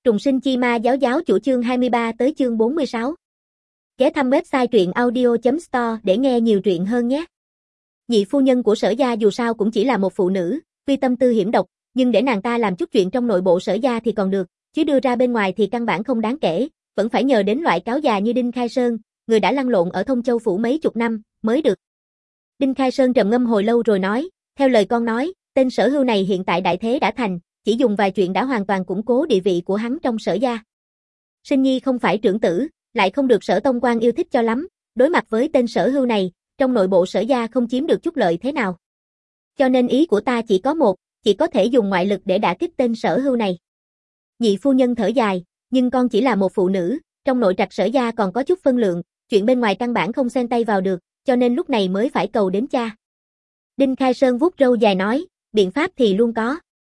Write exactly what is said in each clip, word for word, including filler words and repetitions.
Trùng sinh chi ma giáo giáo chủ chương hai mươi ba tới chương bốn mươi sáu. Ghé thăm website truyện audio chấm store để nghe nhiều truyện hơn nhé. Nhị phu nhân của Sở gia dù sao cũng chỉ là một phụ nữ, tuy tâm tư hiểm độc, nhưng để nàng ta làm chút chuyện trong nội bộ Sở gia thì còn được, chứ đưa ra bên ngoài thì căn bản không đáng kể, vẫn phải nhờ đến loại cáo già như Đinh Khai Sơn, người đã lăn lộn ở Thông Châu phủ mấy chục năm mới được. Đinh Khai Sơn trầm ngâm hồi lâu rồi nói, theo lời con nói, tên Sở Hưu này hiện tại đại thế đã thành, chỉ dùng vài chuyện đã hoàn toàn củng cố địa vị của hắn trong Sở gia. Sinh nhi không phải trưởng tử, lại không được Sở tông quan yêu thích cho lắm, đối mặt với tên Sở Hưu này, trong nội bộ Sở gia không chiếm được chút lợi thế nào. Cho nên ý của ta chỉ có một, chỉ có thể dùng ngoại lực để đả kích tên Sở Hưu này. Nhị phu nhân thở dài, nhưng con chỉ là một phụ nữ, trong nội trạch Sở gia còn có chút phân lượng, chuyện bên ngoài căn bản không xen tay vào được, cho nên lúc này mới phải cầu đến cha. Đinh Khai Sơn vuốt râu dài nói, biện pháp thì luôn có.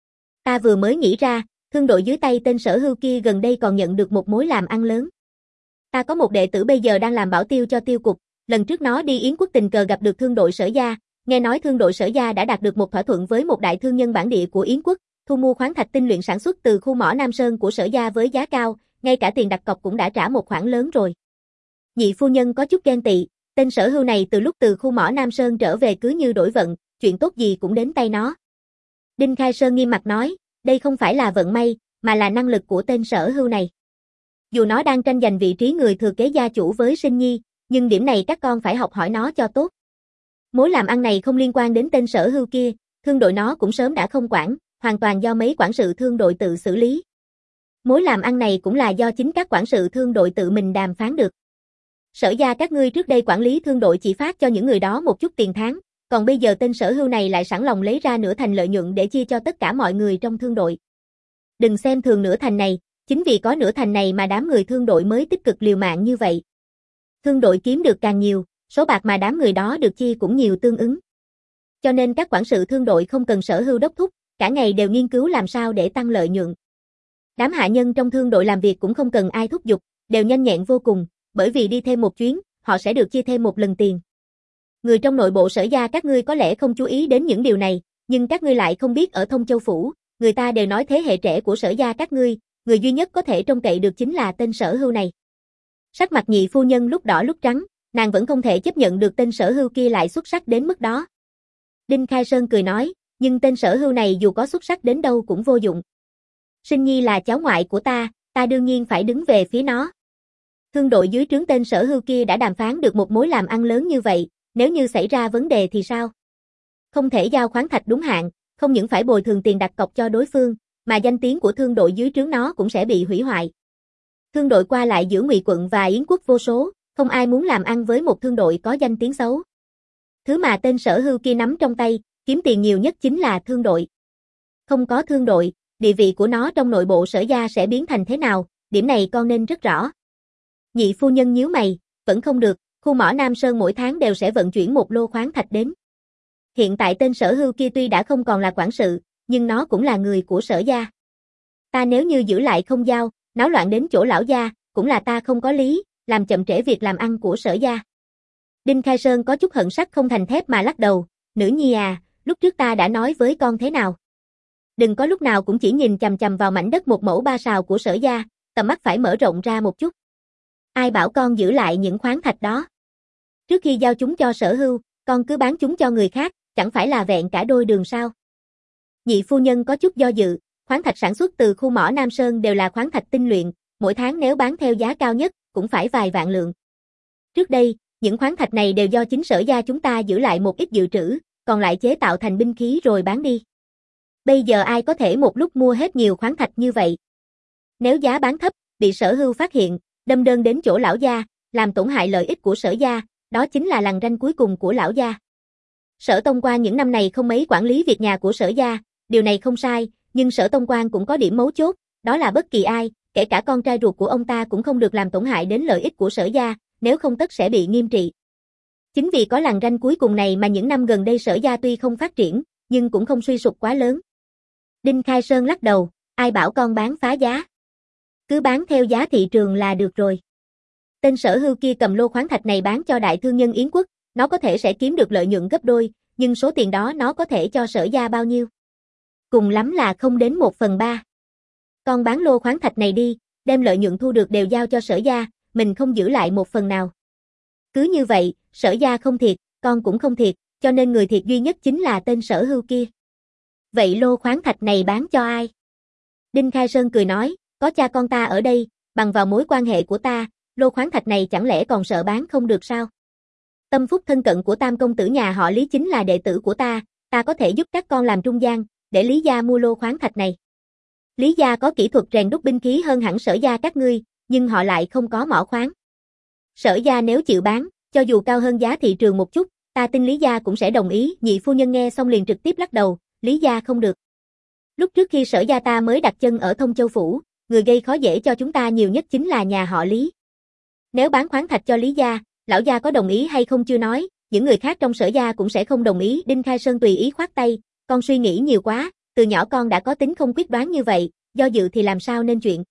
Ta vừa mới nghĩ ra, thương đội dưới tay tên Sở Hưu kia gần đây còn nhận được một mối làm ăn lớn. Ta có một đệ tử bây giờ đang làm bảo tiêu cho tiêu cục, lần trước nó đi Yến quốc tình cờ gặp được thương đội Sở gia, nghe nói thương đội Sở gia đã đạt được một thỏa thuận với một đại thương nhân bản địa của Yến quốc, thu mua khoáng thạch tinh luyện sản xuất từ khu mỏ Nam Sơn của Sở gia với giá cao, ngay cả tiền đặt cọc cũng đã trả một khoản lớn rồi. Nhị phu nhân có chút ghen tị, tên Sở Hưu này từ lúc từ khu mỏ Nam Sơn trở về cứ như đổi vận, chuyện tốt gì cũng đến tay nó. Đinh Khai Sơn nghiêm mặt nói, đây không phải là vận may, mà là năng lực của tên Sở Hưu này. Dù nó đang tranh giành vị trí người thừa kế gia chủ với Sinh Nhi, nhưng điểm này các con phải học hỏi nó cho tốt. Mối làm ăn này không liên quan đến tên Sở Hưu kia, thương đội nó cũng sớm đã không quản, hoàn toàn do mấy quản sự thương đội tự xử lý. Mối làm ăn này cũng là do chính các quản sự thương đội tự mình đàm phán được. Sở gia các ngươi trước đây quản lý thương đội chỉ phát cho những người đó một chút tiền tháng, còn bây giờ tên Sở Hưu này lại sẵn lòng lấy ra nửa thành lợi nhuận để chia cho tất cả mọi người trong thương đội. Đừng xem thường nửa thành này, chính vì có nửa thành này mà đám người thương đội mới tích cực liều mạng như vậy. Thương đội kiếm được càng nhiều, số bạc mà đám người đó được chia cũng nhiều tương ứng. Cho nên các quản sự thương đội không cần Sở Hưu đốc thúc, cả ngày đều nghiên cứu làm sao để tăng lợi nhuận. Đám hạ nhân trong thương đội làm việc cũng không cần ai thúc giục, đều nhanh nhẹn vô cùng, bởi vì đi thêm một chuyến, họ sẽ được chia thêm một lần tiền. Người trong nội bộ Sở gia các ngươi có lẽ không chú ý đến những điều này, nhưng các ngươi lại không biết ở Thông Châu phủ, người ta đều nói thế hệ trẻ của Sở gia các ngươi, người duy nhất có thể trông cậy được chính là tên Sở Hưu này. Sắc mặt nhị phu nhân lúc đỏ lúc trắng, nàng vẫn không thể chấp nhận được tên Sở Hưu kia lại xuất sắc đến mức đó. Đinh Khai Sơn cười nói, nhưng tên Sở Hưu này dù có xuất sắc đến đâu cũng vô dụng. Sinh Nhi là cháu ngoại của ta, ta đương nhiên phải đứng về phía nó. Thương đội dưới trướng tên Sở Hưu kia đã đàm phán được một mối làm ăn lớn như vậy, nếu như xảy ra vấn đề thì sao? Không thể giao khoáng thạch đúng hạn, không những phải bồi thường tiền đặt cọc cho đối phương, mà danh tiếng của thương đội dưới trướng nó cũng sẽ bị hủy hoại. Thương đội qua lại giữa Ngụy quận và Yến quốc vô số, không ai muốn làm ăn với một thương đội có danh tiếng xấu. Thứ mà tên Sở Hưu kia nắm trong tay, kiếm tiền nhiều nhất chính là thương đội. Không có thương đội, địa vị của nó trong nội bộ Sở gia sẽ biến thành thế nào, điểm này con nên rất rõ. Nhị phu nhân nhíu mày, vẫn không được, khu mỏ Nam Sơn mỗi tháng đều sẽ vận chuyển một lô khoáng thạch đến. Hiện tại tên Sở Hưu kia tuy đã không còn là quản sự, nhưng nó cũng là người của Sở gia. Ta nếu như giữ lại không giao, náo loạn đến chỗ lão gia, cũng là ta không có lý, làm chậm trễ việc làm ăn của Sở gia. Đinh Khai Sơn có chút hận sắt không thành thép mà lắc đầu, nữ nhi à, lúc trước ta đã nói với con thế nào. Đừng có lúc nào cũng chỉ nhìn chằm chằm vào mảnh đất một mẫu ba sào của Sở gia, tầm mắt phải mở rộng ra một chút. Ai bảo con giữ lại những khoáng thạch đó? Trước khi giao chúng cho Sở Hưu, con cứ bán chúng cho người khác, chẳng phải là vẹn cả đôi đường sao? Nhị phu nhân có chút do dự, khoáng thạch sản xuất từ khu mỏ Nam Sơn đều là khoáng thạch tinh luyện, mỗi tháng nếu bán theo giá cao nhất, cũng phải vài vạn lượng. Trước đây, những khoáng thạch này đều do chính Sở gia chúng ta giữ lại một ít dự trữ, còn lại chế tạo thành binh khí rồi bán đi. Bây giờ ai có thể một lúc mua hết nhiều khoáng thạch như vậy? Nếu giá bán thấp, bị Sở Hưu phát hiện, đâm đơn đến chỗ lão gia, làm tổn hại lợi ích của Sở gia, đó chính là lằn ranh cuối cùng của lão gia. Sở Tông Quan những năm này không mấy quản lý việc nhà của Sở gia, điều này không sai, nhưng Sở Tông Quan cũng có điểm mấu chốt, đó là bất kỳ ai, kể cả con trai ruột của ông ta cũng không được làm tổn hại đến lợi ích của Sở gia, nếu không tất sẽ bị nghiêm trị. Chính vì có lằn ranh cuối cùng này mà những năm gần đây Sở gia tuy không phát triển, nhưng cũng không suy sụp quá lớn. Đinh Khai Sơn lắc đầu, ai bảo con bán phá giá? Cứ bán theo giá thị trường là được rồi. Tên Sở Hưu kia cầm lô khoáng thạch này bán cho đại thương nhân Yến quốc, nó có thể sẽ kiếm được lợi nhuận gấp đôi, nhưng số tiền đó nó có thể cho Sở gia bao nhiêu? Cùng lắm là không đến một phần ba. Con bán lô khoáng thạch này đi, đem lợi nhuận thu được đều giao cho Sở gia, mình không giữ lại một phần nào. Cứ như vậy, Sở gia không thiệt, con cũng không thiệt, cho nên người thiệt duy nhất chính là tên Sở Hưu kia. Vậy lô khoáng thạch này bán cho ai? Đinh Khai Sơn cười nói, có cha con ta ở đây, bằng vào mối quan hệ của ta, lô khoáng thạch này chẳng lẽ còn sợ bán không được sao? Tâm phúc thân cận của Tam công tử nhà họ Lý chính là đệ tử của ta, ta có thể giúp các con làm trung gian, để Lý gia mua lô khoáng thạch này. Lý gia có kỹ thuật rèn đúc binh khí hơn hẳn Sở gia các ngươi, nhưng họ lại không có mỏ khoáng. Sở gia nếu chịu bán, cho dù cao hơn giá thị trường một chút, ta tin Lý gia cũng sẽ đồng ý. Nhị phu nhân nghe xong liền trực tiếp lắc đầu, Lý gia không được. Lúc trước khi Sở gia ta mới đặt chân ở Thông Châu phủ, người gây khó dễ cho chúng ta nhiều nhất chính là nhà họ Lý. Nếu bán khoáng thạch cho Lý gia, lão gia có đồng ý hay không chưa nói, những người khác trong Sở gia cũng sẽ không đồng ý. Đinh Khai Sơn tùy ý khoát tay, con suy nghĩ nhiều quá, từ nhỏ con đã có tính không quyết đoán như vậy, do dự thì làm sao nên chuyện.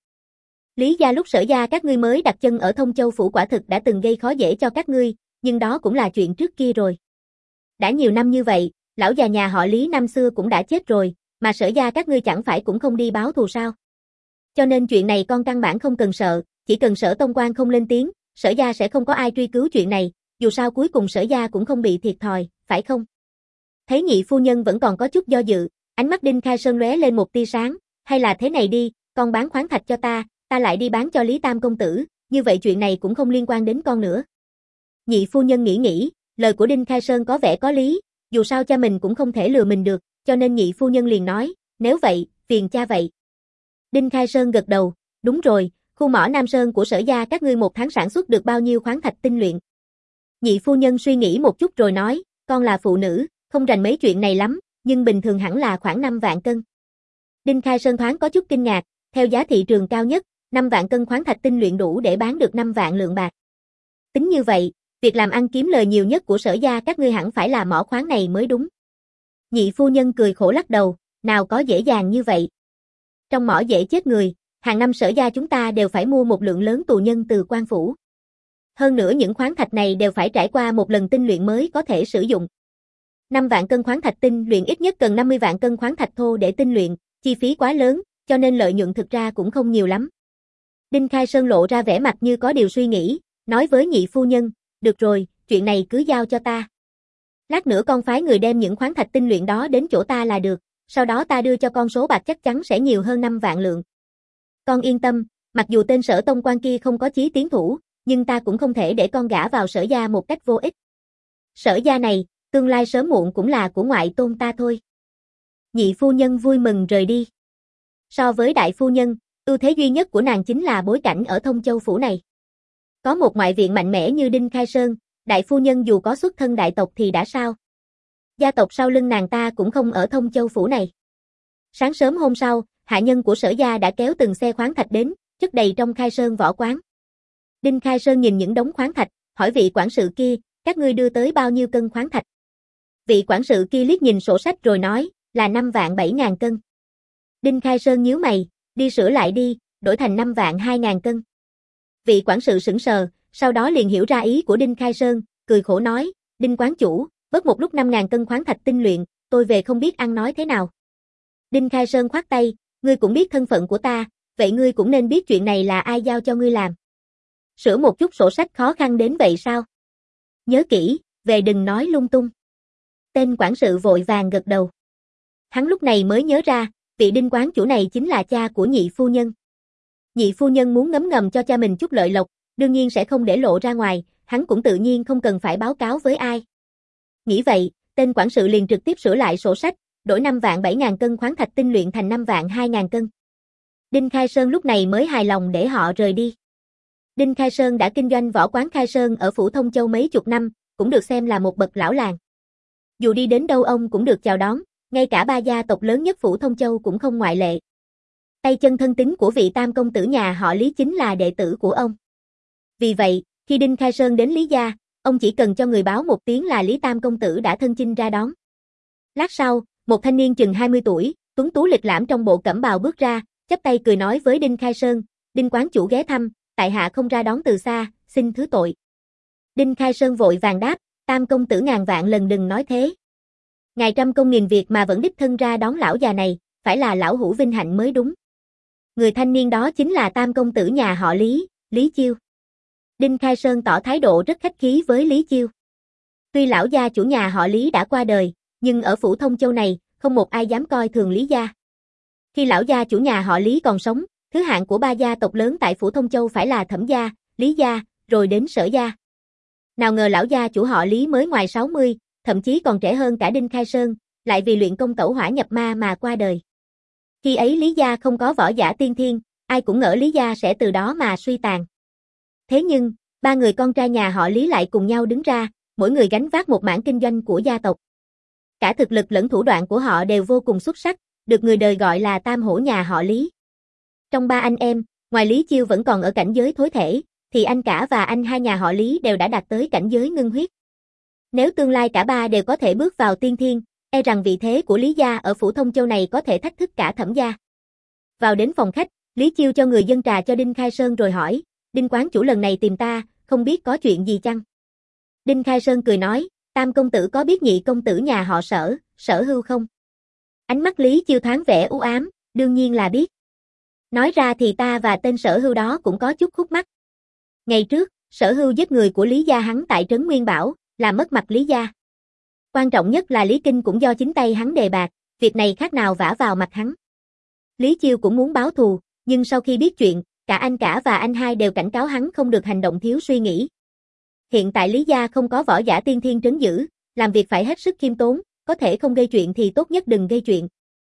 Lý gia lúc Sở gia các ngươi mới đặt chân ở Thông Châu phủ quả thực đã từng gây khó dễ cho các ngươi, nhưng đó cũng là chuyện trước kia rồi. Đã nhiều năm như vậy, lão già nhà họ Lý năm xưa cũng đã chết rồi, mà Sở gia các ngươi chẳng phải cũng không đi báo thù sao? Cho nên chuyện này con căn bản không cần sợ, chỉ cần Sở Tông Quan không lên tiếng, Sở gia sẽ không có ai truy cứu chuyện này, dù sao cuối cùng Sở gia cũng không bị thiệt thòi, phải không? Thấy nhị phu nhân vẫn còn có chút do dự, ánh mắt Đinh Khai Sơn lóe lên một tia sáng, hay là thế này đi, con bán khoáng thạch cho ta, ta lại đi bán cho Lý Tam công tử, như vậy chuyện này cũng không liên quan đến con nữa. Nhị phu nhân nghĩ nghĩ, lời của Đinh Khai Sơn có vẻ có lý, dù sao cha mình cũng không thể lừa mình được, cho nên nhị phu nhân liền nói, nếu vậy, phiền cha vậy. Đinh Khai Sơn gật đầu, đúng rồi, khu mỏ Nam Sơn của Sở gia các ngươi một tháng sản xuất được bao nhiêu khoáng thạch tinh luyện? Nhị phu nhân suy nghĩ một chút rồi nói, con là phụ nữ, không rành mấy chuyện này lắm, nhưng bình thường hẳn là khoảng năm vạn cân. Đinh Khai Sơn thoáng có chút kinh ngạc, theo giá thị trường cao nhất, năm vạn cân khoáng thạch tinh luyện đủ để bán được năm vạn lượng bạc. Tính như vậy, việc làm ăn kiếm lời nhiều nhất của Sở gia các ngươi hẳn phải là mỏ khoáng này mới đúng. Nhị phu nhân cười khổ lắc đầu, nào có dễ dàng như vậy. Trong mỏ dễ chết người, hàng năm Sở gia chúng ta đều phải mua một lượng lớn tù nhân từ quan phủ. Hơn nữa những khoáng thạch này đều phải trải qua một lần tinh luyện mới có thể sử dụng. năm vạn cân khoáng thạch tinh luyện ít nhất cần năm mươi vạn cân khoáng thạch thô để tinh luyện, chi phí quá lớn, cho nên lợi nhuận thực ra cũng không nhiều lắm. Đinh Khai Sơn lộ ra vẻ mặt như có điều suy nghĩ, nói với nhị phu nhân, được rồi, chuyện này cứ giao cho ta. Lát nữa con phái người đem những khoáng thạch tinh luyện đó đến chỗ ta là được, sau đó ta đưa cho con số bạc chắc chắn sẽ nhiều hơn năm vạn lượng. Con yên tâm, mặc dù tên Sở Tông Quan kia không có chí tiến thủ, nhưng ta cũng không thể để con gả vào Sở gia một cách vô ích. Sở gia này, tương lai sớm muộn cũng là của ngoại tôn ta thôi. Nhị phu nhân vui mừng rời đi. So với đại phu nhân, ưu thế duy nhất của nàng chính là bối cảnh ở Thông Châu phủ này. Có một ngoại viện mạnh mẽ như Đinh Khai Sơn, đại phu nhân dù có xuất thân đại tộc thì đã sao? Gia tộc sau lưng nàng ta cũng không ở Thông Châu phủ này. Sáng sớm hôm sau, hạ nhân của Sở gia đã kéo từng xe khoáng thạch đến, chất đầy trong Khai Sơn võ quán. Đinh Khai Sơn nhìn những đống khoáng thạch, hỏi vị quản sự kia, các ngươi đưa tới bao nhiêu cân khoáng thạch? Vị quản sự kia liếc nhìn sổ sách rồi nói, là năm vạn bảy ngàn cân. Đinh Khai Sơn nhíu mày, đi sửa lại đi, đổi thành năm vạn hai ngàn cân. Vị quản sự sững sờ, sau đó liền hiểu ra ý của Đinh Khai Sơn, cười khổ nói, Đinh quán chủ, bớt một lúc năm ngàn cân khoáng thạch tinh luyện, tôi về không biết ăn nói thế nào. Đinh Khai Sơn khoát tay, ngươi cũng biết thân phận của ta, vậy ngươi cũng nên biết chuyện này là ai giao cho ngươi làm. Sửa một chút sổ sách khó khăn đến vậy sao? Nhớ kỹ, về đừng nói lung tung. Tên quản sự vội vàng gật đầu. Hắn lúc này mới nhớ ra, vị Đinh quán chủ này chính là cha của nhị phu nhân. Nhị phu nhân muốn ngấm ngầm cho cha mình chút lợi lộc, đương nhiên sẽ không để lộ ra ngoài, hắn cũng tự nhiên không cần phải báo cáo với ai. Nghĩ vậy, tên quản sự liền trực tiếp sửa lại sổ sách, đổi năm vạn bảy ngàn cân khoáng thạch tinh luyện thành năm vạn hai ngàn cân. Đinh Khai Sơn lúc này mới hài lòng để họ rời đi. Đinh Khai Sơn đã kinh doanh võ quán Khai Sơn ở phủ Thông Châu mấy chục năm, cũng được xem là một bậc lão làng. Dù đi đến đâu ông cũng được chào đón, ngay cả ba gia tộc lớn nhất phủ Thông Châu cũng không ngoại lệ. Tay chân thân tín của vị Tam công tử nhà họ Lý chính là đệ tử của ông. Vì vậy, khi Đinh Khai Sơn đến Lý gia, ông chỉ cần cho người báo một tiếng là Lý Tam công tử đã thân chinh ra đón. Lát sau, một thanh niên chừng hai mươi tuổi, tuấn tú lịch lãm trong bộ cẩm bào bước ra, chắp tay cười nói với Đinh Khai Sơn, Đinh quán chủ ghé thăm, tại hạ không ra đón từ xa, xin thứ tội. Đinh Khai Sơn vội vàng đáp, Tam công tử ngàn vạn lần đừng nói thế. Ngài trăm công nghìn việc mà vẫn đích thân ra đón lão già này, phải là lão hữu vinh hạnh mới đúng. Người thanh niên đó chính là Tam công tử nhà họ Lý, Lý Chiêu. Đinh Khai Sơn tỏ thái độ rất khách khí với Lý Chiêu. Tuy lão gia chủ nhà họ Lý đã qua đời, nhưng ở Phủ Thông Châu này, không một ai dám coi thường Lý gia. Khi lão gia chủ nhà họ Lý còn sống, thứ hạng của ba gia tộc lớn tại Phủ Thông Châu phải là Thẩm gia, Lý gia, rồi đến Sở gia. Nào ngờ lão gia chủ họ Lý mới ngoài sáu mươi, thậm chí còn trẻ hơn cả Đinh Khai Sơn, lại vì luyện công tẩu hỏa nhập ma mà qua đời. Khi ấy Lý gia không có võ giả tiên thiên, ai cũng ngỡ Lý gia sẽ từ đó mà suy tàn. Thế nhưng, ba người con trai nhà họ Lý lại cùng nhau đứng ra, mỗi người gánh vác một mảng kinh doanh của gia tộc. Cả thực lực lẫn thủ đoạn của họ đều vô cùng xuất sắc, được người đời gọi là tam hổ nhà họ Lý. Trong ba anh em, ngoài Lý Chiêu vẫn còn ở cảnh giới thối thể, thì anh cả và anh hai nhà họ Lý đều đã đạt tới cảnh giới ngưng huyết. Nếu tương lai cả ba đều có thể bước vào tiên thiên, e rằng vị thế của Lý gia ở Phủ Thông Châu này có thể thách thức cả Thẩm gia. Vào đến phòng khách, Lý Chiêu cho người dâng trà cho Đinh Khai Sơn rồi hỏi, Đinh quán chủ lần này tìm ta, không biết có chuyện gì chăng? Đinh Khai Sơn cười nói, Tam công tử có biết nhị công tử nhà họ Sở, Sở Hưu không? Ánh mắt Lý Chiêu thoáng vẻ u ám, đương nhiên là biết. Nói ra thì ta và tên Sở Hưu đó cũng có chút khúc mắc. Ngày trước, Sở Hưu giết người của Lý gia hắn tại trấn Nguyên Bảo, làm mất mặt Lý gia. Quan trọng nhất là Lý Kinh cũng do chính tay hắn đề bạt, việc này khác nào vả vào mặt hắn. Lý Chiêu cũng muốn báo thù, nhưng sau khi biết chuyện, cả anh cả và anh hai đều cảnh cáo hắn không được hành động thiếu suy nghĩ. Hiện tại Lý gia không có võ giả tiên thiên trấn giữ, làm việc phải hết sức khiêm tốn, có thể không gây chuyện thì tốt nhất đừng gây chuyện.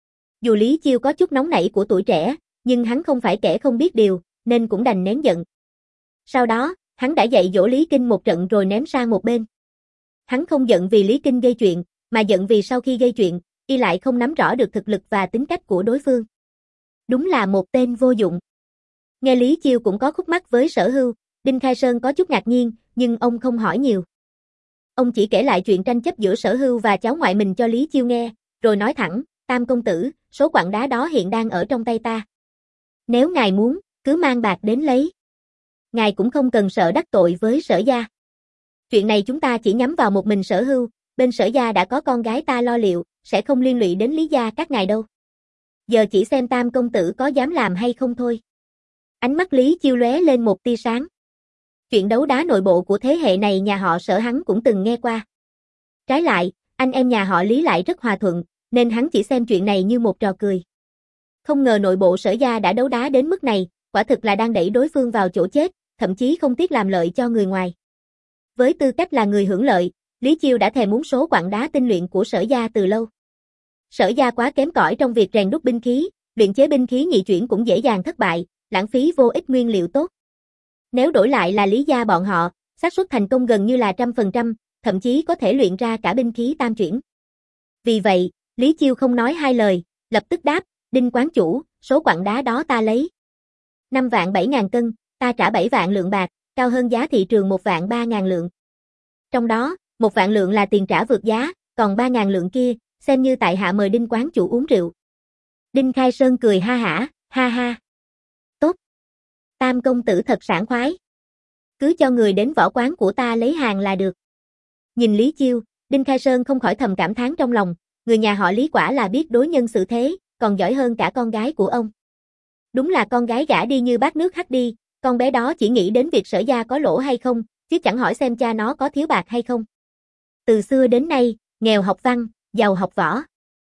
Dù Lý Chiêu có chút nóng nảy của tuổi trẻ, nhưng hắn không phải kẻ không biết điều, nên cũng đành nén giận. Sau đó, hắn đã dạy dỗ Lý Kinh một trận rồi ném sang một bên. Hắn không giận vì Lý Kinh gây chuyện, mà giận vì sau khi gây chuyện, y lại không nắm rõ được thực lực và tính cách của đối phương. Đúng là một tên vô dụng. Nghe Lý Chiêu cũng có khúc mắc với Sở Hưu, Đinh Khai Sơn có chút ngạc nhiên, nhưng ông không hỏi nhiều. Ông chỉ kể lại chuyện tranh chấp giữa Sở Hưu và cháu ngoại mình cho Lý Chiêu nghe, rồi nói thẳng, Tam công tử, số quặng đá đó hiện đang ở trong tay ta. Nếu ngài muốn, cứ mang bạc đến lấy. Ngài cũng không cần sợ đắc tội với Sở gia. Chuyện này chúng ta chỉ nhắm vào một mình Sở Hưu, bên Sở gia đã có con gái ta lo liệu, sẽ không liên lụy đến Lý gia các ngài đâu. Giờ chỉ xem Tam công tử có dám làm hay không thôi. Ánh mắt Lý Chiêu lóe lên một tia sáng. Chuyện đấu đá nội bộ của thế hệ này nhà họ Sở hắn cũng từng nghe qua. Trái lại, anh em nhà họ Lý lại rất hòa thuận, nên hắn chỉ xem chuyện này như một trò cười. Không ngờ nội bộ Sở gia đã đấu đá đến mức này, quả thực là đang đẩy đối phương vào chỗ chết, thậm chí không tiếc làm lợi cho người ngoài. Với tư cách là người hưởng lợi, Lý Chiêu đã thèm muốn số quặng đá tinh luyện của Sở gia từ lâu. Sở gia quá kém cỏi trong việc rèn đúc binh khí, luyện chế binh khí nhị chuyển cũng dễ dàng thất bại, lãng phí vô ích nguyên liệu tốt. Nếu đổi lại là Lý gia bọn họ, xác suất thành công gần như là trăm phần trăm, thậm chí có thể luyện ra cả binh khí tam chuyển. Vì vậy, Lý Chiêu không nói hai lời, lập tức đáp, Đinh quán chủ, số quặng đá đó ta lấy. Năm vạn bảy ngàn cân, ta trả bảy vạn lượng bạc, cao hơn giá thị trường một vạn ba ngàn lượng. Trong đó, một vạn lượng là tiền trả vượt giá, còn ba ngàn lượng kia, xem như tại hạ mời Đinh quán chủ uống rượu. Đinh Khai Sơn cười ha hả, ha ha. Tốt. Tam công tử thật sảng khoái. Cứ cho người đến võ quán của ta lấy hàng là được. Nhìn Lý Chiêu, Đinh Khai Sơn không khỏi thầm cảm thán trong lòng, người nhà họ Lý quả là biết đối nhân xử thế, còn giỏi hơn cả con gái của ông. Đúng là con gái gả đi như bát nước hắt đi, con bé đó chỉ nghĩ đến việc Sở gia có lỗ hay không, chứ chẳng hỏi xem cha nó có thiếu bạc hay không. Từ xưa đến nay, nghèo học văn, giàu học võ.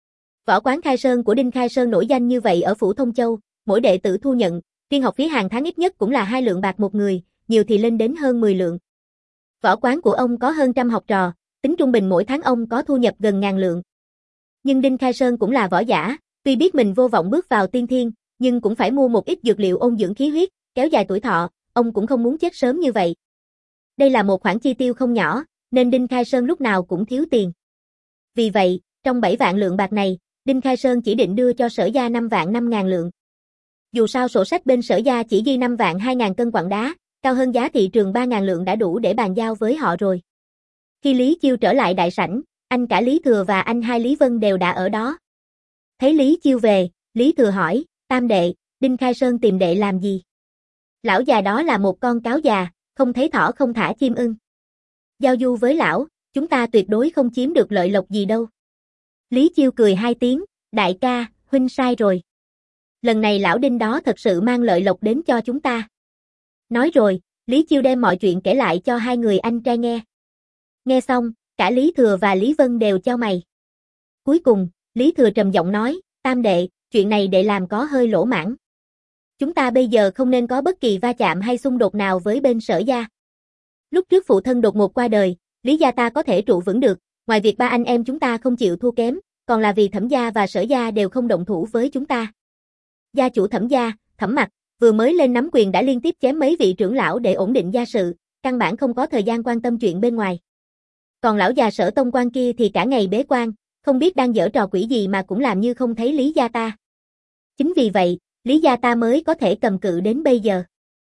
Võ quán Khai Sơn của Đinh Khai Sơn nổi danh như vậy ở Phủ Thông Châu, mỗi đệ tử thu nhận, riêng học phí hàng tháng ít nhất cũng là hai lượng bạc một người, nhiều thì lên đến hơn mười lượng. Võ quán của ông có hơn trăm học trò, tính trung bình mỗi tháng ông có thu nhập gần ngàn lượng. Nhưng Đinh Khai Sơn cũng là võ giả, tuy biết mình vô vọng bước vào tiên thiên, nhưng cũng phải mua một ít dược liệu ôn dưỡng khí huyết, kéo dài tuổi thọ, ông cũng không muốn chết sớm như vậy. Đây là một khoản chi tiêu không nhỏ, nên Đinh Khai Sơn lúc nào cũng thiếu tiền. Vì vậy, trong bảy vạn lượng bạc này, Đinh Khai Sơn chỉ định đưa cho Sở gia năm vạn năm ngàn lượng. Dù sao sổ sách bên Sở gia chỉ ghi năm vạn hai ngàn cân quặng đá, cao hơn giá thị trường ba ngàn lượng đã đủ để bàn giao với họ rồi. Khi Lý Chiêu trở lại đại sảnh, anh cả Lý Thừa và anh hai Lý Vân đều đã ở đó. Thấy Lý Chiêu về, Lý Thừa hỏi, Tam đệ, Đinh Khai Sơn tìm đệ làm gì? Lão già đó là một con cáo già, không thấy thỏ không thả chim ưng. Giao du với lão, chúng ta tuyệt đối không chiếm được lợi lộc gì đâu. Lý Chiêu cười hai tiếng, đại ca, huynh sai rồi. Lần này lão Đinh đó thật sự mang lợi lộc đến cho chúng ta. Nói rồi, Lý Chiêu đem mọi chuyện kể lại cho hai người anh trai nghe. Nghe xong, cả Lý Thừa và Lý Vân đều chau mày. Cuối cùng, Lý Thừa trầm giọng nói, Tam đệ, chuyện này đệ làm có hơi lỗ mãng. Chúng ta bây giờ không nên có bất kỳ va chạm hay xung đột nào với bên Sở gia. Lúc trước phụ thân đột ngột qua đời, Lý gia ta có thể trụ vững được, ngoài việc ba anh em chúng ta không chịu thua kém, còn là vì Thẩm gia và Sở gia đều không động thủ với chúng ta. Gia chủ Thẩm gia, Thẩm Mặc, vừa mới lên nắm quyền đã liên tiếp chém mấy vị trưởng lão để ổn định gia sự, căn bản không có thời gian quan tâm chuyện bên ngoài. Còn lão già Sở Tông Quan kia thì cả ngày bế quan, không biết đang giở trò quỷ gì mà cũng làm như không thấy Lý gia ta. Chính vì vậy, Lý gia ta mới có thể cầm cự đến bây giờ.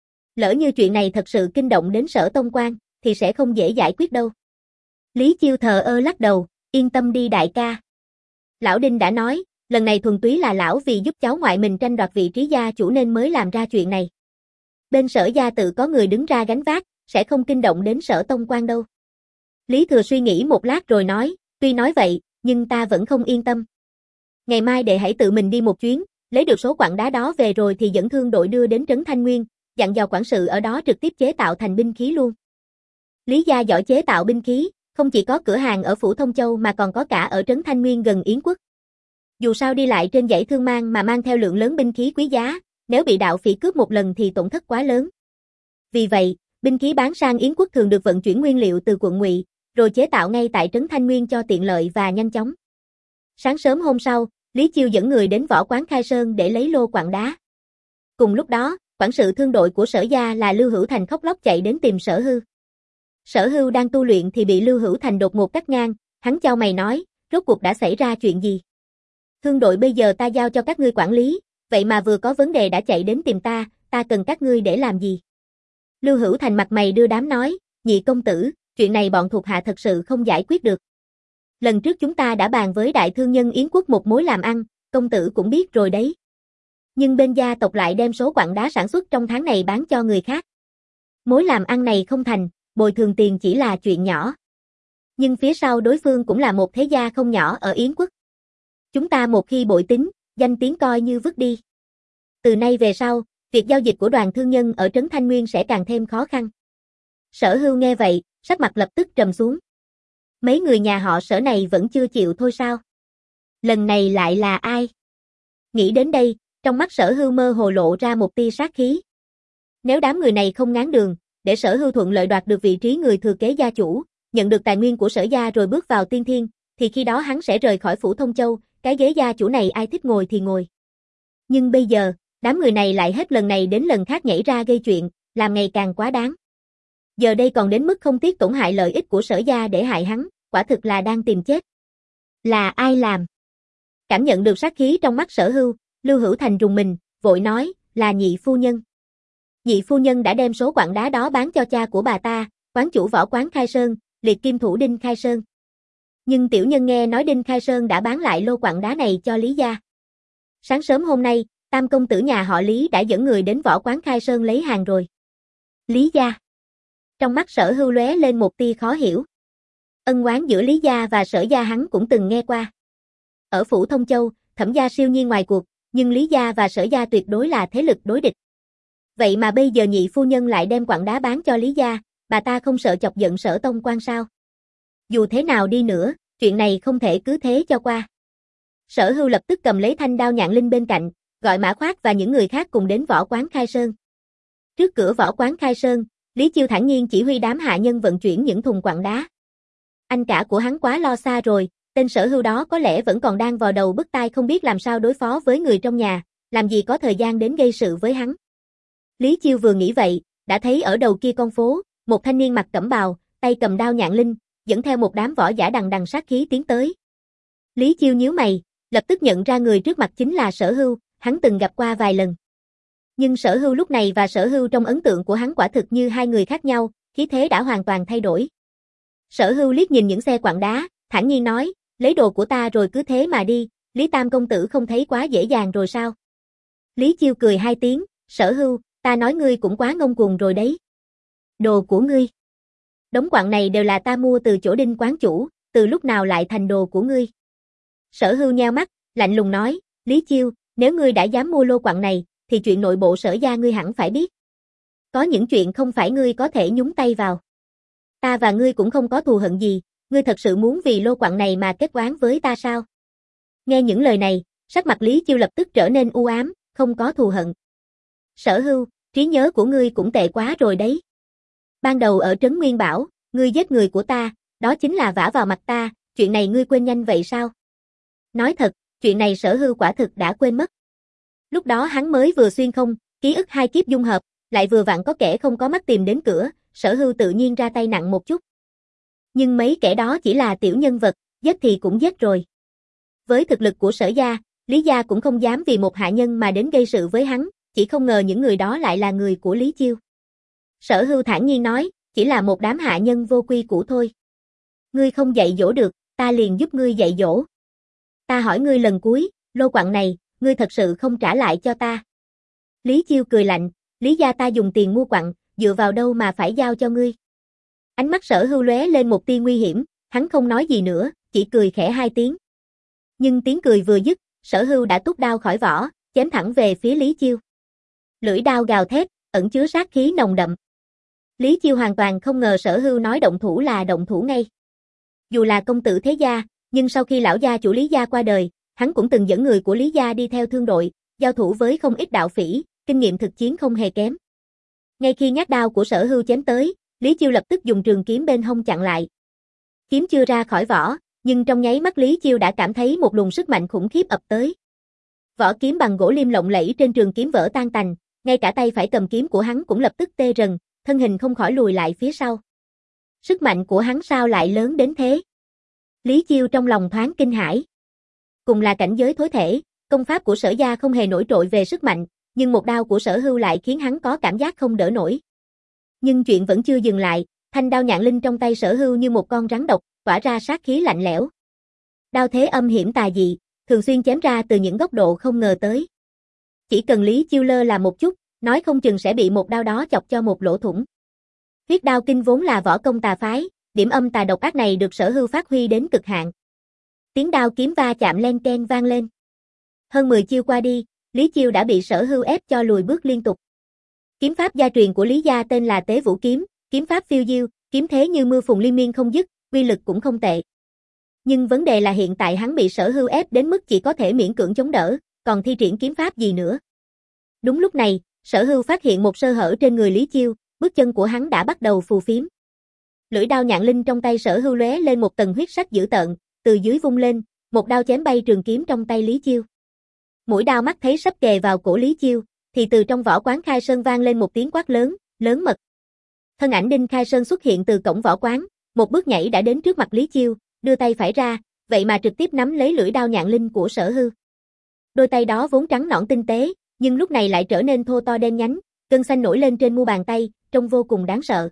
Lỡ như chuyện này thật sự kinh động đến Sở Tông Quan, thì sẽ không dễ giải quyết đâu. Lý Chiêu thờ ơ lắc đầu, yên tâm đi đại ca. Lão Đinh đã nói, lần này thuần túy là lão vì giúp cháu ngoại mình tranh đoạt vị trí gia chủ nên mới làm ra chuyện này. Bên Sở gia tự có người đứng ra gánh vác, sẽ không kinh động đến Sở Tông Quan đâu. Lý Thừa suy nghĩ một lát rồi nói, tuy nói vậy, nhưng ta vẫn không yên tâm. Ngày mai đệ hãy tự mình đi một chuyến, lấy được số quặng đá đó về rồi thì dẫn thương đội đưa đến trấn Thanh Nguyên, dặn dò quản sự ở đó trực tiếp chế tạo thành binh khí luôn. Lý gia giỏi chế tạo binh khí, không chỉ có cửa hàng ở Phủ Thông Châu mà còn có cả ở trấn Thanh Nguyên gần Yến Quốc. Dù sao đi lại trên dãy thương mang mà mang theo lượng lớn binh khí quý giá, nếu bị đạo phỉ cướp một lần thì tổn thất quá lớn. Vì vậy, binh khí bán sang Yến Quốc thường được vận chuyển nguyên liệu từ quận Ngụy, rồi chế tạo ngay tại trấn Thanh Nguyên cho tiện lợi và nhanh chóng. Sáng sớm hôm sau, Lý Chiêu dẫn người đến võ quán Khai Sơn để lấy lô quặng đá. Cùng lúc đó, quản sự thương đội của Sở gia là Lưu Hữu Thành khóc lóc chạy đến tìm Sở Hưu. Sở Hưu đang tu luyện thì bị Lưu Hữu Thành đột ngột cắt ngang, hắn chau mày nói, rốt cuộc đã xảy ra chuyện gì? Thương đội bây giờ ta giao cho các ngươi quản lý, vậy mà vừa có vấn đề đã chạy đến tìm ta, ta cần các ngươi để làm gì? Lưu Hữu Thành mặt mày đưa đám nói, nhị công tử, chuyện này bọn thuộc hạ thật sự không giải quyết được. Lần trước chúng ta đã bàn với đại thương nhân Yến Quốc một mối làm ăn, công tử cũng biết rồi đấy. Nhưng bên gia tộc lại đem số quặng đá sản xuất trong tháng này bán cho người khác. Mối làm ăn này không thành, bồi thường tiền chỉ là chuyện nhỏ. Nhưng phía sau đối phương cũng là một thế gia không nhỏ ở Yến Quốc. Chúng ta một khi bội tính, danh tiếng coi như vứt đi. Từ nay về sau, việc giao dịch của đoàn thương nhân ở trấn Thanh Nguyên sẽ càng thêm khó khăn. Sở Hưu nghe vậy, sắc mặt lập tức trầm xuống. Mấy người nhà họ Sở này vẫn chưa chịu thôi sao? Lần này lại là ai? Nghĩ đến đây, trong mắt Sở Hưu mơ hồ lộ ra một tia sát khí. Nếu đám người này không ngáng đường, để Sở Hưu thuận lợi đoạt được vị trí người thừa kế gia chủ, nhận được tài nguyên của Sở gia rồi bước vào tiên thiên, thì khi đó hắn sẽ rời khỏi Phủ Thông Châu, cái ghế gia chủ này ai thích ngồi thì ngồi. Nhưng bây giờ, đám người này lại hết lần này đến lần khác nhảy ra gây chuyện, làm ngày càng quá đáng. Giờ đây còn đến mức không tiếc tổn hại lợi ích của Sở gia để hại hắn, quả thực là đang tìm chết. Là ai làm? Cảm nhận được sát khí trong mắt Sở Hưu, Lưu Hữu Thành rùng mình, vội nói, là nhị phu nhân. Nhị phu nhân đã đem số quặng đá đó bán cho cha của bà ta, quán chủ võ quán Khai Sơn, liệt kim thủ Đinh Khai Sơn. Nhưng tiểu nhân nghe nói Đinh Khai Sơn đã bán lại lô quặng đá này cho Lý gia. Sáng sớm hôm nay, tam công tử nhà họ Lý đã dẫn người đến võ quán Khai Sơn lấy hàng rồi. Lý gia. Trong mắt Sở Hưu lóe lên một tia khó hiểu. Ân oán giữa Lý gia và Sở gia hắn cũng từng nghe qua. Ở Phủ Thông Châu, Thẩm gia siêu nhiên ngoài cuộc, nhưng Lý gia và Sở gia tuyệt đối là thế lực đối địch. Vậy mà bây giờ nhị phu nhân lại đem quặng đá bán cho Lý gia, bà ta không sợ chọc giận Sở Tông Quan sao? Dù thế nào đi nữa, chuyện này không thể cứ thế cho qua. Sở Hưu lập tức cầm lấy thanh đao nhạn linh bên cạnh, gọi Mã Khoát và những người khác cùng đến võ quán Khai Sơn. Trước cửa võ quán Khai Sơn, Lý Chiêu thản nhiên chỉ huy đám hạ nhân vận chuyển những thùng quặng đá. Anh cả của hắn quá lo xa rồi, tên Sở Hưu đó có lẽ vẫn còn đang vào đầu bứt tai không biết làm sao đối phó với người trong nhà, làm gì có thời gian đến gây sự với hắn. Lý Chiêu vừa nghĩ vậy, đã thấy ở đầu kia con phố, một thanh niên mặc cẩm bào, tay cầm đao nhạn linh, dẫn theo một đám võ giả đằng đằng sát khí tiến tới. Lý Chiêu nhíu mày, lập tức nhận ra người trước mặt chính là Sở Hưu, hắn từng gặp qua vài lần. Nhưng Sở Hưu lúc này và Sở Hưu trong ấn tượng của hắn quả thực như hai người khác nhau, khí thế đã hoàn toàn thay đổi. Sở Hưu liếc nhìn những xe quặng đá, thản nhiên nói, lấy đồ của ta rồi cứ thế mà đi, Lý Tam công tử không thấy quá dễ dàng rồi sao? Lý Chiêu cười hai tiếng, Sở Hưu, ta nói ngươi cũng quá ngông cuồng rồi đấy. Đồ của ngươi? Đống quặng này đều là ta mua từ chỗ Đinh quán chủ, từ lúc nào lại thành đồ của ngươi? Sở Hưu nheo mắt, lạnh lùng nói, Lý Chiêu, Nếu ngươi đã dám mua lô quặng này, thì chuyện nội bộ Sở gia ngươi hẳn phải biết. Có những chuyện không phải ngươi có thể nhúng tay vào. Ta và ngươi cũng không có thù hận gì, ngươi thật sự muốn vì lô quặng này mà kết oán với ta sao? Nghe những lời này, sắc mặt Lý Chiêu lập tức trở nên u ám, không có thù hận. Sở Hưu, trí nhớ của ngươi cũng tệ quá rồi đấy. Ban đầu ở Trấn Nguyên Bảo, ngươi giết người của ta, đó chính là vả vào mặt ta, chuyện này ngươi quên nhanh vậy sao? Nói thật, chuyện này Sở Hưu quả thực đã quên mất. Lúc đó hắn mới vừa xuyên không, ký ức hai kiếp dung hợp, lại vừa vặn có kẻ không có mắt tìm đến cửa, Sở Hưu tự nhiên ra tay nặng một chút. Nhưng mấy kẻ đó chỉ là tiểu nhân vật, giết thì cũng giết rồi. Với thực lực của Sở gia, Lý gia cũng không dám vì một hạ nhân mà đến gây sự với hắn, chỉ không ngờ những người đó lại là người của Lý Chiêu. Sở Hưu thản nhiên nói, chỉ là một đám hạ nhân vô quy củ thôi. Ngươi không dạy dỗ được, ta liền giúp ngươi dạy dỗ. Ta hỏi ngươi lần cuối, lô quặng này, ngươi thật sự không trả lại cho ta. Lý Chiêu cười lạnh, Lý gia ta dùng tiền mua quặng, dựa vào đâu mà phải giao cho ngươi. Ánh mắt Sở Hưu lóe lên một tia nguy hiểm, hắn không nói gì nữa, chỉ cười khẽ hai tiếng. Nhưng tiếng cười vừa dứt, Sở Hưu đã túc đao khỏi vỏ, chém thẳng về phía Lý Chiêu. Lưỡi đao gào thét, ẩn chứa sát khí nồng đậm. Lý Chiêu hoàn toàn không ngờ Sở Hưu nói động thủ là động thủ ngay. Dù là công tử thế gia, nhưng sau khi lão gia chủ Lý gia qua đời, hắn cũng từng dẫn người của Lý gia đi theo thương đội, giao thủ với không ít đạo phỉ, kinh nghiệm thực chiến không hề kém. Ngay khi nhát đao của Sở Hưu chém tới, Lý Chiêu lập tức dùng trường kiếm bên hông chặn lại. Kiếm chưa ra khỏi vỏ, nhưng trong nháy mắt Lý Chiêu đã cảm thấy một luồng sức mạnh khủng khiếp ập tới. Vỏ kiếm bằng gỗ liêm lộng lẫy trên trường kiếm vỡ tan tành, ngay cả tay phải cầm kiếm của hắn cũng lập tức tê rần, thân hình không khỏi lùi lại phía sau. Sức mạnh của hắn sao lại lớn đến thế? Lý Chiêu trong lòng thoáng kinh hãi. Cùng là cảnh giới thối thể, công pháp của Sở gia không hề nổi trội về sức mạnh, nhưng một đao của Sở Hưu lại khiến hắn có cảm giác không đỡ nổi. Nhưng chuyện vẫn chưa dừng lại, thanh đao nhạn linh trong tay Sở Hưu như một con rắn độc, tỏa ra sát khí lạnh lẽo. Đao thế âm hiểm tà dị, thường xuyên chém ra từ những góc độ không ngờ tới. Chỉ cần Lý Chiêu lơ là một chút, nói không chừng sẽ bị một đao đó chọc cho một lỗ thủng. Huyết đao kinh vốn là võ công tà phái, điểm âm tà độc ác này được Sở Hưu phát huy đến cực hạn. Tiếng đao kiếm va chạm len keng vang lên. Hơn mười chiêu qua đi, Lý Chiêu đã bị Sở Hưu ép cho lùi bước liên tục. Kiếm pháp gia truyền của Lý gia tên là Tế Vũ kiếm, kiếm pháp phiêu diêu, kiếm thế như mưa phùn liên miên không dứt, uy lực cũng không tệ. Nhưng vấn đề là hiện tại hắn bị Sở Hưu ép đến mức chỉ có thể miễn cưỡng chống đỡ, còn thi triển kiếm pháp gì nữa. Đúng lúc này, Sở Hưu phát hiện một sơ hở trên người Lý Chiêu, bước chân của hắn đã bắt đầu phù phiếm. Lưỡi đao nhạn linh trong tay Sở Hưu lóe lên một tầng huyết sắc dữ tợn, từ dưới vung lên, một đao chém bay trường kiếm trong tay Lý Chiêu. Mũi đao mắt thấy sắp kề vào cổ Lý Chiêu, thì từ trong võ quán Khai Sơn vang lên một tiếng quát lớn, lớn mật. Thân ảnh Đinh Khai Sơn xuất hiện từ cổng võ quán, một bước nhảy đã đến trước mặt Lý Chiêu, đưa tay phải ra, vậy mà trực tiếp nắm lấy lưỡi đao nhạn linh của Sở Hưu. Đôi tay đó vốn trắng nõn tinh tế, nhưng lúc này lại trở nên thô to đen nhánh, gân xanh nổi lên trên mu bàn tay, trông vô cùng đáng sợ.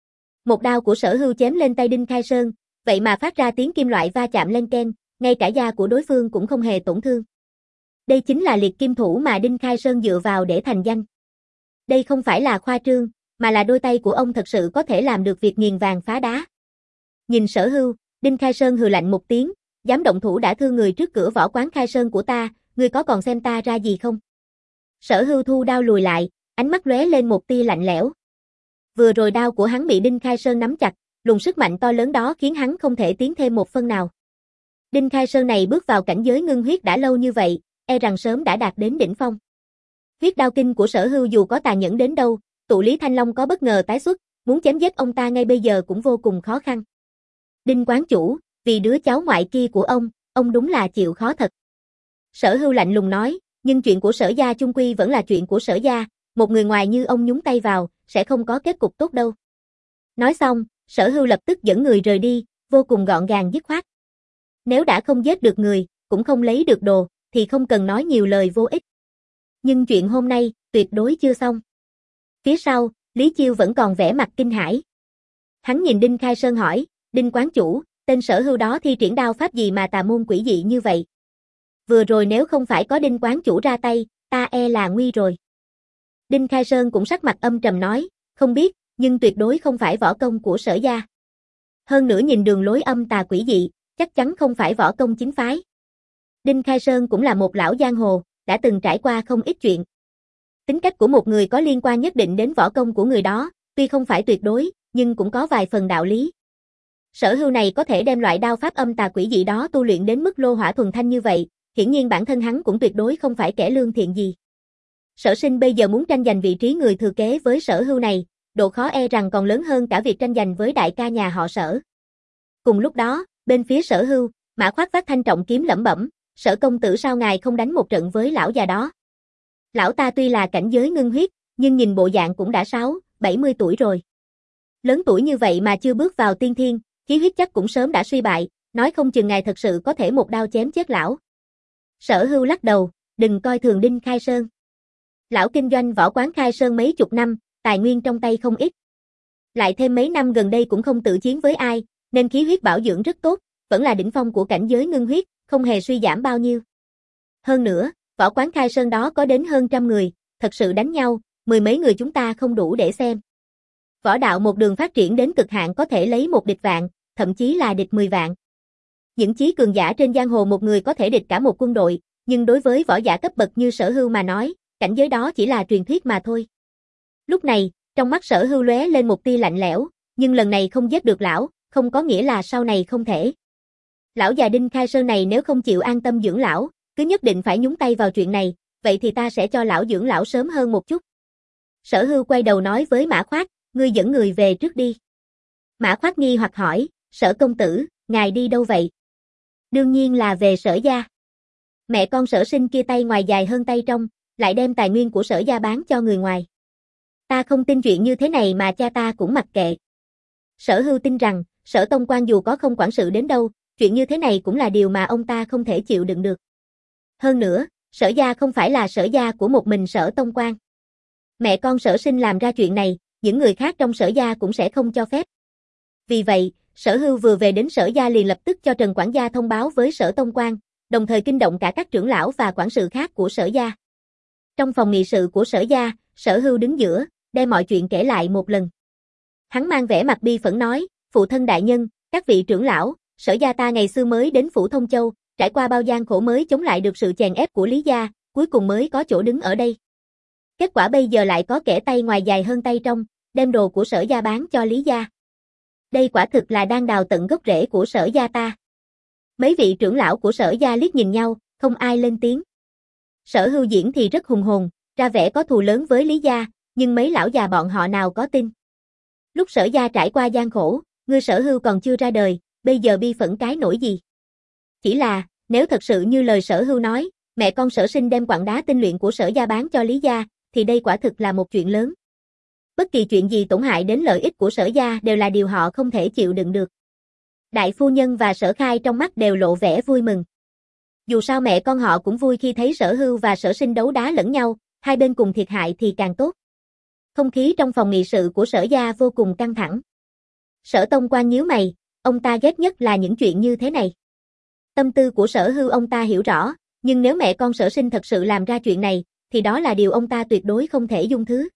Một đao của Sở Hưu chém lên tay Đinh Khai Sơn, vậy mà phát ra tiếng kim loại va chạm len keng, ngay cả da của đối phương cũng không hề tổn thương. Đây chính là liệt kim thủ mà Đinh Khai Sơn dựa vào để thành danh. Đây không phải là khoa trương, mà là đôi tay của ông thật sự có thể làm được việc nghiền vàng phá đá. Nhìn Sở Hưu, Đinh Khai Sơn hừ lạnh một tiếng, dám động thủ đã thương người trước cửa võ quán Khai Sơn của ta, ngươi có còn xem ta ra gì không? Sở Hưu thu đao lùi lại, ánh mắt lóe lên một tia lạnh lẽo. Vừa rồi đao của hắn bị Đinh Khai Sơn nắm chặt, luồng sức mạnh to lớn đó khiến hắn không thể tiến thêm một phân nào. Đinh Khai Sơn này bước vào cảnh giới ngưng huyết đã lâu như vậy, e rằng sớm đã đạt đến đỉnh phong. Huyết đao kinh của Sở Hưu dù có tàn nhẫn đến đâu, tụ Lý Thanh Long có bất ngờ tái xuất, muốn chém giết ông ta ngay bây giờ cũng vô cùng khó khăn. Đinh quán chủ, vì đứa cháu ngoại kia của ông, ông đúng là chịu khó thật. Sở Hưu lạnh lùng nói, nhưng chuyện của Sở gia chung quy vẫn là chuyện của Sở gia, một người ngoài như ông nhúng tay vào, sẽ không có kết cục tốt đâu. Nói xong, Sở Hưu lập tức dẫn người rời đi, vô cùng gọn gàng dứt khoát. Nếu đã không giết được người, cũng không lấy được đồ, thì không cần nói nhiều lời vô ích. Nhưng chuyện hôm nay, tuyệt đối chưa xong. Phía sau, Lý Chiêu vẫn còn vẻ mặt kinh hãi. Hắn nhìn Đinh Khai Sơn hỏi, Đinh quán chủ, tên Sở Hưu đó thi triển đao pháp gì mà tà môn quỷ dị như vậy? Vừa rồi nếu không phải có Đinh quán chủ ra tay, ta e là nguy rồi. Đinh Khai Sơn cũng sắc mặt âm trầm nói, không biết, nhưng tuyệt đối không phải võ công của Sở gia. Hơn nữa nhìn đường lối âm tà quỷ dị, chắc chắn không phải võ công chính phái. Đinh Khai Sơn cũng là một lão giang hồ, đã từng trải qua không ít chuyện. Tính cách của một người có liên quan nhất định đến võ công của người đó, tuy không phải tuyệt đối, nhưng cũng có vài phần đạo lý. Sở Hưu này có thể đem loại đao pháp âm tà quỷ dị đó tu luyện đến mức lô hỏa thuần thanh như vậy, hiển nhiên bản thân hắn cũng tuyệt đối không phải kẻ lương thiện gì. Sở Sinh bây giờ muốn tranh giành vị trí người thừa kế với Sở Hưu này, độ khó e rằng còn lớn hơn cả việc tranh giành với đại ca nhà họ Sở. Cùng lúc đó, bên phía Sở Hưu, Mã Khoát vác thanh trọng kiếm lẩm bẩm, Sở công tử sao ngài không đánh một trận với lão già đó? Lão ta tuy là cảnh giới ngưng huyết, nhưng nhìn bộ dạng cũng đã sáu, bảy mươi tuổi rồi. Lớn tuổi như vậy mà chưa bước vào tiên thiên, khí huyết chắc cũng sớm đã suy bại, nói không chừng ngài thật sự có thể một đao chém chết lão. Sở Hưu lắc đầu, đừng coi thường Đinh Khai Sơn. Lão kinh doanh võ quán Khai Sơn mấy chục năm, tài nguyên trong tay không ít. Lại thêm mấy năm gần đây cũng không tự chiến với ai, nên khí huyết bảo dưỡng rất tốt, vẫn là đỉnh phong của cảnh giới ngưng huyết, không hề suy giảm bao nhiêu. Hơn nữa, võ quán Khai Sơn đó có đến hơn trăm người, thật sự đánh nhau, mười mấy người chúng ta không đủ để xem. Võ đạo một đường phát triển đến cực hạn có thể lấy một địch vạn, thậm chí là địch mười vạn. Những chí cường giả trên giang hồ một người có thể địch cả một quân đội, nhưng đối với võ giả cấp bậc như Sở Hưu mà nói, cảnh giới đó chỉ là truyền thuyết mà thôi. Lúc này, trong mắt Sở Hưu lóe lên một tia lạnh lẽo, nhưng lần này không giết được lão, không có nghĩa là sau này không thể. Lão già Đinh Khai Sơn này nếu không chịu an tâm dưỡng lão, cứ nhất định phải nhúng tay vào chuyện này, vậy thì ta sẽ cho lão dưỡng lão sớm hơn một chút. Sở Hưu quay đầu nói với Mã Khoát, ngươi dẫn người về trước đi. Mã Khoát nghi hoặc hỏi, Sở công tử, ngài đi đâu vậy? Đương nhiên là về Sở gia. Mẹ con Sở Sinh kia tay ngoài dài hơn tay trong, lại đem tài nguyên của Sở gia bán cho người ngoài. Ta không tin chuyện như thế này mà cha ta cũng mặc kệ. Sở Hưu tin rằng, Sở Tông Quan dù có không quản sự đến đâu, chuyện như thế này cũng là điều mà ông ta không thể chịu đựng được. Hơn nữa, Sở gia không phải là Sở gia của một mình Sở Tông Quan. Mẹ con Sở Sinh làm ra chuyện này, những người khác trong Sở gia cũng sẽ không cho phép. Vì vậy, Sở Hưu vừa về đến Sở gia liền lập tức cho Trần quản gia thông báo với Sở Tông Quan, đồng thời kinh động cả các trưởng lão và quản sự khác của Sở gia. Trong phòng nghị sự của Sở gia, Sở Hưu đứng giữa, đem mọi chuyện kể lại một lần. Hắn mang vẻ mặt bi phẫn nói, phụ thân đại nhân, các vị trưởng lão, Sở gia ta ngày xưa mới đến phủ Thông Châu, trải qua bao gian khổ mới chống lại được sự chèn ép của Lý gia, cuối cùng mới có chỗ đứng ở đây. Kết quả bây giờ lại có kẻ tay ngoài dài hơn tay trong, đem đồ của Sở gia bán cho Lý gia. Đây quả thực là đang đào tận gốc rễ của Sở gia ta. Mấy vị trưởng lão của Sở gia liếc nhìn nhau, không ai lên tiếng. Sở Hưu diễn thì rất hùng hồn, ra vẻ có thù lớn với Lý gia, nhưng mấy lão già bọn họ nào có tin. Lúc Sở gia trải qua gian khổ, ngươi Sở Hưu còn chưa ra đời, bây giờ bi phẫn cái nỗi gì? Chỉ là, nếu thật sự như lời Sở Hưu nói, mẹ con Sở Sinh đem quặng đá tinh luyện của Sở gia bán cho Lý gia, thì đây quả thực là một chuyện lớn. Bất kỳ chuyện gì tổn hại đến lợi ích của Sở gia đều là điều họ không thể chịu đựng được. Đại phu nhân và Sở Khai trong mắt đều lộ vẻ vui mừng. Dù sao mẹ con họ cũng vui khi thấy Sở Hưu và Sở Sinh đấu đá lẫn nhau, hai bên cùng thiệt hại thì càng tốt. Không khí trong phòng nghị sự của Sở gia vô cùng căng thẳng. Sở Tông Quan nhíu mày, ông ta ghét nhất là những chuyện như thế này. Tâm tư của Sở Hưu ông ta hiểu rõ, nhưng nếu mẹ con Sở Sinh thật sự làm ra chuyện này, thì đó là điều ông ta tuyệt đối không thể dung thứ.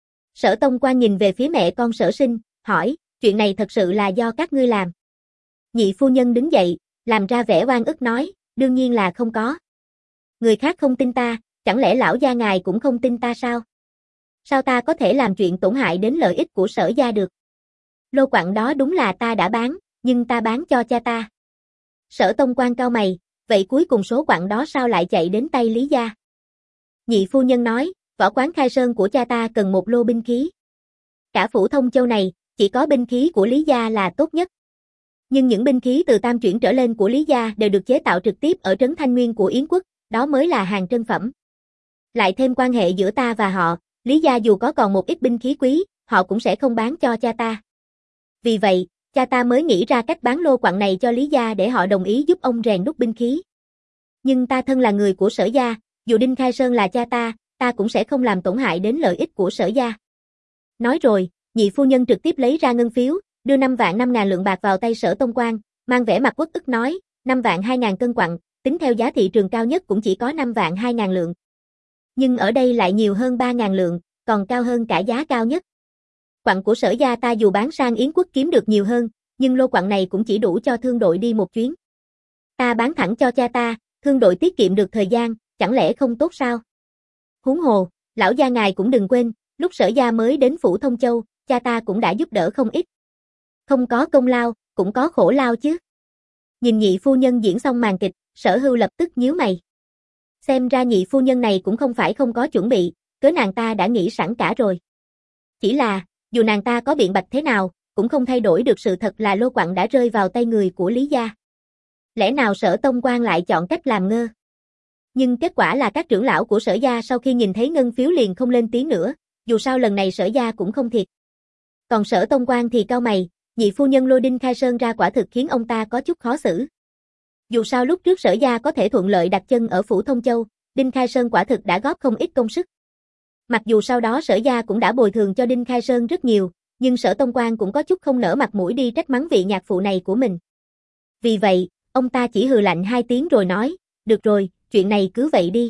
Sở Tông Quan nhìn về phía mẹ con Sở Sinh, hỏi, chuyện này thật sự là do các ngươi làm. Nhị phu nhân đứng dậy, làm ra vẻ oan ức nói, đương nhiên là không có. Người khác không tin ta, chẳng lẽ lão gia ngài cũng không tin ta sao? Sao ta có thể làm chuyện tổn hại đến lợi ích của Sở gia được? Lô quặng đó đúng là ta đã bán, nhưng ta bán cho cha ta. Sở Tông Quan cau mày, vậy cuối cùng số quặng đó sao lại chạy đến tay Lý gia? Nhị phu nhân nói, võ quán Khai Sơn của cha ta cần một lô binh khí. Cả phủ Thông Châu này, chỉ có binh khí của Lý gia là tốt nhất. Nhưng những binh khí từ tam chuyển trở lên của Lý gia đều được chế tạo trực tiếp ở trấn Thanh Nguyên của Yến quốc, đó mới là hàng trân phẩm. Lại thêm quan hệ giữa ta và họ, Lý gia dù có còn một ít binh khí quý, họ cũng sẽ không bán cho cha ta. Vì vậy, cha ta mới nghĩ ra cách bán lô quặng này cho Lý gia để họ đồng ý giúp ông rèn đúc binh khí. Nhưng ta thân là người của Sở gia, dù Đinh Khai Sơn là cha ta, ta cũng sẽ không làm tổn hại đến lợi ích của Sở gia. Nói rồi, nhị phu nhân trực tiếp lấy ra ngân phiếu, đưa năm vạn năm ngàn lượng bạc vào tay Sở Tông Quan, mang vẻ mặt uất ức nói, năm vạn hai ngàn cân quặng, tính theo giá thị trường cao nhất cũng chỉ có năm vạn hai ngàn lượng. Nhưng ở đây lại nhiều hơn ba ngàn lượng, còn cao hơn cả giá cao nhất. Quặng của Sở gia ta dù bán sang Yến quốc kiếm được nhiều hơn, nhưng lô quặng này cũng chỉ đủ cho thương đội đi một chuyến. Ta bán thẳng cho cha ta, thương đội tiết kiệm được thời gian, chẳng lẽ không tốt sao? Huống hồ, lão gia ngài cũng đừng quên, lúc Sở gia mới đến phủ Thông Châu, cha ta cũng đã giúp đỡ không ít. Không có công lao, cũng có khổ lao chứ. Nhìn nhị phu nhân diễn xong màn kịch, Sở Hưu lập tức nhíu mày. Xem ra nhị phu nhân này cũng không phải không có chuẩn bị, cớ nàng ta đã nghĩ sẵn cả rồi. Chỉ là, dù nàng ta có biện bạch thế nào, cũng không thay đổi được sự thật là Lô Quặng đã rơi vào tay người của Lý gia. Lẽ nào Sở Tông Quan lại chọn cách làm ngơ? Nhưng kết quả là các trưởng lão của Sở gia sau khi nhìn thấy ngân phiếu liền không lên tiếng nữa, dù sao lần này Sở gia cũng không thiệt. Còn Sở Tông Quan thì cau mày, nhị phu nhân lôi Đinh Khai Sơn ra quả thực khiến ông ta có chút khó xử. Dù sao lúc trước Sở gia có thể thuận lợi đặt chân ở phủ Thông Châu, Đinh Khai Sơn quả thực đã góp không ít công sức. Mặc dù sau đó Sở gia cũng đã bồi thường cho Đinh Khai Sơn rất nhiều, nhưng Sở Tông Quan cũng có chút không nỡ mặt mũi đi trách mắng vị nhạc phụ này của mình. Vì vậy, ông ta chỉ hừ lạnh hai tiếng rồi nói, được rồi, chuyện này cứ vậy đi.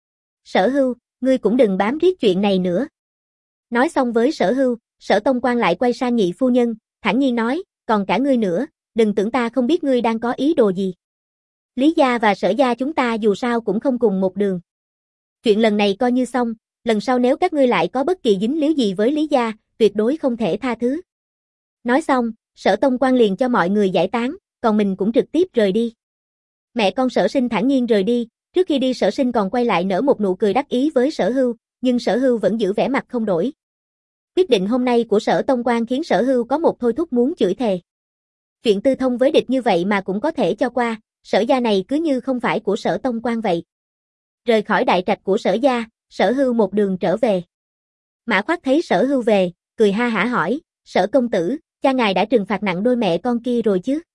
Sở Hưu, ngươi cũng đừng bám riết chuyện này nữa. Nói xong với Sở Hưu, Sở Tông Quan lại quay sang nhị phu nhân, thản nhiên nói, còn cả ngươi nữa, đừng tưởng ta không biết ngươi đang có ý đồ gì. Lý gia và Sở gia chúng ta dù sao cũng không cùng một đường. Chuyện lần này coi như xong, lần sau nếu các ngươi lại có bất kỳ dính líu gì với Lý gia, tuyệt đối không thể tha thứ. Nói xong, Sở Tông Quan liền cho mọi người giải tán, còn mình cũng trực tiếp rời đi. Mẹ con Sở Sinh thản nhiên rời đi, trước khi đi Sở Sinh còn quay lại nở một nụ cười đắc ý với Sở Hưu, nhưng Sở Hưu vẫn giữ vẻ mặt không đổi. Quyết định hôm nay của Sở Tông Quan khiến Sở Hưu có một thôi thúc muốn chửi thề. Chuyện tư thông với địch như vậy mà cũng có thể cho qua, Sở gia này cứ như không phải của Sở Tông Quan vậy. Rời khỏi đại trạch của Sở gia, Sở Hưu một đường trở về. Mã Khoát thấy Sở Hưu về, cười ha hả hỏi, Sở công tử, cha ngài đã trừng phạt nặng đôi mẹ con kia rồi chứ?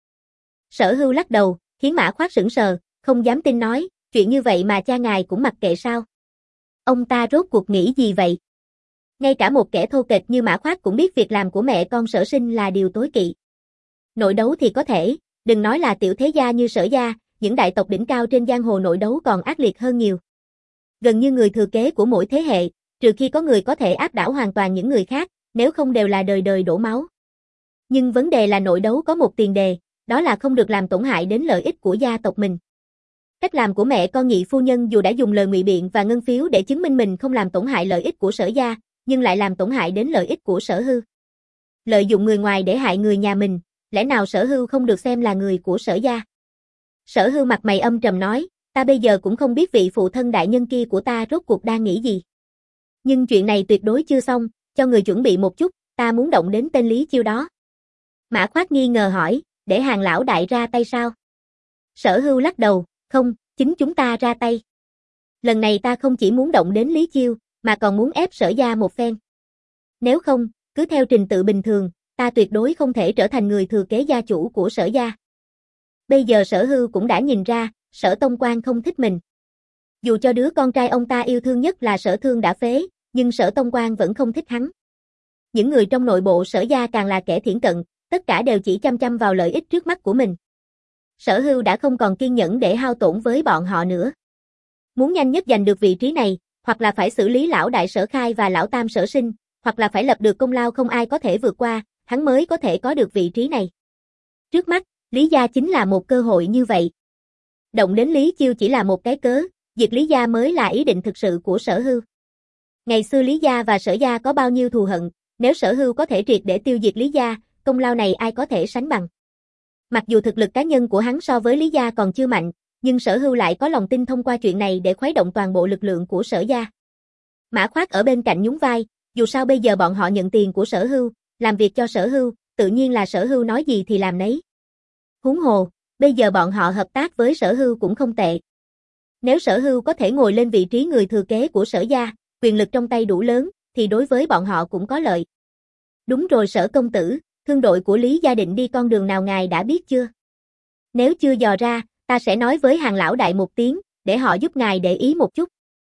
Sở Hưu lắc đầu, khiến Mã Khoát sững sờ, không dám tin nói, chuyện như vậy mà cha ngài cũng mặc kệ sao? Ông ta rốt cuộc nghĩ gì vậy? Ngay cả một kẻ thô kệch như Mã Khoát cũng biết việc làm của mẹ con Sở Sinh là điều tối kỵ. Nội đấu thì có thể, đừng nói là tiểu thế gia như Sở gia, những đại tộc đỉnh cao trên giang hồ nội đấu còn ác liệt hơn nhiều. Gần như người thừa kế của mỗi thế hệ, trừ khi có người có thể áp đảo hoàn toàn những người khác, nếu không đều là đời đời đổ máu. Nhưng vấn đề là nội đấu có một tiền đề, đó là không được làm tổn hại đến lợi ích của gia tộc mình. Cách làm của mẹ con nhị phu nhân dù đã dùng lời ngụy biện và ngân phiếu để chứng minh mình không làm tổn hại lợi ích của Sở gia, nhưng lại làm tổn hại đến lợi ích của Sở Hưu. Lợi dụng người ngoài để hại người nhà mình, lẽ nào Sở Hưu không được xem là người của Sở gia? Sở Hưu mặt mày âm trầm nói, ta bây giờ cũng không biết vị phụ thân đại nhân kia của ta rốt cuộc đang nghĩ gì. Nhưng chuyện này tuyệt đối chưa xong, cho người chuẩn bị một chút, ta muốn động đến tên Lý Chiêu đó. Mã Khoát nghi ngờ hỏi, để Hàng lão đại ra tay sao? Sở Hưu lắc đầu, không, chính chúng ta ra tay. Lần này ta không chỉ muốn động đến Lý Chiêu, mà còn muốn ép Sở gia một phen. Nếu không, cứ theo trình tự bình thường, ta tuyệt đối không thể trở thành người thừa kế gia chủ của Sở gia. Bây giờ Sở Hưu cũng đã nhìn ra, Sở Tông Quan không thích mình. Dù cho đứa con trai ông ta yêu thương nhất là Sở Thương đã phế, nhưng Sở Tông Quan vẫn không thích hắn. Những người trong nội bộ Sở gia càng là kẻ thiển cận, tất cả đều chỉ chăm chăm vào lợi ích trước mắt của mình. Sở Hưu đã không còn kiên nhẫn để hao tổn với bọn họ nữa. Muốn nhanh nhất giành được vị trí này, hoặc là phải xử lý lão đại Sở Khai và lão tam Sở Sinh, hoặc là phải lập được công lao không ai có thể vượt qua, hắn mới có thể có được vị trí này. Trước mắt, Lý gia chính là một cơ hội như vậy. Động đến Lý Chiêu chỉ là một cái cớ, diệt Lý gia mới là ý định thực sự của Sở Hưu. Ngày xưa Lý gia và Sở gia có bao nhiêu thù hận, nếu Sở Hưu có thể triệt để tiêu diệt Lý gia, công lao này ai có thể sánh bằng. Mặc dù thực lực cá nhân của hắn so với Lý gia còn chưa mạnh, nhưng Sở Hưu lại có lòng tin thông qua chuyện này để khuấy động toàn bộ lực lượng của Sở gia. Mã Khoát ở bên cạnh nhún vai, dù sao bây giờ bọn họ nhận tiền của Sở Hưu, làm việc cho Sở Hưu, tự nhiên là Sở Hưu nói gì thì làm nấy. Huống hồ, bây giờ bọn họ hợp tác với Sở Hưu cũng không tệ. Nếu Sở Hưu có thể ngồi lên vị trí người thừa kế của Sở gia, quyền lực trong tay đủ lớn, thì đối với bọn họ cũng có lợi. Đúng rồi Sở công tử, thương đội của Lý gia định đi con đường nào ngài đã biết chưa? Nếu chưa dò ra, ta sẽ nói với Hàng lão đại một tiếng, để họ giúp ngài để ý một chút.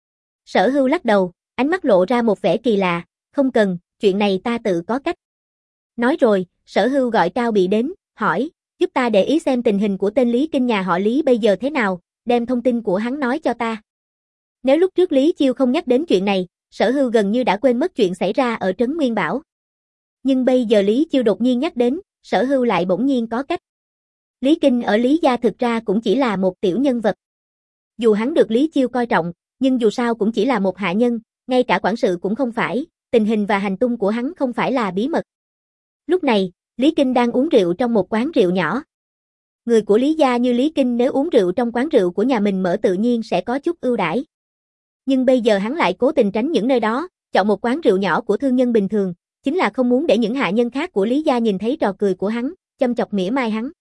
Sở Hưu lắc đầu, ánh mắt lộ ra một vẻ kỳ lạ, không cần, chuyện này ta tự có cách. Nói rồi, Sở Hưu gọi Cao Bị đến, hỏi, giúp ta để ý xem tình hình của tên Lý Kinh nhà họ Lý bây giờ thế nào, đem thông tin của hắn nói cho ta. Nếu lúc trước Lý Chiêu không nhắc đến chuyện này, Sở Hưu gần như đã quên mất chuyện xảy ra ở Trấn Nguyên Bảo. Nhưng bây giờ Lý Chiêu đột nhiên nhắc đến, Sở Hưu lại bỗng nhiên có cách. Lý Kinh ở Lý gia thực ra cũng chỉ là một tiểu nhân vật. Dù hắn được Lý Chiêu coi trọng, nhưng dù sao cũng chỉ là một hạ nhân, ngay cả quản sự cũng không phải, tình hình và hành tung của hắn không phải là bí mật. Lúc này, Lý Kinh đang uống rượu trong một quán rượu nhỏ. Người của Lý gia như Lý Kinh nếu uống rượu trong quán rượu của nhà mình mở tự nhiên sẽ có chút ưu đãi. Nhưng bây giờ hắn lại cố tình tránh những nơi đó, chọn một quán rượu nhỏ của thương nhân bình thường, chính là không muốn để những hạ nhân khác của Lý gia nhìn thấy trò cười của hắn, châm chọc mỉa mai hắn.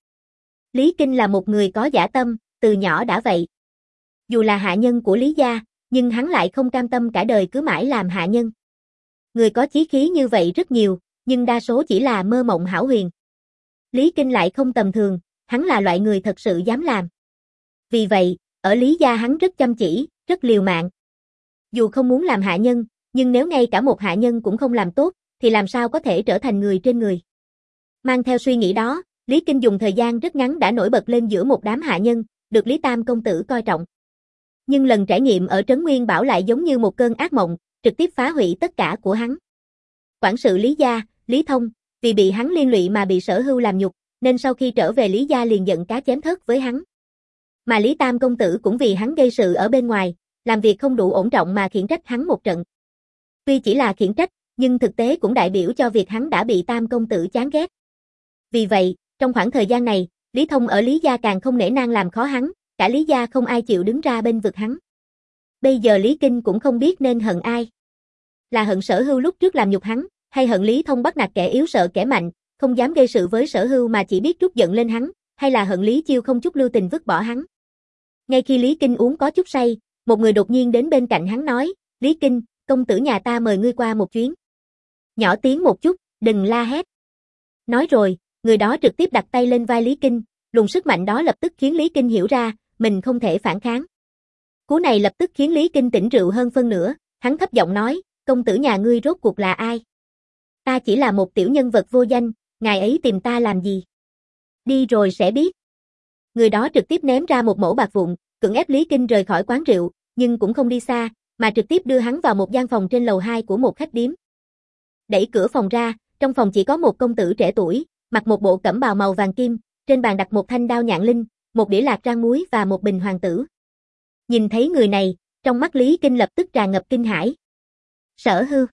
Lý Kinh là một người có dã tâm, từ nhỏ đã vậy. Dù là hạ nhân của Lý gia, nhưng hắn lại không cam tâm cả đời cứ mãi làm hạ nhân. Người có chí khí như vậy rất nhiều, nhưng đa số chỉ là mơ mộng hão huyền. Lý Kinh lại không tầm thường, hắn là loại người thật sự dám làm. Vì vậy, ở Lý gia hắn rất chăm chỉ, rất liều mạng. Dù không muốn làm hạ nhân, nhưng nếu ngay cả một hạ nhân cũng không làm tốt, thì làm sao có thể trở thành người trên người. Mang theo suy nghĩ đó, Lý Kinh dùng thời gian rất ngắn đã nổi bật lên giữa một đám hạ nhân, được Lý Tam công tử coi trọng. Nhưng lần trải nghiệm ở Trấn Nguyên Bảo lại giống như một cơn ác mộng, trực tiếp phá hủy tất cả của hắn. Quản sự Lý gia, Lý Thông, vì bị hắn liên lụy mà bị Sở Hưu làm nhục, nên sau khi trở về Lý gia liền giận cá chém thớt với hắn. Mà Lý Tam công tử cũng vì hắn gây sự ở bên ngoài, làm việc không đủ ổn trọng mà khiển trách hắn một trận. Tuy chỉ là khiển trách, nhưng thực tế cũng đại biểu cho việc hắn đã bị Tam công tử chán ghét. Vì vậy, trong khoảng thời gian này, Lý Thông ở Lý gia càng không nể nang làm khó hắn, cả Lý gia không ai chịu đứng ra bên vực hắn. Bây giờ Lý Kinh cũng không biết nên hận ai. Là hận Sở Hưu lúc trước làm nhục hắn, hay hận Lý Thông bắt nạt kẻ yếu sợ kẻ mạnh, không dám gây sự với Sở Hưu mà chỉ biết trút giận lên hắn, hay là hận Lý Chiêu không chút lưu tình vứt bỏ hắn. Ngay khi Lý Kinh uống có chút say, một người đột nhiên đến bên cạnh hắn nói, Lý Kinh, công tử nhà ta mời ngươi qua một chuyến. Nhỏ tiếng một chút, đừng la hét. Nói rồi, người đó trực tiếp đặt tay lên vai Lý Kinh, luồng sức mạnh đó lập tức khiến Lý Kinh hiểu ra, mình không thể phản kháng. Cú này lập tức khiến Lý Kinh tỉnh rượu hơn phân nửa, hắn thấp giọng nói, công tử nhà ngươi rốt cuộc là ai? Ta chỉ là một tiểu nhân vật vô danh, ngài ấy tìm ta làm gì? Đi rồi sẽ biết. Người đó trực tiếp ném ra một mẩu bạc vụn, cưỡng ép Lý Kinh rời khỏi quán rượu, nhưng cũng không đi xa, mà trực tiếp đưa hắn vào một gian phòng trên lầu hai của một khách điếm. Đẩy cửa phòng ra, trong phòng chỉ có một công tử trẻ tuổi, mặc một bộ cẩm bào màu vàng kim, trên bàn đặt một thanh đao nhạn linh, một đĩa lạc rang muối và một bình hoàng tử. Nhìn thấy người này, trong mắt Lý Kinh lập tức tràn ngập kinh hãi. Sở Hưu.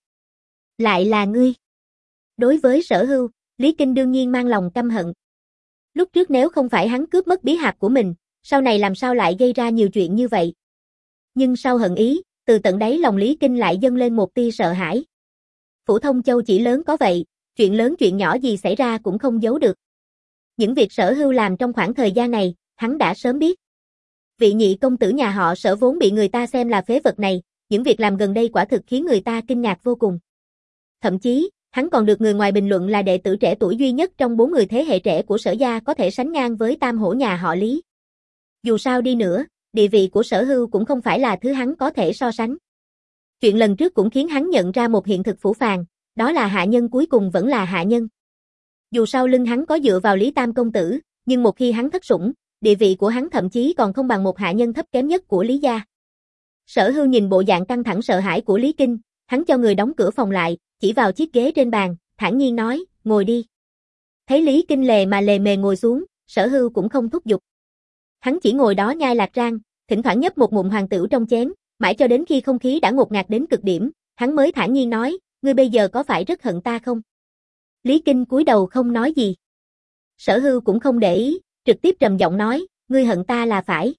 Lại là ngươi. Đối với Sở Hưu, Lý Kinh đương nhiên mang lòng căm hận. Lúc trước nếu không phải hắn cướp mất bí hạp của mình, sau này làm sao lại gây ra nhiều chuyện như vậy. Nhưng sau hận ý, từ tận đáy lòng Lý Kinh lại dâng lên một tia sợ hãi. Phổ thông châu chỉ lớn có vậy, chuyện lớn chuyện nhỏ gì xảy ra cũng không giấu được. Những việc Sở Hưu làm trong khoảng thời gian này, hắn đã sớm biết. Vị nhị công tử nhà họ Sở vốn bị người ta xem là phế vật này, những việc làm gần đây quả thực khiến người ta kinh ngạc vô cùng. Thậm chí, hắn còn được người ngoài bình luận là đệ tử trẻ tuổi duy nhất trong bốn người thế hệ trẻ của Sở gia có thể sánh ngang với tam hổ nhà họ Lý. Dù sao đi nữa, địa vị của Sở Hưu cũng không phải là thứ hắn có thể so sánh. Chuyện lần trước cũng khiến hắn nhận ra một hiện thực phũ phàng, đó là hạ nhân cuối cùng vẫn là hạ nhân. Dù sau lưng hắn có dựa vào Lý Tam công tử, nhưng một khi hắn thất sủng, địa vị của hắn thậm chí còn không bằng một hạ nhân thấp kém nhất của Lý gia. Sở Hưu nhìn bộ dạng căng thẳng sợ hãi của Lý Kinh, hắn cho người đóng cửa phòng lại, chỉ vào chiếc ghế trên bàn, thản nhiên nói, ngồi đi. Thấy Lý Kinh lề mà lề mề ngồi xuống, Sở Hưu cũng không thúc giục. Hắn chỉ ngồi đó nhai lạc rang, thỉnh thoảng nhấp một ngụm hoàng tửu trong chén, mãi cho đến khi không khí đã ngột ngạt đến cực điểm, hắn mới thản nhiên nói, ngươi bây giờ có phải rất hận ta không? Lý Kinh cúi đầu không nói gì. Sở Hưu cũng không để ý, trực tiếp trầm giọng nói, ngươi hận ta là phải.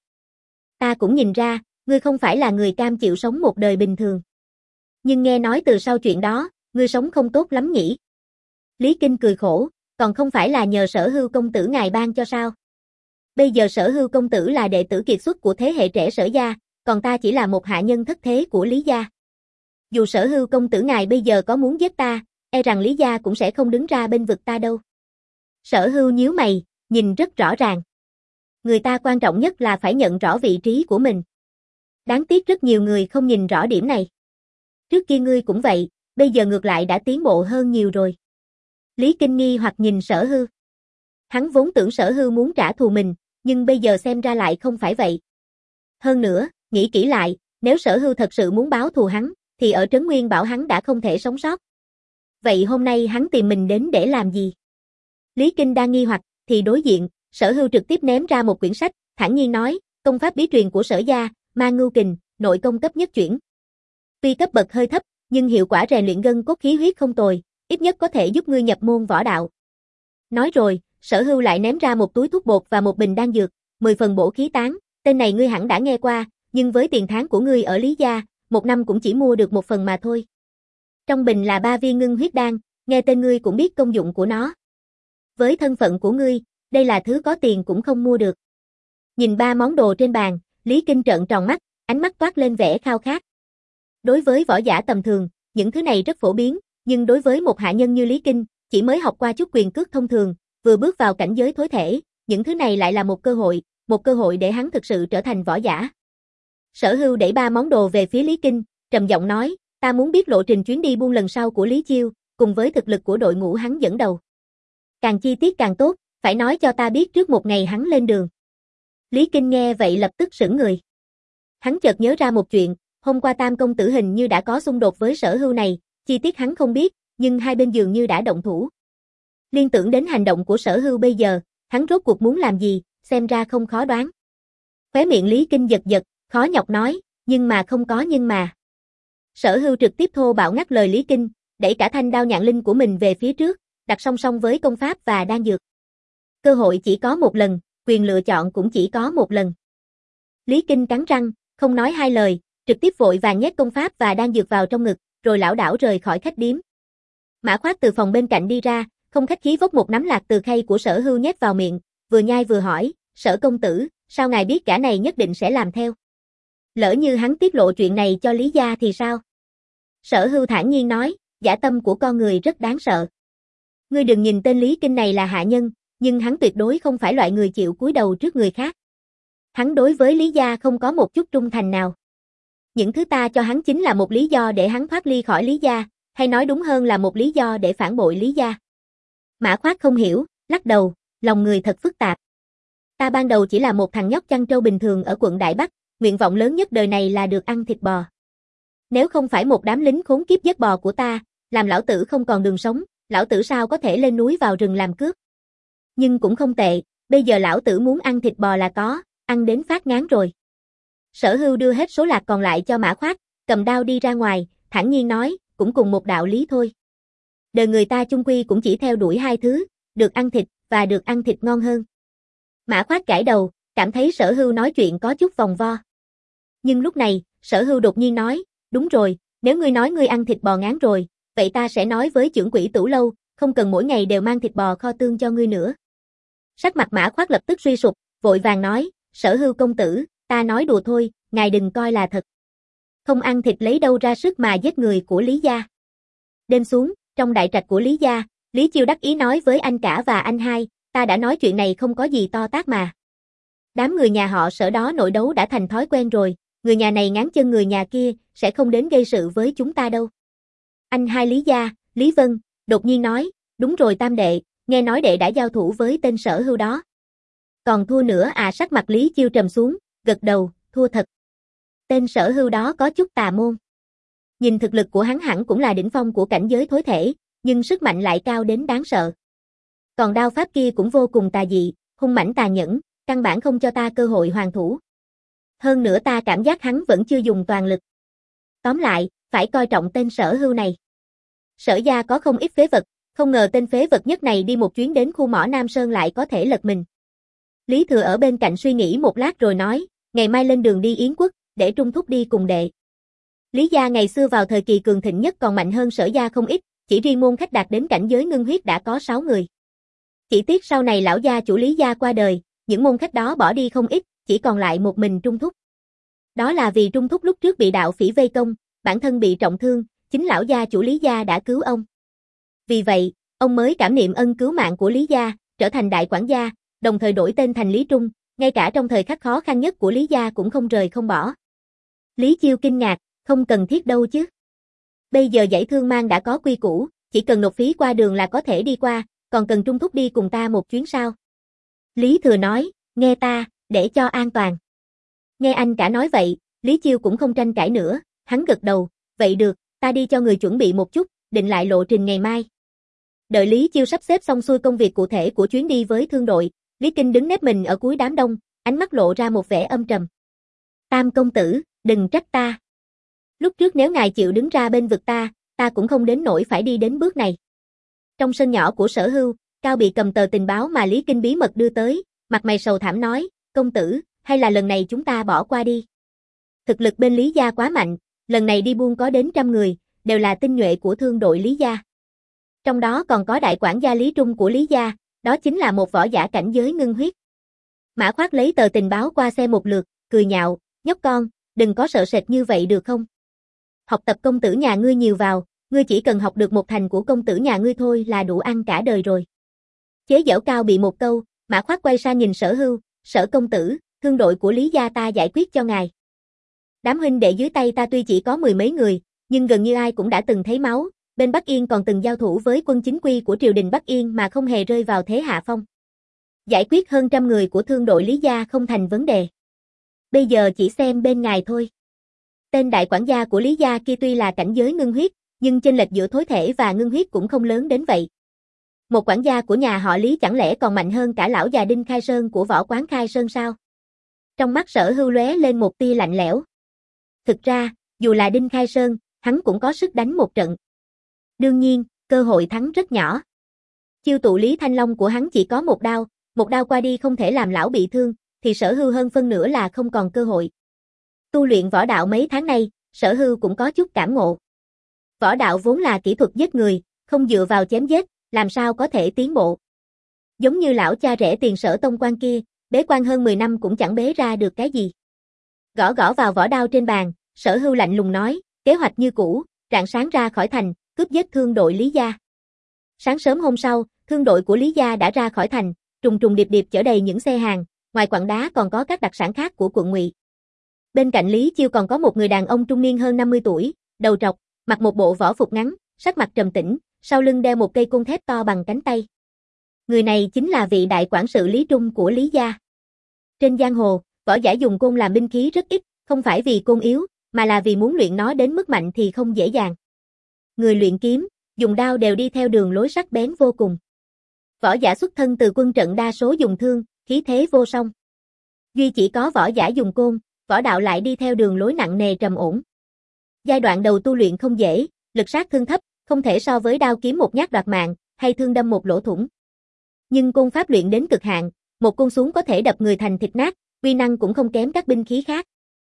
Ta cũng nhìn ra, ngươi không phải là người cam chịu sống một đời bình thường. Nhưng nghe nói từ sau chuyện đó, ngươi sống không tốt lắm nhỉ? Lý Kinh cười khổ, còn không phải là nhờ Sở Hưu công tử ngài ban cho sao? Bây giờ Sở Hưu công tử là đệ tử kiệt xuất của thế hệ trẻ Sở gia, còn ta chỉ là một hạ nhân thất thế của Lý gia. Dù Sở Hưu công tử ngài bây giờ có muốn giết ta, e rằng Lý gia cũng sẽ không đứng ra bên vực ta đâu. Sở Hưu nhíu mày, nhìn rất rõ ràng. Người ta quan trọng nhất là phải nhận rõ vị trí của mình. Đáng tiếc rất nhiều người không nhìn rõ điểm này. Trước kia ngươi cũng vậy, bây giờ ngược lại đã tiến bộ hơn nhiều rồi. Lý Kinh nghi hoặc nhìn Sở Hưu. Hắn vốn tưởng Sở Hưu muốn trả thù mình, nhưng bây giờ xem ra lại không phải vậy. Hơn nữa, nghĩ kỹ lại, nếu Sở Hưu thật sự muốn báo thù hắn, thì ở Trấn Nguyên Bảo hắn đã không thể sống sót. Vậy hôm nay hắn tìm mình đến để làm gì? Lý Kinh đang nghi hoặc, thì đối diện, Sở Hưu trực tiếp ném ra một quyển sách, thản nhiên nói, công pháp bí truyền của Sở gia, Ma Ngưu Kình, nội công cấp nhất chuyển. Tuy cấp bậc hơi thấp, nhưng hiệu quả rèn luyện gân cốt khí huyết không tồi, ít nhất có thể giúp ngươi nhập môn võ đạo. Nói rồi, Sở Hưu lại ném ra một túi thuốc bột và một bình đan dược, mười phần bổ khí tán, tên này ngươi hẳn đã nghe qua, nhưng với tiền tháng của ngươi ở Lý gia, một năm cũng chỉ mua được một phần mà thôi. Trong bình là ba viên ngưng huyết đan, nghe tên ngươi cũng biết công dụng của nó. Với thân phận của ngươi, đây là thứ có tiền cũng không mua được. Nhìn ba món đồ trên bàn, Lý Kinh trợn tròn mắt, ánh mắt toát lên vẻ khao khát. Đối với võ giả tầm thường, những thứ này rất phổ biến, nhưng đối với một hạ nhân như Lý Kinh, chỉ mới học qua chút quyền cước thông thường, vừa bước vào cảnh giới thối thể, những thứ này lại là một cơ hội, một cơ hội để hắn thực sự trở thành võ giả. Sở Hưu đẩy ba món đồ về phía Lý Kinh, trầm giọng nói, ta muốn biết lộ trình chuyến đi buôn lần sau của Lý Chiêu, cùng với thực lực của đội ngũ hắn dẫn đầu. Càng chi tiết càng tốt, phải nói cho ta biết trước một ngày hắn lên đường. Lý Kinh nghe vậy lập tức sững người. Hắn chợt nhớ ra một chuyện, hôm qua Tam công tử hình như đã có xung đột với Sở Hưu này, chi tiết hắn không biết, nhưng hai bên dường như đã động thủ. Liên tưởng đến hành động của Sở Hưu bây giờ, hắn rốt cuộc muốn làm gì, xem ra không khó đoán. Khóe miệng Lý Kinh giật giật, khó nhọc nói, nhưng mà không có nhưng mà. Sở Hưu trực tiếp thô bạo ngắt lời Lý Kinh, đẩy cả thanh đao nhạn linh của mình về phía trước, đặt song song với công pháp và đan dược. Cơ hội chỉ có một lần, quyền lựa chọn cũng chỉ có một lần. Lý Kinh cắn răng, không nói hai lời, trực tiếp vội vàng nhét công pháp và đan dược vào trong ngực, rồi lảo đảo rời khỏi khách điếm. Mã Khoát từ phòng bên cạnh đi ra, không khách khí vốc một nắm lạc từ khay của Sở Hưu nhét vào miệng, vừa nhai vừa hỏi, Sở công tử, sao ngài biết gã này nhất định sẽ làm theo? Lỡ như hắn tiết lộ chuyện này cho Lý gia thì sao? Sở Hưu thản nhiên nói, dã tâm của con người rất đáng sợ. Ngươi đừng nhìn tên Lý Kinh này là hạ nhân, nhưng hắn tuyệt đối không phải loại người chịu cúi đầu trước người khác. Hắn đối với Lý gia không có một chút trung thành nào. Những thứ ta cho hắn chính là một lý do để hắn thoát ly khỏi Lý gia, hay nói đúng hơn là một lý do để phản bội Lý gia. Mã Khoát không hiểu, lắc đầu, lòng người thật phức tạp. Ta ban đầu chỉ là một thằng nhóc chăn trâu bình thường ở quận Đại Bắc, nguyện vọng lớn nhất đời này là được ăn thịt bò. Nếu không phải một đám lính khốn kiếp giết bò của ta, làm lão tử không còn đường sống, lão tử sao có thể lên núi vào rừng làm cướp. Nhưng cũng không tệ, bây giờ lão tử muốn ăn thịt bò là có, ăn đến phát ngán rồi. Sở Hưu đưa hết số lạc còn lại cho Mã Khoát, cầm đao đi ra ngoài, thản nhiên nói, cũng cùng một đạo lý thôi. Đời người ta chung quy cũng chỉ theo đuổi hai thứ, được ăn thịt và được ăn thịt ngon hơn. Mã Khoát gãi đầu, cảm thấy Sở Hưu nói chuyện có chút vòng vo. Nhưng lúc này, Sở Hưu đột nhiên nói, đúng rồi, nếu ngươi nói ngươi ăn thịt bò ngán rồi, vậy ta sẽ nói với trưởng quỹ Tửu lâu, không cần mỗi ngày đều mang thịt bò kho tương cho ngươi nữa. Sắc mặt Mã Khoát lập tức suy sụp, vội vàng nói, Sở Hưu công tử, ta nói đùa thôi, ngài đừng coi là thật. Không ăn thịt lấy đâu ra sức mà giết người của Lý gia. Đêm xuống, trong đại trạch của Lý gia, Lý Chiêu đắc ý nói với anh cả và anh hai, ta đã nói chuyện này không có gì to tát mà. Đám người nhà họ Sở đó nội đấu đã thành thói quen rồi, người nhà này ngáng chân người nhà kia, sẽ không đến gây sự với chúng ta đâu. Anh hai Lý gia, Lý Vân, đột nhiên nói, đúng rồi tam đệ, nghe nói đệ đã giao thủ với tên Sở Hưu đó. Còn thua nữa à? Sắc mặt Lý Chiêu trầm xuống, gật đầu, thua thật. Tên Sở Hưu đó có chút tà môn. Nhìn thực lực của hắn hẳn cũng là đỉnh phong của cảnh giới thối thể, nhưng sức mạnh lại cao đến đáng sợ. Còn đao pháp kia cũng vô cùng tà dị, hung mãnh tà nhẫn, căn bản không cho ta cơ hội hoàn thủ. Hơn nữa ta cảm giác hắn vẫn chưa dùng toàn lực. Tóm lại, phải coi trọng tên Sở Hưu này. Sở gia có không ít phế vật, không ngờ tên phế vật nhất này đi một chuyến đến khu mỏ Nam Sơn lại có thể lật mình. Lý Thừa ở bên cạnh suy nghĩ một lát rồi nói, ngày mai lên đường đi Yến quốc, để Trung Thúc đi cùng đệ. Lý gia ngày xưa vào thời kỳ cường thịnh nhất còn mạnh hơn Sở gia không ít, chỉ riêng môn khách đạt đến cảnh giới ngưng huyết đã có sáu người. Chỉ tiếc sau này lão gia chủ Lý gia qua đời, những môn khách đó bỏ đi không ít, chỉ còn lại một mình Trung Thúc. Đó là vì Trung Thúc lúc trước bị đạo phỉ vây công, bản thân bị trọng thương, chính lão gia chủ Lý gia đã cứu ông. Vì vậy, ông mới cảm niệm ân cứu mạng của Lý gia, trở thành đại quản gia, đồng thời đổi tên thành Lý Trung, ngay cả trong thời khắc khó khăn nhất của Lý gia cũng không rời không bỏ. Lý Chiêu kinh ngạc, không cần thiết đâu chứ. Bây giờ dãy thương mang đã có quy củ, chỉ cần nộp phí qua đường là có thể đi qua, còn cần Trung Thúc đi cùng ta một chuyến sao? Lý Thừa nói, nghe ta, để cho an toàn. Nghe anh cả nói vậy, Lý Chiêu cũng không tranh cãi nữa, hắn gật đầu, vậy được, ta đi cho người chuẩn bị một chút, định lại lộ trình ngày mai. Đợi Lý Chiêu sắp xếp xong xuôi công việc cụ thể của chuyến đi với thương đội, Lý Kinh đứng nép mình ở cuối đám đông, ánh mắt lộ ra một vẻ âm trầm. Tam công tử, đừng trách ta. Lúc trước nếu ngài chịu đứng ra bên vực ta, ta cũng không đến nỗi phải đi đến bước này. Trong sân nhỏ của Sở Hưu, Cao Bị cầm tờ tình báo mà Lý Kinh bí mật đưa tới, mặt mày sầu thảm nói, công tử, hay là lần này chúng ta bỏ qua đi. Thực lực bên Lý gia quá mạnh, lần này đi buôn có đến trăm người, đều là tinh nhuệ của thương đội Lý gia. Trong đó còn có đại quản gia Lý Trung của Lý gia, đó chính là một võ giả cảnh giới ngưng huyết. Mã Khoát lấy tờ tình báo qua xem một lượt, cười nhạo, nhóc con, đừng có sợ sệt như vậy được không? Học tập công tử nhà ngươi nhiều vào, ngươi chỉ cần học được một thành của công tử nhà ngươi thôi là đủ ăn cả đời rồi. Chế giễu Cao Bị một câu, Mã Khoát quay sang nhìn Sở Hưu, Sở công tử, thương đội của Lý gia ta giải quyết cho ngài. Đám huynh đệ dưới tay ta tuy chỉ có mười mấy người, nhưng gần như ai cũng đã từng thấy máu, bên Bắc Yên còn từng giao thủ với quân chính quy của triều đình Bắc Yên mà không hề rơi vào thế hạ phong. Giải quyết hơn trăm người của thương đội Lý gia không thành vấn đề. Bây giờ chỉ xem bên ngài thôi. Tên đại quản gia của Lý gia kia tuy là cảnh giới ngưng huyết, nhưng chênh lệch giữa thối thể và ngưng huyết cũng không lớn đến vậy. Một quản gia của nhà họ Lý chẳng lẽ còn mạnh hơn cả lão già Đinh Khai Sơn của võ quán Khai Sơn sao? Trong mắt Sở Hưu lóe lên một tia lạnh lẽo. Thực ra, dù là Đinh Khai Sơn, hắn cũng có sức đánh một trận. Đương nhiên, cơ hội thắng rất nhỏ. Chiêu tụ Lý Thanh Long của hắn chỉ có một đao, một đao qua đi không thể làm lão bị thương, thì Sở Hưu hơn phân nửa là không còn cơ hội. Tu luyện võ đạo mấy tháng nay, Sở Hưu cũng có chút cảm ngộ. Võ đạo vốn là kỹ thuật giết người, không dựa vào chém giết, làm sao có thể tiến bộ. Giống như lão cha rẻ tiền Sở Tông Quan kia, bế quan hơn mười năm cũng chẳng bế ra được cái gì. Gõ gõ vào vỏ đao trên bàn, Sở Hưu lạnh lùng nói, kế hoạch như cũ, rạng sáng ra khỏi thành, cướp giết thương đội Lý gia. Sáng sớm hôm sau, thương đội của Lý gia đã ra khỏi thành, trùng trùng điệp điệp chở đầy những xe hàng, ngoài quặng đá còn có các đặc sản khác của quận Ngụy. Bên cạnh Lý Chiêu còn có một người đàn ông trung niên hơn năm mươi tuổi, đầu trọc, mặc một bộ võ phục ngắn, sắc mặt trầm tĩnh, sau lưng đeo một cây côn thép to bằng cánh tay. Người này chính là vị đại quản sự Lý Trung của Lý gia. Trên giang hồ, võ giả dùng côn làm binh khí rất ít, không phải vì côn yếu, mà là vì muốn luyện nó đến mức mạnh thì không dễ dàng. Người luyện kiếm, dùng đao đều đi theo đường lối sắc bén vô cùng. Võ giả xuất thân từ quân trận đa số dùng thương, khí thế vô song. Duy chỉ có võ giả dùng côn, võ đạo lại đi theo đường lối nặng nề trầm ổn. Giai đoạn đầu tu luyện không dễ, lực sát thương thấp, không thể so với đao kiếm một nhát đoạt mạng, hay thương đâm một lỗ thủng. Nhưng côn pháp luyện đến cực hạn, một côn xuống có thể đập người thành thịt nát, uy năng cũng không kém các binh khí khác.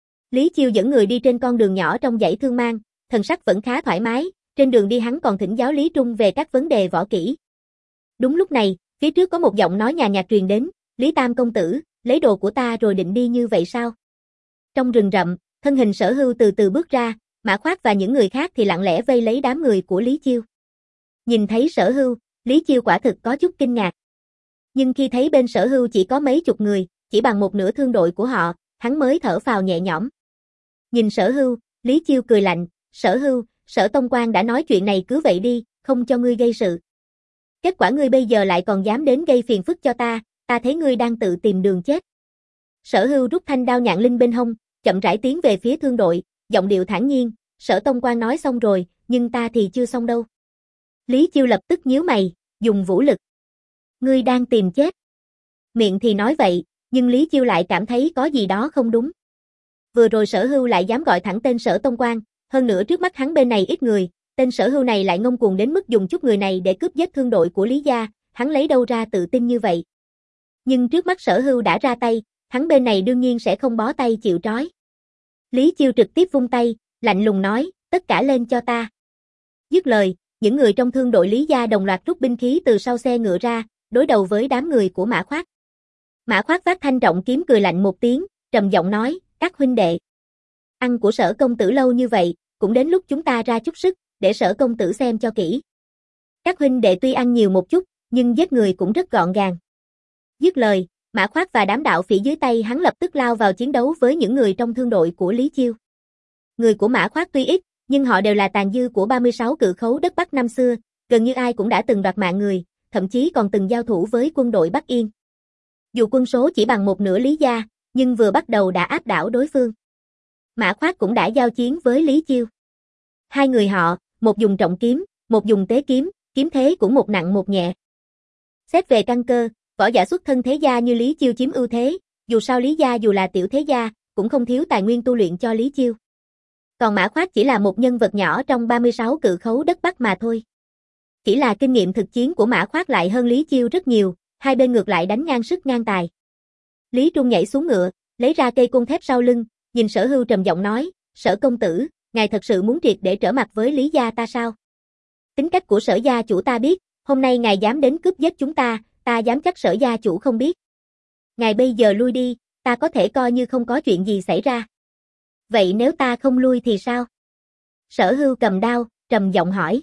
Lý Chiêu dẫn người đi trên con đường nhỏ trong dãy Thương Mang, thần sắc vẫn khá thoải mái, trên đường đi hắn còn thỉnh giáo Lý Trung về các vấn đề võ kỹ. Đúng lúc này, phía trước có một giọng nói nhàn nhạt truyền đến, Lý Tam công tử, lấy đồ của ta rồi định đi như vậy sao? Trong rừng rậm, thân hình Sở Hưu từ từ bước ra, Mã Khoát và những người khác thì lặng lẽ vây lấy đám người của Lý Chiêu. Nhìn thấy Sở Hưu, Lý Chiêu quả thực có chút kinh ngạc. Nhưng khi thấy bên Sở Hưu chỉ có mấy chục người, chỉ bằng một nửa thương đội của họ, hắn mới thở phào nhẹ nhõm. Nhìn Sở Hưu, Lý Chiêu cười lạnh, Sở Hưu, Sở Tông Quan đã nói chuyện này cứ vậy đi, không cho ngươi gây sự. Kết quả ngươi bây giờ lại còn dám đến gây phiền phức cho ta, ta thấy ngươi đang tự tìm đường chết. Sở Hưu rút thanh đao nhạn linh bên hông, chậm rãi tiến về phía thương đội, giọng điệu thản nhiên, Sở Tông Quan nói xong rồi, nhưng ta thì chưa xong đâu. Lý Chiêu lập tức nhíu mày, dùng vũ lực. Ngươi đang tìm chết. Miệng thì nói vậy, nhưng Lý Chiêu lại cảm thấy có gì đó không đúng. Vừa rồi Sở Hưu lại dám gọi thẳng tên Sở Tông Quan, hơn nữa trước mắt hắn bên này ít người, tên Sở Hưu này lại ngông cuồng đến mức dùng chút người này để cướp giết thương đội của Lý gia, hắn lấy đâu ra tự tin như vậy. Nhưng trước mắt Sở Hưu đã ra tay, hắn bên này đương nhiên sẽ không bó tay chịu trói. Lý Chiêu trực tiếp vung tay, lạnh lùng nói, tất cả lên cho ta. Dứt lời, những người trong thương đội Lý gia đồng loạt rút binh khí từ sau xe ngựa ra, đối đầu với đám người của Mã Khoát. Mã Khoát vác thanh trọng kiếm cười lạnh một tiếng, trầm giọng nói, các huynh đệ. Ăn của Sở công tử lâu như vậy, cũng đến lúc chúng ta ra chút sức, để Sở công tử xem cho kỹ. Các huynh đệ tuy ăn nhiều một chút, nhưng giết người cũng rất gọn gàng. Dứt lời, Mã Khoát và đám đạo phỉ dưới tay hắn lập tức lao vào chiến đấu với những người trong thương đội của Lý Chiêu. Người của Mã Khoát tuy ít, nhưng họ đều là tàn dư của ba mươi sáu cự khấu đất Bắc năm xưa, gần như ai cũng đã từng đoạt mạng người, thậm chí còn từng giao thủ với quân đội Bắc Yên. Dù quân số chỉ bằng một nửa Lý gia, nhưng vừa bắt đầu đã áp đảo đối phương. Mã Khoát cũng đã giao chiến với Lý Chiêu. Hai người họ, một dùng trọng kiếm, một dùng tế kiếm, kiếm thế cũng một nặng một nhẹ. Xét về căn cơ, võ giả xuất thân thế gia như Lý Chiêu chiếm ưu thế, Dù sao Lý gia dù là tiểu thế gia, cũng không thiếu tài nguyên tu luyện cho Lý Chiêu. Còn Mã Khoát chỉ là một nhân vật nhỏ trong ba mươi sáu cự khấu đất Bắc mà thôi. Chỉ là kinh nghiệm thực chiến của Mã Khoát lại hơn Lý Chiêu rất nhiều, hai bên ngược lại đánh ngang sức ngang tài. Lý Trung nhảy xuống ngựa, lấy ra cây côn thép sau lưng, nhìn Sở Hưu trầm giọng nói, Sở công tử, ngài thật sự muốn triệt để trở mặt với Lý gia ta sao? Tính cách của Sở gia chủ ta biết, hôm nay ngài dám đến cướp giết chúng ta, ta dám chắc Sở gia chủ không biết. Ngài bây giờ lui đi, ta có thể coi như không có chuyện gì xảy ra. Vậy nếu ta không lui thì sao? Sở Hưu cầm đao, trầm giọng hỏi.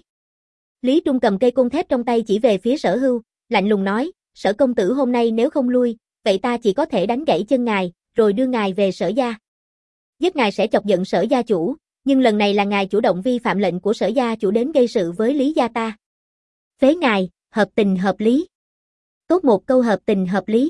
Lý Trung cầm cây côn thép trong tay chỉ về phía Sở Hưu, lạnh lùng nói, Sở công tử hôm nay nếu không lui, vậy ta chỉ có thể đánh gãy chân ngài, rồi đưa ngài về Sở gia. Giết ngài sẽ chọc giận Sở gia chủ, nhưng lần này là ngài chủ động vi phạm lệnh của Sở gia chủ đến gây sự với Lý gia ta. Phế ngài, hợp tình hợp lý. Tốt một câu hợp tình hợp lý.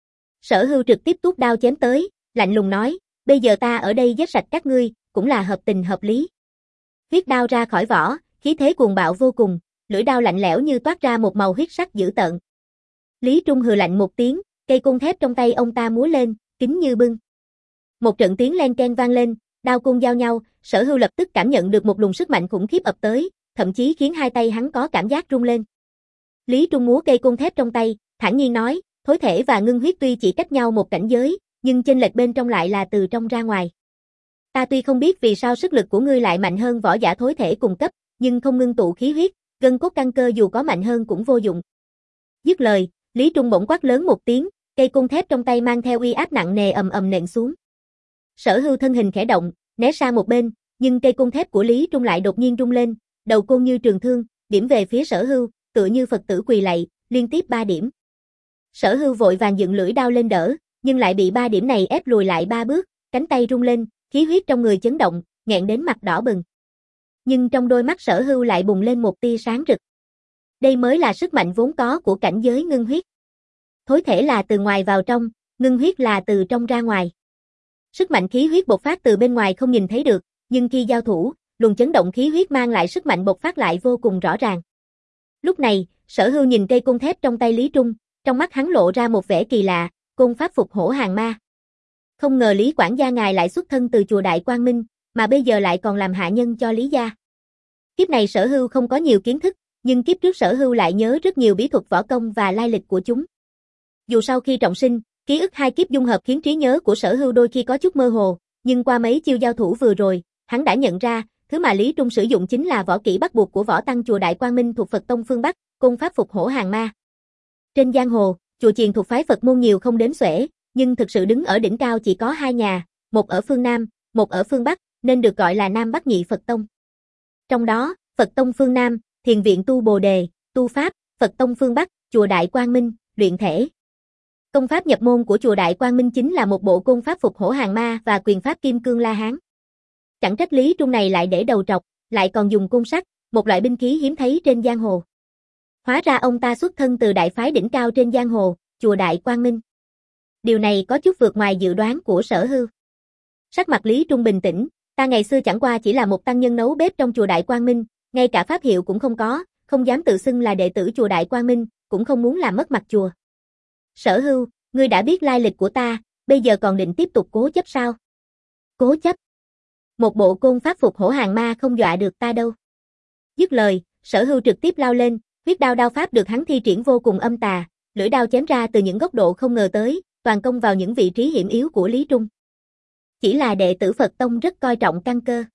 Sở Hưu trực tiếp tuốt đao chém tới, lạnh lùng nói, bây giờ ta ở đây giết sạch các ngươi, cũng là hợp tình hợp lý. Huyết đao ra khỏi vỏ, khí thế cuồng bạo vô cùng, lưỡi đao lạnh lẽo như toát ra một màu huyết sắc dữ tợn. Lý Trung hừ lạnh một tiếng, cây côn thép trong tay ông ta múa lên, kính như bưng. Một trận tiếng len ken vang lên, đao côn giao nhau, Sở Hưu lập tức cảm nhận được một luồng sức mạnh khủng khiếp ập tới, thậm chí khiến hai tay hắn có cảm giác rung lên. Lý Trung múa cây côn thép trong tay, thản nhiên nói, thối thể và ngưng huyết tuy chỉ cách nhau một cảnh giới, nhưng chênh lệch bên trong lại là từ trong ra ngoài. Ta tuy không biết vì sao sức lực của ngươi lại mạnh hơn võ giả thối thể cùng cấp, nhưng không ngưng tụ khí huyết, gân cốt căn cơ dù có mạnh hơn cũng vô dụng. Dứt lời, Lý Trung bỗng quát lớn một tiếng, cây côn thép trong tay mang theo uy áp nặng nề ầm ầm nện xuống. Sở Hưu thân hình khẽ động, né sang một bên, nhưng cây côn thép của Lý Trung lại đột nhiên rung lên, đầu côn như trường thương, điểm về phía Sở Hưu, tựa như Phật tử quỳ lạy, liên tiếp ba điểm. Sở Hưu vội vàng dựng lưỡi đao lên đỡ, nhưng lại bị ba điểm này ép lùi lại ba bước, cánh tay rung lên, khí huyết trong người chấn động, nghẹn đến mặt đỏ bừng. Nhưng trong đôi mắt Sở Hưu lại bùng lên một tia sáng rực. Đây mới là sức mạnh vốn có của cảnh giới ngưng huyết. Thối thể là từ ngoài vào trong, ngưng huyết là từ trong ra ngoài. Sức mạnh khí huyết bộc phát từ bên ngoài không nhìn thấy được, nhưng khi giao thủ, luồng chấn động khí huyết mang lại sức mạnh bộc phát lại vô cùng rõ ràng. Lúc này, Sở Hưu nhìn cây côn thép trong tay Lý Trung, trong mắt hắn lộ ra một vẻ kỳ lạ, côn pháp phục hổ hàng ma. Không ngờ Lý quản gia ngài lại xuất thân từ chùa Đại Quang Minh, mà bây giờ lại còn làm hạ nhân cho Lý gia. Kiếp này Sở Hưu không có nhiều kiến thức, nhưng kiếp trước Sở Hưu lại nhớ rất nhiều bí thuật võ công và lai lịch của chúng. Dù sau khi trọng sinh, ký ức hai kiếp dung hợp khiến trí nhớ của Sở Hưu đôi khi có chút mơ hồ, nhưng qua mấy chiêu giao thủ vừa rồi, hắn đã nhận ra, thứ mà Lý Trung sử dụng chính là võ kỹ bắt buộc của võ tăng chùa Đại Quang Minh thuộc Phật tông phương Bắc, côn pháp phục hổ hàng ma. Trên giang hồ, chùa chiền thuộc phái Phật môn nhiều không đếm xuể, nhưng thực sự đứng ở đỉnh cao chỉ có hai nhà, một ở phương Nam, một ở phương Bắc, nên được gọi là Nam Bắc nhị Phật tông. Trong đó, Phật tông phương Nam, thiền viện tu Bồ Đề, tu pháp, Phật tông phương Bắc, chùa Đại Quang Minh, luyện thể. Công pháp nhập môn của chùa Đại Quang Minh chính là một bộ côn pháp phục hổ hàng ma và quyền pháp kim cương La Hán. Chẳng trách Lý Trung này lại để đầu trọc, lại còn dùng côn sắt, một loại binh khí hiếm thấy trên giang hồ. Hóa ra ông ta xuất thân từ đại phái đỉnh cao trên giang hồ, chùa Đại Quang Minh. Điều này có chút vượt ngoài dự đoán của Sở Hưu. Sắc mặt Lý Trung bình tĩnh, ta ngày xưa chẳng qua chỉ là một tăng nhân nấu bếp trong chùa Đại Quang Minh, ngay cả pháp hiệu cũng không có, không dám tự xưng là đệ tử chùa Đại Quang Minh, cũng không muốn làm mất mặt chùa. Sở Hưu, ngươi đã biết lai lịch của ta, bây giờ còn định tiếp tục cố chấp sao? Cố chấp? Một bộ côn pháp phục hổ hàng ma không dọa được ta đâu. Dứt lời, Sở Hưu trực tiếp lao lên, huyết đao đao pháp được hắn thi triển vô cùng âm tà, lưỡi đao chém ra từ những góc độ không ngờ tới, toàn công vào những vị trí hiểm yếu của Lý Trung. Chỉ là đệ tử Phật tông rất coi trọng căn cơ.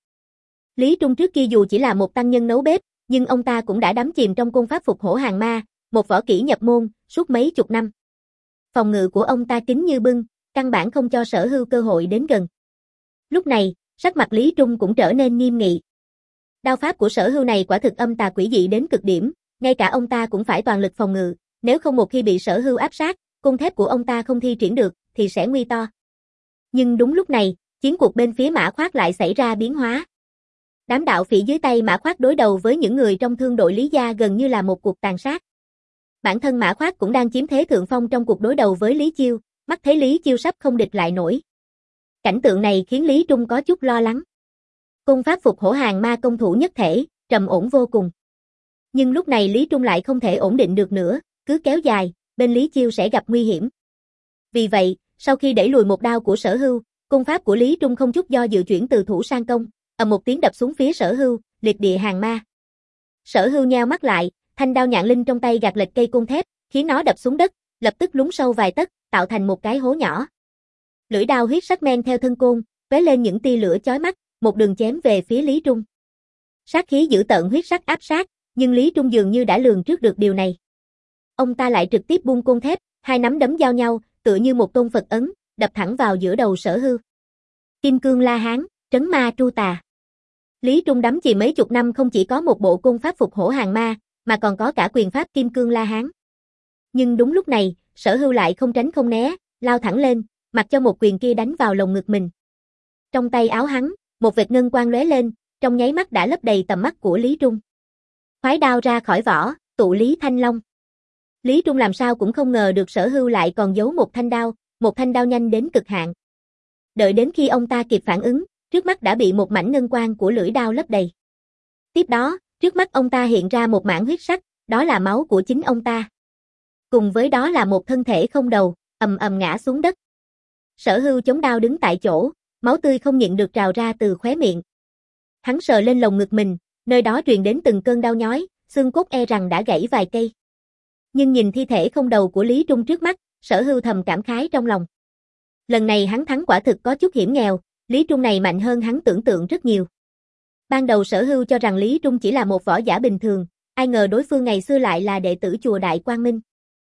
Lý Trung trước kia dù chỉ là một tăng nhân nấu bếp, nhưng ông ta cũng đã đắm chìm trong côn pháp phục hổ hàng ma, một võ kỹ nhập môn, suốt mấy chục năm. Phòng ngự của ông ta kín như bưng, căn bản không cho Sở Hưu cơ hội đến gần. Lúc này, sắc mặt Lý Trung cũng trở nên nghiêm nghị. Đao pháp của Sở Hưu này quả thực âm tà quỷ dị đến cực điểm, ngay cả ông ta cũng phải toàn lực phòng ngự, nếu không một khi bị Sở Hưu áp sát, côn thép của ông ta không thi triển được, thì sẽ nguy to. Nhưng đúng lúc này, chiến cuộc bên phía Mã Khoát lại xảy ra biến hóa. Đám đạo phỉ dưới tay Mã Khoát đối đầu với những người trong thương đội Lý gia gần như là một cuộc tàn sát. Bản thân Mã Khoát cũng đang chiếm thế thượng phong trong cuộc đối đầu với Lý Chiêu, mắt thấy Lý Chiêu sắp không địch lại nổi. Cảnh tượng này khiến Lý Trung có chút lo lắng. Côn pháp phục hổ hàng ma công thủ nhất thể, trầm ổn vô cùng. Nhưng lúc này Lý Trung lại không thể ổn định được nữa, cứ kéo dài, bên Lý Chiêu sẽ gặp nguy hiểm. Vì vậy, Sau khi đẩy lùi một đao của Sở Hưu, cung pháp của Lý Trung không chút do dự chuyển từ thủ sang công, ầm một tiếng đập xuống phía Sở Hưu, liệt địa hàng ma. Sở Hưu nheo mắt lại, thanh đao nhạn linh trong tay gạt lệch cây côn thép, khiến nó đập xuống đất, lập tức lún sâu vài tấc, tạo thành một cái hố nhỏ. Lưỡi đao huyết sắc men theo thân côn, tóe lên những tia lửa chói mắt, một đường chém về phía Lý Trung. Sát khí dữ tợn huyết sắc áp sát, nhưng Lý Trung dường như đã lường trước được điều này. Ông ta lại trực tiếp buông côn thép, hai nắm đấm giao nhau, tựa như một tôn Phật ấn, đập thẳng vào giữa đầu Sở Hưu. Kim cương La Hán, trấn ma tru tà. Lý Trung đắm chìm mấy chục năm không chỉ có một bộ côn pháp phục hổ hàng ma, mà còn có cả quyền pháp Kim cương La Hán. Nhưng đúng lúc này, Sở Hưu lại không tránh không né, lao thẳng lên, mặc cho một quyền kia đánh vào lồng ngực mình. Trong tay áo hắn, một vệt ngân quang lóe lên, trong nháy mắt đã lấp đầy tầm mắt của Lý Trung. Khoái đao ra khỏi vỏ, tụ Lý Thanh Long. Lý Trung làm sao cũng không ngờ được Sở Hưu lại còn giấu một thanh đao, một thanh đao nhanh đến cực hạn. Đợi đến khi ông ta kịp phản ứng, trước mắt đã bị một mảnh ngân quang của lưỡi đao lấp đầy. Tiếp đó, trước mắt ông ta hiện ra một mảng huyết sắc, đó là máu của chính ông ta. Cùng với đó là một thân thể không đầu, ầm ầm ngã xuống đất. Sở Hưu chống đao đứng tại chỗ, máu tươi không nhịn được trào ra từ khóe miệng. Hắn sờ lên lồng ngực mình, nơi đó truyền đến từng cơn đau nhói, xương cốt e rằng đã gãy vài cây. Nhưng nhìn thi thể không đầu của Lý Trung trước mắt, Sở Hưu thầm cảm khái trong lòng. Lần này hắn thắng quả thực có chút hiểm nghèo, Lý Trung này mạnh hơn hắn tưởng tượng rất nhiều. Ban đầu Sở Hưu cho rằng Lý Trung chỉ là một võ giả bình thường, ai ngờ đối phương ngày xưa lại là đệ tử chùa Đại Quang Minh.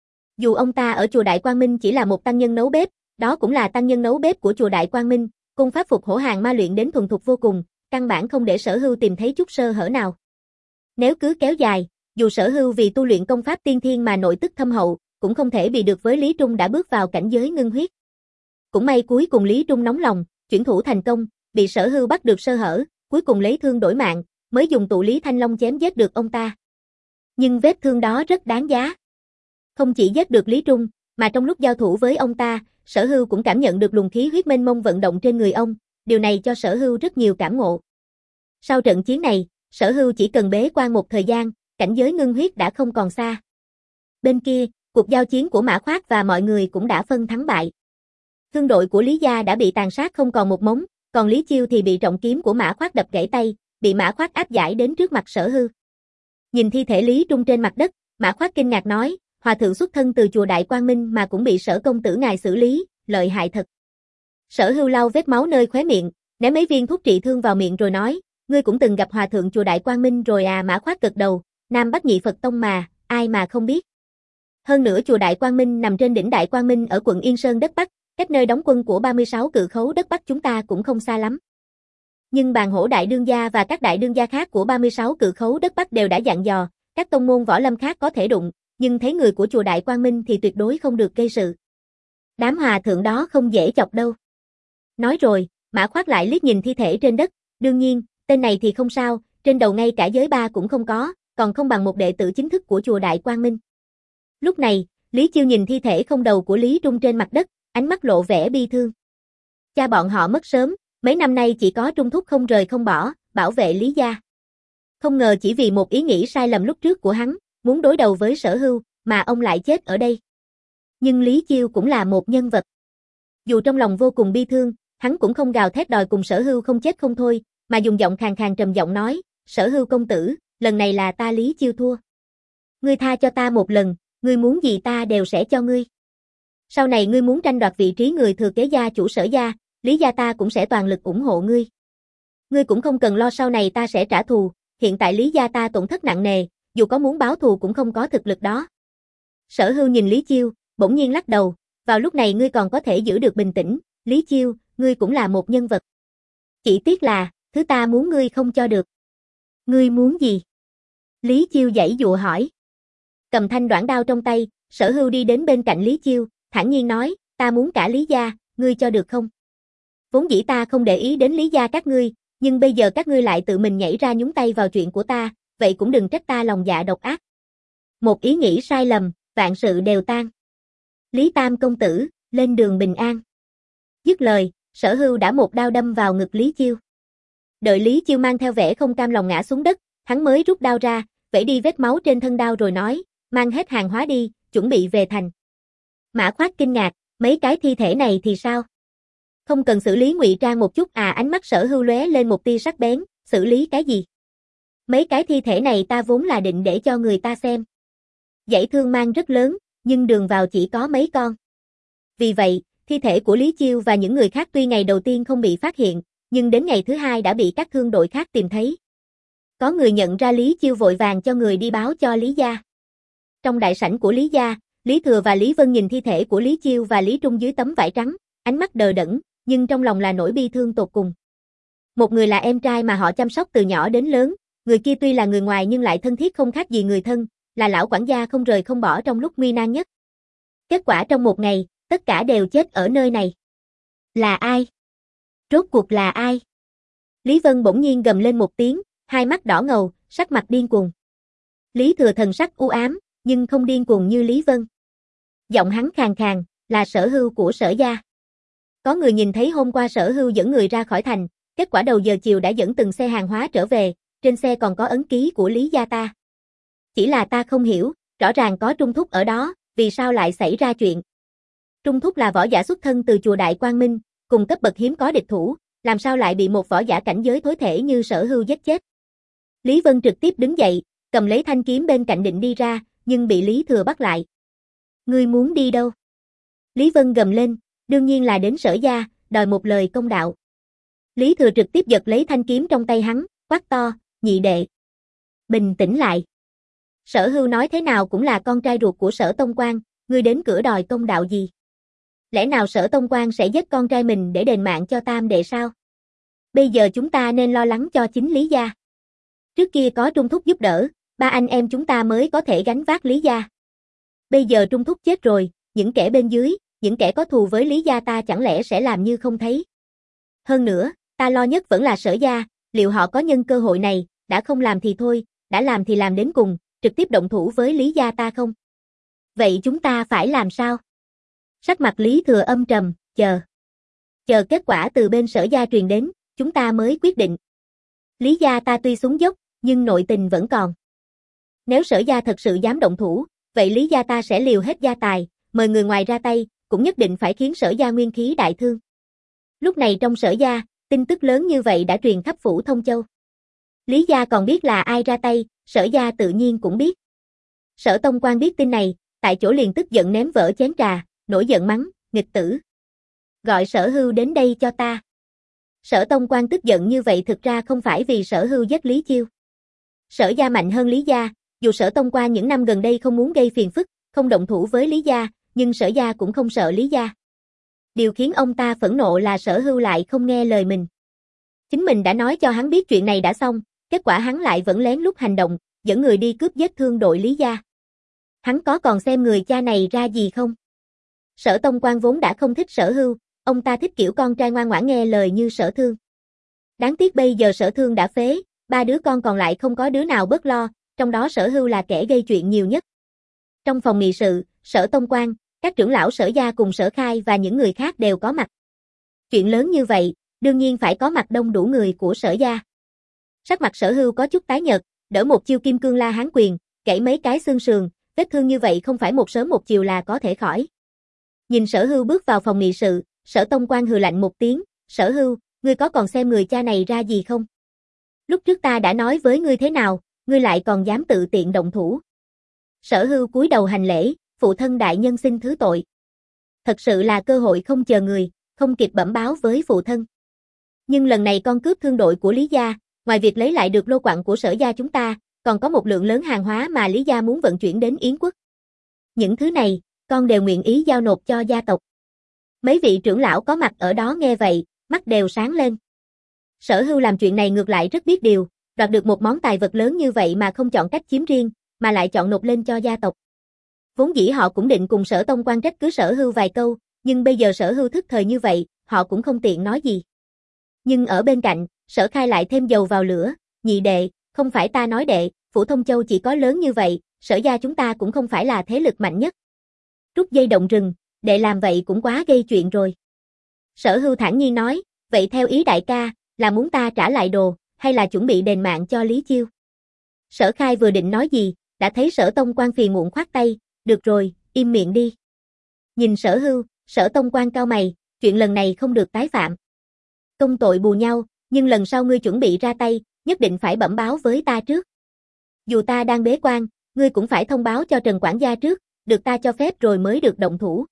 Dù ông ta ở chùa Đại Quang Minh chỉ là một tăng nhân nấu bếp, đó cũng là tăng nhân nấu bếp của chùa Đại Quang Minh, cung pháp phục hổ hàng ma luyện đến thuần thục vô cùng, căn bản không để Sở Hưu tìm thấy chút sơ hở nào. Nếu cứ kéo dài, dù Sở Hưu vì tu luyện công pháp tiên thiên mà nội tức thâm hậu, cũng không thể bị được với Lý Trung đã bước vào cảnh giới ngưng huyết. Cũng may cuối cùng Lý Trung nóng lòng, chuyển thủ thành công, bị Sở Hưu bắt được sơ hở, cuối cùng lấy thương đổi mạng, mới dùng tụ Lý Thanh Long chém giết được ông ta. Nhưng vết thương đó rất đáng giá. Không chỉ giết được Lý Trung, mà trong lúc giao thủ với ông ta, Sở Hưu cũng cảm nhận được luồng khí huyết mênh mông vận động trên người ông, điều này cho Sở Hưu rất nhiều cảm ngộ. Sau trận chiến này, Sở Hưu chỉ cần bế quan một thời gian, cảnh giới ngưng huyết đã không còn xa. Bên kia, cuộc giao chiến của Mã Khoát và mọi người cũng đã phân thắng bại. Thương đội của Lý gia đã bị tàn sát không còn một mống, còn Lý Chiêu thì bị trọng kiếm của Mã Khoát đập gãy tay, bị Mã Khoát áp giải đến trước mặt Sở Hưu. Nhìn thi thể Lý Trung trên mặt đất, Mã Khoát kinh ngạc nói, hòa thượng xuất thân từ chùa Đại Quang Minh mà cũng bị Sở công tử ngài xử lý, lợi hại thật. Sở Hưu lau vết máu nơi khóe miệng, ném mấy viên thuốc trị thương vào miệng rồi nói, ngươi cũng từng gặp hòa thượng chùa Đại Quang Minh rồi à? Mã Khoát gật đầu, Nam Bắc nhị Phật tông mà, ai mà không biết. Hơn nữa chùa Đại Quang Minh nằm trên đỉnh Đại Quang Minh ở quận Yên Sơn đất Bắc, cách nơi đóng quân của ba mươi sáu cự khấu đất Bắc chúng ta cũng không xa lắm. Nhưng Bàn Hổ đại đương gia và các đại đương gia khác của ba mươi sáu cự khấu đất Bắc đều đã dặn dò, các tông môn võ lâm khác có thể đụng, nhưng thấy người của chùa Đại Quang Minh thì tuyệt đối không được gây sự. Đám hòa thượng đó không dễ chọc đâu. Nói rồi, Mã Khoát lại liếc nhìn thi thể trên đất, đương nhiên, tên này thì không sao, trên đầu ngay cả giới ba cũng không có, còn không bằng một đệ tử chính thức của chùa Đại Quang Minh. Lúc này, Lý Chiêu nhìn thi thể không đầu của Lý Trung trên mặt đất, ánh mắt lộ vẻ bi thương. Cha bọn họ mất sớm, mấy năm nay chỉ có Trung Thúc không rời không bỏ, bảo vệ Lý gia. Không ngờ chỉ vì một ý nghĩ sai lầm lúc trước của hắn, muốn đối đầu với Sở Hưu, mà ông lại chết ở đây. Nhưng Lý Chiêu cũng là một nhân vật. Dù trong lòng vô cùng bi thương, hắn cũng không gào thét đòi cùng Sở Hưu không chết không thôi, mà dùng giọng khàn khàn trầm giọng nói, Sở Hưu công tử, lần này là ta Lý Chiêu thua. Ngươi tha cho ta một lần, ngươi muốn gì ta đều sẽ cho ngươi. Sau này ngươi muốn tranh đoạt vị trí người thừa kế gia chủ Sở gia, Lý gia ta cũng sẽ toàn lực ủng hộ ngươi. Ngươi cũng không cần lo sau này ta sẽ trả thù, hiện tại Lý gia ta tổn thất nặng nề, dù có muốn báo thù cũng không có thực lực đó. Sở Hưu nhìn Lý Chiêu, bỗng nhiên lắc đầu, vào lúc này ngươi còn có thể giữ được bình tĩnh, Lý Chiêu, ngươi cũng là một nhân vật. Chỉ tiếc là, thứ ta muốn ngươi không cho được. Ngươi muốn gì? Lý Chiêu giãy dụa hỏi. Cầm thanh đoạn đao trong tay, Sở Hưu đi đến bên cạnh Lý Chiêu, thản nhiên nói, ta muốn cả Lý gia, ngươi cho được không? Vốn dĩ ta không để ý đến Lý gia các ngươi, nhưng bây giờ các ngươi lại tự mình nhảy ra nhúng tay vào chuyện của ta, vậy cũng đừng trách ta lòng dạ độc ác. Một ý nghĩ sai lầm, vạn sự đều tan. Lý Tam công tử, lên đường bình an. Dứt lời, Sở Hưu đã một đao đâm vào ngực Lý Chiêu. Đợi Lý Chiêu mang theo vẻ không cam lòng ngã xuống đất, hắn mới rút đao ra, vẩy đi vết máu trên thân đao rồi nói, mang hết hàng hóa đi, chuẩn bị về thành. Mã Khoát kinh ngạc, Mấy cái thi thể này thì sao? Không cần xử lý ngụy trang một chút à? Ánh mắt Sở Hưu lóe lên một tia sắc bén, xử lý cái gì? Mấy cái thi thể này ta vốn là định để cho người ta xem. Dãy thương mang rất lớn, nhưng đường vào chỉ có mấy con. Vì vậy, thi thể của Lý Chiêu và những người khác tuy ngày đầu tiên không bị phát hiện, nhưng đến ngày thứ hai đã bị các thương đội khác tìm thấy. Có người nhận ra Lý Chiêu vội vàng cho người đi báo cho Lý gia. Trong đại sảnh của Lý gia, Lý Thừa và Lý Vân nhìn thi thể của Lý Chiêu và Lý Trung dưới tấm vải trắng, ánh mắt đờ đẫn, nhưng trong lòng là nỗi bi thương tột cùng. Một người là em trai mà họ chăm sóc từ nhỏ đến lớn, người kia tuy là người ngoài nhưng lại thân thiết không khác gì người thân, là lão quản gia không rời không bỏ trong lúc nguy nan nhất. Kết quả trong một ngày, tất cả đều chết ở nơi này. Là ai? Rốt cuộc là ai? Lý Vân bỗng nhiên gầm lên một tiếng, hai mắt đỏ ngầu, sắc mặt điên cuồng. Lý Thừa thần sắc u ám, nhưng không điên cuồng như Lý Vân. Giọng hắn khàn khàn, là Sở Hưu của Sở gia. Có người nhìn thấy hôm qua Sở Hưu dẫn người ra khỏi thành, kết quả đầu giờ chiều đã dẫn từng xe hàng hóa trở về, trên xe còn có ấn ký của Lý gia ta. Chỉ là ta không hiểu, rõ ràng có Trung Thúc ở đó, vì sao lại xảy ra chuyện. Trung Thúc là võ giả xuất thân từ chùa Đại Quang Minh, cùng cấp bậc hiếm có địch thủ, làm sao lại bị một võ giả cảnh giới thối thể như Sở Hưu giết chết. Lý Vân trực tiếp đứng dậy, cầm lấy thanh kiếm bên cạnh định đi ra, nhưng bị Lý Thừa bắt lại. Ngươi muốn đi đâu? Lý Vân gầm lên, đương nhiên là đến Sở gia, đòi một lời công đạo. Lý Thừa trực tiếp giật lấy thanh kiếm trong tay hắn, quát to, nhị đệ. Bình tĩnh lại. Sở Hưu nói thế nào cũng là con trai ruột của Sở Tông Quan, ngươi đến cửa đòi công đạo gì? Lẽ nào Sở Tông Quan sẽ giết con trai mình để đền mạng cho tam đệ sao? Bây giờ chúng ta nên lo lắng cho chính Lý gia. Trước kia có Trung Thúc giúp đỡ, ba anh em chúng ta mới có thể gánh vác Lý gia. Bây giờ Trung Thúc chết rồi, những kẻ bên dưới, những kẻ có thù với Lý gia ta chẳng lẽ sẽ làm như không thấy? Hơn nữa, ta lo nhất vẫn là Sở gia, liệu họ có nhân cơ hội này, đã không làm thì thôi, đã làm thì làm đến cùng, trực tiếp động thủ với Lý gia ta không? Vậy chúng ta phải làm sao? Sắc mặt Lý Thừa âm trầm, chờ. Chờ kết quả từ bên Sở gia truyền đến, chúng ta mới quyết định. Lý gia ta tuy xuống dốc, nhưng nội tình vẫn còn. Nếu Sở gia thật sự dám động thủ, vậy Lý gia ta sẽ liều hết gia tài, mời người ngoài ra tay, cũng nhất định phải khiến Sở gia nguyên khí đại thương. Lúc này trong Sở gia, tin tức lớn như vậy đã truyền khắp phủ Thông Châu. Lý gia còn biết là ai ra tay, Sở gia tự nhiên cũng biết. Sở Tông Quan biết tin này, tại chỗ liền tức giận ném vỡ chén trà, nổi giận mắng, nghịch tử. Gọi Sở Hưu đến đây cho ta. Sở Tông Quan tức giận như vậy thực ra không phải vì Sở Hưu giết Lý Chiêu. Sở gia mạnh hơn Lý gia, dù Sở Tông Quan những năm gần đây không muốn gây phiền phức, không động thủ với Lý gia, nhưng Sở gia cũng không sợ Lý gia. Điều khiến ông ta phẫn nộ là Sở Hưu lại không nghe lời mình. Chính mình đã nói cho hắn biết chuyện này đã xong, kết quả hắn lại vẫn lén lút hành động, dẫn người đi cướp giết thương đội Lý gia. Hắn có còn xem người cha này ra gì không? Sở Tông Quan vốn đã không thích Sở Hưu, ông ta thích kiểu con trai ngoan ngoãn nghe lời như Sở Thương. Đáng tiếc bây giờ Sở Thương đã phế, ba đứa con còn lại không có đứa nào bớt lo, trong đó Sở Hưu là kẻ gây chuyện nhiều nhất. Trong phòng nghị sự, Sở Tông Quan, các trưởng lão Sở gia cùng Sở Khai và những người khác đều có mặt. Chuyện lớn như vậy, đương nhiên phải có mặt đông đủ người của Sở gia. Sắc mặt Sở Hưu có chút tái nhợt, đỡ một chiêu kim cương la hán quyền, gãy mấy cái xương sườn, vết thương như vậy không phải một sớm một chiều là có thể khỏi. Nhìn Sở Hưu bước vào phòng nghị sự, Sở Tông Quan hừ lạnh một tiếng, Sở Hưu, ngươi có còn xem người cha này ra gì không? Lúc trước ta đã nói với ngươi thế nào, ngươi lại còn dám tự tiện động thủ. Sở Hưu cúi đầu hành lễ, phụ thân đại nhân xin thứ tội. Thật sự là cơ hội không chờ người, không kịp bẩm báo với phụ thân. Nhưng lần này con cướp thương đội của Lý gia, ngoài việc lấy lại được lô quặng của Sở gia chúng ta, còn có một lượng lớn hàng hóa mà Lý gia muốn vận chuyển đến Yến quốc. Những thứ này, con đều nguyện ý giao nộp cho gia tộc. Mấy vị trưởng lão có mặt ở đó nghe vậy, mắt đều sáng lên. Sở Hưu làm chuyện này ngược lại rất biết điều, đoạt được một món tài vật lớn như vậy mà không chọn cách chiếm riêng, mà lại chọn nộp lên cho gia tộc. Vốn dĩ họ cũng định cùng Sở Tông Quan trách cứ Sở Hưu vài câu, nhưng bây giờ Sở Hưu thức thời như vậy, họ cũng không tiện nói gì. Nhưng ở bên cạnh, Sở Khai lại thêm dầu vào lửa, nhị đệ, không phải ta nói đệ, phủ Thông Châu chỉ có lớn như vậy, Sở gia chúng ta cũng không phải là thế lực mạnh nhất. Rút dây động rừng, đệ làm vậy cũng quá gây chuyện rồi. Sở Hưu thản nhiên nói, vậy theo ý đại ca, là muốn ta trả lại đồ, hay là chuẩn bị đền mạng cho Lý Chiêu? Sở Khai vừa định nói gì, đã thấy Sở Tông Quan phiền muộn khoát tay, được rồi, im miệng đi. Nhìn Sở Hưu, Sở Tông Quan cau mày, chuyện lần này không được tái phạm. Công tội bù nhau, nhưng lần sau ngươi chuẩn bị ra tay, nhất định phải bẩm báo với ta trước. Dù ta đang bế quan, ngươi cũng phải thông báo cho Trần quản gia trước, được ta cho phép rồi mới được động thủ.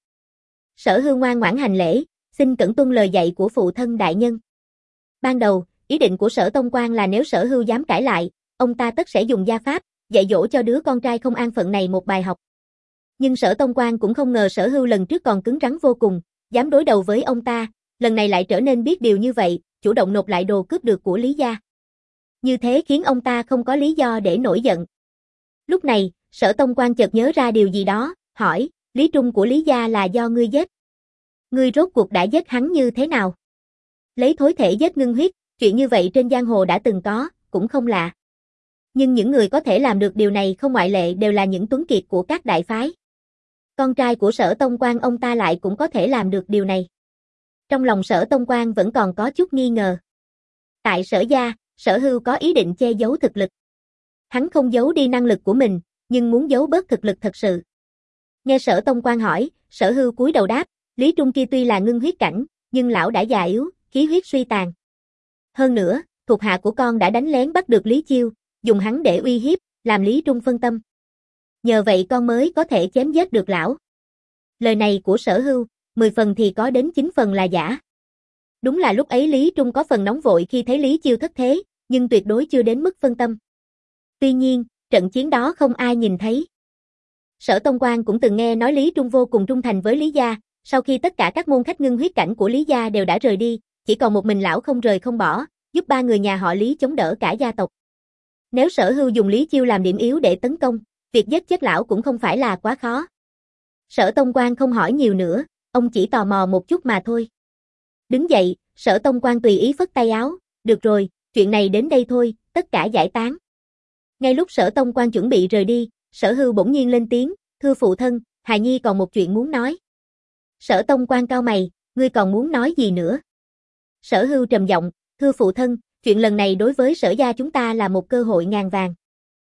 Sở Hưu ngoan ngoãn hành lễ, xin cẩn tuân lời dạy của phụ thân đại nhân. Ban đầu, ý định của Sở Tông Quan là nếu Sở Hưu dám cãi lại, ông ta tất sẽ dùng gia pháp, dạy dỗ cho đứa con trai không an phận này một bài học. Nhưng Sở Tông Quan cũng không ngờ Sở Hưu lần trước còn cứng rắn vô cùng, dám đối đầu với ông ta, lần này lại trở nên biết điều như vậy, chủ động nộp lại đồ cướp được của Lý gia. Như thế khiến ông ta không có lý do để nổi giận. Lúc này, Sở Tông Quan chợt nhớ ra điều gì đó, hỏi, Lý Trung của Lý gia là do ngươi giết. Ngươi rốt cuộc đã giết hắn như thế nào? Lấy thối thể giết ngưng huyết, chuyện như vậy trên giang hồ đã từng có, cũng không lạ. Nhưng những người có thể làm được điều này không ngoại lệ đều là những tuấn kiệt của các đại phái. Con trai của Sở Tông Quan ông ta lại cũng có thể làm được điều này. Trong lòng Sở Tông Quan vẫn còn có chút nghi ngờ. Tại Sở gia, Sở Hưu có ý định che giấu thực lực. Hắn không giấu đi năng lực của mình, nhưng muốn giấu bớt thực lực thật sự. Nghe Sở Tông Quan hỏi, Sở Hưu cúi đầu đáp, Lý Trung kia tuy là ngưng huyết cảnh, nhưng lão đã già yếu, khí huyết suy tàn. Hơn nữa, thuộc hạ của con đã đánh lén bắt được Lý Chiêu, dùng hắn để uy hiếp, làm Lý Trung phân tâm. Nhờ vậy con mới có thể chém giết được lão. Lời này của Sở Hưu, mười phần thì có đến chín phần là giả. Đúng là lúc ấy Lý Trung có phần nóng vội khi thấy Lý Chiêu thất thế, nhưng tuyệt đối chưa đến mức phân tâm. Tuy nhiên, trận chiến đó không ai nhìn thấy. Sở Tông Quan cũng từng nghe nói Lý Trung vô cùng trung thành với Lý gia, sau khi tất cả các môn khách ngưng huyết cảnh của Lý gia đều đã rời đi, chỉ còn một mình lão không rời không bỏ, giúp ba người nhà họ Lý chống đỡ cả gia tộc. Nếu Sở Hưu dùng Lý Chiêu làm điểm yếu để tấn công, việc giết chết lão cũng không phải là quá khó. Sở Tông Quan không hỏi nhiều nữa, ông chỉ tò mò một chút mà thôi. Đứng dậy, Sở Tông Quan tùy ý phất tay áo, được rồi, chuyện này đến đây thôi, tất cả giải tán. Ngay lúc Sở Tông Quan chuẩn bị rời đi, Sở Hưu bỗng nhiên lên tiếng, thưa phụ thân, hài nhi còn một chuyện muốn nói. Sở Tông Quan cau mày, ngươi còn muốn nói gì nữa? Sở Hưu trầm giọng, thưa phụ thân, chuyện lần này đối với Sở gia chúng ta là một cơ hội ngàn vàng.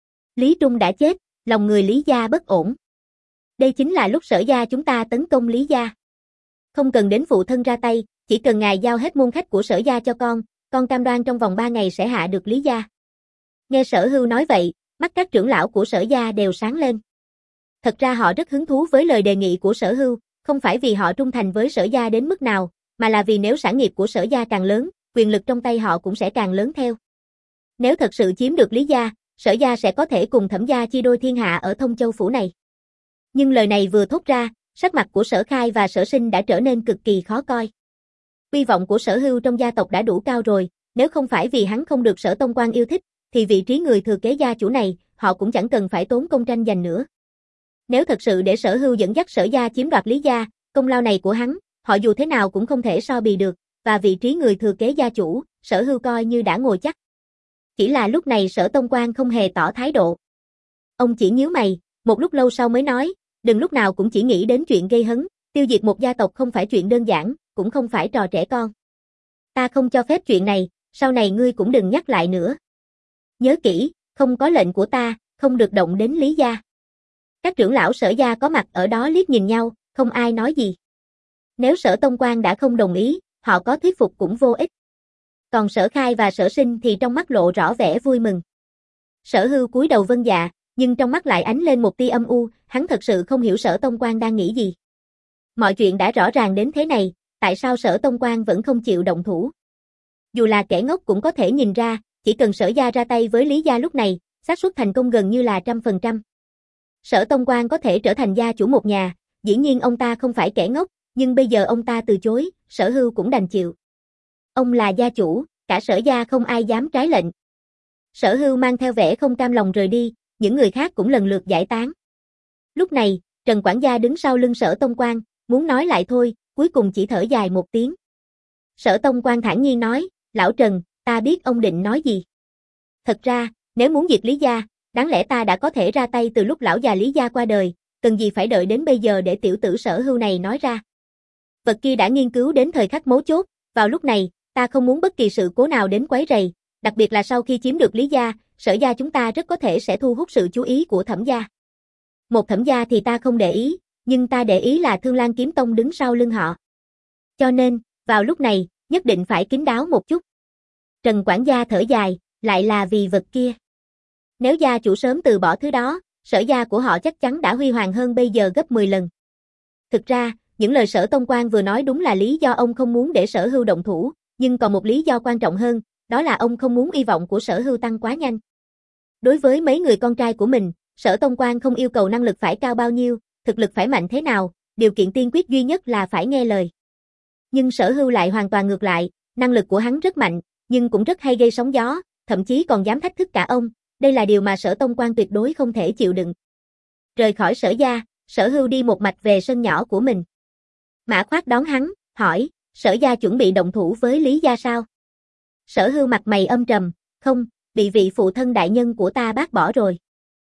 Lý Trung đã chết, lòng người Lý gia bất ổn. Đây chính là lúc Sở gia chúng ta tấn công Lý gia. Không cần đến phụ thân ra tay, chỉ cần ngài giao hết môn khách của Sở gia cho con, con cam đoan trong vòng ba ngày sẽ hạ được Lý gia. Nghe Sở Hưu nói vậy, mắt các trưởng lão của Sở gia đều sáng lên. Thật ra họ rất hứng thú với lời đề nghị của Sở Hưu, không phải vì họ trung thành với Sở gia đến mức nào, mà là vì nếu sản nghiệp của Sở gia càng lớn, quyền lực trong tay họ cũng sẽ càng lớn theo. Nếu thật sự chiếm được Lý gia, Sở gia sẽ có thể cùng Thẩm gia chia đôi thiên hạ ở Thông Châu phủ này. Nhưng lời này vừa thốt ra, sắc mặt của Sở Khai và Sở Sinh đã trở nên cực kỳ khó coi. Uy vọng của Sở Hưu trong gia tộc đã đủ cao rồi, nếu không phải vì hắn không được Sở Tông Quan yêu thích, thì vị trí người thừa kế gia chủ này, họ cũng chẳng cần phải tốn công tranh giành nữa. Nếu thật sự để Sở Hưu dẫn dắt Sở gia chiếm đoạt Lý gia, công lao này của hắn, họ dù thế nào cũng không thể so bì được, và vị trí người thừa kế gia chủ, Sở Hưu coi như đã ngồi chắc. Chỉ là lúc này Sở Tông Quan không hề tỏ thái độ. Ông chỉ nhíu mày, một lúc lâu sau mới nói, đừng lúc nào cũng chỉ nghĩ đến chuyện gây hấn, tiêu diệt một gia tộc không phải chuyện đơn giản, cũng không phải trò trẻ con. Ta không cho phép chuyện này, sau này ngươi cũng đừng nhắc lại nữa. Nhớ kỹ, không có lệnh của ta, không được động đến Lý gia. Các trưởng lão Sở gia có mặt ở đó liếc nhìn nhau, không ai nói gì. Nếu Sở Tông Quan đã không đồng ý, họ có thuyết phục cũng vô ích. Còn Sở Khai và Sở Sinh thì trong mắt lộ rõ vẻ vui mừng. Sở Hưu cúi đầu vâng dạ, nhưng trong mắt lại ánh lên một tia âm u, hắn thật sự không hiểu Sở Tông Quan đang nghĩ gì. Mọi chuyện đã rõ ràng đến thế này, tại sao Sở Tông Quan vẫn không chịu động thủ? Dù là kẻ ngốc cũng có thể nhìn ra, chỉ cần Sở gia ra tay với Lý gia lúc này, xác suất thành công gần như là trăm phần trăm. Sở Tông Quan có thể trở thành gia chủ một nhà, dĩ nhiên ông ta không phải kẻ ngốc, nhưng bây giờ ông ta từ chối, Sở Hưu cũng đành chịu. Ông là gia chủ, cả Sở gia không ai dám trái lệnh. Sở Hưu mang theo vẻ không cam lòng rời đi, những người khác cũng lần lượt giải tán. Lúc này, Trần quản gia đứng sau lưng Sở Tông Quan, muốn nói lại thôi, cuối cùng chỉ thở dài một tiếng. Sở Tông Quan thản nhiên nói, lão Trần, ta biết ông định nói gì. Thật ra, nếu muốn diệt Lý gia, đáng lẽ ta đã có thể ra tay từ lúc lão già Lý gia qua đời, cần gì phải đợi đến bây giờ để tiểu tử Sở Hưu này nói ra. Vật kia đã nghiên cứu đến thời khắc mấu chốt, vào lúc này, ta không muốn bất kỳ sự cố nào đến quấy rầy, đặc biệt là sau khi chiếm được Lý gia, Sở gia chúng ta rất có thể sẽ thu hút sự chú ý của Thẩm gia. Một Thẩm gia thì ta không để ý, nhưng ta để ý là Thương Lan Kiếm Tông đứng sau lưng họ. Cho nên, vào lúc này, nhất định phải kín đáo một chút. Trần quản gia thở dài, lại là vì vật kia. Nếu gia chủ sớm từ bỏ thứ đó, Sở gia của họ chắc chắn đã huy hoàng hơn bây giờ gấp mười lần. Thực ra, những lời Sở Tông Quan vừa nói đúng là lý do ông không muốn để Sở Hưu động thủ, nhưng còn một lý do quan trọng hơn, đó là ông không muốn uy vọng của Sở Hưu tăng quá nhanh. Đối với mấy người con trai của mình, Sở Tông Quan không yêu cầu năng lực phải cao bao nhiêu, thực lực phải mạnh thế nào, điều kiện tiên quyết duy nhất là phải nghe lời. Nhưng Sở Hưu lại hoàn toàn ngược lại, năng lực của hắn rất mạnh, nhưng cũng rất hay gây sóng gió, thậm chí còn dám thách thức cả ông, đây là điều mà Sở Tông Quan tuyệt đối không thể chịu đựng. Rời khỏi Sở gia, Sở Hưu đi một mạch về sân nhỏ của mình. Mã Khoát đón hắn, hỏi, Sở gia chuẩn bị động thủ với Lý gia sao? Sở Hưu mặt mày âm trầm, không, bị vị phụ thân đại nhân của ta bác bỏ rồi.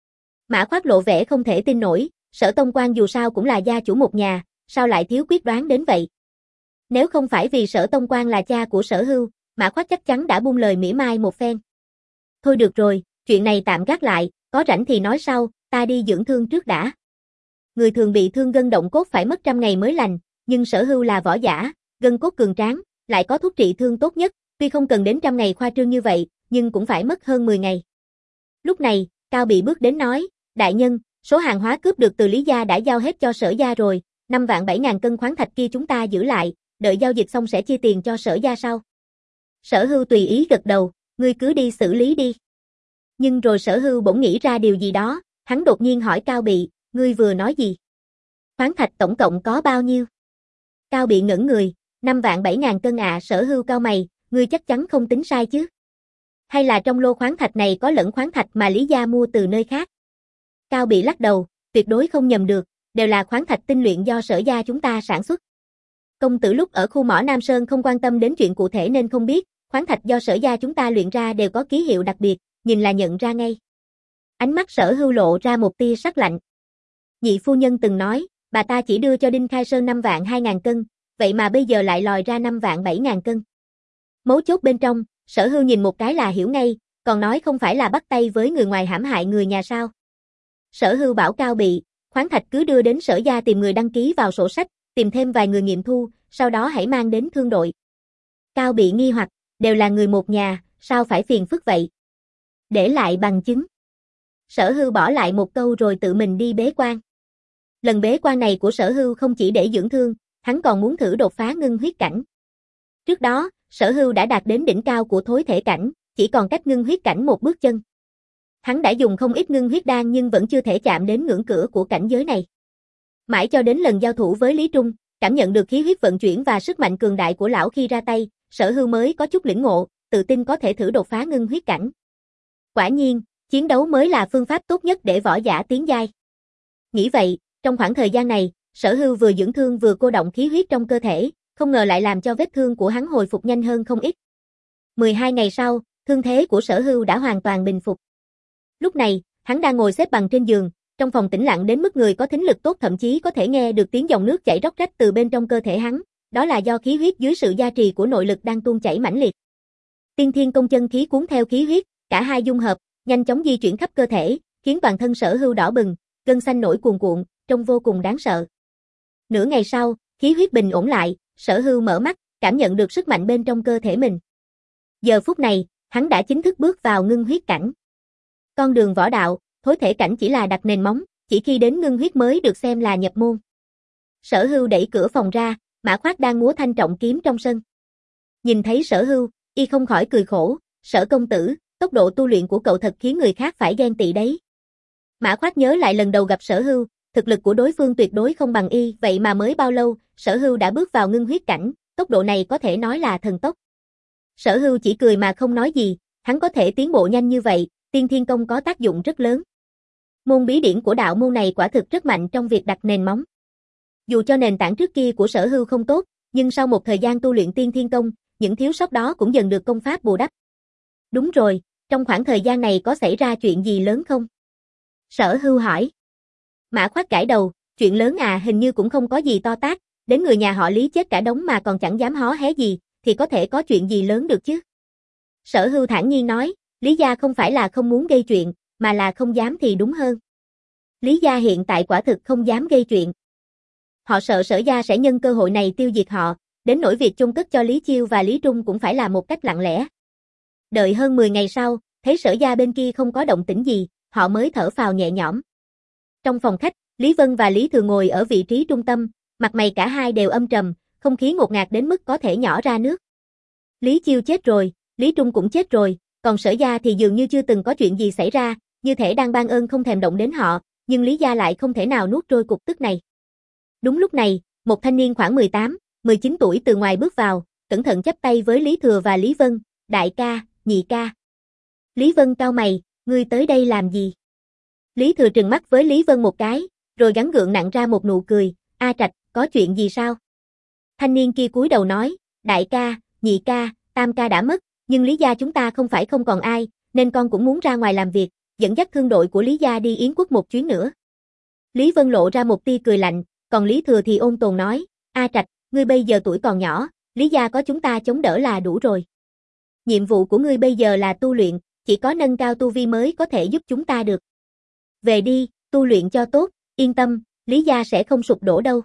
Mã Khoát lộ vẻ không thể tin nổi, Sở Tông Quan dù sao cũng là gia chủ một nhà, sao lại thiếu quyết đoán đến vậy? Nếu không phải vì Sở Tông Quan là cha của Sở Hưu, Mã Khoát chắc chắn đã buông lời mỉa mai một phen. Thôi được rồi, chuyện này tạm gác lại, có rảnh thì nói sau, ta đi dưỡng thương trước đã. Người thường bị thương gân động cốt phải mất trăm ngày mới lành, nhưng Sở Hưu là võ giả, gân cốt cường tráng, lại có thuốc trị thương tốt nhất, tuy không cần đến trăm ngày khoa trương như vậy, nhưng cũng phải mất hơn mười ngày. Lúc này, Cao Bị bước đến nói, đại nhân, số hàng hóa cướp được từ Lý gia đã giao hết cho Sở gia rồi, năm vạn bảy ngàn cân khoáng thạch kia chúng ta giữ lại, đợi giao dịch xong sẽ chia tiền cho Sở gia sau. Sở Hưu tùy ý gật đầu, ngươi cứ đi xử lý đi. Nhưng rồi Sở Hưu bỗng nghĩ ra điều gì đó, hắn đột nhiên hỏi Cao Bị, ngươi vừa nói gì? Khoáng thạch tổng cộng có bao nhiêu? Cao Bị ngẩn người, năm vạn bảy ngàn cân ạ. À. Sở Hưu cau mày, ngươi chắc chắn không tính sai chứ? Hay là trong lô khoáng thạch này có lẫn khoáng thạch mà Lý gia mua từ nơi khác? Cao Bị lắc đầu, tuyệt đối không nhầm được, đều là khoáng thạch tinh luyện do Sở gia chúng ta sản xuất. Công tử lúc ở khu mỏ Nam Sơn không quan tâm đến chuyện cụ thể nên không biết, khoáng thạch do Sở gia chúng ta luyện ra đều có ký hiệu đặc biệt, nhìn là nhận ra ngay. Ánh mắt Sở Hưu lộ ra một tia sắc lạnh. Nhị phu nhân từng nói, bà ta chỉ đưa cho Đinh Khai Sơn năm vạn hai ngàn cân, vậy mà bây giờ lại lòi ra năm vạn bảy ngàn cân. Mấu chốt bên trong, Sở Hưu nhìn một cái là hiểu ngay, còn nói không phải là bắt tay với người ngoài hãm hại người nhà sao. Sở Hưu bảo Cao Bị, khoáng thạch cứ đưa đến Sở gia tìm người đăng ký vào sổ sách, tìm thêm vài người nghiệm thu, sau đó hãy mang đến thương đội. Cao Bị nghi hoặc, đều là người một nhà, sao phải phiền phức vậy? Để lại bằng chứng. Sở Hưu bỏ lại một câu rồi tự mình đi bế quan. Lần bế quan này của Sở Hưu không chỉ để dưỡng thương, hắn còn muốn thử đột phá ngưng huyết cảnh. Trước đó, Sở Hưu đã đạt đến đỉnh cao của thối thể cảnh, chỉ còn cách ngưng huyết cảnh một bước chân. Hắn đã dùng không ít ngưng huyết đan nhưng vẫn chưa thể chạm đến ngưỡng cửa của cảnh giới này. Mãi cho đến lần giao thủ với Lý Trung, cảm nhận được khí huyết vận chuyển và sức mạnh cường đại của lão khi ra tay, Sở Hưu mới có chút lĩnh ngộ, tự tin có thể thử đột phá ngưng huyết cảnh. Quả nhiên, chiến đấu mới là phương pháp tốt nhất để võ giả tiến giai. Nghĩ vậy, trong khoảng thời gian này, Sở Hưu vừa dưỡng thương vừa cô động khí huyết trong cơ thể, không ngờ lại làm cho vết thương của hắn hồi phục nhanh hơn không ít. mười hai ngày sau, thương thế của Sở Hưu đã hoàn toàn bình phục. Lúc này, hắn đang ngồi xếp bằng trên giường, trong phòng tĩnh lặng đến mức người có thính lực tốt thậm chí có thể nghe được tiếng dòng nước chảy róc rách từ bên trong cơ thể hắn, đó là do khí huyết dưới sự gia trì của nội lực đang tuôn chảy mãnh liệt. Tiên Thiên Công chân khí cuốn theo khí huyết, cả hai dung hợp, nhanh chóng di chuyển khắp cơ thể, khiến toàn thân Sở Hưu đỏ bừng, gân xanh nổi cuồn cuộn, trông vô cùng đáng sợ. Nửa ngày sau, khí huyết bình ổn lại, Sở Hưu mở mắt, cảm nhận được sức mạnh bên trong cơ thể mình. Giờ phút này, hắn đã chính thức bước vào ngưng huyết cảnh. Con đường võ đạo, thối thể cảnh chỉ là đặt nền móng, chỉ khi đến ngưng huyết mới được xem là nhập môn. Sở Hưu đẩy cửa phòng ra, Mã Khoát đang múa thanh trọng kiếm trong sân. Nhìn thấy Sở Hưu, y không khỏi cười khổ, Sở công tử, tốc độ tu luyện của cậu thật khiến người khác phải ghen tị đấy. Mã Khoát nhớ lại lần đầu gặp Sở Hưu, thực lực của đối phương tuyệt đối không bằng y, vậy mà mới bao lâu, Sở Hưu đã bước vào ngưng huyết cảnh, tốc độ này có thể nói là thần tốc. Sở Hưu chỉ cười mà không nói gì, hắn có thể tiến bộ nhanh như vậy, Tiên Thiên Công có tác dụng rất lớn. Môn bí điển của đạo môn này quả thực rất mạnh trong việc đặt nền móng. Dù cho nền tảng trước kia của Sở Hưu không tốt, nhưng sau một thời gian tu luyện Tiên Thiên Công, những thiếu sót đó cũng dần được công pháp bù đắp. Đúng rồi, trong khoảng thời gian này có xảy ra chuyện gì lớn không? Sở Hưu hỏi. Mã Khoát gãi đầu, chuyện lớn à, hình như cũng không có gì to tát, đến người nhà họ Lý chết cả đống mà còn chẳng dám hó hé gì, thì có thể có chuyện gì lớn được chứ? Sở Hưu thản nhiên nói, Lý gia không phải là không muốn gây chuyện, mà là không dám thì đúng hơn. Lý gia hiện tại quả thực không dám gây chuyện. Họ sợ Sở gia sẽ nhân cơ hội này tiêu diệt họ, đến nỗi việc chôn cất cho Lý Chiêu và Lý Trung cũng phải là một cách lặng lẽ. Đợi hơn mười ngày sau, thấy Sở gia bên kia không có động tĩnh gì, họ mới thở phào nhẹ nhõm. Trong phòng khách, Lý Vân và Lý Thừa ngồi ở vị trí trung tâm, mặt mày cả hai đều âm trầm, không khí ngột ngạt đến mức có thể nhỏ ra nước. Lý Chiêu chết rồi, Lý Trung cũng chết rồi, còn Sở gia thì dường như chưa từng có chuyện gì xảy ra, như thể đang ban ơn không thèm động đến họ, nhưng Lý gia lại không thể nào nuốt trôi cục tức này. Đúng lúc này, một thanh niên khoảng mười tám, mười chín tuổi từ ngoài bước vào, cẩn thận chắp tay với Lý Thừa và Lý Vân, đại ca, nhị ca. Lý Vân cau mày, ngươi tới đây làm gì? Lý Thừa trừng mắt với Lý Vân một cái, rồi gắng gượng nặn ra một nụ cười, A Trạch, có chuyện gì sao? Thanh niên kia cúi đầu nói, đại ca, nhị ca, tam ca đã mất, nhưng Lý gia chúng ta không phải không còn ai, nên con cũng muốn ra ngoài làm việc, dẫn dắt thương đội của Lý gia đi Yến quốc một chuyến nữa. Lý Vân lộ ra một tia cười lạnh, còn Lý Thừa thì ôn tồn nói, A Trạch, ngươi bây giờ tuổi còn nhỏ, Lý gia có chúng ta chống đỡ là đủ rồi. Nhiệm vụ của ngươi bây giờ là tu luyện, chỉ có nâng cao tu vi mới có thể giúp chúng ta được. Về đi, tu luyện cho tốt, yên tâm, Lý gia sẽ không sụp đổ đâu.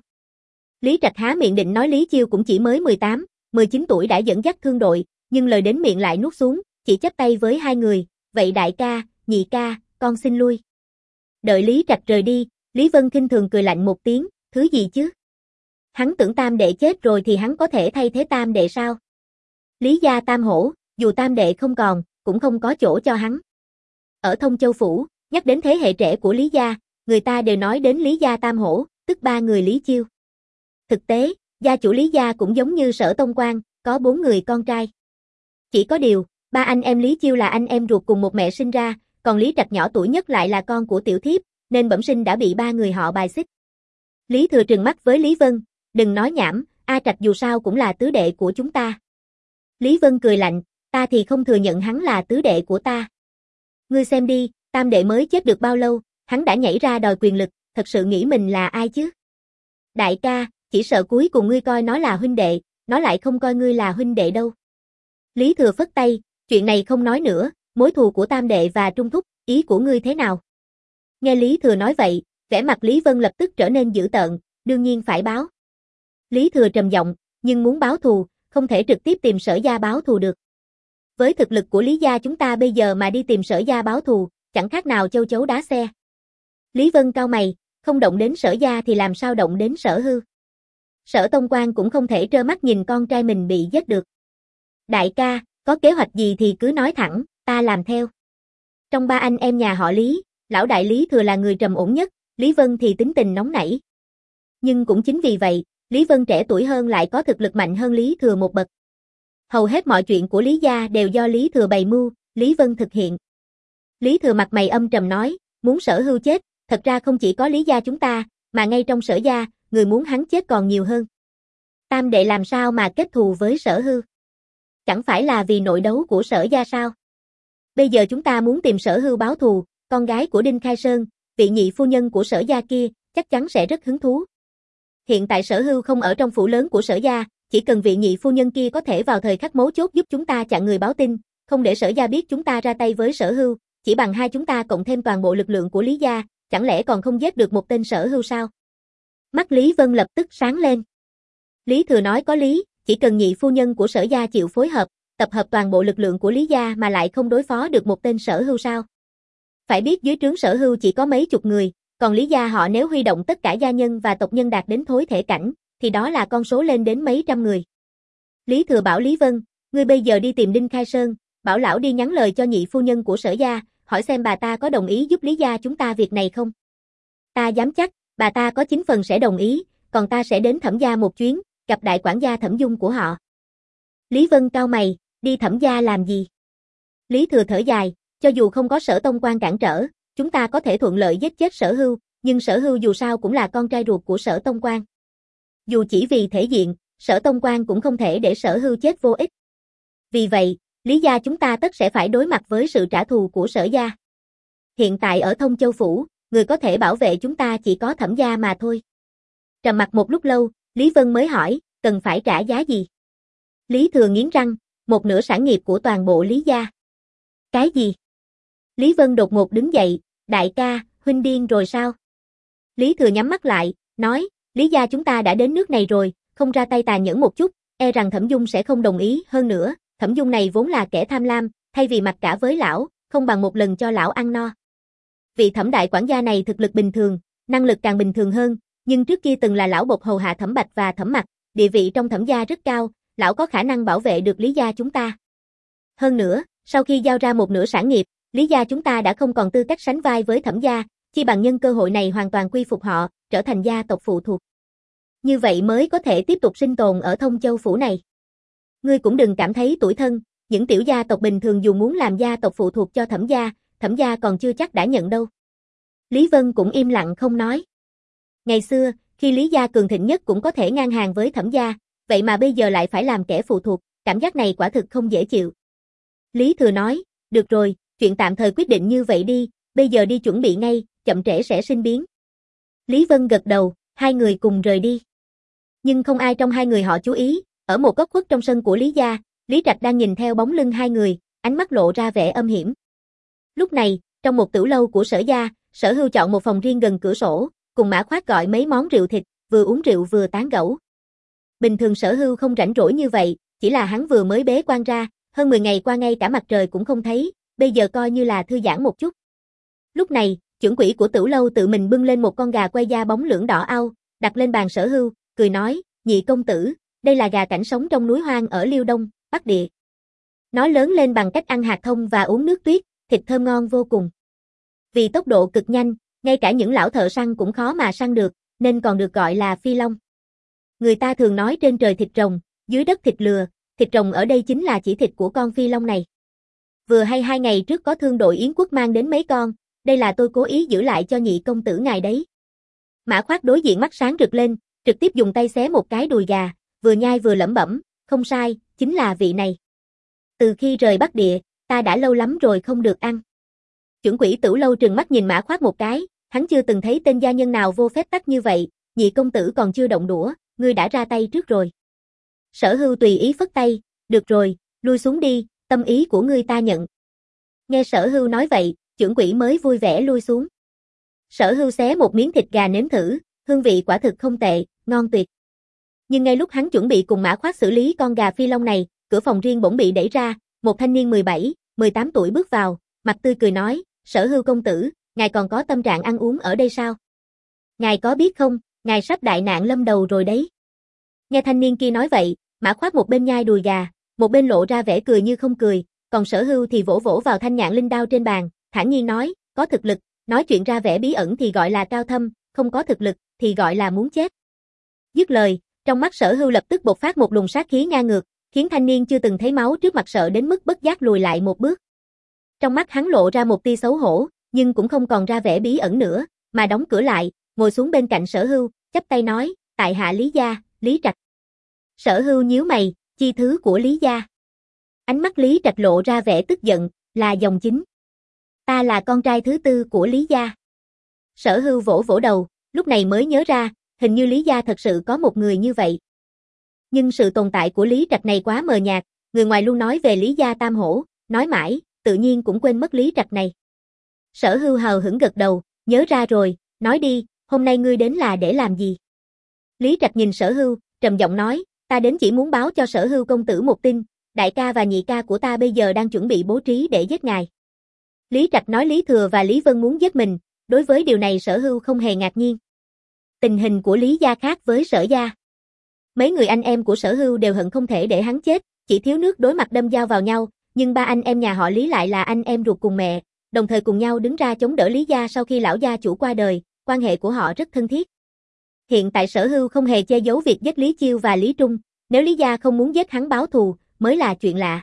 Lý Trạch há miệng định nói Lý Chiêu cũng chỉ mới mười tám, mười chín tuổi đã dẫn dắt thương đội, nhưng lời đến miệng lại nuốt xuống, chỉ chắp tay với hai người, vậy đại ca, nhị ca, con xin lui. Đợi Lý Trạch rời đi, Lý Vân khinh thường cười lạnh một tiếng, thứ gì chứ? Hắn tưởng tam đệ chết rồi thì hắn có thể thay thế tam đệ sao? Lý gia tam hổ, dù tam đệ không còn, cũng không có chỗ cho hắn. Ở Thông Châu Phủ, nhắc đến thế hệ trẻ của Lý gia, người ta đều nói đến Lý gia tam hổ, tức ba người Lý Chiêu. Thực tế, gia chủ Lý gia cũng giống như Sở Tông Quan, có bốn người con trai. Chỉ có điều, ba anh em Lý Chiêu là anh em ruột cùng một mẹ sinh ra, còn Lý Trạch nhỏ tuổi nhất lại là con của tiểu thiếp, nên bẩm sinh đã bị ba người họ bài xích. Lý Thừa trừng mắt với Lý Vân, đừng nói nhảm, A Trạch dù sao cũng là tứ đệ của chúng ta. Lý Vân cười lạnh, ta thì không thừa nhận hắn là tứ đệ của ta. Ngươi xem đi, tam đệ mới chết được bao lâu, hắn đã nhảy ra đòi quyền lực, thật sự nghĩ mình là ai chứ? Đại ca, chỉ sợ cuối cùng ngươi coi nó là huynh đệ, nó lại không coi ngươi là huynh đệ đâu. Lý Thừa phất tay, chuyện này không nói nữa, mối thù của tam đệ và trung thúc, ý của ngươi thế nào? Nghe Lý Thừa nói vậy, vẻ mặt Lý Vân lập tức trở nên dữ tợn, đương nhiên phải báo. Lý Thừa trầm giọng, nhưng muốn báo thù, không thể trực tiếp tìm Sở gia báo thù được. Với thực lực của Lý gia chúng ta bây giờ mà đi tìm Sở gia báo thù, chẳng khác nào châu chấu đá xe. Lý Vân cau mày, không động đến Sở gia thì làm sao động đến Sở Hư. Sở Tông Quan cũng không thể trơ mắt nhìn con trai mình bị giết được. Đại ca, có kế hoạch gì thì cứ nói thẳng, ta làm theo. Trong ba anh em nhà họ Lý, lão đại Lý Thừa là người trầm ổn nhất, Lý Vân thì tính tình nóng nảy. Nhưng cũng chính vì vậy, Lý Vân trẻ tuổi hơn lại có thực lực mạnh hơn Lý Thừa một bậc. Hầu hết mọi chuyện của Lý gia đều do Lý Thừa bày mưu, Lý Vân thực hiện. Lý Thừa mặt mày âm trầm nói, muốn Sở Hưu chết, thật ra không chỉ có Lý gia chúng ta, mà ngay trong Sở gia, người muốn hắn chết còn nhiều hơn. Tam đệ làm sao mà kết thù với Sở Hưu? Chẳng phải là vì nội đấu của Sở gia sao? Bây giờ chúng ta muốn tìm Sở Hưu báo thù, con gái của Đinh Khai Sơn, vị nhị phu nhân của Sở gia kia, chắc chắn sẽ rất hứng thú. Hiện tại Sở Hưu không ở trong phủ lớn của Sở gia, chỉ cần vị nhị phu nhân kia có thể vào thời khắc mấu chốt giúp chúng ta chặn người báo tin, không để Sở gia biết chúng ta ra tay với Sở Hưu, chỉ bằng hai chúng ta cộng thêm toàn bộ lực lượng của Lý gia, chẳng lẽ còn không giết được một tên Sở Hưu sao? Mắt Lý Vân lập tức sáng lên. Lý Thừa nói có lý, chỉ cần nhị phu nhân của Sở gia chịu phối hợp, tập hợp toàn bộ lực lượng của Lý gia mà lại không đối phó được một tên Sở Hưu sao? Phải biết dưới trướng Sở Hưu chỉ có mấy chục người, còn Lý gia họ nếu huy động tất cả gia nhân và tộc nhân đạt đến thối thể cảnh, thì đó là con số lên đến mấy trăm người. Lý Thừa bảo Lý Vân, ngươi bây giờ đi tìm Đinh Khai Sơn, bảo lão đi nhắn lời cho nhị phu nhân của Sở gia, hỏi xem bà ta có đồng ý giúp Lý gia chúng ta việc này không? Ta dám chắc, bà ta có chín phần sẽ đồng ý, còn ta sẽ đến Thẩm gia một chuyến, gặp đại quản gia Thẩm Dung của họ. Lý Vân cau mày, đi Thẩm gia làm gì? Lý Thừa thở dài, cho dù không có Sở Tông Quan cản trở, chúng ta có thể thuận lợi giết chết Sở Hưu, nhưng Sở Hưu dù sao cũng là con trai ruột của Sở Tông Quan. Dù chỉ vì thể diện, Sở Tông Quan cũng không thể để Sở Hưu chết vô ích. Vì vậy, Lý gia chúng ta tất sẽ phải đối mặt với sự trả thù của Sở gia. Hiện tại ở Thông Châu Phủ, người có thể bảo vệ chúng ta chỉ có Thẩm gia mà thôi. Trầm mặc một lúc lâu, Lý Vân mới hỏi, cần phải trả giá gì? Lý Thừa nghiến răng, một nửa sản nghiệp của toàn bộ Lý gia. Cái gì? Lý Vân đột ngột đứng dậy, đại ca, huynh điên rồi sao? Lý Thừa nhắm mắt lại, nói, Lý gia chúng ta đã đến nước này rồi, không ra tay tàn nhẫn một chút, e rằng Thẩm Dung sẽ không đồng ý, hơn nữa, Thẩm Dung này vốn là kẻ tham lam, thay vì mặc cả với lão, không bằng một lần cho lão ăn no. Vị Thẩm đại quản gia này thực lực bình thường, năng lực càng bình thường hơn, nhưng trước kia từng là lão bộc hầu hạ Thẩm Bạch và Thẩm Mặc, địa vị trong Thẩm gia rất cao, lão có khả năng bảo vệ được Lý gia chúng ta. Hơn nữa, sau khi giao ra một nửa sản nghiệp, Lý gia chúng ta đã không còn tư cách sánh vai với Thẩm gia, chi bằng nhân cơ hội này hoàn toàn quy phục họ, trở thành gia tộc phụ thuộc. Như vậy mới có thể tiếp tục sinh tồn ở Thông Châu phủ này. Ngươi cũng đừng cảm thấy tủi thân, những tiểu gia tộc bình thường dù muốn làm gia tộc phụ thuộc cho Thẩm gia, Thẩm gia còn chưa chắc đã nhận đâu. Lý Vân cũng im lặng không nói. Ngày xưa, khi Lý gia cường thịnh nhất cũng có thể ngang hàng với Thẩm gia, vậy mà bây giờ lại phải làm kẻ phụ thuộc, cảm giác này quả thực không dễ chịu. Lý Thừa nói, được rồi, chuyện tạm thời quyết định như vậy đi, bây giờ đi chuẩn bị ngay, chậm trễ sẽ sinh biến. Lý Vân gật đầu, hai người cùng rời đi. Nhưng không ai trong hai người họ chú ý, ở một góc khuất trong sân của Lý gia, Lý Trạch đang nhìn theo bóng lưng hai người, ánh mắt lộ ra vẻ âm hiểm. Lúc này, trong một tử lâu của Sở gia, Sở Hưu chọn một phòng riêng gần cửa sổ, cùng Mã Khoát gọi mấy món rượu thịt, vừa uống rượu vừa tán gẫu. Bình thường Sở Hưu không rảnh rỗi như vậy, chỉ là hắn vừa mới bế quan ra, hơn mười ngày qua ngay cả mặt trời cũng không thấy, bây giờ coi như là thư giãn một chút. Lúc này, trưởng quỹ của tử lâu tự mình bưng lên một con gà quay da bóng lưỡng đỏ au, đặt lên bàn Sở Hưu, cười nói, nhị công tử, đây là gà cảnh sống trong núi hoang ở Liêu Đông, Bắc Địa. Nó lớn lên bằng cách ăn hạt thông và uống nước tuyết, thịt thơm ngon vô cùng. Vì tốc độ cực nhanh, ngay cả những lão thợ săn cũng khó mà săn được, nên còn được gọi là phi long. Người ta thường nói trên trời thịt rồng, dưới đất thịt lừa, thịt rồng ở đây chính là chỉ thịt của con phi long này. Vừa hay hai ngày trước có thương đội Yến Quốc mang đến mấy con, đây là tôi cố ý giữ lại cho nhị công tử ngài đấy. Mã Khoát đối diện mắt sáng rực lên, trực tiếp dùng tay xé một cái đùi gà, vừa nhai vừa lẩm bẩm, không sai, chính là vị này. Từ khi rời Bắc Địa, ta đã lâu lắm rồi không được ăn. Trưởng quỹ tử lâu trừng mắt nhìn Mã Khoát một cái, hắn chưa từng thấy tên gia nhân nào vô phép tắc như vậy, nhị công tử còn chưa động đũa, ngươi đã ra tay trước rồi. Sở Hưu tùy ý phất tay, được rồi, lui xuống đi, tâm ý của ngươi ta nhận. Nghe Sở Hưu nói vậy, trưởng quỹ mới vui vẻ lui xuống. Sở Hưu xé một miếng thịt gà nếm thử, hương vị quả thực không tệ, ngon tuyệt. Nhưng ngay lúc hắn chuẩn bị cùng Mã Khoát xử lý con gà phi long này, cửa phòng riêng bỗng bị đẩy ra, một thanh niên mười bảy, mười tám tuổi bước vào, mặt tươi cười nói, Sở Hưu công tử, ngài còn có tâm trạng ăn uống ở đây sao? Ngài có biết không, ngài sắp đại nạn lâm đầu rồi đấy. Nghe thanh niên kia nói vậy, Mã Khoát một bên nhai đùi gà, một bên lộ ra vẻ cười như không cười, còn Sở Hưu thì vỗ vỗ vào thanh nhạn linh đao trên bàn, thản nhiên nói, có thực lực, nói chuyện ra vẻ bí ẩn thì gọi là cao thâm, không có thực lực thì gọi là muốn chết. Dứt lời, trong mắt Sở Hưu lập tức bộc phát một luồng sát khí ngang ngược, khiến thanh niên chưa từng thấy máu trước mặt sợ đến mức bất giác lùi lại một bước. Trong mắt hắn lộ ra một tia xấu hổ, nhưng cũng không còn ra vẻ bí ẩn nữa, mà đóng cửa lại, ngồi xuống bên cạnh Sở Hưu, chắp tay nói, tại hạ Lý gia, Lý Trạch. Sở Hưu nhíu mày, chi thứ của Lý gia. Ánh mắt Lý Trạch lộ ra vẻ tức giận, là dòng chính. Ta là con trai thứ tư của Lý gia. Sở Hưu vỗ vỗ đầu, lúc này mới nhớ ra, hình như Lý gia thật sự có một người như vậy. Nhưng sự tồn tại của Lý Trạch này quá mờ nhạt, người ngoài luôn nói về Lý gia tam hổ, nói mãi, tự nhiên cũng quên mất Lý Trạch này. Sở Hưu hờ hững gật đầu, nhớ ra rồi, nói đi, hôm nay ngươi đến là để làm gì? Lý Trạch nhìn Sở Hưu, trầm giọng nói, ta đến chỉ muốn báo cho Sở Hưu công tử một tin, đại ca và nhị ca của ta bây giờ đang chuẩn bị bố trí để giết ngài. Lý Trạch nói Lý Thừa và Lý Vân muốn giết mình, đối với điều này Sở Hưu không hề ngạc nhiên. Tình hình của Lý gia khác với Sở gia. Mấy người anh em của Sở Hưu đều hận không thể để hắn chết, chỉ thiếu nước đối mặt đâm dao vào nhau, nhưng ba anh em nhà họ Lý lại là anh em ruột cùng mẹ, đồng thời cùng nhau đứng ra chống đỡ Lý gia sau khi lão gia chủ qua đời, quan hệ của họ rất thân thiết. Hiện tại Sở Hưu không hề che giấu việc giết Lý Chiêu và Lý Trung, nếu Lý gia không muốn giết hắn báo thù, mới là chuyện lạ.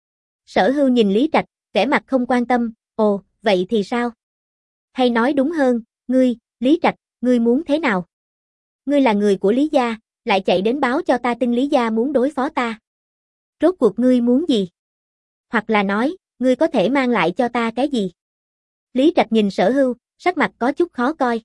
Sở Hưu nhìn Lý Trạch, vẻ mặt không quan tâm, ồ, vậy thì sao? Hay nói đúng hơn, ngươi, Lý Trạch, ngươi muốn thế nào? Ngươi là người của Lý gia, lại chạy đến báo cho ta tin Lý gia muốn đối phó ta. Rốt cuộc ngươi muốn gì? Hoặc là nói, ngươi có thể mang lại cho ta cái gì? Lý Trạch nhìn Sở Hưu, sắc mặt có chút khó coi.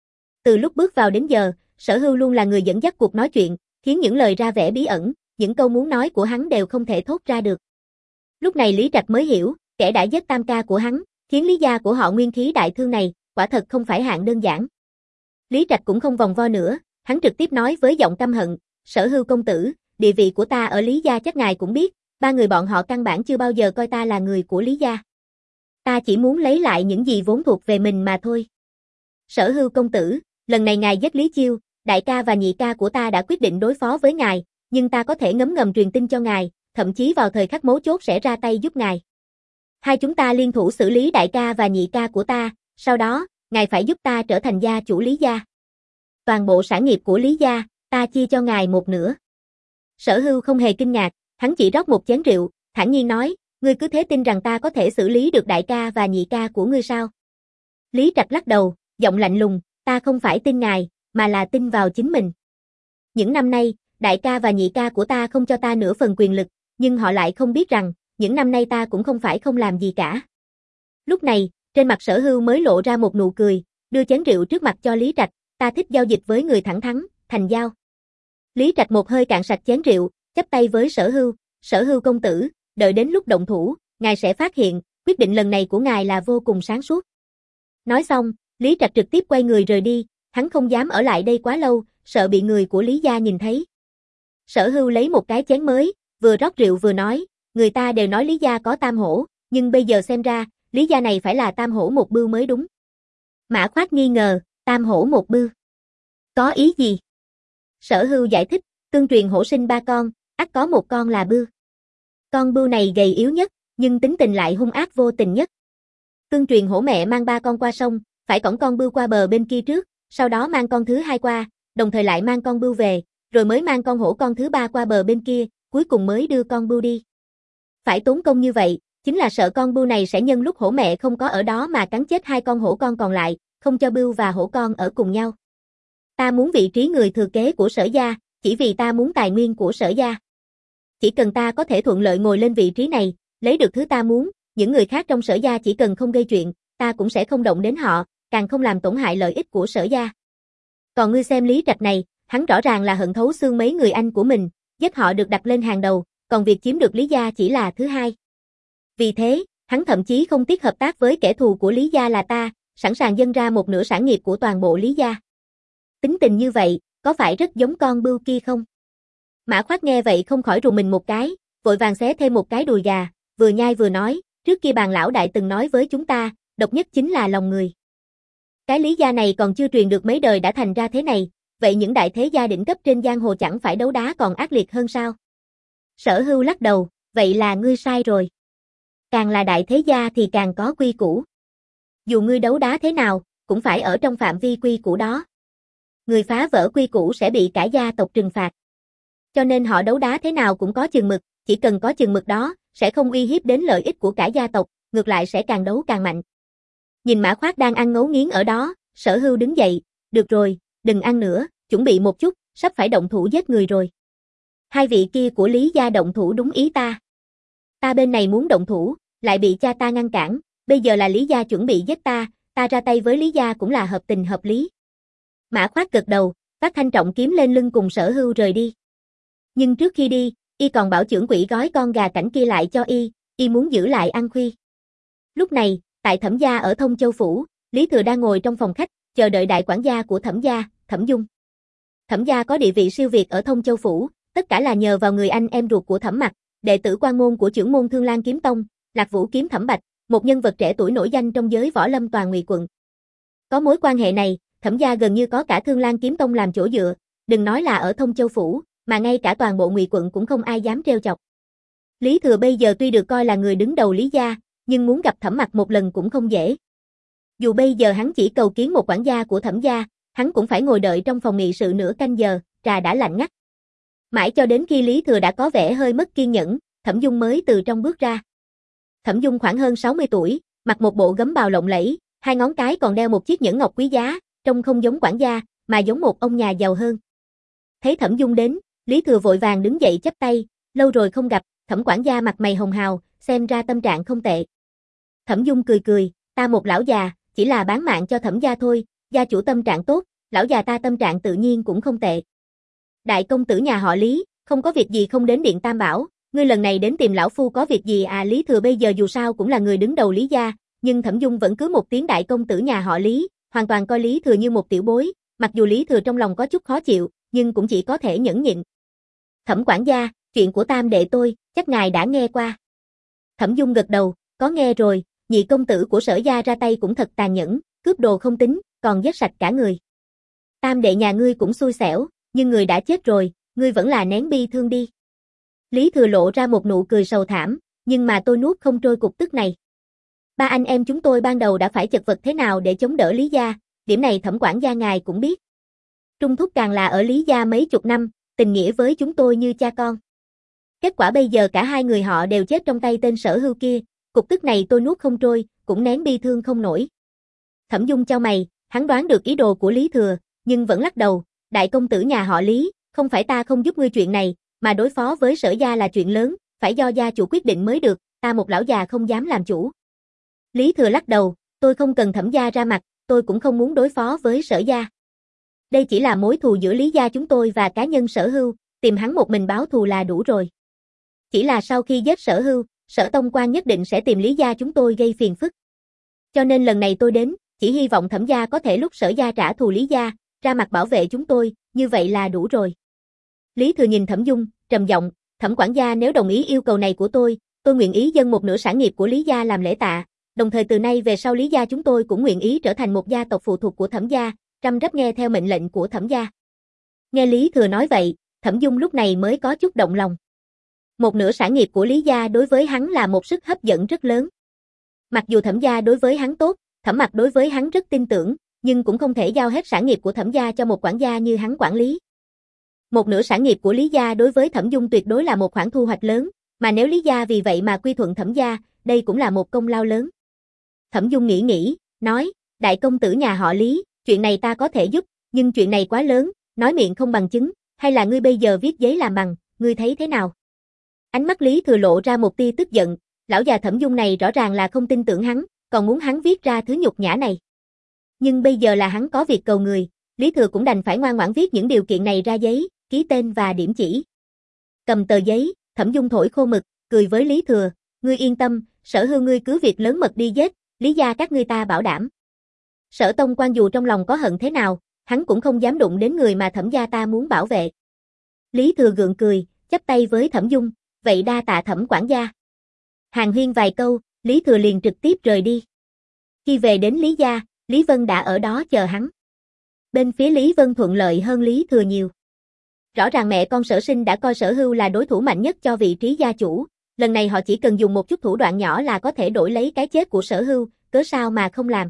Từ lúc bước vào đến giờ, Sở Hưu luôn là người dẫn dắt cuộc nói chuyện, khiến những lời ra vẻ bí ẩn, những câu muốn nói của hắn đều không thể thốt ra được. Lúc này Lý Trạch mới hiểu, kẻ đã giết tam ca của hắn, khiến Lý gia của họ nguyên khí đại thương này, quả thật không phải hạng đơn giản. Lý Trạch cũng không vòng vo nữa, hắn trực tiếp nói với giọng căm hận, Sở Hưu công tử, địa vị của ta ở Lý gia chắc ngài cũng biết, ba người bọn họ căn bản chưa bao giờ coi ta là người của Lý gia. Ta chỉ muốn lấy lại những gì vốn thuộc về mình mà thôi. Sở Hưu công tử, lần này ngài giết Lý Chiêu, đại ca và nhị ca của ta đã quyết định đối phó với ngài, nhưng ta có thể ngấm ngầm truyền tin cho ngài, thậm chí vào thời khắc mấu chốt sẽ ra tay giúp ngài. Hai chúng ta liên thủ xử lý đại ca và nhị ca của ta, sau đó, ngài phải giúp ta trở thành gia chủ Lý gia. Toàn bộ sản nghiệp của Lý gia, ta chia cho ngài một nửa. Sở Hưu không hề kinh ngạc, hắn chỉ rót một chén rượu, thản nhiên nói, ngươi cứ thế tin rằng ta có thể xử lý được đại ca và nhị ca của ngươi sao? Lý Trạch lắc đầu, giọng lạnh lùng, ta không phải tin ngài, mà là tin vào chính mình. Những năm nay, đại ca và nhị ca của ta không cho ta nửa phần quyền lực, nhưng họ lại không biết rằng, những năm nay ta cũng không phải không làm gì cả. Lúc này, trên mặt Sở Hưu mới lộ ra một nụ cười, đưa chén rượu trước mặt cho Lý Trạch, ta thích giao dịch với người thẳng thắn, thành giao. Lý Trạch một hơi cạn sạch chén rượu, chắp tay với Sở Hưu, Sở Hưu công tử, đợi đến lúc động thủ, ngài sẽ phát hiện, quyết định lần này của ngài là vô cùng sáng suốt. Nói xong, Lý Trạch trực tiếp quay người rời đi, hắn không dám ở lại đây quá lâu, sợ bị người của Lý gia nhìn thấy. Sở Hưu lấy một cái chén mới, vừa rót rượu vừa nói, người ta đều nói Lý gia có tam hổ, nhưng bây giờ xem ra, Lý gia này phải là tam hổ một bưu mới đúng. Mã Khoát nghi ngờ, tam hổ một bưu. Có ý gì? Sở Hưu giải thích, tương truyền hổ sinh ba con, ắt có một con là bưu. Con bưu này gầy yếu nhất, nhưng tính tình lại hung ác vô tình nhất. Tương truyền hổ mẹ mang ba con qua sông, phải cõng con bưu qua bờ bên kia trước, sau đó mang con thứ hai qua, đồng thời lại mang con bưu về, rồi mới mang con hổ con thứ ba qua bờ bên kia, cuối cùng mới đưa con bưu đi. Phải tốn công như vậy, chính là sợ con bưu này sẽ nhân lúc hổ mẹ không có ở đó mà cắn chết hai con hổ con còn lại, không cho bưu và hổ con ở cùng nhau. Ta muốn vị trí người thừa kế của Sở gia, chỉ vì ta muốn tài nguyên của Sở gia. Chỉ cần ta có thể thuận lợi ngồi lên vị trí này, lấy được thứ ta muốn, những người khác trong Sở gia chỉ cần không gây chuyện, ta cũng sẽ không động đến họ, càng không làm tổn hại lợi ích của Sở gia. Còn ngươi xem Lý Trạch này, hắn rõ ràng là hận thấu xương mấy người anh của mình, giết họ được đặt lên hàng đầu, còn việc chiếm được Lý gia chỉ là thứ hai. Vì thế, hắn thậm chí không tiếc hợp tác với kẻ thù của Lý gia là ta, sẵn sàng dâng ra một nửa sản nghiệp của toàn bộ Lý gia. Tính tình như vậy, có phải rất giống con bưu kia không? Mã Khoát nghe vậy không khỏi rùng mình một cái, vội vàng xé thêm một cái đùi gà, vừa nhai vừa nói, trước kia bàn lão đại từng nói với chúng ta, độc nhất chính là lòng người. Cái Lý gia này còn chưa truyền được mấy đời đã thành ra thế này, vậy những đại thế gia đỉnh cấp trên giang hồ chẳng phải đấu đá còn ác liệt hơn sao? Sở Hưu lắc đầu, vậy là ngươi sai rồi. Càng là đại thế gia thì càng có quy củ. Dù ngươi đấu đá thế nào, cũng phải ở trong phạm vi quy củ đó. Người phá vỡ quy củ sẽ bị cả gia tộc trừng phạt. Cho nên họ đấu đá thế nào cũng có chừng mực, chỉ cần có chừng mực đó, sẽ không uy hiếp đến lợi ích của cả gia tộc, ngược lại sẽ càng đấu càng mạnh. Nhìn Mã Khoát đang ăn ngấu nghiến ở đó, Sở Hưu đứng dậy, được rồi, đừng ăn nữa, chuẩn bị một chút, sắp phải động thủ giết người rồi. Hai vị kia của Lý gia động thủ đúng ý ta. Ta bên này muốn động thủ, lại bị cha ta ngăn cản, bây giờ là Lý gia chuẩn bị giết ta, ta ra tay với Lý gia cũng là hợp tình hợp lý. Mã Khoát gật đầu, vác thanh trọng kiếm lên lưng cùng Sở Hưu rời đi. Nhưng trước khi đi, y còn bảo trưởng quỹ gói con gà cảnh kia lại cho y, y muốn giữ lại ăn khuya. Lúc này, tại Thẩm gia ở Thông Châu phủ, Lý Thừa đang ngồi trong phòng khách, chờ đợi đại quản gia của Thẩm gia, Thẩm Dung. Thẩm gia có địa vị siêu việt ở Thông Châu phủ, tất cả là nhờ vào người anh em ruột của Thẩm Mặc, đệ tử quan môn của trưởng môn Thương Lan Kiếm Tông, Lạc Vũ kiếm Thẩm Bạch, một nhân vật trẻ tuổi nổi danh trong giới võ lâm toàn Ngụy quận. Có mối quan hệ này, Thẩm gia gần như có cả Thương Lan Kiếm Tông làm chỗ dựa, đừng nói là ở Thông Châu phủ, mà ngay cả toàn bộ Ngụy quận cũng không ai dám trêu chọc. Lý Thừa bây giờ tuy được coi là người đứng đầu Lý gia, nhưng muốn gặp Thẩm Mặc một lần cũng không dễ. Dù bây giờ hắn chỉ cầu kiến một quản gia của Thẩm gia, hắn cũng phải ngồi đợi trong phòng nghị sự nửa canh giờ, trà đã lạnh ngắt. Mãi cho đến khi Lý Thừa đã có vẻ hơi mất kiên nhẫn, Thẩm Dung mới từ trong bước ra. Thẩm Dung khoảng hơn sáu mươi tuổi, mặc một bộ gấm bào lộng lẫy, hai ngón cái còn đeo một chiếc nhẫn ngọc quý giá, trông không giống quản gia, mà giống một ông nhà giàu hơn. Thấy Thẩm Dung đến, Lý Thừa vội vàng đứng dậy chắp tay, lâu rồi không gặp, Thẩm quản gia mặt mày hồng hào, xem ra tâm trạng không tệ. Thẩm Dung cười cười, ta một lão già, chỉ là bán mạng cho Thẩm gia thôi, gia chủ tâm trạng tốt, lão già ta tâm trạng tự nhiên cũng không tệ. Đại công tử nhà họ Lý, không có việc gì không đến Điện Tam Bảo, ngươi lần này đến tìm lão phu có việc gì à? Lý Thừa bây giờ dù sao cũng là người đứng đầu Lý gia, nhưng Thẩm Dung vẫn cứ một tiếng đại công tử nhà họ Lý, hoàn toàn coi Lý Thừa như một tiểu bối, Mặc dù Lý Thừa trong lòng có chút khó chịu, nhưng cũng chỉ có thể nhẫn nhịn. Thẩm quản gia, chuyện của tam đệ tôi, chắc ngài đã nghe qua. Thẩm Dung gật đầu, có nghe rồi, nhị công tử của Sở gia ra tay cũng thật tàn nhẫn, cướp đồ không tính, còn giết sạch cả người. Tam đệ nhà ngươi cũng xui xẻo, nhưng người đã chết rồi, ngươi vẫn là nén bi thương đi. Lý Thừa lộ ra một nụ cười sầu thảm, nhưng mà tôi nuốt không trôi cục tức này. Ba anh em chúng tôi ban đầu đã phải chật vật thế nào để chống đỡ Lý gia, điểm này Thẩm quản gia ngài cũng biết. Trung thúc càng là ở Lý gia mấy chục năm, tình nghĩa với chúng tôi như cha con. Kết quả bây giờ cả hai người họ đều chết trong tay tên Sở Hưu kia, cục tức này tôi nuốt không trôi, cũng nén bi thương không nổi. Thẩm Dung chau mày, hắn đoán được ý đồ của Lý Thừa, nhưng vẫn lắc đầu, đại công tử nhà họ Lý, không phải ta không giúp ngươi chuyện này, mà đối phó với Sở gia là chuyện lớn, phải do gia chủ quyết định mới được, ta một lão già không dám làm chủ. Lý Thừa lắc đầu, tôi không cần Thẩm gia ra mặt, tôi cũng không muốn đối phó với Sở gia. Đây chỉ là mối thù giữa Lý gia chúng tôi và cá nhân Sở Hưu, tìm hắn một mình báo thù là đủ rồi. Chỉ là sau khi giết Sở Hưu, Sở Tông Quan nhất định sẽ tìm Lý gia chúng tôi gây phiền phức. Cho nên lần này tôi đến, chỉ hy vọng Thẩm gia có thể lúc Sở gia trả thù Lý gia, ra mặt bảo vệ chúng tôi, như vậy là đủ rồi. Lý Thừa nhìn Thẩm Dung, trầm giọng, Thẩm quản gia nếu đồng ý yêu cầu này của tôi, tôi nguyện ý dâng một nửa sản nghiệp của Lý gia làm lễ tạ, đồng thời từ nay về sau Lý gia chúng tôi cũng nguyện ý trở thành một gia tộc phụ thuộc của Thẩm gia, răm rắp nghe theo mệnh lệnh của Thẩm gia. Nghe Lý Thừa nói vậy, Thẩm Dung lúc này mới có chút động lòng. Một nửa sản nghiệp của Lý gia đối với hắn là một sức hấp dẫn rất lớn. Mặc dù Thẩm gia đối với hắn tốt, Thẩm Mặc đối với hắn rất tin tưởng, nhưng cũng không thể giao hết sản nghiệp của Thẩm gia cho một quản gia như hắn quản lý. Một nửa sản nghiệp của Lý gia đối với Thẩm Dung tuyệt đối là một khoản thu hoạch lớn, mà nếu Lý gia vì vậy mà quy thuận Thẩm gia, đây cũng là một công lao lớn. Thẩm Dung nghĩ nghĩ, nói, đại công tử nhà họ Lý, chuyện này ta có thể giúp, nhưng chuyện này quá lớn, nói miệng không bằng chứng, hay là ngươi bây giờ viết giấy làm bằng, ngươi thấy thế nào? Ánh mắt Lý Thừa lộ ra một tia tức giận, lão già Thẩm Dung này rõ ràng là không tin tưởng hắn, còn muốn hắn viết ra thứ nhục nhã này. Nhưng bây giờ là hắn có việc cầu người, Lý Thừa cũng đành phải ngoan ngoãn viết những điều kiện này ra giấy, ký tên và điểm chỉ. Cầm tờ giấy, Thẩm Dung thổi khô mực, cười với Lý Thừa, ngươi yên tâm, Sở Hưu ngươi cứ việc lớn mật đi giết, Lý gia các ngươi ta bảo đảm. Sở Tông Quan dù trong lòng có hận thế nào, hắn cũng không dám đụng đến người mà Thẩm gia ta muốn bảo vệ. Lý Thừa gượng cười, chắp tay với Thẩm Dung, vậy đa tạ Thẩm quản gia. Hàn huyên vài câu, Lý Thừa liền trực tiếp rời đi. Khi về đến Lý gia, Lý Vân đã ở đó chờ hắn. Bên phía Lý Vân thuận lợi hơn Lý Thừa nhiều. Rõ ràng mẹ con Sở Sinh đã coi Sở Hưu là đối thủ mạnh nhất cho vị trí gia chủ, lần này họ chỉ cần dùng một chút thủ đoạn nhỏ là có thể đổi lấy cái chết của Sở Hưu, cớ sao mà không làm.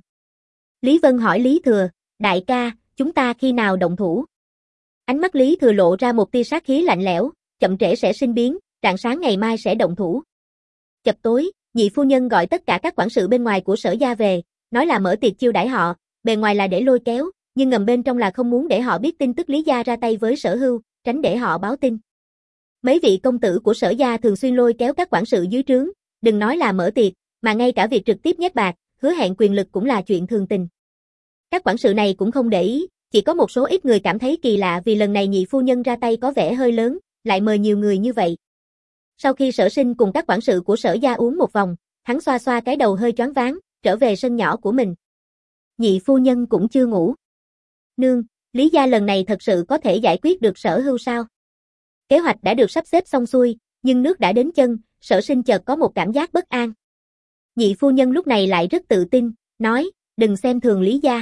Lý Vân hỏi Lý Thừa, đại ca, chúng ta khi nào động thủ? Ánh mắt Lý Thừa lộ ra một tia sát khí lạnh lẽo, chậm trễ sẽ sinh biến, rạng sáng ngày mai sẽ động thủ. Chập tối, nhị phu nhân gọi tất cả các quản sự bên ngoài của Sở gia về, nói là mở tiệc chiêu đãi họ, bề ngoài là để lôi kéo, nhưng ngầm bên trong là không muốn để họ biết tin tức Lý gia ra tay với Sở Hưu, tránh để họ báo tin. Mấy vị công tử của Sở gia thường xuyên lôi kéo các quản sự dưới trướng, đừng nói là mở tiệc, mà ngay cả việc trực tiếp nhét bạc, hứa hẹn quyền lực cũng là chuyện thường tình. Các quản sự này cũng không để ý, chỉ có một số ít người cảm thấy kỳ lạ vì lần này nhị phu nhân ra tay có vẻ hơi lớn, lại mời nhiều người như vậy. Sau khi Sở Sinh cùng các quản sự của Sở gia uống một vòng, hắn xoa xoa cái đầu hơi choáng váng, trở về sân nhỏ của mình. Nhị phu nhân cũng chưa ngủ. Nương, Lý gia lần này thật sự có thể giải quyết được Sở Hưu sao? Kế hoạch đã được sắp xếp xong xuôi, nhưng nước đã đến chân, Sở Sinh chợt có một cảm giác bất an. Nhị phu nhân lúc này lại rất tự tin, nói, đừng xem thường Lý gia.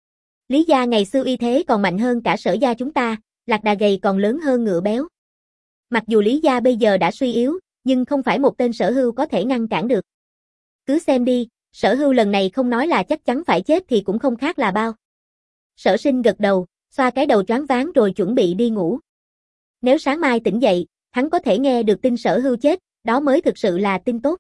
Lý gia ngày xưa uy thế còn mạnh hơn cả Sở gia chúng ta, lạc đà gầy còn lớn hơn ngựa béo. Mặc dù Lý gia bây giờ đã suy yếu, nhưng không phải một tên Sở Hưu có thể ngăn cản được. Cứ xem đi, Sở Hưu lần này không nói là chắc chắn phải chết thì cũng không khác là bao. Sở Sinh gật đầu, xoa cái đầu choáng váng rồi chuẩn bị đi ngủ. Nếu sáng mai tỉnh dậy, hắn có thể nghe được tin Sở Hưu chết, đó mới thực sự là tin tốt.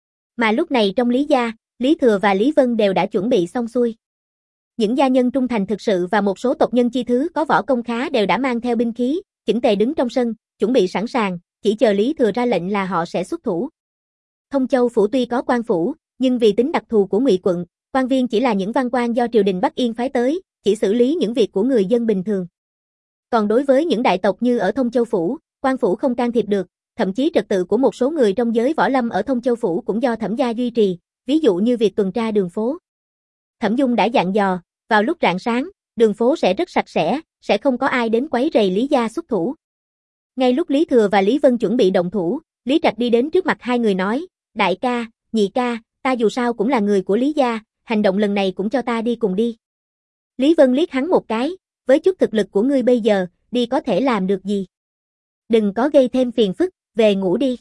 Mà lúc này trong Lý gia, Lý Thừa và Lý Vân đều đã chuẩn bị xong xuôi. Những gia nhân trung thành thực sự và một số tộc nhân chi thứ có võ công khá đều đã mang theo binh khí, chỉnh tề đứng trong sân, chuẩn bị sẵn sàng, chỉ chờ Lý Thừa ra lệnh là họ sẽ xuất thủ. Thông Châu phủ tuy có quan phủ, nhưng vì tính đặc thù của Ngụy quận, quan viên chỉ là những văn quan do triều đình Bắc Yên phái tới, chỉ xử lý những việc của người dân bình thường. Còn đối với những đại tộc như ở Thông Châu phủ, quan phủ không can thiệp được, thậm chí trật tự của một số người trong giới võ lâm ở Thông Châu phủ cũng do Thẩm gia duy trì, ví dụ như việc tuần tra đường phố. Thẩm Dung đã dặn dò, vào lúc rạng sáng, đường phố sẽ rất sạch sẽ, sẽ không có ai đến quấy rầy Lý gia xuất thủ. Ngay lúc Lý Thừa và Lý Vân chuẩn bị động thủ, Lý Trạch đi đến trước mặt hai người nói, đại ca, nhị ca, ta dù sao cũng là người của Lý gia, hành động lần này cũng cho ta đi cùng đi. Lý Vân liếc hắn một cái, với chút thực lực của ngươi bây giờ, đi có thể làm được gì? Đừng có gây thêm phiền phức, về ngủ đi.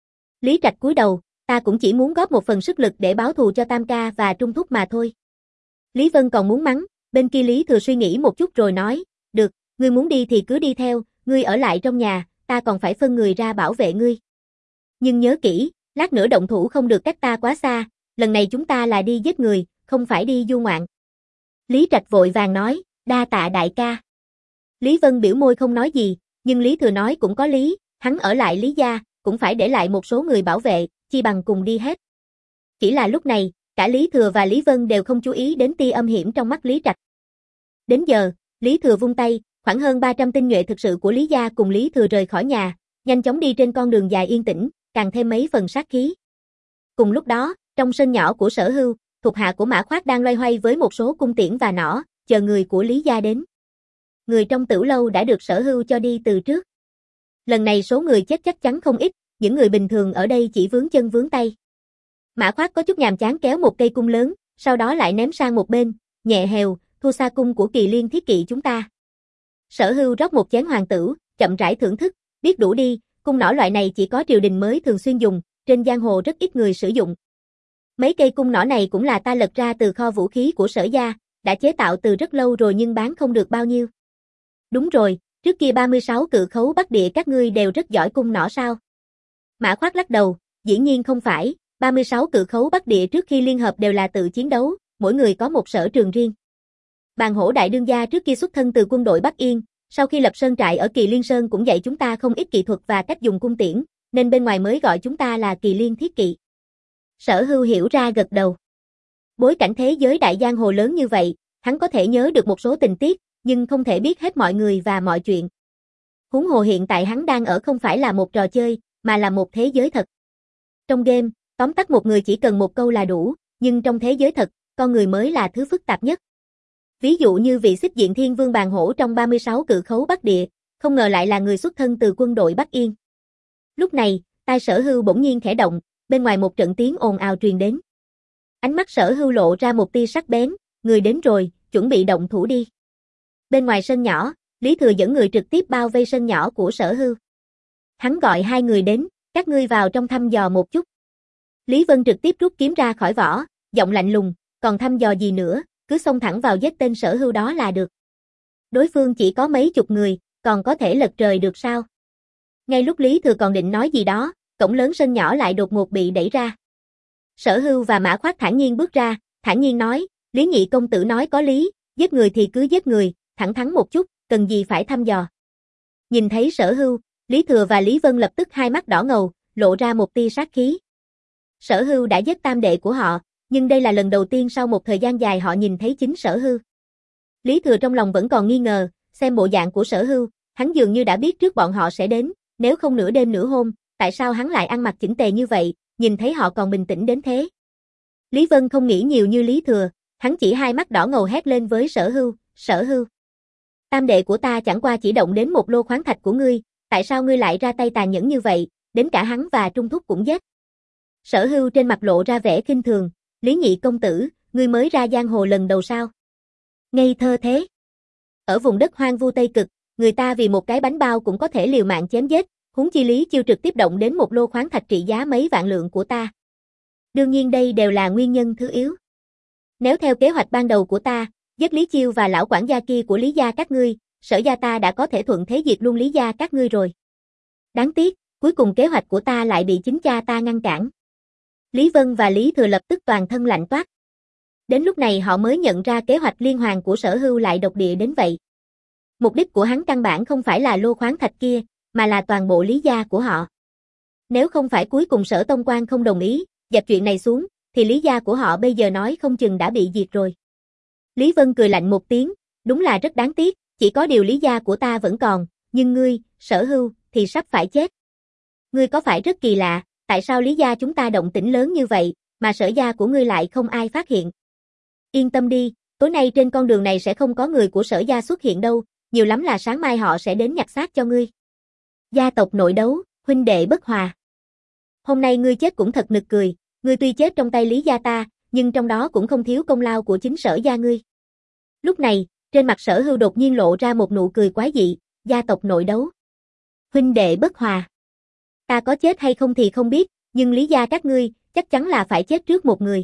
Lý Trạch cúi đầu, ta cũng chỉ muốn góp một phần sức lực để báo thù cho Tam ca và Trung thúc mà thôi. Lý Vân còn muốn mắng, bên kia Lý Thừa suy nghĩ một chút rồi nói, được, ngươi muốn đi thì cứ đi theo, ngươi ở lại trong nhà, ta còn phải phân người ra bảo vệ ngươi. Nhưng nhớ kỹ, lát nữa động thủ không được cách ta quá xa, lần này chúng ta là đi giết người, không phải đi du ngoạn. Lý Trạch vội vàng nói, đa tạ đại ca. Lý Vân biểu môi không nói gì, nhưng Lý Thừa nói cũng có lý, hắn ở lại Lý gia, cũng phải để lại một số người bảo vệ, chi bằng cùng đi hết. Chỉ là lúc này, cả Lý Thừa và Lý Vân đều không chú ý đến tia âm hiểm trong mắt Lý Trạch. Đến giờ, Lý Thừa vung tay, khoảng hơn ba trăm tinh nhuệ thực sự của Lý gia cùng Lý Thừa rời khỏi nhà, nhanh chóng đi trên con đường dài yên tĩnh, càng thêm mấy phần sát khí. Cùng lúc đó, trong sân nhỏ của Sở Hưu, thuộc hạ của Mã Khoát đang loay hoay với một số cung tiễn và nỏ, chờ người của Lý gia đến. Người trong Tửu lâu đã được Sở Hưu cho đi từ trước. Lần này số người chết chắc chắn không ít, những người bình thường ở đây chỉ vướng chân vướng tay. Mã Khoát có chút nhàm chán kéo một cây cung lớn, sau đó lại ném sang một bên, nhẹ hèo, thua xa cung của Kỳ Liên Thiết Kỵ chúng ta. Sở Hưu rót một chén hoàng tử, chậm rãi thưởng thức, biết đủ đi, cung nỏ loại này chỉ có triều đình mới thường xuyên dùng, trên giang hồ rất ít người sử dụng. Mấy cây cung nỏ này cũng là ta lật ra từ kho vũ khí của Sở gia, đã chế tạo từ rất lâu rồi nhưng bán không được bao nhiêu. Đúng rồi, trước kia ba mươi sáu cự khấu Bắc Địa các ngươi đều rất giỏi cung nỏ sao? Mã Khoát lắc đầu, dĩ nhiên không phải, ba mươi sáu cự khấu Bắc Địa trước khi liên hợp đều là tự chiến đấu, mỗi người có một sở trường riêng. Bàn Hổ đại đương gia trước kia xuất thân từ quân đội Bắc Yên, sau khi lập sơn trại ở Kỳ Liên Sơn cũng dạy chúng ta không ít kỹ thuật và cách dùng cung tiễn, nên bên ngoài mới gọi chúng ta là Kỳ Liên Thiết Kỵ. Sở Hưu hiểu ra gật đầu. Bối cảnh thế giới đại giang hồ lớn như vậy, hắn có thể nhớ được một số tình tiết, nhưng không thể biết hết mọi người và mọi chuyện. Huống hồ hiện tại hắn đang ở không phải là một trò chơi, mà là một thế giới thật. Trong game, tóm tắt một người chỉ cần một câu là đủ, nhưng trong thế giới thật, con người mới là thứ phức tạp nhất. Ví dụ như vị Xích Diện Thiên Vương Bàn Hổ trong ba mươi sáu cự khấu Bắc Địa, không ngờ lại là người xuất thân từ quân đội Bắc Yên. Lúc này, tai Sở Hưu bỗng nhiên khẽ động, bên ngoài một trận tiếng ồn ào truyền đến. Ánh mắt Sở Hưu lộ ra một tia sắc bén, người đến rồi, chuẩn bị động thủ đi. Bên ngoài sân nhỏ, Lý Thừa dẫn người trực tiếp bao vây sân nhỏ của Sở Hưu. Hắn gọi hai người đến, các ngươi vào trong thăm dò một chút. Lý Vân trực tiếp rút kiếm ra khỏi vỏ, giọng lạnh lùng, còn thăm dò gì nữa, cứ xông thẳng vào giết tên Sở Hưu đó là được. Đối phương chỉ có mấy chục người, còn có thể lật trời được sao? Ngay lúc Lý Thừa còn định nói gì đó, cổng lớn sân nhỏ lại đột ngột bị đẩy ra. Sở Hưu và Mã Khoát thản nhiên bước ra, thản nhiên nói, Lý nhị công tử nói có lý, giết người thì cứ giết người, thẳng thắn một chút, cần gì phải thăm dò. Nhìn thấy Sở Hưu, Lý Thừa và Lý Vân lập tức hai mắt đỏ ngầu, lộ ra một tia sát khí. Sở Hưu đã giết tam đệ của họ, nhưng đây là lần đầu tiên sau một thời gian dài họ nhìn thấy chính Sở Hưu. Lý Thừa trong lòng vẫn còn nghi ngờ, xem bộ dạng của Sở Hưu, hắn dường như đã biết trước bọn họ sẽ đến, nếu không nửa đêm nửa hôm, tại sao hắn lại ăn mặc chỉnh tề như vậy, nhìn thấy họ còn bình tĩnh đến thế. Lý Vân không nghĩ nhiều như Lý Thừa, hắn chỉ hai mắt đỏ ngầu hét lên với Sở Hưu, Sở Hưu. Tam đệ của ta chẳng qua chỉ động đến một lô khoáng thạch của ngươi, tại sao ngươi lại ra tay tàn nhẫn như vậy, đến cả hắn và Trung thúc cũng giết. Sở Hưu trên mặt lộ ra vẻ khinh thường, Lý nhị công tử, ngươi mới ra giang hồ lần đầu sao? Ngây thơ thế. Ở vùng đất hoang vu Tây Cực, người ta vì một cái bánh bao cũng có thể liều mạng chém giết, huống chi Lý Chiêu trực tiếp động đến một lô khoáng thạch trị giá mấy vạn lượng của ta. Đương nhiên đây đều là nguyên nhân thứ yếu. Nếu theo kế hoạch ban đầu của ta, giết Lý Chiêu và lão quản gia kia của Lý gia các ngươi, Sở gia ta đã có thể thuận thế diệt luôn Lý gia các ngươi rồi. Đáng tiếc, cuối cùng kế hoạch của ta lại bị chính cha ta ngăn cản. Lý Vân và Lý Thừa lập tức toàn thân lạnh toát. Đến lúc này họ mới nhận ra kế hoạch liên hoàn của Sở Hưu lại độc địa đến vậy. Mục đích của hắn căn bản không phải là lô khoáng thạch kia, mà là toàn bộ Lý gia của họ. Nếu không phải cuối cùng Sở Tông Quan không đồng ý, dẹp chuyện này xuống, thì Lý gia của họ bây giờ nói không chừng đã bị diệt rồi. Lý Vân cười lạnh một tiếng, đúng là rất đáng tiếc, chỉ có điều Lý gia của ta vẫn còn, nhưng ngươi, Sở Hưu, thì sắp phải chết. Ngươi có phải rất kỳ lạ, tại sao Lý gia chúng ta động tĩnh lớn như vậy, mà Sở gia của ngươi lại không ai phát hiện? Yên tâm đi, tối nay trên con đường này sẽ không có người của Sở gia xuất hiện đâu, nhiều lắm là sáng mai họ sẽ đến nhặt xác cho ngươi. Gia tộc nội đấu, huynh đệ bất hòa. Hôm nay ngươi chết cũng thật nực cười, ngươi tuy chết trong tay Lý gia ta, nhưng trong đó cũng không thiếu công lao của chính Sở gia ngươi. Lúc này, trên mặt Sở Hưu đột nhiên lộ ra một nụ cười quái dị, gia tộc nội đấu. Huynh đệ bất hòa. Ta có chết hay không thì không biết, nhưng Lý gia các ngươi, chắc chắn là phải chết trước một người.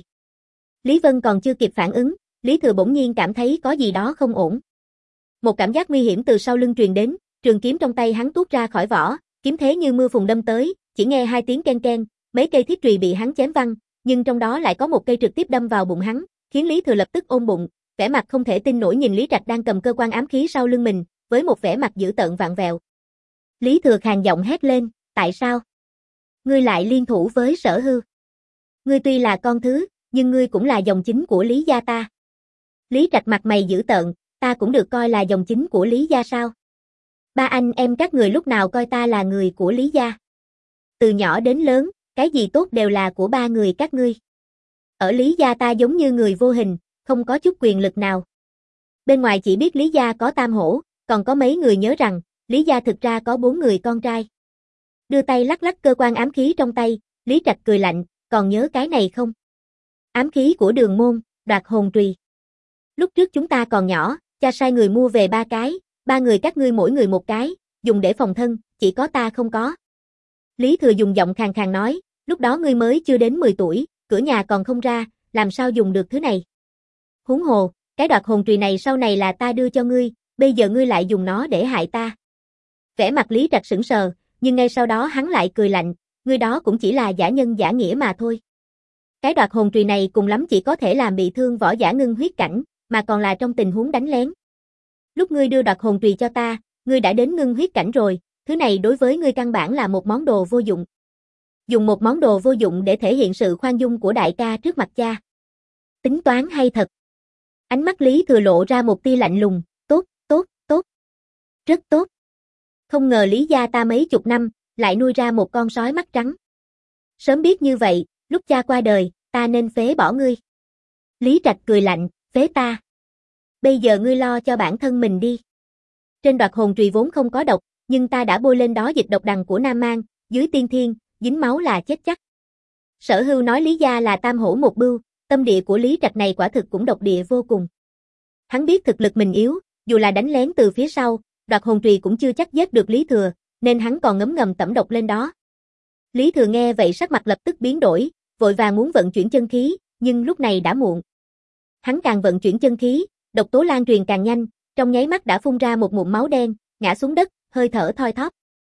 Lý Vân còn chưa kịp phản ứng, Lý Thừa bỗng nhiên cảm thấy có gì đó không ổn. Một cảm giác nguy hiểm từ sau lưng truyền đến, trường kiếm trong tay hắn tuốt ra khỏi vỏ, kiếm thế như mưa phùn đâm tới, chỉ nghe hai tiếng ken ken, mấy cây thiết chùy bị hắn chém văng, nhưng trong đó lại có một cây trực tiếp đâm vào bụng hắn, khiến Lý Thừa lập tức ôm bụng, vẻ mặt không thể tin nổi nhìn Lý Trạch đang cầm cơ quan ám khí sau lưng mình, với một vẻ mặt dữ tợn vặn vẹo. Lý Thừa khàn giọng hét lên, tại sao? Ngươi lại liên thủ với Sở Hưu. Ngươi tuy là con thứ, nhưng ngươi cũng là dòng chính của Lý gia ta. Lý Trạch mặt mày dữ tợn, ta cũng được coi là dòng chính của Lý gia sao? Ba anh em các người lúc nào coi ta là người của Lý gia? Từ nhỏ đến lớn, cái gì tốt đều là của ba người các ngươi. Ở Lý gia ta giống như người vô hình, không có chút quyền lực nào. Bên ngoài chỉ biết Lý gia có tam hổ, còn có mấy người nhớ rằng, Lý gia thực ra có bốn người con trai. Đưa tay lắc lắc cơ quan ám khí trong tay, Lý Trạch cười lạnh, còn nhớ cái này không? Ám khí của Đường Môn, Đoạt Hồn Trùy. Lúc trước chúng ta còn nhỏ, cha sai người mua về ba cái, ba người các ngươi mỗi người một cái, dùng để phòng thân, chỉ có ta không có. Lý Thừa dùng giọng khàn khàn nói, lúc đó ngươi mới chưa đến mười tuổi, cửa nhà còn không ra, làm sao dùng được thứ này? Huống hồ, cái đoạt hồn trùy này sau này là ta đưa cho ngươi, bây giờ ngươi lại dùng nó để hại ta. Vẻ mặt Lý Trạch sững sờ, nhưng ngay sau đó hắn lại cười lạnh, ngươi đó cũng chỉ là giả nhân giả nghĩa mà thôi. Cái đoạt hồn trùy này cùng lắm chỉ có thể làm bị thương võ giả ngưng huyết cảnh, mà còn là trong tình huống đánh lén. Lúc ngươi đưa đoạt hồn trùy cho ta, ngươi đã đến ngưng huyết cảnh rồi, thứ này đối với ngươi căn bản là một món đồ vô dụng. Dùng một món đồ vô dụng để thể hiện sự khoan dung của đại ca trước mặt cha. Tính toán hay thật. Ánh mắt Lý Thừa lộ ra một tia lạnh lùng, tốt, tốt, tốt. Rất tốt. Không ngờ Lý gia ta mấy chục năm, lại nuôi ra một con sói mắt trắng. Sớm biết như vậy, lúc cha qua đời, ta nên phế bỏ ngươi. Lý Trạch cười lạnh, phế ta. Bây giờ ngươi lo cho bản thân mình đi. Trên đoạt hồn trùy vốn không có độc, nhưng ta đã bôi lên đó dịch độc đằng của Nam Mang, dưới tiên thiên, dính máu là chết chắc. Sở Hưu nói Lý gia là tam hổ một bưu, tâm địa của Lý Trạch này quả thực cũng độc địa vô cùng. Hắn biết thực lực mình yếu, dù là đánh lén từ phía sau, đoạt hồn trùy cũng chưa chắc giết được Lý Thừa, nên hắn còn ngấm ngầm tẩm độc lên đó. Lý Thừa nghe vậy sắc mặt lập tức biến đổi, vội vàng muốn vận chuyển chân khí, nhưng lúc này đã muộn. Hắn càng vận chuyển chân khí, độc tố lan truyền càng nhanh, trong nháy mắt đã phun ra một ngụm máu đen, ngã xuống đất, hơi thở thoi thóp.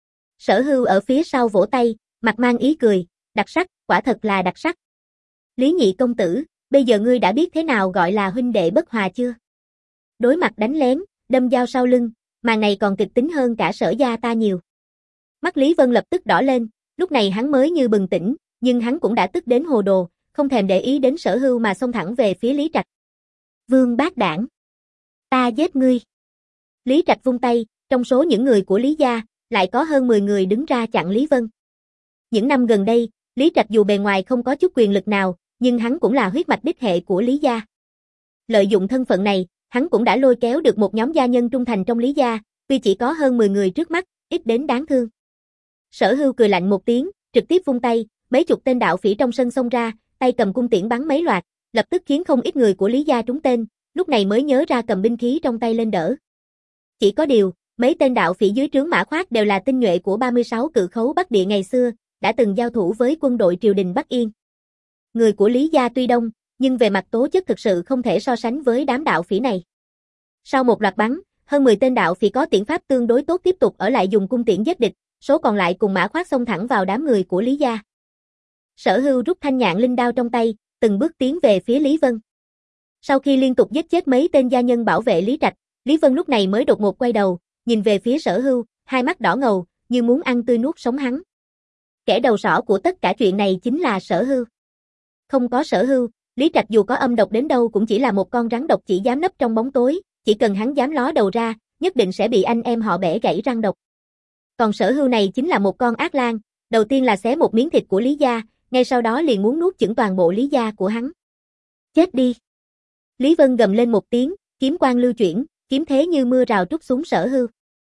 Sở Hưu ở phía sau vỗ tay, mặt mang ý cười, đặc sắc, quả thật là đặc sắc. Lý nhị công tử, bây giờ ngươi đã biết thế nào gọi là huynh đệ bất hòa chưa? Đối mặt đánh lén, đâm dao sau lưng, màn này còn kịch tính hơn cả Sở gia ta nhiều. Mắt Lý Vân lập tức đỏ lên, lúc này hắn mới như bừng tỉnh, nhưng hắn cũng đã tức đến hồ đồ, không thèm để ý đến Sở Hưu mà xông thẳng về phía Lý Trạch. Vương bác đảng, ta giết ngươi. Lý Trạch vung tay, trong số những người của Lý gia, lại có hơn mười người đứng ra chặn Lý Vân. Những năm gần đây, Lý Trạch dù bề ngoài không có chút quyền lực nào, nhưng hắn cũng là huyết mạch đích hệ của Lý gia. Lợi dụng thân phận này, hắn cũng đã lôi kéo được một nhóm gia nhân trung thành trong Lý gia, tuy chỉ có hơn mười người trước mắt, ít đến đáng thương. Sở Hưu cười lạnh một tiếng, trực tiếp vung tay, mấy chục tên đạo phỉ trong sân xông ra, tay cầm cung tiễn bắn mấy loạt, lập tức khiến không ít người của Lý gia trúng tên, lúc này mới nhớ ra cầm binh khí trong tay lên đỡ. Chỉ có điều, mấy tên đạo phỉ dưới trướng Mã Khoát đều là tinh nhuệ của ba mươi sáu cự khấu Bắc Địa ngày xưa, đã từng giao thủ với quân đội triều đình Bắc Yên. Người của Lý gia tuy đông, nhưng về mặt tố chất thực sự không thể so sánh với đám đạo phỉ này. Sau một loạt bắn, hơn mười tên đạo phỉ có tiễn pháp tương đối tốt tiếp tục ở lại dùng cung tiễn giết địch, số còn lại cùng Mã Khoát xông thẳng vào đám người của Lý gia. Sở Hưu rút thanh nhạn linh đao trong tay, từng bước tiến về phía Lý Vân. Sau khi liên tục giết chết mấy tên gia nhân bảo vệ Lý Trạch, Lý Vân lúc này mới đột ngột quay đầu, nhìn về phía Sở Hưu, hai mắt đỏ ngầu, như muốn ăn tươi nuốt sống hắn. Kẻ đầu sỏ của tất cả chuyện này chính là Sở Hưu. Không có Sở Hưu, Lý Trạch dù có âm độc đến đâu cũng chỉ là một con rắn độc chỉ dám nấp trong bóng tối, chỉ cần hắn dám ló đầu ra, nhất định sẽ bị anh em họ bẻ gãy răng độc. Còn Sở Hưu này chính là một con ác lang, đầu tiên là xé một miếng thịt của Lý gia, ngay sau đó liền muốn nuốt chửng toàn bộ Lý gia của hắn. Chết đi! Lý Vân gầm lên một tiếng, kiếm quang lưu chuyển, kiếm thế như mưa rào trút xuống Sở Hưu.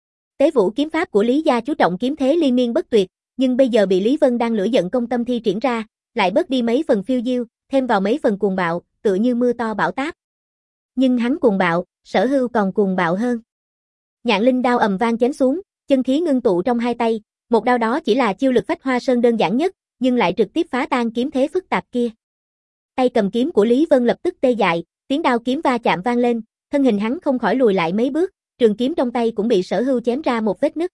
Tế vũ kiếm pháp của Lý gia chú trọng kiếm thế liên miên bất tuyệt, nhưng bây giờ bị Lý Vân đang lửa giận công tâm thi triển ra, lại bớt đi mấy phần phiêu diêu, thêm vào mấy phần cuồng bạo, tựa như mưa to bão táp. Nhưng hắn cuồng bạo, Sở Hưu còn cuồng bạo hơn. Nhạn linh đao ầm vang chém xuống, chân khí ngưng tụ trong hai tay, một đao đó chỉ là chiêu lực phách hoa sơn đơn giản nhất, nhưng lại trực tiếp phá tan kiếm thế phức tạp kia. Tay cầm kiếm của Lý Vân lập tức tê dại, tiếng đao kiếm va chạm vang lên, thân hình hắn không khỏi lùi lại mấy bước, trường kiếm trong tay cũng bị Sở Hưu chém ra một vết nứt.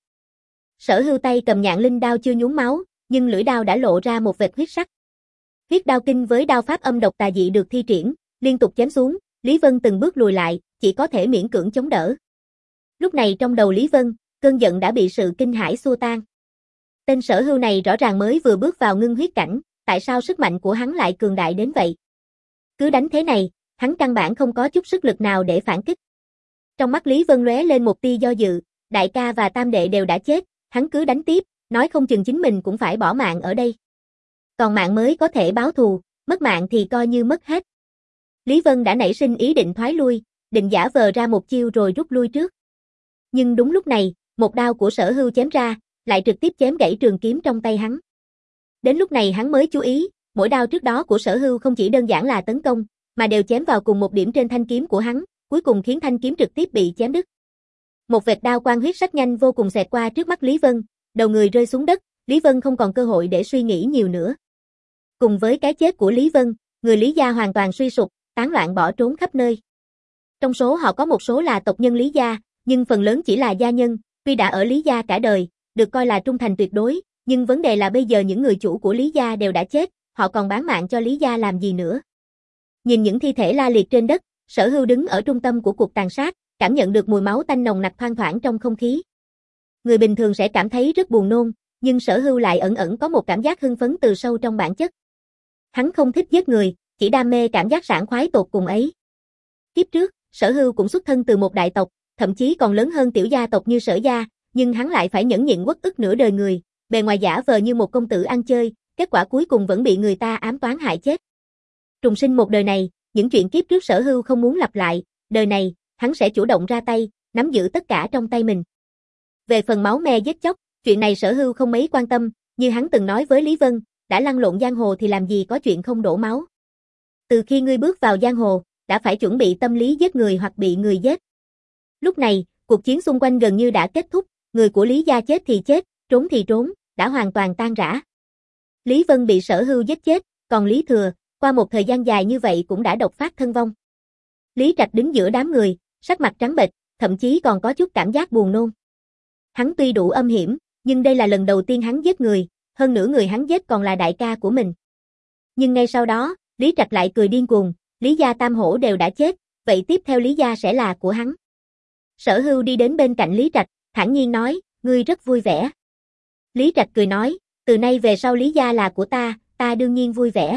Sở Hưu tay cầm nhạn linh đao chưa nhuốm máu, nhưng lưỡi đao đã lộ ra một vệt huyết sắc. Huyết đao kinh với đao pháp âm độc tà dị được thi triển, liên tục chém xuống, Lý Vân từng bước lùi lại, chỉ có thể miễn cưỡng chống đỡ. Lúc này trong đầu Lý Vân, cơn giận đã bị sự kinh hãi xua tan. Tên Sở Hưu này rõ ràng mới vừa bước vào ngưng huyết cảnh, tại sao sức mạnh của hắn lại cường đại đến vậy? Cứ đánh thế này, hắn căn bản không có chút sức lực nào để phản kích. Trong mắt Lý Vân lóe lên một tia do dự, đại ca và tam đệ đều đã chết, hắn cứ đánh tiếp, nói không chừng chính mình cũng phải bỏ mạng ở đây. Còn mạng mới có thể báo thù, mất mạng thì coi như mất hết. Lý Vân đã nảy sinh ý định thoái lui, định giả vờ ra một chiêu rồi rút lui trước. Nhưng đúng lúc này, một đao của Sở Hưu chém ra, lại trực tiếp chém gãy trường kiếm trong tay hắn. Đến lúc này hắn mới chú ý, mỗi đao trước đó của Sở Hưu không chỉ đơn giản là tấn công, mà đều chém vào cùng một điểm trên thanh kiếm của hắn, cuối cùng khiến thanh kiếm trực tiếp bị chém đứt. Một vệt đao quang huyết sắc nhanh vô cùng xẹt qua trước mắt Lý Vân, đầu người rơi xuống đất, Lý Vân không còn cơ hội để suy nghĩ nhiều nữa. Cùng với cái chết của Lý Vân, người Lý gia hoàn toàn suy sụp, tán loạn bỏ trốn khắp nơi. Trong số họ có một số là tộc nhân Lý gia, nhưng phần lớn chỉ là gia nhân, tuy đã ở Lý gia cả đời, được coi là trung thành tuyệt đối, nhưng vấn đề là bây giờ những người chủ của Lý gia đều đã chết, họ còn bán mạng cho Lý gia làm gì nữa. Nhìn những thi thể la liệt trên đất, Sở Hưu đứng ở trung tâm của cuộc tàn sát, cảm nhận được mùi máu tanh nồng nặc thoang thoảng trong không khí. Người bình thường sẽ cảm thấy rất buồn nôn, nhưng Sở Hưu lại ẩn ẩn có một cảm giác hưng phấn từ sâu trong bản chất. Hắn không thích giết người, chỉ đam mê cảm giác sảng khoái tột cùng ấy. Kiếp trước, Sở Hưu cũng xuất thân từ một đại tộc, thậm chí còn lớn hơn tiểu gia tộc như Sở gia, nhưng hắn lại phải nhẫn nhịn uất ức nửa đời người, bề ngoài giả vờ như một công tử ăn chơi, kết quả cuối cùng vẫn bị người ta ám toán hại chết. Trùng sinh một đời này, những chuyện kiếp trước Sở Hưu không muốn lặp lại, đời này, hắn sẽ chủ động ra tay, nắm giữ tất cả trong tay mình. Về phần máu me giết chóc, chuyện này Sở Hưu không mấy quan tâm, như hắn từng nói với Lý Vân, đã lăn lộn giang hồ thì làm gì có chuyện không đổ máu. Từ khi ngươi bước vào giang hồ, đã phải chuẩn bị tâm lý giết người hoặc bị người giết. Lúc này, cuộc chiến xung quanh gần như đã kết thúc, người của Lý gia chết thì chết, trốn thì trốn, đã hoàn toàn tan rã. Lý Vân bị Sở Hưu giết chết, còn Lý Thừa, qua một thời gian dài như vậy cũng đã độc phát thân vong. Lý Trạch đứng giữa đám người, sắc mặt trắng bệch, thậm chí còn có chút cảm giác buồn nôn. Hắn tuy đủ âm hiểm, nhưng đây là lần đầu tiên hắn giết người, hơn nữa người hắn giết còn là đại ca của mình. Nhưng ngay sau đó, Lý Trạch lại cười điên cuồng, Lý gia tam hổ đều đã chết, vậy tiếp theo Lý gia sẽ là của hắn. Sở Hưu đi đến bên cạnh Lý Trạch, thản nhiên nói, ngươi rất vui vẻ. Lý Trạch cười nói, từ nay về sau Lý gia là của ta, ta đương nhiên vui vẻ.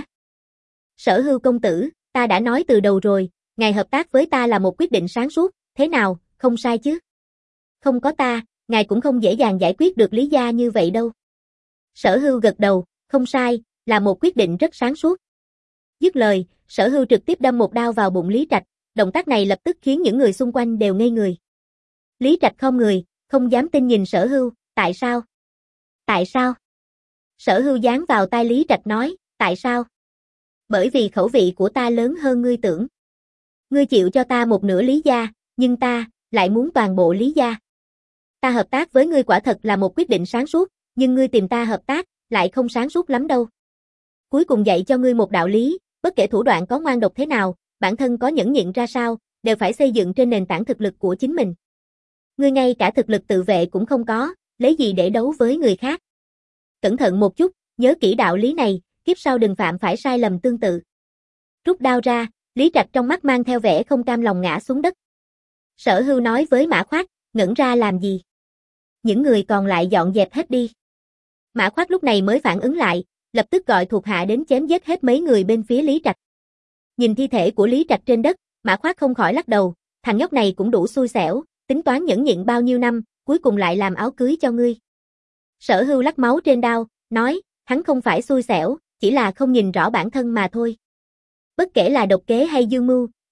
Sở Hưu công tử, ta đã nói từ đầu rồi, ngài hợp tác với ta là một quyết định sáng suốt, thế nào, không sai chứ? Không có ta, ngài cũng không dễ dàng giải quyết được Lý gia như vậy đâu. Sở Hưu gật đầu, không sai, là một quyết định rất sáng suốt. Dứt lời, Sở Hưu trực tiếp đâm một đao vào bụng Lý Trạch, động tác này lập tức khiến những người xung quanh đều ngây người. Lý Trạch khom người, không dám tin nhìn Sở Hưu, tại sao? Tại sao? Sở Hưu dán vào tai Lý Trạch nói, tại sao? Bởi vì khẩu vị của ta lớn hơn ngươi tưởng. Ngươi chịu cho ta một nửa Lý gia, nhưng ta lại muốn toàn bộ Lý gia. Ta hợp tác với ngươi quả thật là một quyết định sáng suốt, nhưng ngươi tìm ta hợp tác, lại không sáng suốt lắm đâu. Cuối cùng dạy cho ngươi một đạo lý, bất kể thủ đoạn có ngoan độc thế nào, bản thân có nhẫn nhịn ra sao, đều phải xây dựng trên nền tảng thực lực của chính mình. Ngươi ngay cả thực lực tự vệ cũng không có, lấy gì để đấu với người khác. Cẩn thận một chút, nhớ kỹ đạo lý này, kiếp sau đừng phạm phải sai lầm tương tự. Rút đao ra, Lý Trạch trong mắt mang theo vẻ không cam lòng ngã xuống đất. Sở Hưu nói với Mã Khoát, ngẩn ra làm gì? Những người còn lại dọn dẹp hết đi. Mã Khoát lúc này mới phản ứng lại, lập tức gọi thuộc hạ đến chém giết hết mấy người bên phía Lý Trạch. Nhìn thi thể của Lý Trạch trên đất, Mã Khoát không khỏi lắc đầu, thằng nhóc này cũng đủ xui xẻo, tính toán nhẫn nhịn bao nhiêu năm, cuối cùng lại làm áo cưới cho ngươi. Sở Hưu lắc máu trên đao, nói, hắn không phải xui xẻo, chỉ là không nhìn rõ bản thân mà thôi. Bất kể là độc kế hay dương mưu,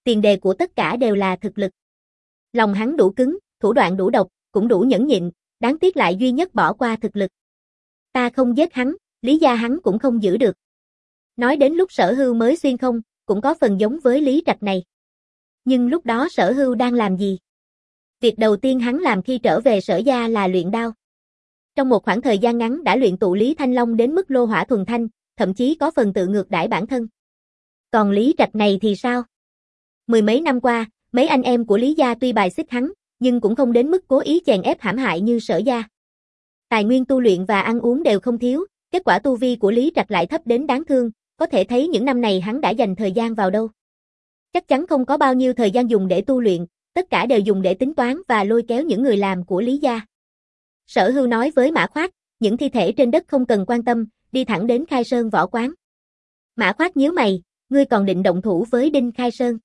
Tiền đề của tất cả đều là thực lực. Lòng hắn đủ cứng, thủ đoạn đủ độc, cũng đủ nhẫn nhịn, đáng tiếc lại duy nhất bỏ qua thực lực. Ta không giết hắn, Lý gia hắn cũng không giữ được. Nói đến lúc Sở Hưu mới xuyên không, cũng có phần giống với Lý Trạch này. Nhưng lúc đó Sở Hưu đang làm gì? Việc đầu tiên hắn làm khi trở về Sở gia là luyện đao. Trong một khoảng thời gian ngắn đã luyện tụ Lý Thanh Long đến mức lô hỏa thuần thanh, thậm chí có phần tự ngược đãi bản thân. Còn Lý Trạch này thì sao? Mười mấy năm qua, mấy anh em của Lý gia tuy bài xích hắn, nhưng cũng không đến mức cố ý chèn ép hãm hại như Sở gia. Tài nguyên tu luyện và ăn uống đều không thiếu, kết quả tu vi của Lý Trạch lại thấp đến đáng thương, có thể thấy những năm này hắn đã dành thời gian vào đâu. Chắc chắn không có bao nhiêu thời gian dùng để tu luyện, tất cả đều dùng để tính toán và lôi kéo những người làm của Lý gia. Sở Hưu nói với Mã Khoát, những thi thể trên đất không cần quan tâm, đi thẳng đến Khai Sơn võ quán. Mã Khoát nhíu mày, ngươi còn định động thủ với Đinh Khai Sơn?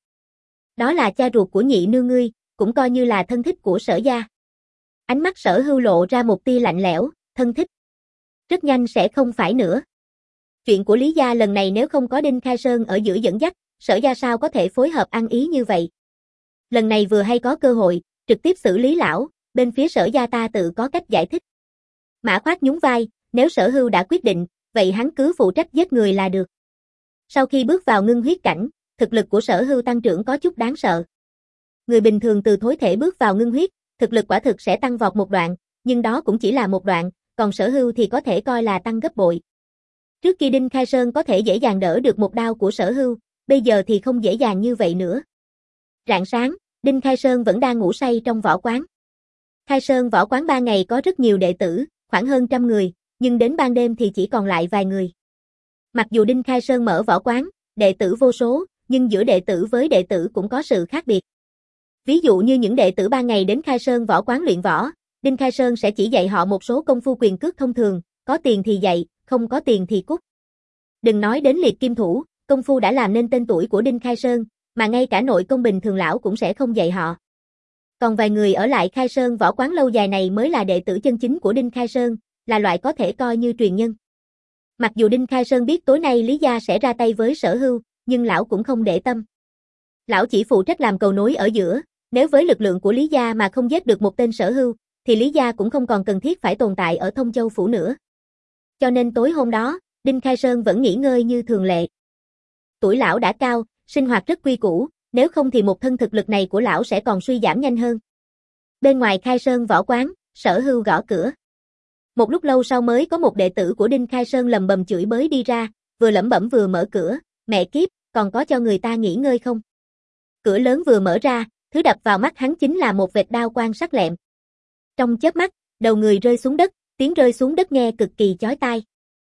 Đó là cha ruột của nhị nương ngươi, cũng coi như là thân thích của Sở gia. Ánh mắt Sở Hưu lộ ra một tia lạnh lẽo, thân thích. Rất nhanh sẽ không phải nữa. Chuyện của Lý gia lần này nếu không có Đinh Khai Sơn ở giữa dẫn dắt, Sở gia sao có thể phối hợp ăn ý như vậy? Lần này vừa hay có cơ hội, trực tiếp xử lý lão, bên phía Sở gia ta tự có cách giải thích. Mã Khoát nhún vai, nếu Sở Hưu đã quyết định, vậy hắn cứ phụ trách giết người là được. Sau khi bước vào ngưng huyết cảnh, thực lực của Sở Hưu tăng trưởng có chút đáng sợ. Người bình thường từ thối thể bước vào ngưng huyết, thực lực quả thực sẽ tăng vọt một đoạn, nhưng đó cũng chỉ là một đoạn, còn Sở Hưu thì có thể coi là tăng gấp bội. Trước kia Đinh Khai Sơn có thể dễ dàng đỡ được một đao của Sở Hưu, bây giờ thì không dễ dàng như vậy nữa. Rạng sáng, Đinh Khai Sơn vẫn đang ngủ say trong võ quán. Khai Sơn võ quán ba ngày có rất nhiều đệ tử, khoảng hơn trăm người, nhưng đến ban đêm thì chỉ còn lại vài người. Mặc dù Đinh Khai Sơn mở võ quán, đệ tử vô số, nhưng giữa đệ tử với đệ tử cũng có sự khác biệt. Ví dụ như những đệ tử ba ngày đến Khai Sơn võ quán luyện võ, Đinh Khai Sơn sẽ chỉ dạy họ một số công phu quyền cước thông thường, có tiền thì dạy, không có tiền thì cút. Đừng nói đến liệt kim thủ, công phu đã làm nên tên tuổi của Đinh Khai Sơn, mà ngay cả nội công bình thường lão cũng sẽ không dạy họ. Còn vài người ở lại Khai Sơn võ quán lâu dài này mới là đệ tử chân chính của Đinh Khai Sơn, là loại có thể coi như truyền nhân. Mặc dù Đinh Khai Sơn biết tối nay Lý gia sẽ ra tay với Sở Hưu, nhưng lão cũng không để tâm. Lão chỉ phụ trách làm cầu nối ở giữa, nếu với lực lượng của Lý gia mà không giết được một tên Sở Hưu, thì Lý gia cũng không còn cần thiết phải tồn tại ở Thông Châu phủ nữa. Cho nên tối hôm đó, Đinh Khai Sơn vẫn nghỉ ngơi như thường lệ. Tuổi lão đã cao, sinh hoạt rất quy củ, nếu không thì một thân thực lực này của lão sẽ còn suy giảm nhanh hơn. Bên ngoài Khai Sơn võ quán, Sở Hưu gõ cửa. Một lúc lâu sau mới có một đệ tử của Đinh Khai Sơn lầm bầm chửi bới đi ra, vừa lẩm bẩm vừa mở cửa, mẹ kiếp, còn có cho người ta nghỉ ngơi không? Cửa lớn vừa mở ra, thứ đập vào mắt hắn chính là một vệt đao quang sắc lẹm. Trong chớp mắt, đầu người rơi xuống đất, tiếng rơi xuống đất nghe cực kỳ chói tai.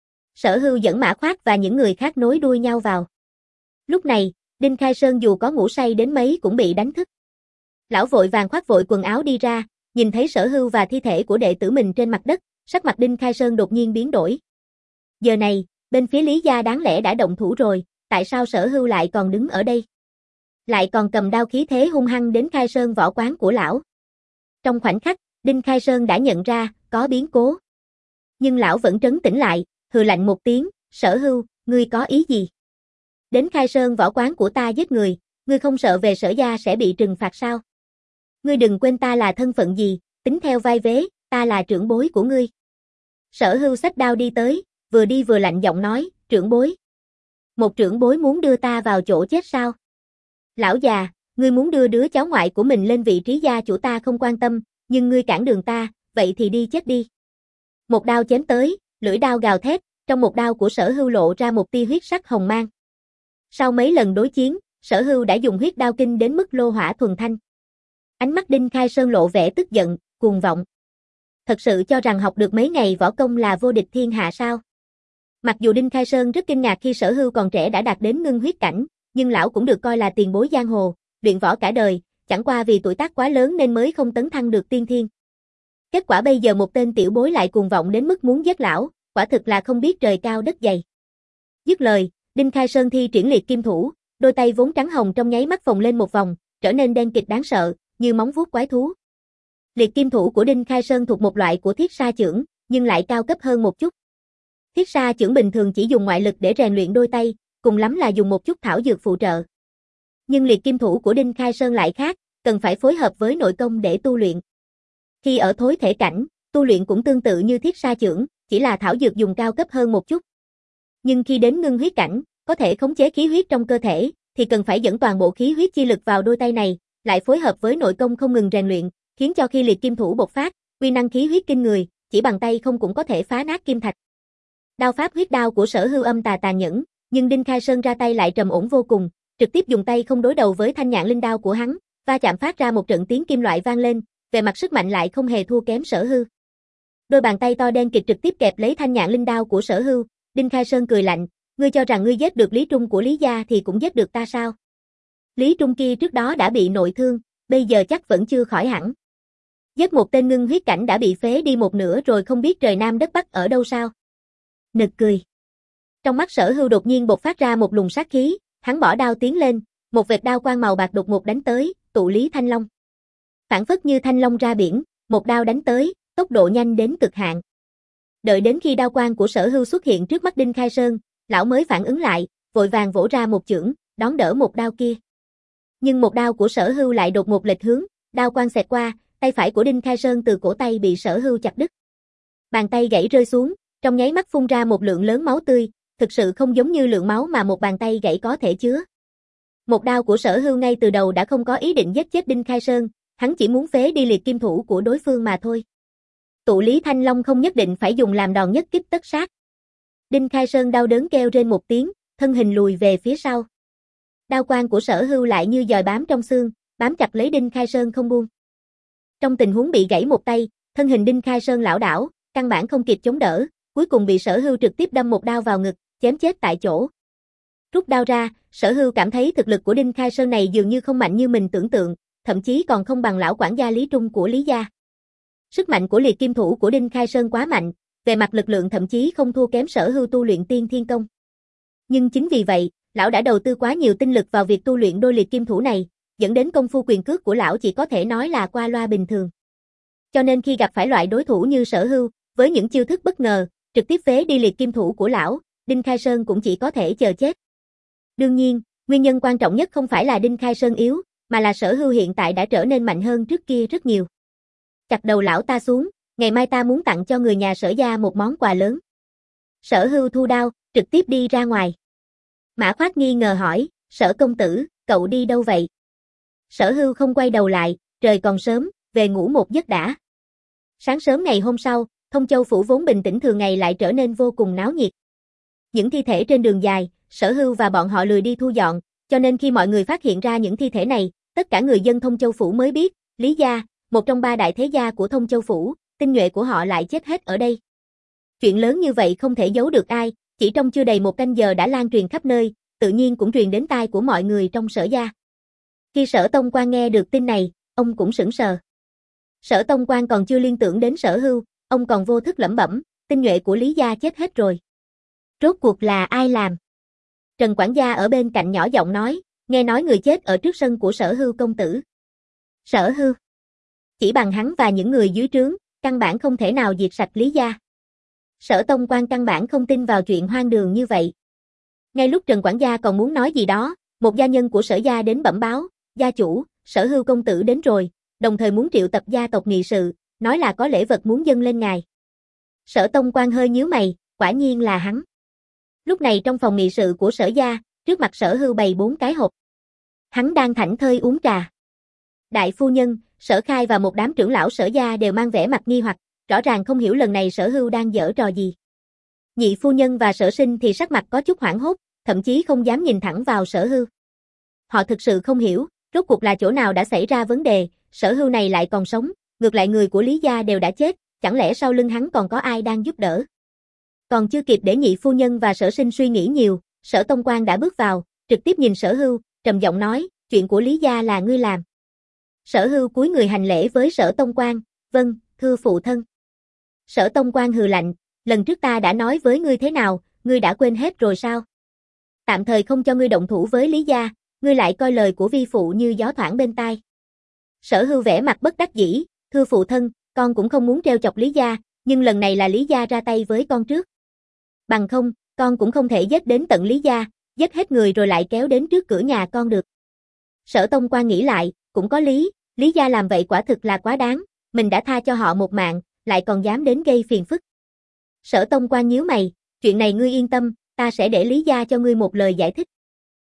Sở Hưu dẫn Mã Khoát và những người khác nối đuôi nhau vào. Lúc này, Đinh Khai Sơn dù có ngủ say đến mấy cũng bị đánh thức. Lão vội vàng khoác vội quần áo đi ra, nhìn thấy Sở Hưu và thi thể của đệ tử mình trên mặt đất, sắc mặt Đinh Khai Sơn đột nhiên biến đổi. Giờ này, bên phía Lý gia đáng lẽ đã động thủ rồi, tại sao Sở Hưu lại còn đứng ở đây? Lại còn cầm đao khí thế hung hăng đến Khai Sơn võ quán của lão. Trong khoảnh khắc, Đinh Khai Sơn đã nhận ra, có biến cố. Nhưng lão vẫn trấn tĩnh lại, hừ lạnh một tiếng, Sở Hưu, ngươi có ý gì? Đến Khai Sơn võ quán của ta giết người, ngươi không sợ về Sở gia sẽ bị trừng phạt sao? Ngươi đừng quên ta là thân phận gì, tính theo vai vế, ta là trưởng bối của ngươi. Sở Hưu xách đao đi tới, vừa đi vừa lạnh giọng nói, trưởng bối. Một trưởng bối muốn đưa ta vào chỗ chết sao? Lão già, ngươi muốn đưa đứa cháu ngoại của mình lên vị trí gia chủ ta không quan tâm, nhưng ngươi cản đường ta, vậy thì đi chết đi. Một đao chém tới, lưỡi đao gào thét, trong một đao của Sở Hưu lộ ra một tia huyết sắc hồng mang. Sau mấy lần đối chiến, Sở Hưu đã dùng huyết đao kinh đến mức lô hỏa thuần thanh. Ánh mắt Đinh Khai Sơn lộ vẻ tức giận, cuồng vọng. Thật sự cho rằng học được mấy ngày võ công là vô địch thiên hạ sao? Mặc dù Đinh Khai Sơn rất kinh ngạc khi Sở Hưu còn trẻ đã đạt đến ngưng huyết cảnh, nhưng lão cũng được coi là tiền bối giang hồ, luyện võ cả đời, chẳng qua vì tuổi tác quá lớn nên mới không tấn thăng được tiên thiên. Kết quả bây giờ một tên tiểu bối lại cuồng vọng đến mức muốn giết lão, quả thực là không biết trời cao đất dày. Dứt lời, Đinh Khai Sơn thi triển liệt kim thủ, đôi tay vốn trắng hồng trong nháy mắt phồng lên một vòng, trở nên đen kịt đáng sợ, như móng vuốt quái thú. Liệt kim thủ của Đinh Khai Sơn thuộc một loại của thiết sa chưởng, nhưng lại cao cấp hơn một chút. Thiết sa chưởng bình thường chỉ dùng ngoại lực để rèn luyện đôi tay, cùng lắm là dùng một chút thảo dược phụ trợ. Nhưng liệt kim thủ của Đinh Khai Sơn lại khác, cần phải phối hợp với nội công để tu luyện. Khi ở thối thể cảnh, tu luyện cũng tương tự như thiết sa chưởng, chỉ là thảo dược dùng cao cấp hơn một chút. Nhưng khi đến ngưng huyết cảnh, có thể khống chế khí huyết trong cơ thể, thì cần phải dẫn toàn bộ khí huyết chi lực vào đôi tay này, lại phối hợp với nội công không ngừng rèn luyện, khiến cho khi liệt kim thủ bộc phát, uy năng khí huyết kinh người, chỉ bằng tay không cũng có thể phá nát kim thạch. Đao pháp huyết đao của Sở Hưu âm tà tàn nhẫn, nhưng Đinh Khai Sơn ra tay lại trầm ổn vô cùng, trực tiếp dùng tay không đối đầu với thanh nhạn linh đao của hắn, va chạm phát ra một trận tiếng kim loại vang lên, về mặt sức mạnh lại không hề thua kém Sở Hưu. Đôi bàn tay to đen kịt trực tiếp kẹp lấy thanh nhạn linh đao của Sở Hưu, Đinh Khai Sơn cười lạnh, ngươi cho rằng ngươi giết được Lý Trung của Lý gia thì cũng giết được ta sao? Lý Trung kia trước đó đã bị nội thương, bây giờ chắc vẫn chưa khỏi hẳn. Giết một tên ngưng huyết cảnh đã bị phế đi một nửa rồi không biết trời Nam đất Bắc ở đâu sao? Nực cười. Trong mắt Sở Hưu đột nhiên bộc phát ra một luồng sát khí, hắn bỏ đao tiến lên, một vệt đao quang màu bạc đột ngột đánh tới, tụ Lý Thanh Long. Phản phất như thanh long ra biển, một đao đánh tới, tốc độ nhanh đến cực hạn. Đợi đến khi đao quang của Sở Hưu xuất hiện trước mắt Đinh Khai Sơn, lão mới phản ứng lại, vội vàng vỗ ra một chưởng, đón đỡ một đao kia. Nhưng một đao của Sở Hưu lại đột ngột lệch hướng, đao quang xẹt qua, tay phải của Đinh Khai Sơn từ cổ tay bị Sở Hưu chặt đứt. Bàn tay gãy rơi xuống, trong nháy mắt phun ra một lượng lớn máu tươi, thực sự không giống như lượng máu mà một bàn tay gãy có thể chứa. Một đao của Sở Hưu ngay từ đầu đã không có ý định giết chết Đinh Khai Sơn, hắn chỉ muốn phế đi liệt kim thủ của đối phương mà thôi. Tụ Lý Thanh Long không nhất định phải dùng làm đòn nhất kích tất sát. Đinh Khai Sơn đau đớn kêu trên một tiếng, thân hình lùi về phía sau. Đao quang của Sở Hưu lại như giòi bám trong xương, bám chặt lấy Đinh Khai Sơn không buông. Trong tình huống bị gãy một tay, thân hình Đinh Khai Sơn lảo đảo, căn bản không kịp chống đỡ, cuối cùng bị Sở Hưu trực tiếp đâm một đao vào ngực, chém chết tại chỗ. Rút đao ra, Sở Hưu cảm thấy thực lực của Đinh Khai Sơn này dường như không mạnh như mình tưởng tượng, thậm chí còn không bằng lão quản gia Lý Trung của Lý gia. Sức mạnh của liệt kim thủ của Đinh Khai Sơn quá mạnh, về mặt lực lượng thậm chí không thua kém Sở Hưu tu luyện tiên thiên công. Nhưng chính vì vậy, lão đã đầu tư quá nhiều tinh lực vào việc tu luyện đôi liệt kim thủ này, dẫn đến công phu quyền cước của lão chỉ có thể nói là qua loa bình thường. Cho nên khi gặp phải loại đối thủ như Sở Hưu, với những chiêu thức bất ngờ, trực tiếp phế đi liệt kim thủ của lão, Đinh Khai Sơn cũng chỉ có thể chờ chết. Đương nhiên, nguyên nhân quan trọng nhất không phải là Đinh Khai Sơn yếu, mà là Sở Hưu hiện tại đã trở nên mạnh hơn trước kia rất nhiều. Chặt đầu lão ta xuống, ngày mai ta muốn tặng cho người nhà Sở gia một món quà lớn. Sở Hưu thu đao, trực tiếp đi ra ngoài. Mã Khoát nghi ngờ hỏi, Sở công tử, cậu đi đâu vậy? Sở Hưu không quay đầu lại, trời còn sớm, về ngủ một giấc đã. Sáng sớm ngày hôm sau, Thông Châu phủ vốn bình tĩnh thường ngày lại trở nên vô cùng náo nhiệt. Những thi thể trên đường dài, Sở Hưu và bọn họ lười đi thu dọn, cho nên khi mọi người phát hiện ra những thi thể này, tất cả người dân Thông Châu phủ mới biết, Lý gia, một trong ba đại thế gia của Thông Châu phủ, tinh nhuệ của họ lại chết hết ở đây. Chuyện lớn như vậy không thể giấu được ai, chỉ trong chưa đầy một canh giờ đã lan truyền khắp nơi, tự nhiên cũng truyền đến tai của mọi người trong Sở gia. Khi Sở Tông Quan nghe được tin này, ông cũng sững sờ. Sở Tông Quan còn chưa liên tưởng đến Sở Hưu, ông còn vô thức lẩm bẩm, tinh nhuệ của Lý gia chết hết rồi. Rốt cuộc là ai làm? Trần quản gia ở bên cạnh nhỏ giọng nói, nghe nói người chết ở trước sân của Sở Hưu công tử. Sở Hưu? Chỉ bằng hắn và những người dưới trướng, căn bản không thể nào diệt sạch Lý gia. Sở Tông Quan căn bản không tin vào chuyện hoang đường như vậy. Ngay lúc Trần quản gia còn muốn nói gì đó, một gia nhân của Sở gia đến bẩm báo, gia chủ, Sở Hưu công tử đến rồi, đồng thời muốn triệu tập gia tộc nghị sự, nói là có lễ vật muốn dâng lên ngài. Sở Tông Quan hơi nhíu mày, quả nhiên là hắn. Lúc này trong phòng nghị sự của Sở gia, trước mặt Sở Hưu bày bốn cái hộp. Hắn đang thảnh thơi uống trà. Đại phu nhân, Sở Khai và một đám trưởng lão Sở gia đều mang vẻ mặt nghi hoặc, rõ ràng không hiểu lần này Sở Hưu đang giở trò gì. Nhị phu nhân và Sở Sinh thì sắc mặt có chút hoảng hốt, thậm chí không dám nhìn thẳng vào Sở Hưu. Họ thực sự không hiểu, rốt cuộc là chỗ nào đã xảy ra vấn đề, Sở Hưu này lại còn sống, ngược lại người của Lý gia đều đã chết, chẳng lẽ sau lưng hắn còn có ai đang giúp đỡ. Còn chưa kịp để nhị phu nhân và Sở Sinh suy nghĩ nhiều, Sở Tông Quan đã bước vào, trực tiếp nhìn Sở Hưu, trầm giọng nói, chuyện của Lý gia là ngươi làm. Sở Hưu cúi người hành lễ với Sở Tông Quan, vâng, thưa phụ thân. Sở Tông Quan hừ lạnh, lần trước ta đã nói với ngươi thế nào, ngươi đã quên hết rồi sao? Tạm thời không cho ngươi động thủ với Lý gia, ngươi lại coi lời của vi phụ như gió thoảng bên tai. Sở Hưu vẻ mặt bất đắc dĩ, thưa phụ thân, con cũng không muốn trêu chọc Lý gia, nhưng lần này là Lý gia ra tay với con trước. Bằng không, con cũng không thể giết đến tận Lý gia, giết hết người rồi lại kéo đến trước cửa nhà con được. Sở Tông Quan nghĩ lại, cũng có lý, Lý gia làm vậy quả thực là quá đáng, mình đã tha cho họ một mạng, lại còn dám đến gây phiền phức. Sở Tông Quan nhíu mày, chuyện này ngươi yên tâm, ta sẽ để Lý gia cho ngươi một lời giải thích.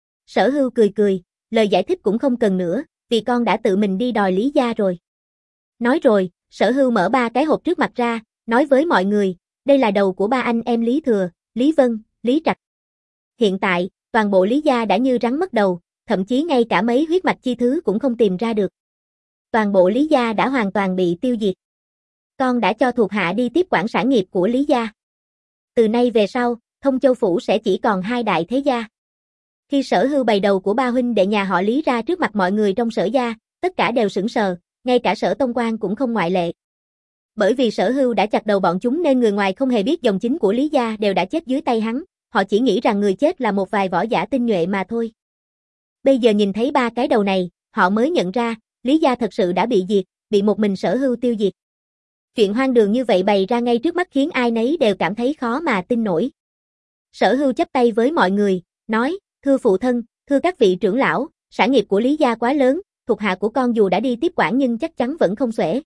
Sở Hưu cười cười, lời giải thích cũng không cần nữa, vì con đã tự mình đi đòi Lý gia rồi. Nói rồi, Sở Hưu mở ba cái hộp trước mặt ra, nói với mọi người, đây là đầu của ba anh em Lý Thừa, Lý Vân, Lý Trạch. Hiện tại, toàn bộ Lý gia đã như rắn mất đầu, thậm chí ngay cả mấy huyết mạch chi thứ cũng không tìm ra được. Toàn bộ Lý gia đã hoàn toàn bị tiêu diệt. Con đã cho thuộc hạ đi tiếp quản sản nghiệp của Lý gia. Từ nay về sau, Thông Châu Phủ sẽ chỉ còn hai đại thế gia. Khi Sở Hưu bày đầu của ba huynh đệ nhà họ Lý ra trước mặt mọi người trong Sở gia, tất cả đều sững sờ, ngay cả Sở Tông Quan cũng không ngoại lệ. Bởi vì Sở Hưu đã chặt đầu bọn chúng nên người ngoài không hề biết dòng chính của Lý gia đều đã chết dưới tay hắn, họ chỉ nghĩ rằng người chết là một vài võ giả tinh nhuệ mà thôi. Bây giờ nhìn thấy ba cái đầu này, họ mới nhận ra, Lý gia thật sự đã bị diệt, bị một mình Sở Hưu tiêu diệt. Chuyện hoang đường như vậy bày ra ngay trước mắt khiến ai nấy đều cảm thấy khó mà tin nổi. Sở Hưu chắp tay với mọi người, nói, thưa phụ thân, thưa các vị trưởng lão, sản nghiệp của Lý gia quá lớn, thuộc hạ của con dù đã đi tiếp quản nhưng chắc chắn vẫn không xuể.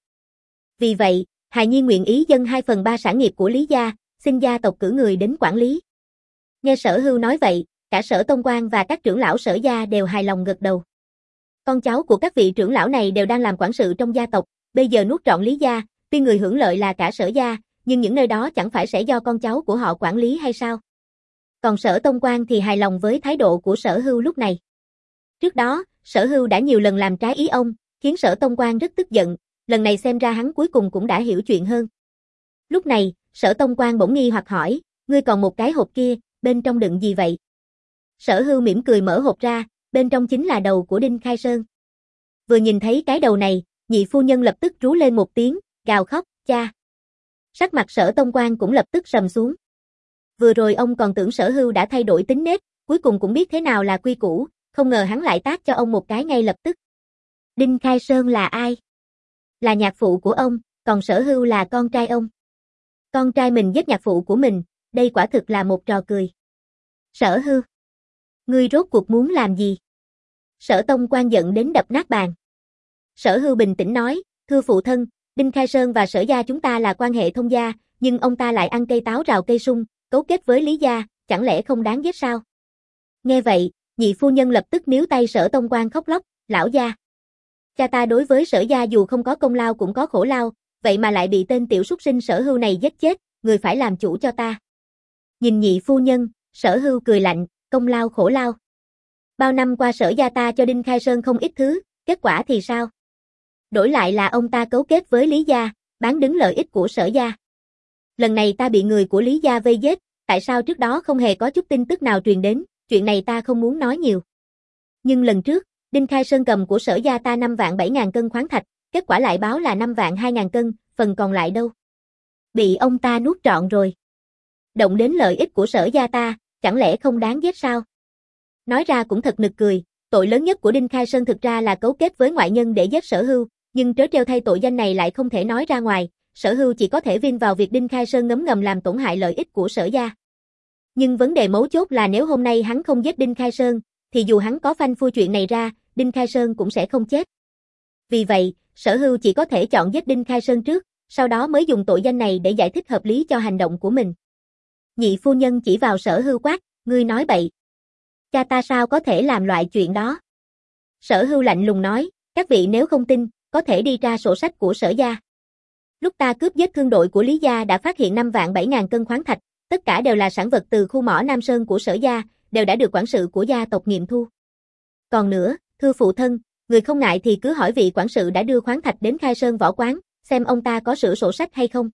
Vì vậy, hài nhi nguyện ý dâng hai phần ba sản nghiệp của Lý gia, xin gia tộc cử người đến quản lý. Nghe Sở Hưu nói vậy, cả Sở Tông Quan và các trưởng lão Sở gia đều hài lòng gật đầu. Con cháu của các vị trưởng lão này đều đang làm quản sự trong gia tộc, bây giờ nuốt trọn Lý gia, tuy người hưởng lợi là cả Sở gia, nhưng những nơi đó chẳng phải sẽ do con cháu của họ quản lý hay sao? Còn Sở Tông Quan thì hài lòng với thái độ của Sở Hưu lúc này. Trước đó, Sở Hưu đã nhiều lần làm trái ý ông, khiến Sở Tông Quan rất tức giận, lần này xem ra hắn cuối cùng cũng đã hiểu chuyện hơn. Lúc này, Sở Tông Quan bỗng nghi hoặc hỏi, ngươi còn một cái hộp kia, bên trong đựng gì vậy? Sở Hưu mỉm cười mở hộp ra, bên trong chính là đầu của Đinh Khai Sơn. Vừa nhìn thấy cái đầu này, nhị phu nhân lập tức rú lên một tiếng, gào khóc, cha. Sắc mặt Sở Tông Quan cũng lập tức sầm xuống. Vừa rồi ông còn tưởng Sở Hưu đã thay đổi tính nết, cuối cùng cũng biết thế nào là quy củ, không ngờ hắn lại tát cho ông một cái ngay lập tức. Đinh Khai Sơn là ai? Là nhạc phụ của ông, còn Sở Hưu là con trai ông. Con trai mình giết nhạc phụ của mình, đây quả thực là một trò cười. Sở Hưu, ngươi rốt cuộc muốn làm gì? Sở Tông Quan giận đến đập nát bàn. Sở Hưu bình tĩnh nói, thưa phụ thân, Đinh Khai Sơn và Sở gia chúng ta là quan hệ thông gia, nhưng ông ta lại ăn cây táo rào cây sung, cấu kết với Lý gia, chẳng lẽ không đáng ghét sao? Nghe vậy, nhị phu nhân lập tức níu tay Sở Tông Quan khóc lóc, lão gia. Cha ta đối với Sở gia dù không có công lao cũng có khổ lao, vậy mà lại bị tên tiểu súc sinh Sở Hưu này giết chết, người phải làm chủ cho ta. Nhìn nhị phu nhân, Sở Hưu cười lạnh, công lao khổ lao. Bao năm qua Sở gia ta cho Đinh Khai Sơn không ít thứ, kết quả thì sao? Đổi lại là ông ta cấu kết với Lý gia, bán đứng lợi ích của Sở gia. Lần này ta bị người của Lý gia vây giết, tại sao trước đó không hề có chút tin tức nào truyền đến, chuyện này ta không muốn nói nhiều. Nhưng lần trước, Đinh Khai Sơn cầm của Sở gia ta năm vạn bảy ngàn cân khoáng thạch, kết quả lại báo là năm vạn hai ngàn cân, phần còn lại đâu? Bị ông ta nuốt trọn rồi. Động đến lợi ích của Sở gia ta, chẳng lẽ không đáng ghét sao? Nói ra cũng thật nực cười, tội lớn nhất của Đinh Khai Sơn thực ra là cấu kết với ngoại nhân để giết Sở Hưu, nhưng trớ trêu thay tội danh này lại không thể nói ra ngoài, Sở Hưu chỉ có thể vin vào việc Đinh Khai Sơn ngấm ngầm làm tổn hại lợi ích của Sở gia. Nhưng vấn đề mấu chốt là nếu hôm nay hắn không giết Đinh Khai Sơn, thì dù hắn có phanh phui chuyện này ra, Đinh Khai Sơn cũng sẽ không chết. Vì vậy, Sở Hưu chỉ có thể chọn giết Đinh Khai Sơn trước, sau đó mới dùng tội danh này để giải thích hợp lý cho hành động của mình. Nhị phu nhân chỉ vào Sở Hưu quát, ngươi nói bậy. Cha ta sao có thể làm loại chuyện đó? Sở Hưu lạnh lùng nói, các vị nếu không tin, có thể đi ra sổ sách của Sở gia. Lúc ta cướp giết thương đội của Lý gia đã phát hiện năm vạn bảy ngàn cân khoáng thạch, tất cả đều là sản vật từ khu mỏ Nam Sơn của Sở gia, đều đã được quản sự của gia tộc nghiệm thu. Còn nữa, thưa phụ thân, người không ngại thì cứ hỏi vị quản sự đã đưa khoáng thạch đến Khai Sơn võ quán, xem ông ta có sửa sổ sách hay không.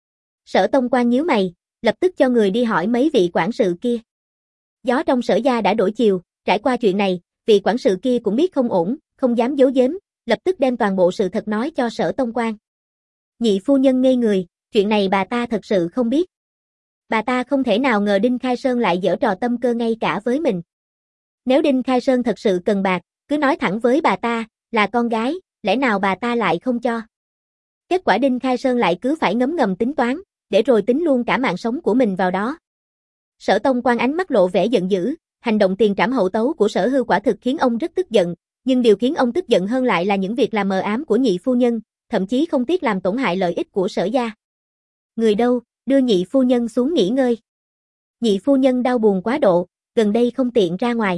Sở Tông Quan nhíu mày, lập tức cho người đi hỏi mấy vị quản sự kia. Gió trong Sở gia đã đổi chiều, trải qua chuyện này, vị quản sự kia cũng biết không ổn, không dám giấu giếm, lập tức đem toàn bộ sự thật nói cho Sở Tông Quan. Nhị phu nhân ngây người, chuyện này bà ta thật sự không biết. Bà ta không thể nào ngờ Đinh Khai Sơn lại giở trò tâm cơ ngay cả với mình. Nếu Đinh Khai Sơn thật sự cần bạc, cứ nói thẳng với bà ta, là con gái, lẽ nào bà ta lại không cho. Kết quả Đinh Khai Sơn lại cứ phải ngấm ngầm tính toán, để rồi tính luôn cả mạng sống của mình vào đó. Sở Tông Quan ánh mắt lộ vẻ giận dữ, hành động tiền trảm hậu tấu của Sở Hưu quả thực khiến ông rất tức giận, Nhưng điều khiến ông tức giận hơn lại là những việc làm mờ ám của nhị phu nhân, thậm chí không tiếc làm tổn hại lợi ích của Sở gia. Người đâu, đưa nhị phu nhân xuống nghỉ ngơi. Nhị phu nhân đau buồn quá độ, gần đây không tiện ra ngoài.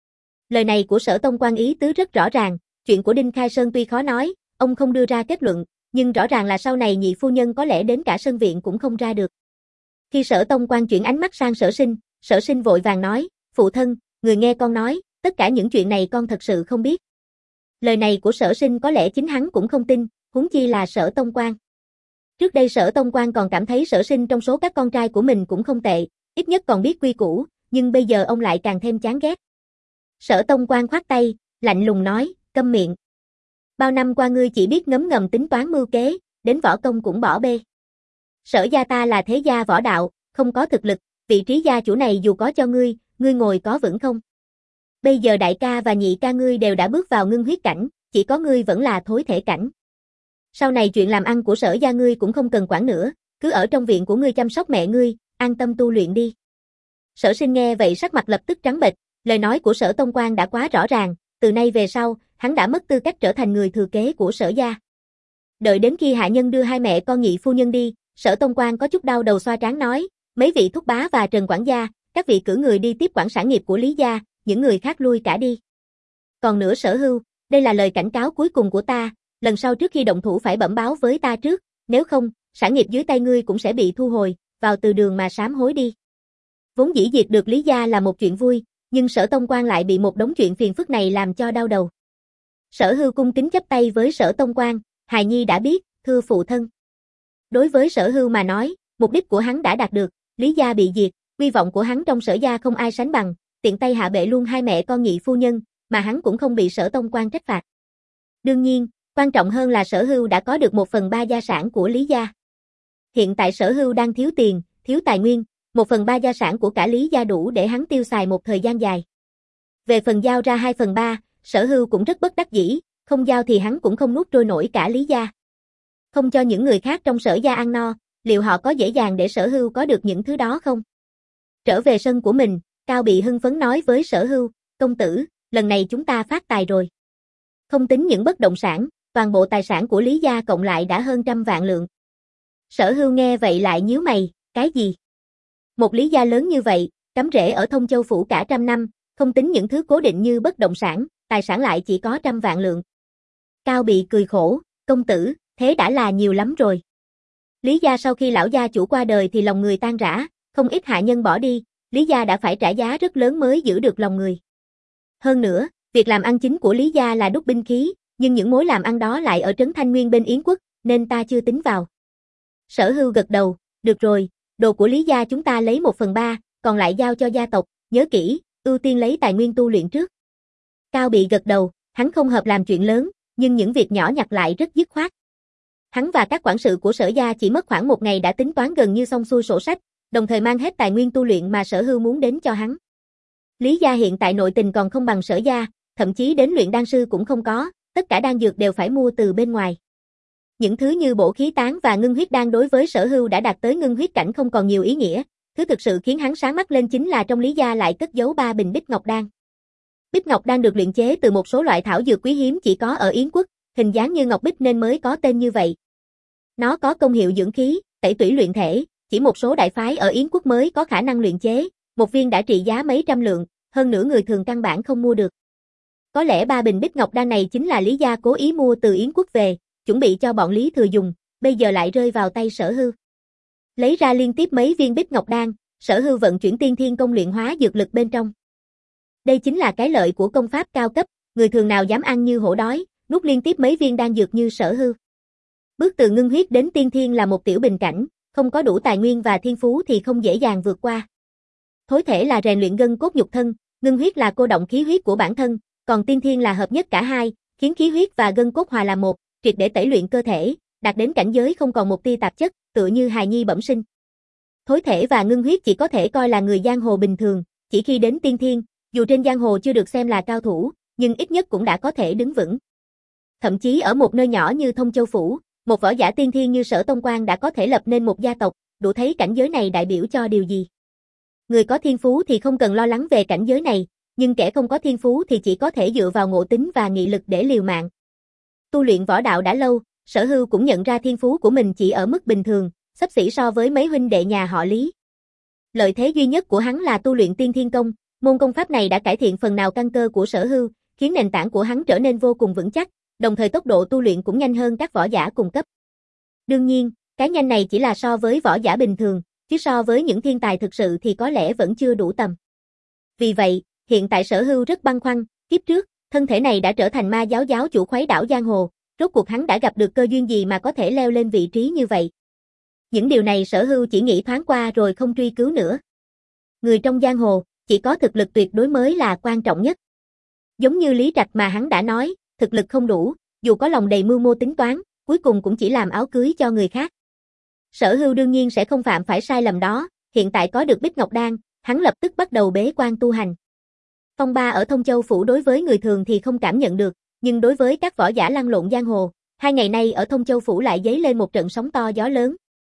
Lời này của Sở Tông Quan ý tứ rất rõ ràng, chuyện của Đinh Khai Sơn tuy khó nói, ông không đưa ra kết luận, nhưng rõ ràng là sau này nhị phu nhân có lẽ đến cả sân viện cũng không ra được. Khi Sở Tông Quan chuyển ánh mắt sang Sở Sinh, Sở Sinh vội vàng nói, phụ thân, người nghe con nói, tất cả những chuyện này con thật sự không biết. Lời này của Sở Sinh có lẽ chính hắn cũng không tin, huống chi là Sở Tông Quan. Trước đây Sở Tông Quan còn cảm thấy Sở Sinh trong số các con trai của mình cũng không tệ, ít nhất còn biết quy củ, nhưng bây giờ ông lại càng thêm chán ghét. Sở Tông Quan khoát tay, lạnh lùng nói, câm miệng. Bao năm qua ngươi chỉ biết ngấm ngầm tính toán mưu kế, đến võ công cũng bỏ bê. Sở gia ta là thế gia võ đạo, không có thực lực, vị trí gia chủ này dù có cho ngươi, ngươi ngồi có vững không? Bây giờ đại ca và nhị ca ngươi đều đã bước vào ngưng huyết cảnh, chỉ có ngươi vẫn là thối thể cảnh. Sau này chuyện làm ăn của Sở gia ngươi cũng không cần quản nữa, cứ ở trong viện của ngươi chăm sóc mẹ ngươi, an tâm tu luyện đi. Sở Sinh nghe vậy sắc mặt lập tức trắng bệch, lời nói của Sở Tông Quan đã quá rõ ràng, từ nay về sau, hắn đã mất tư cách trở thành người thừa kế của Sở gia. Đợi đến khi hạ nhân đưa hai mẹ con nhị phu nhân đi, Sở Tông Quan có chút đau đầu xoa trán nói, mấy vị thúc bá và Trần quản gia, các vị cử người đi tiếp quản sản nghiệp của Lý gia, những người khác lui cả đi. Còn nữa Sở Hưu, đây là lời cảnh cáo cuối cùng của ta, lần sau trước khi động thủ phải bẩm báo với ta trước, nếu không, sản nghiệp dưới tay ngươi cũng sẽ bị thu hồi, vào từ đường mà sám hối đi. Vốn dĩ diệt được Lý gia là một chuyện vui, nhưng Sở Tông Quan lại bị một đống chuyện phiền phức này làm cho đau đầu. Sở Hưu cung kính chắp tay với Sở Tông Quan, hài nhi đã biết, thưa phụ thân. Đối với Sở Hưu mà nói, mục đích của hắn đã đạt được, Lý gia bị diệt, uy vọng của hắn trong Sở gia không ai sánh bằng, tiện tay hạ bệ luôn hai mẹ con nhị phu nhân, mà hắn cũng không bị Sở Tông Quan trách phạt. Đương nhiên, quan trọng hơn là Sở Hưu đã có được một phần ba gia sản của Lý gia. Hiện tại Sở Hưu đang thiếu tiền, thiếu tài nguyên, một phần ba gia sản của cả Lý gia đủ để hắn tiêu xài một thời gian dài. Về phần giao ra hai phần ba, Sở Hưu cũng rất bất đắc dĩ, không giao thì hắn cũng không nuốt trôi nổi cả Lý gia. Không cho những người khác trong Sở gia ăn no, liệu họ có dễ dàng để Sở Hưu có được những thứ đó không? Trở về sân của mình, Cao Bị hưng phấn nói với Sở Hưu, công tử, lần này chúng ta phát tài rồi. Không tính những bất động sản, toàn bộ tài sản của Lý gia cộng lại đã hơn trăm vạn lượng. Sở Hưu nghe vậy lại nhíu mày, cái gì? Một Lý gia lớn như vậy, cắm rễ ở Thông Châu phủ cả trăm năm, không tính những thứ cố định như bất động sản, tài sản lại chỉ có trăm vạn lượng. Cao Bị cười khổ, công tử, thế đã là nhiều lắm rồi. Lý gia sau khi lão gia chủ qua đời thì lòng người tan rã, không ít hạ nhân bỏ đi, Lý gia đã phải trả giá rất lớn mới giữ được lòng người. Hơn nữa, việc làm ăn chính của Lý gia là đúc binh khí, nhưng những mối làm ăn đó lại ở trấn Thanh Nguyên bên Yến Quốc, nên ta chưa tính vào. Sở Hưu gật đầu, được rồi, đồ của Lý gia chúng ta lấy một phần ba, còn lại giao cho gia tộc, nhớ kỹ, ưu tiên lấy tài nguyên tu luyện trước. Cao Bị gật đầu, hắn không hợp làm chuyện lớn, nhưng những việc nhỏ nhặt lại rất dứt khoát. Hắn và các quản sự của Sở gia chỉ mất khoảng một ngày đã tính toán gần như xong xuôi sổ sách, đồng thời mang hết tài nguyên tu luyện mà Sở Hưu muốn đến cho hắn. Lý gia hiện tại nội tình còn không bằng Sở gia, thậm chí đến luyện đan sư cũng không có, tất cả đan dược đều phải mua từ bên ngoài. Những thứ như bổ khí tán và ngưng huyết đan đối với Sở Hưu đã đạt tới ngưng huyết cảnh không còn nhiều ý nghĩa, thứ thực sự khiến hắn sáng mắt lên chính là trong Lý gia lại cất giấu ba bình Bích Ngọc đan. Bích Ngọc đan được luyện chế từ một số loại thảo dược quý hiếm chỉ có ở Yến Quốc, hình dáng như ngọc bích nên mới có tên như vậy. Nó có công hiệu dưỡng khí, tẩy tủy luyện thể, chỉ một số đại phái ở Yến Quốc mới có khả năng luyện chế, một viên đã trị giá mấy trăm lượng, hơn nữa người thường căn bản không mua được. Có lẽ ba bình Bích Ngọc đan này chính là Lý gia cố ý mua từ Yến Quốc về, chuẩn bị cho bọn Lý Thừa dùng, bây giờ lại rơi vào tay Sở Hưu. Lấy ra liên tiếp mấy viên Bích Ngọc đan, Sở Hưu vận chuyển tiên thiên công luyện hóa dược lực bên trong. Đây chính là cái lợi của công pháp cao cấp, người thường nào dám ăn như hổ đói, nuốt liên tiếp mấy viên đan dược như Sở Hưu. Bước từ ngưng huyết đến tiên thiên là một tiểu bình cảnh, không có đủ tài nguyên và thiên phú thì không dễ dàng vượt qua. Thối thể là rèn luyện gân cốt nhục thân, ngưng huyết là cô động khí huyết của bản thân, còn tiên thiên là hợp nhất cả hai, khiến khí huyết và gân cốt hòa làm một, triệt để tẩy luyện cơ thể, đạt đến cảnh giới không còn một tia tạp chất, tựa như hài nhi bẩm sinh. Thối thể và ngưng huyết chỉ có thể coi là người giang hồ bình thường, chỉ khi đến tiên thiên, dù trên giang hồ chưa được xem là cao thủ, nhưng ít nhất cũng đã có thể đứng vững. Thậm chí ở một nơi nhỏ như Thông Châu phủ, một võ giả tiên thiên như Sở Tông Quan đã có thể lập nên một gia tộc, đủ thấy cảnh giới này đại biểu cho điều gì. Người có thiên phú thì không cần lo lắng về cảnh giới này, nhưng kẻ không có thiên phú thì chỉ có thể dựa vào ngộ tính và nghị lực để liều mạng. Tu luyện võ đạo đã lâu, Sở Hưu cũng nhận ra thiên phú của mình chỉ ở mức bình thường, xấp xỉ so với mấy huynh đệ nhà họ Lý. Lợi thế duy nhất của hắn là tu luyện Tiên Thiên Công, môn công pháp này đã cải thiện phần nào căn cơ của Sở Hưu, khiến nền tảng của hắn trở nên vô cùng vững chắc, đồng thời tốc độ tu luyện cũng nhanh hơn các võ giả cùng cấp. Đương nhiên, cái nhanh này chỉ là so với võ giả bình thường, chứ so với những thiên tài thực sự thì có lẽ vẫn chưa đủ tầm. Vì vậy, hiện tại Sở Hưu rất băn khoăn, kiếp trước, thân thể này đã trở thành ma giáo giáo chủ khuấy đảo giang hồ, rốt cuộc hắn đã gặp được cơ duyên gì mà có thể leo lên vị trí như vậy. Những điều này Sở Hưu chỉ nghĩ thoáng qua rồi không truy cứu nữa. Người trong giang hồ, chỉ có thực lực tuyệt đối mới là quan trọng nhất. Giống như Lý Trạch mà hắn đã nói, thực lực không đủ, dù có lòng đầy mưu mô tính toán, cuối cùng cũng chỉ làm áo cưới cho người khác. Sở Hưu đương nhiên sẽ không phạm phải sai lầm đó, hiện tại có được Bích Ngọc Đan, hắn lập tức bắt đầu bế quan tu hành. Phong ba ở Thông Châu Phủ đối với người thường thì không cảm nhận được, nhưng đối với các võ giả lăn lộn giang hồ, hai ngày nay ở Thông Châu Phủ lại dấy lên một trận sóng to gió lớn.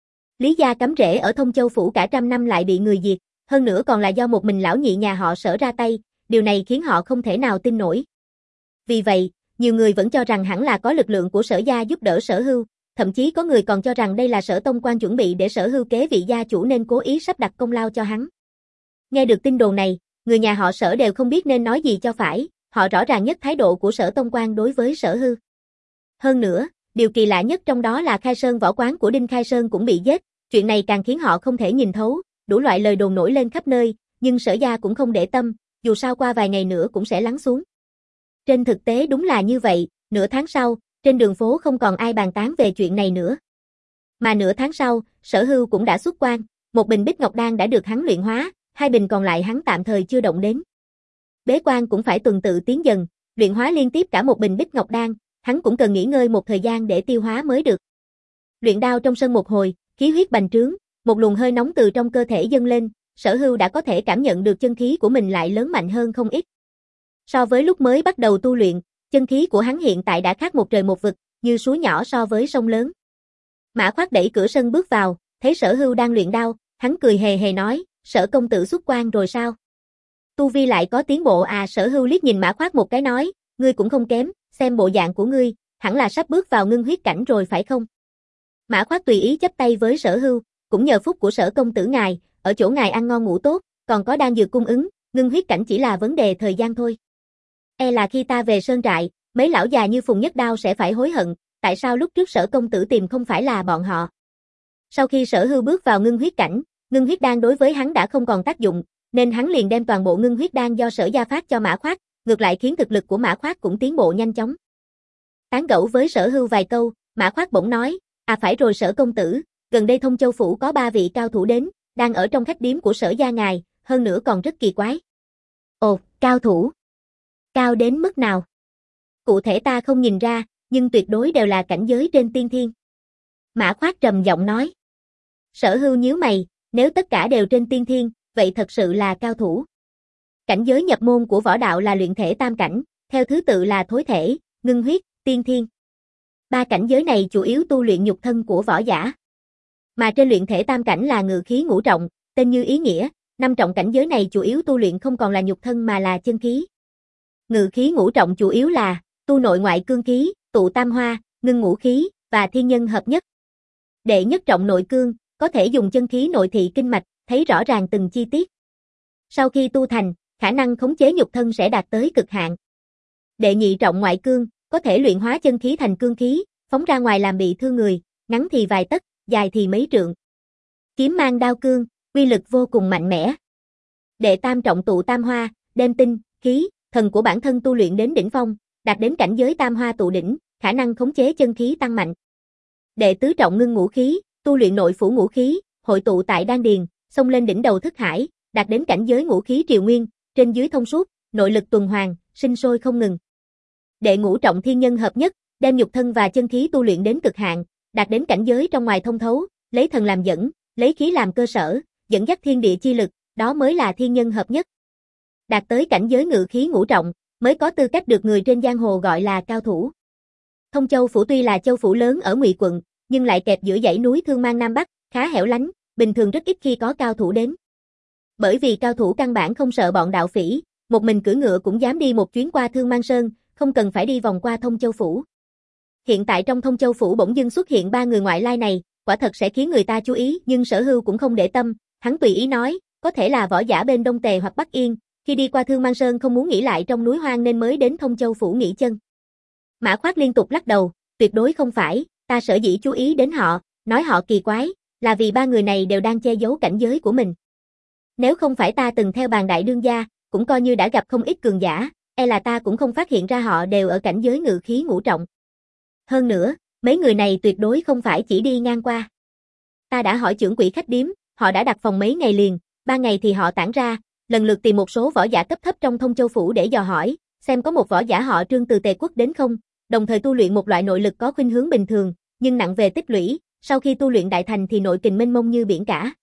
Lý gia cắm rễ ở Thông Châu Phủ cả trăm năm lại bị người diệt, hơn nữa còn là do một mình lão nhị nhà họ Sở ra tay, điều này khiến họ không thể nào tin nổi. Vì vậy, nhiều người vẫn cho rằng hẳn là có lực lượng của Sở gia giúp đỡ Sở Hưu, thậm chí có người còn cho rằng đây là Sở Tông Quan chuẩn bị để Sở Hưu kế vị gia chủ nên cố ý sắp đặt công lao cho hắn. Nghe được tin đồn này, người nhà họ Sở đều không biết nên nói gì cho phải, họ rõ ràng nhất thái độ của Sở Tông Quan đối với Sở Hưu. Hơn nữa, điều kỳ lạ nhất trong đó là Khai Sơn võ quán của Đinh Khai Sơn cũng bị giết, chuyện này càng khiến họ không thể nhìn thấu, đủ loại lời đồn nổi lên khắp nơi, nhưng Sở gia cũng không để tâm, dù sao qua vài ngày nữa cũng sẽ lắng xuống. Trên thực tế đúng là như vậy, nửa tháng sau, trên đường phố không còn ai bàn tán về chuyện này nữa. Mà nửa tháng sau, Sở Hưu cũng đã xuất quan, một bình Bích Ngọc Đan đã được hắn luyện hóa, hai bình còn lại hắn tạm thời chưa động đến. Bế quan cũng phải tuần tự tiến dần, luyện hóa liên tiếp cả một bình Bích Ngọc Đan, hắn cũng cần nghỉ ngơi một thời gian để tiêu hóa mới được. Luyện đao trong sân một hồi, khí huyết bành trướng, một luồng hơi nóng từ trong cơ thể dâng lên, Sở Hưu đã có thể cảm nhận được chân khí của mình lại lớn mạnh hơn không ít. So với lúc mới bắt đầu tu luyện, chân khí của hắn hiện tại đã khác một trời một vực, như suối nhỏ so với sông lớn. Mã Khoát đẩy cửa sân bước vào, thấy Sở Hưu đang luyện đao, hắn cười hề hề nói, Sở công tử xuất quan rồi sao? Tu vi lại có tiến bộ à? Sở Hưu liếc nhìn Mã Khoát một cái nói, ngươi cũng không kém, xem bộ dạng của ngươi, hẳn là sắp bước vào ngưng huyết cảnh rồi phải không? Mã Khoát tùy ý chắp tay với Sở Hưu, cũng nhờ phúc của Sở công tử ngài, ở chỗ ngài ăn ngon ngủ tốt, còn có đan dược cung ứng, ngưng huyết cảnh chỉ là vấn đề thời gian thôi. E là khi ta về sơn trại, mấy lão già như Phùng Nhất Đao sẽ phải hối hận, tại sao lúc trước Sở công tử tìm không phải là bọn họ. Sau khi Sở Hưu bước vào ngưng huyết cảnh, ngưng huyết đan đối với hắn đã không còn tác dụng, nên hắn liền đem toàn bộ ngưng huyết đan do Sở gia phát cho Mã Khoát, ngược lại khiến thực lực của Mã Khoát cũng tiến bộ nhanh chóng. Tán gẫu với Sở Hưu vài câu, Mã Khoát bỗng nói, à phải rồi Sở công tử, gần đây Thông Châu Phủ có ba vị cao thủ đến, đang ở trong khách điếm của Sở gia ngài, hơn nữa còn rất kỳ quái. Ồ, cao thủ? Cao đến mức nào? Cụ thể ta không nhìn ra, nhưng tuyệt đối đều là cảnh giới trên tiên thiên. Mã Khoát trầm giọng nói. Sở Hưu nhíu mày, nếu tất cả đều trên tiên thiên, vậy thật sự là cao thủ. Cảnh giới nhập môn của võ đạo là luyện thể tam cảnh, theo thứ tự là thối thể, ngưng huyết, tiên thiên. Ba cảnh giới này chủ yếu tu luyện nhục thân của võ giả. Mà trên luyện thể tam cảnh là ngự khí ngũ trọng, tên như ý nghĩa, năm trọng cảnh giới này chủ yếu tu luyện không còn là nhục thân mà là chân khí. Ngự khí ngũ trọng chủ yếu là tu nội ngoại cương khí, tụ tam hoa, ngưng ngũ khí và thiên nhân hợp nhất. Đệ nhất trọng nội cương, có thể dùng chân khí nội thị kinh mạch, thấy rõ ràng từng chi tiết. Sau khi tu thành, khả năng khống chế nhục thân sẽ đạt tới cực hạn. Đệ nhị trọng ngoại cương, có thể luyện hóa chân khí thành cương khí, phóng ra ngoài làm bị thương người, ngắn thì vài tấc, dài thì mấy trượng. Kiếm mang đao cương, uy lực vô cùng mạnh mẽ. Đệ tam trọng tụ tam hoa, đem tinh, khí, thần của bản thân tu luyện đến đỉnh phong, đạt đến cảnh giới tam hoa tụ đỉnh, khả năng khống chế chân khí tăng mạnh. Đệ tứ trọng ngưng ngũ khí, tu luyện nội phủ ngũ khí, hội tụ tại đan điền, xông lên đỉnh đầu thức hải, đạt đến cảnh giới ngũ khí triều nguyên, trên dưới thông suốt, nội lực tuần hoàn, sinh sôi không ngừng. Đệ ngũ trọng thiên nhân hợp nhất, đem nhục thân và chân khí tu luyện đến cực hạn, đạt đến cảnh giới trong ngoài thông thấu, lấy thần làm dẫn, lấy khí làm cơ sở, dẫn dắt thiên địa chi lực, đó mới là thiên nhân hợp nhất. Đạt tới cảnh giới ngự khí ngũ trọng, mới có tư cách được người trên giang hồ gọi là cao thủ. Thông Châu Phủ tuy là châu phủ lớn ở Ngụy quận, nhưng lại kẹp giữa dãy núi Thương Mang Nam Bắc, khá hẻo lánh, bình thường rất ít khi có cao thủ đến. Bởi vì cao thủ căn bản không sợ bọn đạo phỉ, một mình cưỡi ngựa cũng dám đi một chuyến qua Thương Mang Sơn, không cần phải đi vòng qua Thông Châu Phủ. Hiện tại trong Thông Châu Phủ bỗng dưng xuất hiện ba người ngoại lai này, quả thật sẽ khiến người ta chú ý, nhưng Sở Hưu cũng không để tâm, hắn tùy ý nói, có thể là võ giả bên Đông Tề hoặc Bắc Yên, khi đi qua Thương Mang Sơn không muốn nghỉ lại trong núi hoang nên mới đến Thông Châu Phủ nghỉ chân. Mã Khoát liên tục lắc đầu, tuyệt đối không phải, ta sở dĩ chú ý đến họ, nói họ kỳ quái, là vì ba người này đều đang che giấu cảnh giới của mình. Nếu không phải ta từng theo Bàn Đại Đương gia, cũng coi như đã gặp không ít cường giả, e là ta cũng không phát hiện ra họ đều ở cảnh giới ngự khí ngũ trọng. Hơn nữa, mấy người này tuyệt đối không phải chỉ đi ngang qua. Ta đã hỏi trưởng quỹ khách điếm, họ đã đặt phòng mấy ngày liền, ba ngày thì họ tản ra, lần lượt tìm một số võ giả cấp thấp trong Thông Châu Phủ để dò hỏi, xem có một võ giả họ Trương từ Tề Quốc đến không, đồng thời tu luyện một loại nội lực có khuynh hướng bình thường, nhưng nặng về tích lũy, sau khi tu luyện đại thành thì nội kình mênh mông như biển cả.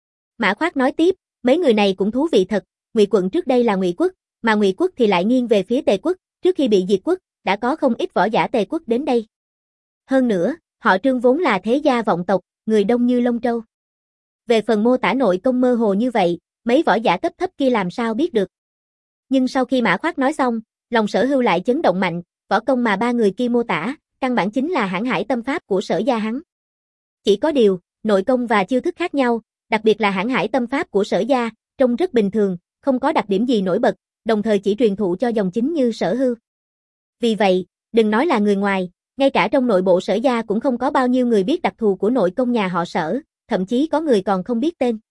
Mã Khoát nói tiếp, mấy người này cũng thú vị thật, Ngụy quận trước đây là Ngụy quốc, mà Ngụy quốc thì lại nghiêng về phía Tề quốc, trước khi bị diệt quốc, đã có không ít võ giả Tề quốc đến đây. Hơn nữa, họ Trương vốn là thế gia vọng tộc, người đông như lông trâu. Về phần mô tả nội công mơ hồ như vậy, mấy võ giả cấp thấp kia làm sao biết được. Nhưng sau khi Mã Khoát nói xong, lòng Sở Hưu lại chấn động mạnh, võ công mà ba người kia mô tả, căn bản chính là hãn hải tâm pháp của Sở gia hắn. Chỉ có điều, nội công và chiêu thức khác nhau, đặc biệt là hãn hải tâm pháp của Sở gia, trông rất bình thường, không có đặc điểm gì nổi bật, đồng thời chỉ truyền thụ cho dòng chính như Sở Hưu. Vì vậy, đừng nói là người ngoài, ngay cả trong nội bộ Sở gia cũng không có bao nhiêu người biết đặc thù của nội công nhà họ Sở, thậm chí có người còn không biết tên.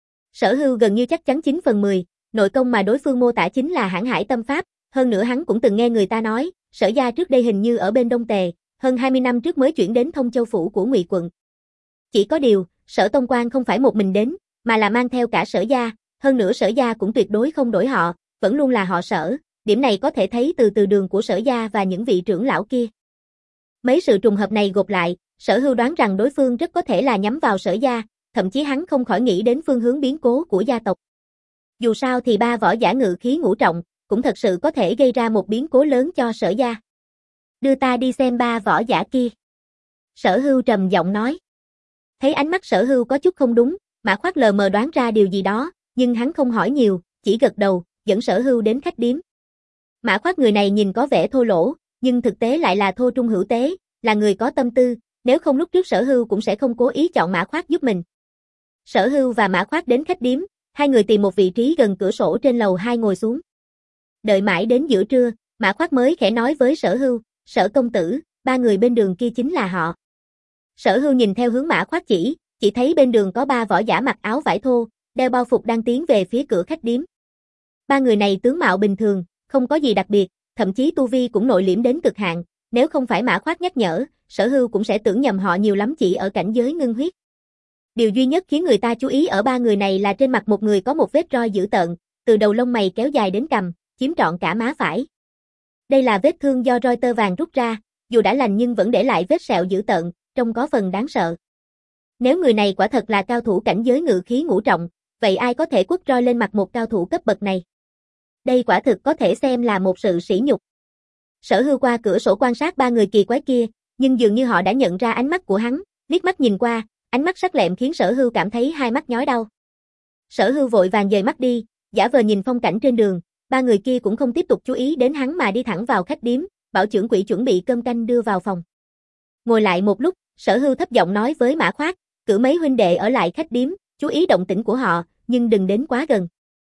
Sở Hưu gần như chắc chắn chín phần mười, nội công mà đối phương mô tả chính là hãn hải tâm pháp, hơn nữa hắn cũng từng nghe người ta nói, Sở gia trước đây hình như ở bên Đông Tề, hơn hai mươi năm trước mới chuyển đến Thông Châu Phủ của Ngụy quận. Chỉ có điều, Sở Tông Quan không phải một mình đến, mà là mang theo cả Sở gia, hơn nữa Sở gia cũng tuyệt đối không đổi họ, vẫn luôn là họ Sở, điểm này có thể thấy từ từ đường của Sở gia và những vị trưởng lão kia. Mấy sự trùng hợp này gộp lại, Sở Hưu đoán rằng đối phương rất có thể là nhắm vào Sở gia, thậm chí hắn không khỏi nghĩ đến phương hướng biến cố của gia tộc. Dù sao thì ba võ giả ngự khí ngũ trọng, cũng thật sự có thể gây ra một biến cố lớn cho Sở gia. Đưa ta đi xem ba võ giả kia. Sở Hưu trầm giọng nói. Thấy ánh mắt Sở Hưu có chút không đúng, Mã Khoát lờ mờ đoán ra điều gì đó, nhưng hắn không hỏi nhiều, chỉ gật đầu, dẫn Sở Hưu đến khách điếm. Mã Khoát người này nhìn có vẻ thô lỗ, nhưng thực tế lại là thô trung hữu tế, là người có tâm tư, nếu không lúc trước Sở Hưu cũng sẽ không cố ý chọn Mã Khoát giúp mình. Sở Hưu và Mã Khoát đến khách điếm, hai người tìm một vị trí gần cửa sổ trên lầu hai ngồi xuống. Đợi mãi đến giữa trưa, Mã Khoát mới khẽ nói với Sở Hưu, Sở công tử, ba người bên đường kia chính là họ. Sở Hưu nhìn theo hướng Mã Khoát chỉ, chỉ thấy bên đường có ba võ giả mặc áo vải thô, đeo bao phục đang tiến về phía cửa khách điếm. Ba người này tướng mạo bình thường, không có gì đặc biệt, thậm chí tu vi cũng nội liễm đến cực hạn, nếu không phải Mã Khoát nhắc nhở, Sở Hưu cũng sẽ tưởng nhầm họ nhiều lắm chỉ ở cảnh giới ngưng huyết. Điều duy nhất khiến người ta chú ý ở ba người này là trên mặt một người có một vết roi dữ tợn, từ đầu lông mày kéo dài đến cằm, chiếm trọn cả má phải. Đây là vết thương do roi tơ vàng rút ra, dù đã lành nhưng vẫn để lại vết sẹo dữ tợn, trông có phần đáng sợ. Nếu người này quả thật là cao thủ cảnh giới ngự khí ngũ trọng, vậy ai có thể quất roi lên mặt một cao thủ cấp bậc này? Đây quả thực có thể xem là một sự sỉ nhục. Sở Hưu qua cửa sổ quan sát ba người kỳ quái kia, nhưng dường như họ đã nhận ra ánh mắt của hắn, liếc mắt nhìn qua, ánh mắt sắc lẹm khiến Sở Hưu cảm thấy hai mắt nhói đau. Sở Hưu vội vàng dời mắt đi, giả vờ nhìn phong cảnh trên đường, ba người kia cũng không tiếp tục chú ý đến hắn mà đi thẳng vào khách điếm, bảo trưởng quỹ chuẩn bị cơm canh đưa vào phòng. Ngồi lại một lúc, Sở Hưu thấp giọng nói với Mã Khoát, cử mấy huynh đệ ở lại khách điếm, chú ý động tĩnh của họ, nhưng đừng đến quá gần.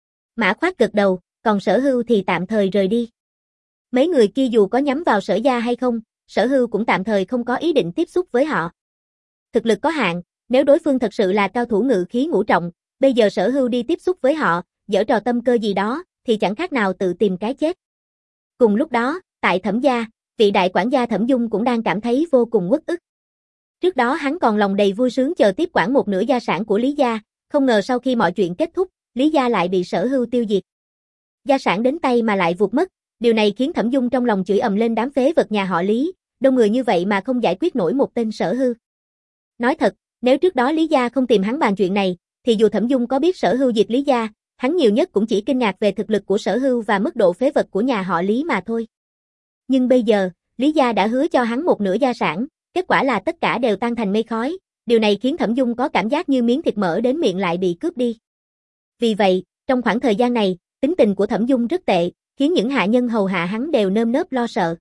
Mã Khoát gật đầu, còn Sở Hưu thì tạm thời rời đi. Mấy người kia dù có nhắm vào Sở gia hay không, Sở Hưu cũng tạm thời không có ý định tiếp xúc với họ. Thực lực có hạn, nếu đối phương thật sự là cao thủ ngự khí ngũ trọng, bây giờ Sở Hưu đi tiếp xúc với họ, giở trò tâm cơ gì đó, thì chẳng khác nào tự tìm cái chết. Cùng lúc đó, tại Thẩm gia, vị đại quản gia Thẩm Dung cũng đang cảm thấy vô cùng uất ức. Trước đó hắn còn lòng đầy vui sướng chờ tiếp quản một nửa gia sản của Lý gia, không ngờ sau khi mọi chuyện kết thúc, Lý gia lại bị Sở Hưu tiêu diệt. Gia sản đến tay mà lại vụt mất, điều này khiến Thẩm Dung trong lòng chửi ầm lên đám phế vật nhà họ Lý, đông người như vậy mà không giải quyết nổi một tên Sở Hưu. Nói thật, nếu trước đó Lý gia không tìm hắn bàn chuyện này, thì dù Thẩm Dung có biết Sở Hưu diệt Lý gia, hắn nhiều nhất cũng chỉ kinh ngạc về thực lực của Sở Hưu và mức độ phế vật của nhà họ Lý mà thôi. Nhưng bây giờ, Lý gia đã hứa cho hắn một nửa gia sản, kết quả là tất cả đều tan thành mây khói, điều này khiến Thẩm Dung có cảm giác như miếng thịt mỡ đến miệng lại bị cướp đi. Vì vậy, trong khoảng thời gian này, Tính tình của Thẩm Dung rất tệ, khiến những hạ nhân hầu hạ hắn đều nơm nớp lo sợ.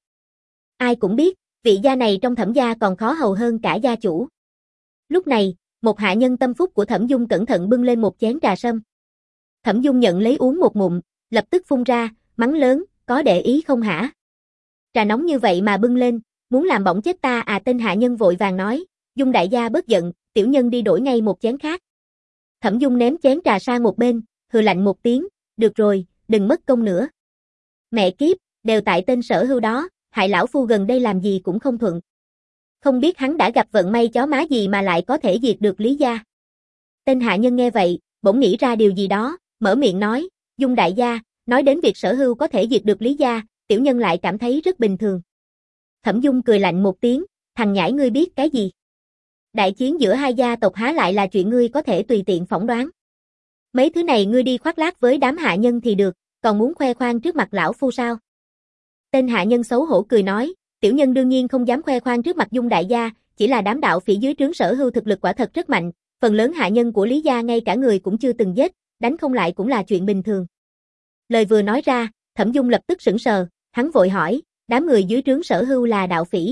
Ai cũng biết, vị gia này trong Thẩm gia còn khó hầu hơn cả gia chủ. Lúc này, một hạ nhân tâm phúc của Thẩm Dung cẩn thận bưng lên một chén trà sâm. Thẩm Dung nhận lấy uống một ngụm, lập tức phun ra, mắng lớn, có để ý không hả? Trà nóng như vậy mà bưng lên, muốn làm bỏng chết ta à? Tên hạ nhân vội vàng nói, Dung đại gia bớt giận, tiểu nhân đi đổi ngay một chén khác. Thẩm Dung ném chén trà sang một bên, hừ lạnh một tiếng, được rồi, đừng mất công nữa. Mẹ kiếp, đều tại tên Sở Hưu đó, hại lão phu gần đây làm gì cũng không thuận. Không biết hắn đã gặp vận may chó má gì mà lại có thể diệt được Lý gia. Tên hạ nhân nghe vậy, bỗng nghĩ ra điều gì đó, mở miệng nói, Dung đại gia, nói đến việc Sở Hưu có thể diệt được Lý gia, tiểu nhân lại cảm thấy rất bình thường. Thẩm Dung cười lạnh một tiếng, thằng nhãi ngươi biết cái gì? Đại chiến giữa hai gia tộc há lại là chuyện ngươi có thể tùy tiện phỏng đoán. Mấy thứ này ngươi đi khoác lác với đám hạ nhân thì được, còn muốn khoe khoang trước mặt lão phu sao? Tên hạ nhân xấu hổ cười nói, tiểu nhân đương nhiên không dám khoe khoang trước mặt Dung đại gia, chỉ là đám đạo phỉ dưới trướng Sở Hưu thực lực quả thật rất mạnh, phần lớn hạ nhân của Lý gia ngay cả người cũng chưa từng giết, đánh không lại cũng là chuyện bình thường. Lời vừa nói ra, Thẩm Dung lập tức sững sờ, hắn vội hỏi, đám người dưới trướng Sở Hưu là đạo phỉ.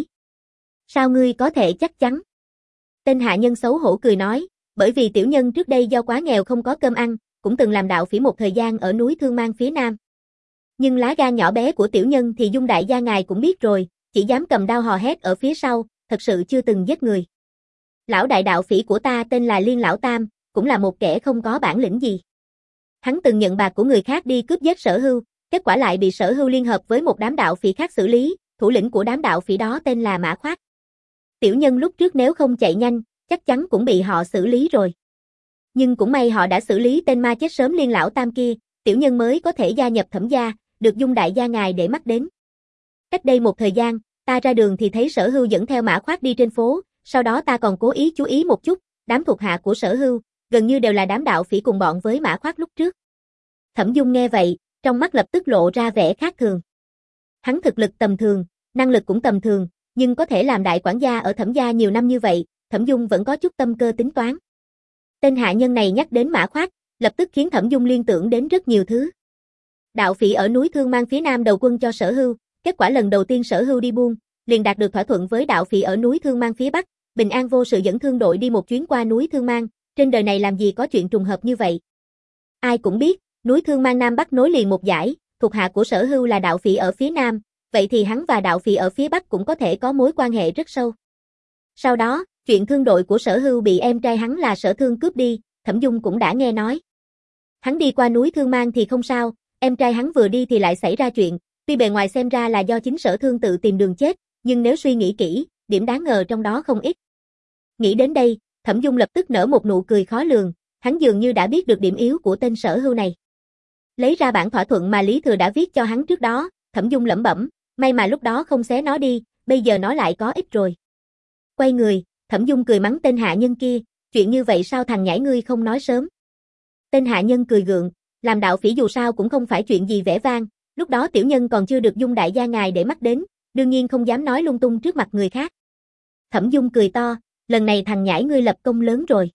Sao ngươi có thể chắc chắn? Tên hạ nhân xấu hổ cười nói, bởi vì tiểu nhân trước đây do quá nghèo không có cơm ăn, cũng từng làm đạo phỉ một thời gian ở núi Thương Mang phía Nam. Nhưng lá gan nhỏ bé của tiểu nhân thì Dung đại gia ngài cũng biết rồi, chỉ dám cầm đao hò hét ở phía sau, thật sự chưa từng giết người. Lão đại đạo phỉ của ta tên là Liên Lão Tam, cũng là một kẻ không có bản lĩnh gì. Hắn từng nhận bạc của người khác đi cướp giết Sở Hưu, kết quả lại bị Sở Hưu liên hợp với một đám đạo phỉ khác xử lý, thủ lĩnh của đám đạo phỉ đó tên là Mã Khoát. Tiểu nhân lúc trước nếu không chạy nhanh, chắc chắn cũng bị họ xử lý rồi. Nhưng cũng may họ đã xử lý tên ma chết sớm Liên Lão Tam kia, tiểu nhân mới có thể gia nhập Thẩm gia, được Dung đại gia ngài để mắt đến. Cách đây một thời gian, ta ra đường thì thấy Sở Hưu dẫn theo Mã Khoát đi trên phố, sau đó ta còn cố ý chú ý một chút, đám thuộc hạ của Sở Hưu, gần như đều là đám đạo phỉ cùng bọn với Mã Khoát lúc trước. Thẩm Dung nghe vậy, trong mắt lập tức lộ ra vẻ khác thường. Hắn thực lực tầm thường, năng lực cũng tầm thường, nhưng có thể làm đại quản gia ở Thẩm gia nhiều năm như vậy, Thẩm Dung vẫn có chút tâm cơ tính toán. Tên hạ nhân này nhắc đến Mã Khoát, lập tức khiến Thẩm Dung liên tưởng đến rất nhiều thứ. Đạo phỉ ở núi Thương Mang phía Nam đầu quân cho Sở Hưu, kết quả lần đầu tiên Sở Hưu đi buôn, liền đạt được thỏa thuận với đạo phỉ ở núi Thương Mang phía Bắc, bình an vô sự dẫn thương đội đi một chuyến qua núi Thương Mang, trên đời này làm gì có chuyện trùng hợp như vậy. Ai cũng biết, núi Thương Mang Nam Bắc nối liền một dải, thuộc hạ của Sở Hưu là đạo phỉ ở phía Nam, vậy thì hắn và đạo phỉ ở phía Bắc cũng có thể có mối quan hệ rất sâu. Sau đó, chuyện thương đội của Sở Hưu bị em trai hắn là Sở Thương cướp đi, Thẩm Dung cũng đã nghe nói. Hắn đi qua núi Thương Mang thì không sao, em trai hắn vừa đi thì lại xảy ra chuyện, tuy bề ngoài xem ra là do chính Sở Thương tự tìm đường chết, nhưng nếu suy nghĩ kỹ, điểm đáng ngờ trong đó không ít. Nghĩ đến đây, Thẩm Dung lập tức nở một nụ cười khó lường, hắn dường như đã biết được điểm yếu của tên Sở Hưu này. Lấy ra bản thỏa thuận mà Lý Thừa đã viết cho hắn trước đó, Thẩm Dung lẩm bẩm, may mà lúc đó không xé nó đi, bây giờ nó lại có ích rồi. Quay người, Thẩm Dung cười mắng tên hạ nhân kia, chuyện như vậy sao thằng nhãi ngươi không nói sớm. Tên hạ nhân cười gượng, làm đạo phỉ dù sao cũng không phải chuyện gì vẻ vang, lúc đó tiểu nhân còn chưa được Dung đại gia ngài để mắt đến, đương nhiên không dám nói lung tung trước mặt người khác. Thẩm Dung cười to, lần này thằng nhãi ngươi lập công lớn rồi.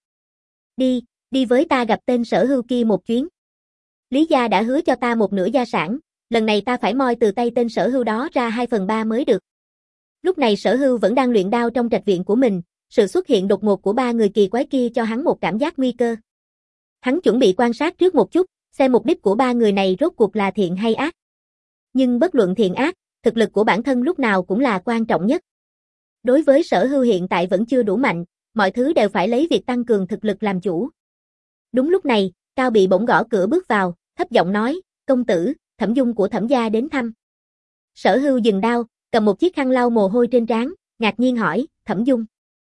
Đi, đi với ta gặp tên Sở Hưu kia một chuyến. Lý gia đã hứa cho ta một nửa gia sản, lần này ta phải moi từ tay tên Sở Hưu đó ra hai phần ba mới được. Lúc này Sở Hưu vẫn đang luyện đao trong trạch viện của mình, sự xuất hiện đột ngột của ba người kỳ quái kia cho hắn một cảm giác nguy cơ. Hắn chuẩn bị quan sát trước một chút, xem mục đích của ba người này rốt cuộc là thiện hay ác. Nhưng bất luận thiện ác, thực lực của bản thân lúc nào cũng là quan trọng nhất. Đối với Sở Hưu hiện tại vẫn chưa đủ mạnh, mọi thứ đều phải lấy việc tăng cường thực lực làm chủ. Đúng lúc này, Cao Bị bỗng gõ cửa bước vào, thấp giọng nói, công tử, Thẩm Dung của Thẩm gia đến thăm. Sở Hưu dừng đao, cầm một chiếc khăn lau mồ hôi trên trán, ngạc nhiên hỏi, Thẩm Dung.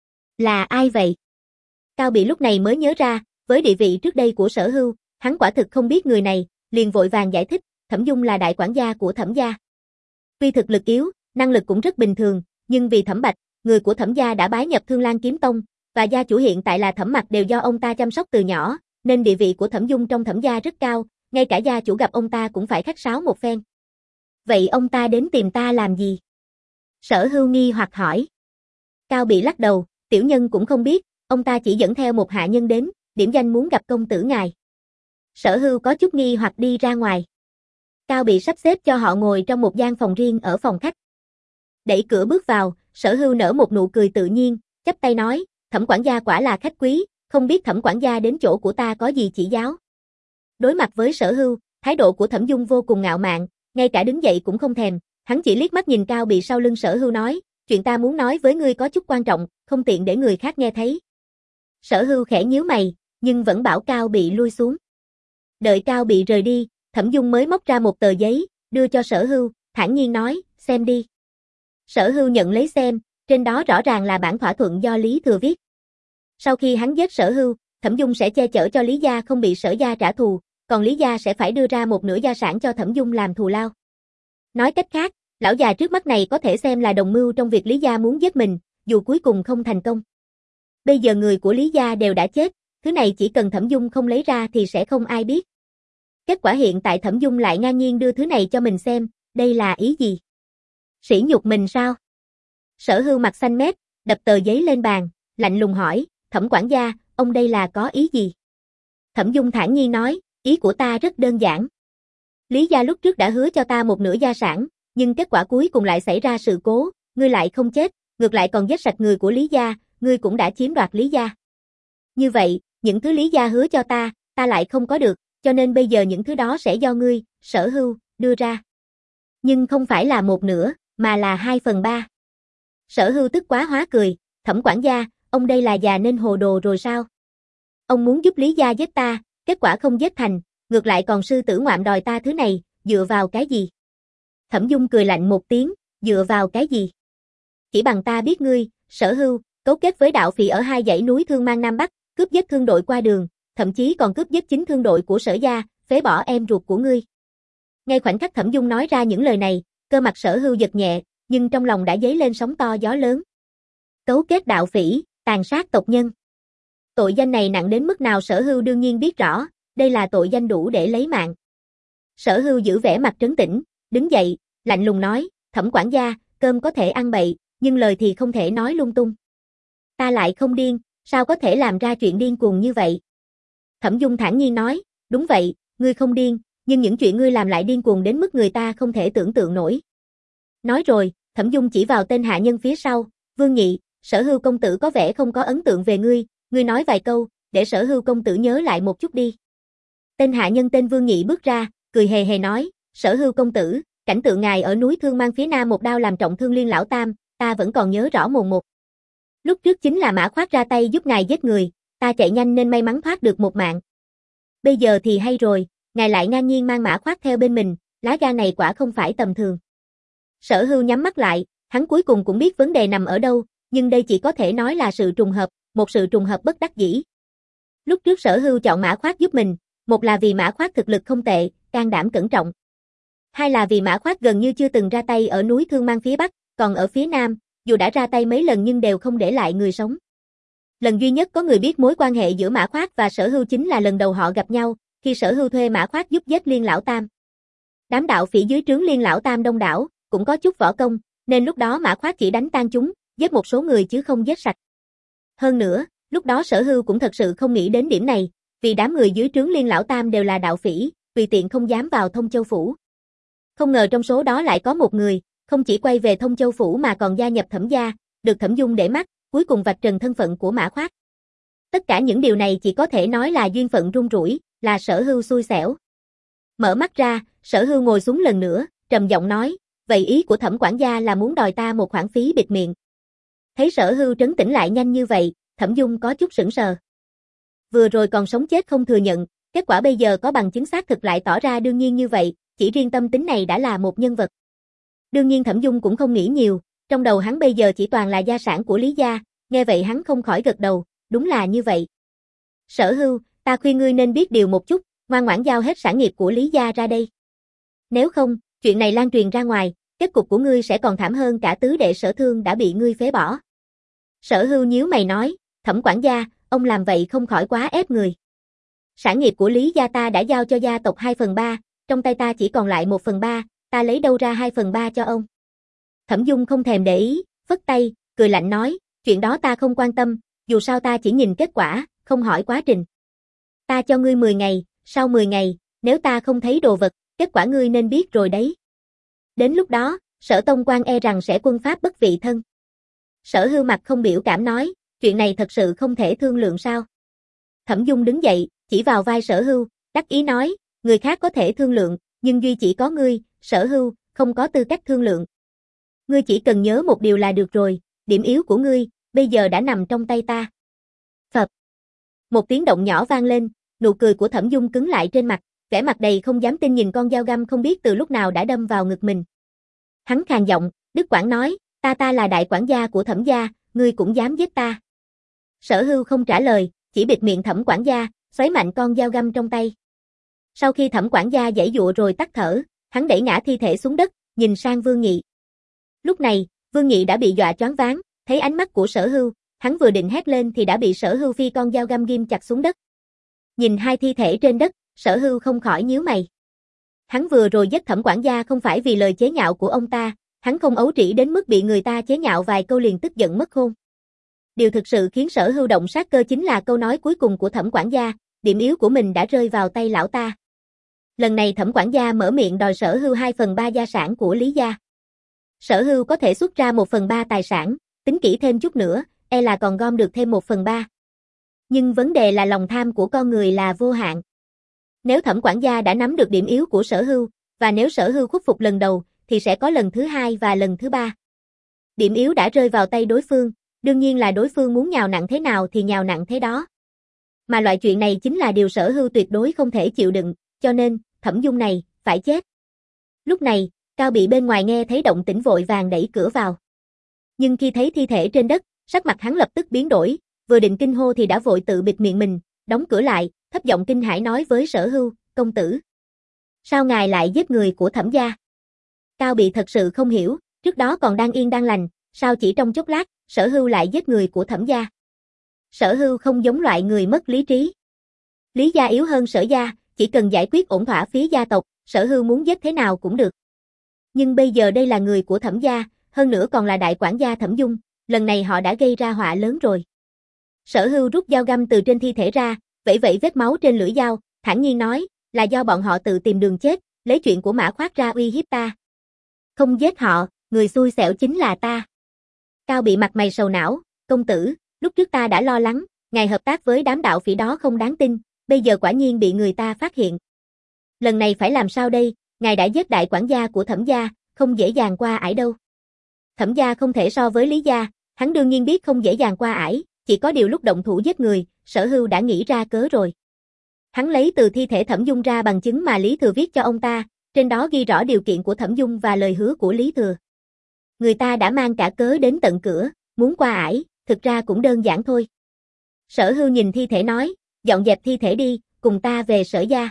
Là ai vậy? Cao Bị lúc này mới nhớ ra, với địa vị trước đây của Sở Hưu, hắn quả thực không biết người này, liền vội vàng giải thích, Thẩm Dung là đại quản gia của Thẩm gia. Tuy thực lực yếu, năng lực cũng rất bình thường, nhưng vì Thẩm Bạch, người của Thẩm gia đã bái nhập Thương Lan Kiếm Tông, và gia chủ hiện tại là Thẩm Mặc đều do ông ta chăm sóc từ nhỏ, nên địa vị của Thẩm Dung trong Thẩm gia rất cao, ngay cả gia chủ gặp ông ta cũng phải khách sáo một phen. Vậy ông ta đến tìm ta làm gì? Sở Hưu nghi hoặc hỏi. Cao Bị lắc đầu, tiểu nhân cũng không biết, ông ta chỉ dẫn theo một hạ nhân đến, điểm danh muốn gặp công tử ngài. Sở Hưu có chút nghi hoặc đi ra ngoài. Cao Bị sắp xếp cho họ ngồi trong một gian phòng riêng ở phòng khách. Đẩy cửa bước vào, Sở Hưu nở một nụ cười tự nhiên, chắp tay nói, Thẩm quản gia quả là khách quý, không biết Thẩm quản gia đến chỗ của ta có gì chỉ giáo. Đối mặt với Sở Hưu, thái độ của Thẩm Dung vô cùng ngạo mạn, ngay cả đứng dậy cũng không thèm, hắn chỉ liếc mắt nhìn Cao Bị sau lưng Sở Hưu nói, chuyện ta muốn nói với ngươi có chút quan trọng, không tiện để người khác nghe thấy. Sở Hưu khẽ nhíu mày, nhưng vẫn bảo Cao Bị lui xuống. Đợi Cao Bị rời đi, Thẩm Dung mới móc ra một tờ giấy, đưa cho Sở Hưu, thản nhiên nói, xem đi. Sở Hưu nhận lấy xem, trên đó rõ ràng là bản thỏa thuận do Lý Thừa viết. Sau khi hắn giết Sở Hưu, Thẩm Dung sẽ che chở cho Lý gia không bị Sở gia trả thù, còn Lý gia sẽ phải đưa ra một nửa gia sản cho Thẩm Dung làm thù lao. Nói cách khác, lão già trước mắt này có thể xem là đồng mưu trong việc Lý gia muốn giết mình, dù cuối cùng không thành công. Bây giờ người của Lý gia đều đã chết, thứ này chỉ cần Thẩm Dung không lấy ra thì sẽ không ai biết. Kết quả hiện tại Thẩm Dung lại ngang nhiên đưa thứ này cho mình xem, đây là ý gì? Sỉ nhục mình sao? Sở Hưu mặt xanh mét, đập tờ giấy lên bàn, lạnh lùng hỏi, Thẩm quản gia, ông đây là có ý gì? Thẩm Dung thản nhiên nói, ý của ta rất đơn giản. Lý gia lúc trước đã hứa cho ta một nửa gia sản, nhưng kết quả cuối cùng lại xảy ra sự cố, ngươi lại không chết, ngược lại còn giết sạch người của Lý gia, ngươi cũng đã chiếm đoạt Lý gia. Như vậy, những thứ Lý gia hứa cho ta, ta lại không có được, cho nên bây giờ những thứ đó sẽ do ngươi, Sở Hưu, đưa ra. Nhưng không phải là một nửa, mà là hai phần ba. Sở Hưu tức quá hóa cười, Thẩm quản gia, ông đây là già nên hồ đồ rồi sao? Ông muốn giúp Lý gia giết ta, kết quả không giết thành, ngược lại còn sư tử ngoạm đòi ta thứ này, dựa vào cái gì? Thẩm Dung cười lạnh một tiếng, dựa vào cái gì? Chỉ bằng ta biết ngươi, Sở Hưu, cấu kết với đạo phỉ ở hai dãy núi Thương Mang Nam Bắc, cướp giết thương đội qua đường, thậm chí còn cướp giết chính thương đội của Sở gia, phế bỏ em ruột của ngươi. Ngay khoảnh khắc Thẩm Dung nói ra những lời này, cơ mặt Sở Hưu giật nhẹ, nhưng trong lòng đã dấy lên sóng to gió lớn. Cấu kết đạo phỉ, tàn sát tộc nhân. Tội danh này nặng đến mức nào Sở Hưu đương nhiên biết rõ, đây là tội danh đủ để lấy mạng. Sở Hưu giữ vẻ mặt trấn tĩnh, đứng dậy, lạnh lùng nói, Thẩm quản gia, cơm có thể ăn bậy, nhưng lời thì không thể nói lung tung. Ta lại không điên, sao có thể làm ra chuyện điên cuồng như vậy? Thẩm Dung thản nhiên nói, đúng vậy, ngươi không điên, nhưng những chuyện ngươi làm lại điên cuồng đến mức người ta không thể tưởng tượng nổi. Nói rồi, Thẩm Dung chỉ vào tên hạ nhân phía sau, Vương Nhị, Sở Hưu công tử có vẻ không có ấn tượng về ngươi, ngươi nói vài câu, để Sở Hưu công tử nhớ lại một chút đi. Tên hạ nhân tên Vương Nhị bước ra, cười hề hề nói, Sở Hưu công tử, cảnh tượng ngài ở núi Thương Mang phía nam một đao làm trọng thương Liên lão tam, ta vẫn còn nhớ rõ mồn một. Lúc trước chính là Mã Khoát ra tay giúp ngài giết người, ta chạy nhanh nên may mắn thoát được một mạng. Bây giờ thì hay rồi, ngài lại ngang nhiên mang Mã Khoát theo bên mình, lá gan này quả không phải tầm thường. Sở Hưu nhắm mắt lại, hắn cuối cùng cũng biết vấn đề nằm ở đâu, nhưng đây chỉ có thể nói là sự trùng hợp, một sự trùng hợp bất đắc dĩ. Lúc trước Sở Hưu chọn Mã Khoát giúp mình, một là vì Mã Khoát thực lực không tệ, can đảm cẩn trọng. Hai là vì Mã Khoát gần như chưa từng ra tay ở núi Thương Mang phía Bắc, còn ở phía Nam, dù đã ra tay mấy lần nhưng đều không để lại người sống. Lần duy nhất có người biết mối quan hệ giữa Mã Khoát và Sở Hưu chính là lần đầu họ gặp nhau, khi Sở Hưu thuê Mã Khoát giúp giết Liên lão tam. Đám đạo phỉ dưới trướng Liên lão tam đông đảo, cũng có chút võ công, nên lúc đó Mã Khoát chỉ đánh tan chúng, giết một số người chứ không giết sạch. Hơn nữa, lúc đó Sở Hưu cũng thật sự không nghĩ đến điểm này, vì đám người dưới trướng Liên lão tam đều là đạo phỉ, tùy tiện không dám vào Thông Châu phủ. Không ngờ trong số đó lại có một người, không chỉ quay về Thông Châu phủ mà còn gia nhập Thẩm gia, được Thẩm Dung để mắt, cuối cùng vạch trần thân phận của Mã Khoát. Tất cả những điều này chỉ có thể nói là duyên phận rung rủi, là Sở Hưu xui xẻo. Mở mắt ra, Sở Hưu ngồi xuống lần nữa, trầm giọng nói, vậy ý của Thẩm quản gia là muốn đòi ta một khoản phí bịt miệng. Thấy Sở Hưu trấn tĩnh lại nhanh như vậy, Thẩm Dung có chút sững sờ. Vừa rồi còn sống chết không thừa nhận, kết quả bây giờ có bằng chứng xác thực lại tỏ ra đương nhiên như vậy, chỉ riêng tâm tính này đã là một nhân vật. Đương nhiên Thẩm Dung cũng không nghĩ nhiều, trong đầu hắn bây giờ chỉ toàn là gia sản của Lý gia, nghe vậy hắn không khỏi gật đầu, đúng là như vậy. Sở Hưu, ta khuyên ngươi nên biết điều một chút, ngoan ngoãn giao hết sản nghiệp của Lý gia ra đây. Nếu không, chuyện này lan truyền ra ngoài, kết cục của ngươi sẽ còn thảm hơn cả tứ đệ Sở Thương đã bị ngươi phế bỏ. Sở Hưu nhíu mày nói, Thẩm quản gia, ông làm vậy không khỏi quá ép người. Sản nghiệp của Lý gia ta đã giao cho gia tộc hai phần ba, trong tay ta chỉ còn lại một phần ba, ta lấy đâu ra hai phần ba cho ông. Thẩm Dung không thèm để ý, phất tay, cười lạnh nói, chuyện đó ta không quan tâm, dù sao ta chỉ nhìn kết quả, không hỏi quá trình. Ta cho ngươi mười ngày, Sau mười ngày, nếu ta không thấy đồ vật, kết quả ngươi nên biết rồi đấy. Đến lúc đó, Sở Tông Quan e rằng sẽ quân pháp bất vị thân. Sở Hưu mặt không biểu cảm nói, chuyện này thật sự không thể thương lượng sao? Thẩm Dung đứng dậy, chỉ vào vai Sở Hưu, đắc ý nói, người khác có thể thương lượng, nhưng duy chỉ có ngươi, Sở Hưu, không có tư cách thương lượng. Ngươi chỉ cần nhớ một điều là được rồi, điểm yếu của ngươi, bây giờ đã nằm trong tay ta. Phập. Một tiếng động nhỏ vang lên, nụ cười của Thẩm Dung cứng lại trên mặt, vẻ mặt đầy không dám tin nhìn con dao găm không biết từ lúc nào đã đâm vào ngực mình. Hắn khàn giọng, Đức Quảng nói, ta ta là đại quản gia của Thẩm gia, ngươi cũng dám giết ta. Sở Hưu không trả lời, chỉ bịt miệng Thẩm quản gia, xoáy mạnh con dao găm trong tay. Sau khi Thẩm quản gia giãy giụa rồi tắt thở, hắn đẩy ngã thi thể xuống đất, nhìn sang Vương Nhị. Lúc này, Vương Nhị đã bị dọa choáng váng, thấy ánh mắt của Sở Hưu, hắn vừa định hét lên thì đã bị Sở Hưu phi con dao găm ghim chặt xuống đất. Nhìn hai thi thể trên đất, Sở Hưu không khỏi nhíu mày. Hắn vừa rồi giết Thẩm quản gia không phải vì lời chế nhạo của ông ta, hắn không ấu trĩ đến mức bị người ta chế nhạo vài câu liền tức giận mất khôn. Điều thực sự khiến Sở Hưu động sát cơ chính là câu nói cuối cùng của Thẩm quản gia, điểm yếu của mình đã rơi vào tay lão ta. Lần này Thẩm quản gia mở miệng đòi Sở Hưu hai phần ba gia sản của Lý gia. Sở Hưu có thể xuất ra một phần ba tài sản, tính kỹ thêm chút nữa, e là còn gom được thêm một phần ba. Nhưng vấn đề là lòng tham của con người là vô hạn. Nếu Thẩm quản gia đã nắm được điểm yếu của Sở Hưu, và nếu Sở Hưu khuất phục lần đầu, thì sẽ có lần thứ hai và lần thứ ba. Điểm yếu đã rơi vào tay đối phương, đương nhiên là đối phương muốn nhào nặng thế nào thì nhào nặng thế đó. Mà loại chuyện này chính là điều Sở Hưu tuyệt đối không thể chịu đựng, cho nên, Thẩm Dung này, phải chết. Lúc này, Cao Bị bên ngoài nghe thấy động tĩnh vội vàng đẩy cửa vào. Nhưng khi thấy thi thể trên đất, sắc mặt hắn lập tức biến đổi, vừa định kinh hô thì đã vội tự bịt miệng mình, đóng cửa lại, thấp giọng kinh hãi nói với Sở Hưu, công tử. Sao ngài lại giết người của Thẩm gia? Cao Bị thật sự không hiểu, trước đó còn đang yên đang lành, sao chỉ trong chốc lát, Sở Hưu lại giết người của Thẩm gia? Sở Hưu không giống loại người mất lý trí. Lý gia yếu hơn Sở gia, chỉ cần giải quyết ổn thỏa phía gia tộc, Sở Hưu muốn giết thế nào cũng được. Nhưng bây giờ đây là người của Thẩm gia, hơn nữa còn là đại quản gia Thẩm Dung, lần này họ đã gây ra họa lớn rồi. Sở Hưu rút dao găm từ trên thi thể ra, vẫy vẫy vết máu trên lưỡi dao, thản nhiên nói, là do bọn họ tự tìm đường chết, lấy chuyện của Mã Khoát ra uy hiếp ta. Không giết họ, người xui xẻo chính là ta. Cao Bị mặt mày sầu não, công tử, lúc trước ta đã lo lắng, ngài hợp tác với đám đạo phỉ đó không đáng tin, bây giờ quả nhiên bị người ta phát hiện. Lần này phải làm sao đây, ngài đã giết đại quản gia của Thẩm gia, không dễ dàng qua ải đâu. Thẩm gia không thể so với Lý gia, hắn đương nhiên biết không dễ dàng qua ải, chỉ có điều lúc động thủ giết người, Sở Hưu đã nghĩ ra cớ rồi. Hắn lấy từ thi thể Thẩm Dung ra bằng chứng mà Lý Thừa viết cho ông ta, trên đó ghi rõ điều kiện của Thẩm Dung và lời hứa của Lý Thừa. Người ta đã mang cả cớ đến tận cửa, muốn qua ải, thực ra cũng đơn giản thôi. Sở Hưu nhìn thi thể nói, dọn dẹp thi thể đi, cùng ta về Sở gia.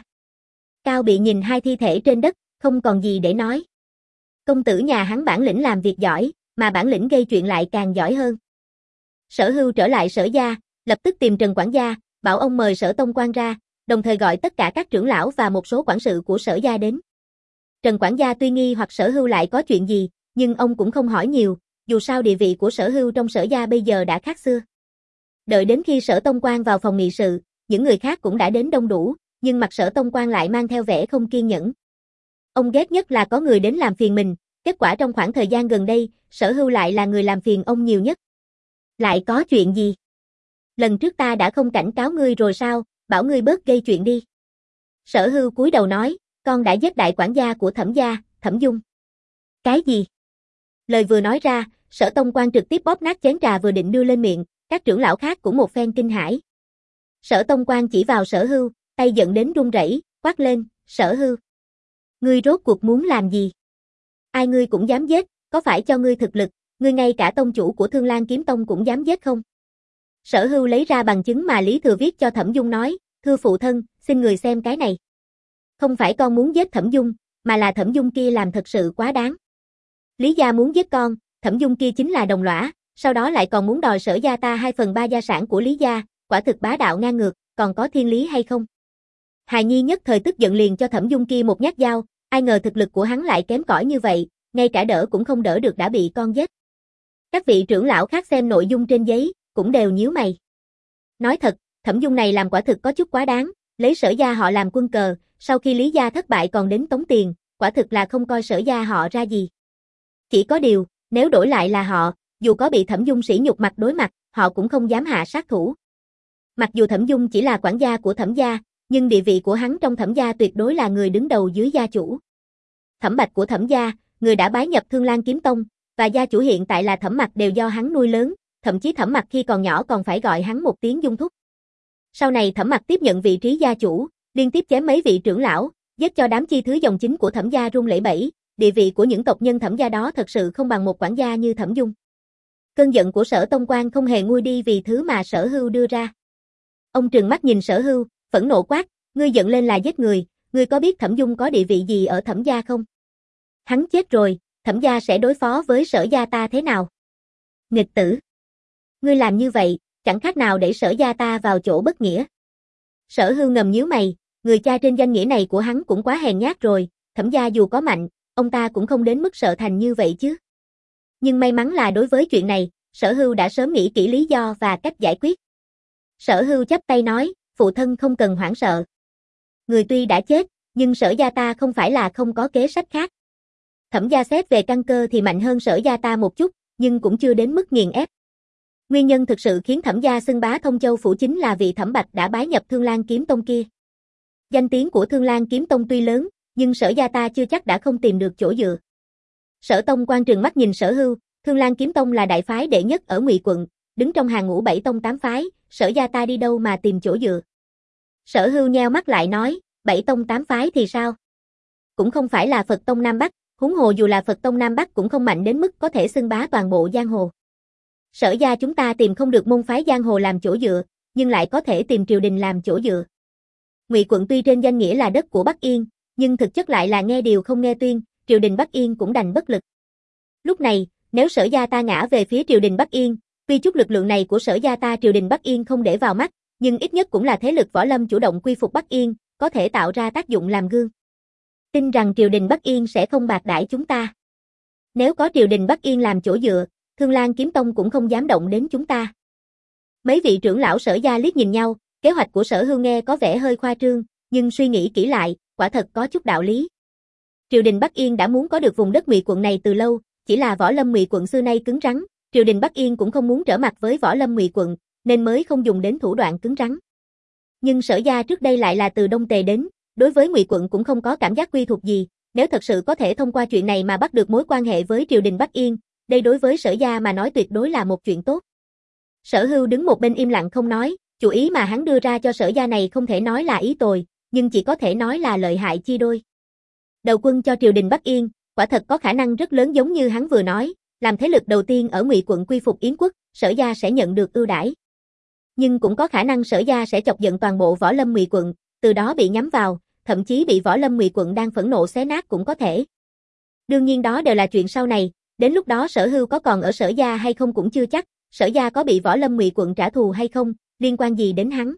Cao Bị nhìn hai thi thể trên đất, không còn gì để nói. Công tử nhà hắn bản lĩnh làm việc giỏi, mà bản lĩnh gây chuyện lại càng giỏi hơn. Sở Hưu trở lại Sở gia, lập tức tìm Trần quản gia, bảo ông mời Sở Tông Quan ra, đồng thời gọi tất cả các trưởng lão và một số quản sự của Sở gia đến. Trần quản gia tuy nghi hoặc Sở Hưu lại có chuyện gì, nhưng ông cũng không hỏi nhiều, dù sao địa vị của Sở Hưu trong Sở gia bây giờ đã khác xưa. Đợi đến khi Sở Tông Quan vào phòng nghị sự, những người khác cũng đã đến đông đủ, nhưng mặt Sở Tông Quan lại mang theo vẻ không kiên nhẫn. Ông ghét nhất là có người đến làm phiền mình, kết quả trong khoảng thời gian gần đây, Sở Hưu lại là người làm phiền ông nhiều nhất. Lại có chuyện gì? Lần trước ta đã không cảnh cáo ngươi rồi sao, bảo ngươi bớt gây chuyện đi. Sở Hưu cúi đầu nói, con đã giết đại quản gia của Thẩm gia, Thẩm Dung. Cái gì? Lời vừa nói ra, Sở Tông Quan trực tiếp bóp nát chén trà vừa định đưa lên miệng, các trưởng lão khác cũng một phen kinh hãi. Sở Tông Quan chỉ vào Sở Hưu, tay giận đến run rẩy, quát lên, Sở Hưu. Ngươi rốt cuộc muốn làm gì? Ai ngươi cũng dám giết, có phải cho ngươi thực lực, ngươi ngay cả tông chủ của Thương Lan Kiếm Tông cũng dám giết không? Sở Hưu lấy ra bằng chứng mà Lý Thừa viết cho Thẩm Dung nói, thưa phụ thân, xin người xem cái này. Không phải con muốn giết Thẩm Dung, mà là Thẩm Dung kia làm thật sự quá đáng. Lý gia muốn giết con, Thẩm Dung kia chính là đồng lõa, sau đó lại còn muốn đòi Sở gia ta hai phần ba gia sản của Lý gia, quả thực bá đạo ngang ngược, còn có thiên lý hay không? Hài Nhi nhất thời tức giận liền cho Thẩm Dung kia một nhát dao, ai ngờ thực lực của hắn lại kém cỏi như vậy, ngay cả đỡ cũng không đỡ được đã bị con giết. Các vị trưởng lão khác xem nội dung trên giấy, cũng đều nhíu mày. Nói thật, Thẩm Dung này làm quả thực có chút quá đáng, lấy Sở gia họ làm quân cờ, sau khi Lý gia thất bại còn đến tống tiền, quả thực là không coi Sở gia họ ra gì. Chỉ có điều, nếu đổi lại là họ, dù có bị Thẩm Dung sỉ nhục mặt đối mặt, họ cũng không dám hạ sát thủ. Mặc dù Thẩm Dung chỉ là quản gia của Thẩm gia, nhưng địa vị của hắn trong Thẩm gia tuyệt đối là người đứng đầu dưới gia chủ. Thẩm Bạch của Thẩm gia, người đã bái nhập Thương Lan Kiếm Tông, và gia chủ hiện tại là Thẩm Mặc đều do hắn nuôi lớn, thậm chí Thẩm Mặc khi còn nhỏ còn phải gọi hắn một tiếng Dung thúc. Sau này Thẩm Mặc tiếp nhận vị trí gia chủ, liên tiếp chém mấy vị trưởng lão, giết cho đám chi thứ dòng chính của Thẩm gia run lẩy bẩy, địa vị của những tộc nhân Thẩm gia đó thật sự không bằng một quản gia như Thẩm Dung. Cơn giận của Sở Tông Quan không hề nguôi đi vì thứ mà Sở Hưu đưa ra. Ông trừng mắt nhìn Sở Hưu, phẫn nộ quát, ngươi giận lên là giết người, ngươi có biết Thẩm Dung có địa vị gì ở Thẩm gia không? Hắn chết rồi, Thẩm gia sẽ đối phó với Sở gia ta thế nào? Nghịch tử! Ngươi làm như vậy, chẳng khác nào để Sở gia ta vào chỗ bất nghĩa. Sở Hưu ngầm nhíu mày, người cha trên danh nghĩa này của hắn cũng quá hèn nhát rồi, Thẩm gia dù có mạnh, ông ta cũng không đến mức sợ thành như vậy chứ. Nhưng may mắn là đối với chuyện này, Sở Hưu đã sớm nghĩ kỹ lý do và cách giải quyết. Sở Hưu chắp tay nói, phụ thân không cần hoảng sợ. Người tuy đã chết, nhưng Sở gia ta không phải là không có kế sách khác. Thẩm gia xét về căn cơ thì mạnh hơn Sở gia ta một chút, nhưng cũng chưa đến mức nghiền ép. Nguyên nhân thực sự khiến Thẩm gia xưng bá Thông Châu phủ chính là vị Thẩm Bạch đã bái nhập Thương Lan Kiếm Tông kia. Danh tiếng của Thương Lan Kiếm Tông tuy lớn, nhưng Sở gia ta chưa chắc đã không tìm được chỗ dựa. Sở Tông Quan trừng mắt nhìn Sở Hưu, Thương Lan Kiếm Tông là đại phái đệ nhất ở Ngụy quận, đứng trong hàng ngũ bảy tông tám phái, Sở gia ta đi đâu mà tìm chỗ dựa. Sở Hưu nheo mắt lại nói, bảy tông tám phái thì sao? Cũng không phải là Phật tông Nam Bắc, huống hồ dù là Phật tông Nam Bắc cũng không mạnh đến mức có thể xưng bá toàn bộ giang hồ. Sở gia chúng ta tìm không được môn phái giang hồ làm chỗ dựa, nhưng lại có thể tìm triều đình làm chỗ dựa. Ngụy quận tuy trên danh nghĩa là đất của Bắc Yên, nhưng thực chất lại là nghe điều không nghe tuyên, triều đình Bắc Yên cũng đành bất lực. Lúc này, nếu Sở gia ta ngã về phía triều đình Bắc Yên, tuy chút lực lượng này của Sở gia ta triều đình Bắc Yên không để vào mắt, nhưng ít nhất cũng là thế lực võ lâm chủ động quy phục Bắc Yên, có thể tạo ra tác dụng làm gương. Tin rằng triều đình Bắc Yên sẽ không bạc đãi chúng ta. Nếu có triều đình Bắc Yên làm chỗ dựa, Thương Lan Kiếm Tông cũng không dám động đến chúng ta. Mấy vị trưởng lão Sở gia liếc nhìn nhau, kế hoạch của Sở Hưu nghe có vẻ hơi khoa trương, nhưng suy nghĩ kỹ lại, quả thật có chút đạo lý. Triều đình Bắc Yên đã muốn có được vùng đất Ngụy quận này từ lâu, chỉ là võ lâm Ngụy quận xưa nay cứng rắn, triều đình Bắc Yên cũng không muốn trở mặt với võ lâm Ngụy quận, nên mới không dùng đến thủ đoạn cứng rắn. Nhưng Sở gia trước đây lại là từ Đông Tề đến, đối với Ngụy quận cũng không có cảm giác quy thuộc gì, nếu thật sự có thể thông qua chuyện này mà bắt được mối quan hệ với triều đình Bắc Yên, đây đối với Sở gia mà nói tuyệt đối là một chuyện tốt. Sở Hưu đứng một bên im lặng không nói, chủ ý mà hắn đưa ra cho Sở gia này không thể nói là ý tồi, nhưng chỉ có thể nói là lợi hại chia đôi. Đầu quân cho triều đình Bắc Yên, quả thật có khả năng rất lớn giống như hắn vừa nói, làm thế lực đầu tiên ở Ngụy quận quy phục Yến quốc, Sở gia sẽ nhận được ưu đãi. Nhưng cũng có khả năng Sở gia sẽ chọc giận toàn bộ võ lâm Ngụy quận, từ đó bị nhắm vào, thậm chí bị võ lâm Ngụy quận đang phẫn nộ xé nát cũng có thể. Đương nhiên đó đều là chuyện sau này, đến lúc đó Sở Hưu có còn ở Sở gia hay không cũng chưa chắc, Sở gia có bị võ lâm Ngụy quận trả thù hay không, liên quan gì đến hắn.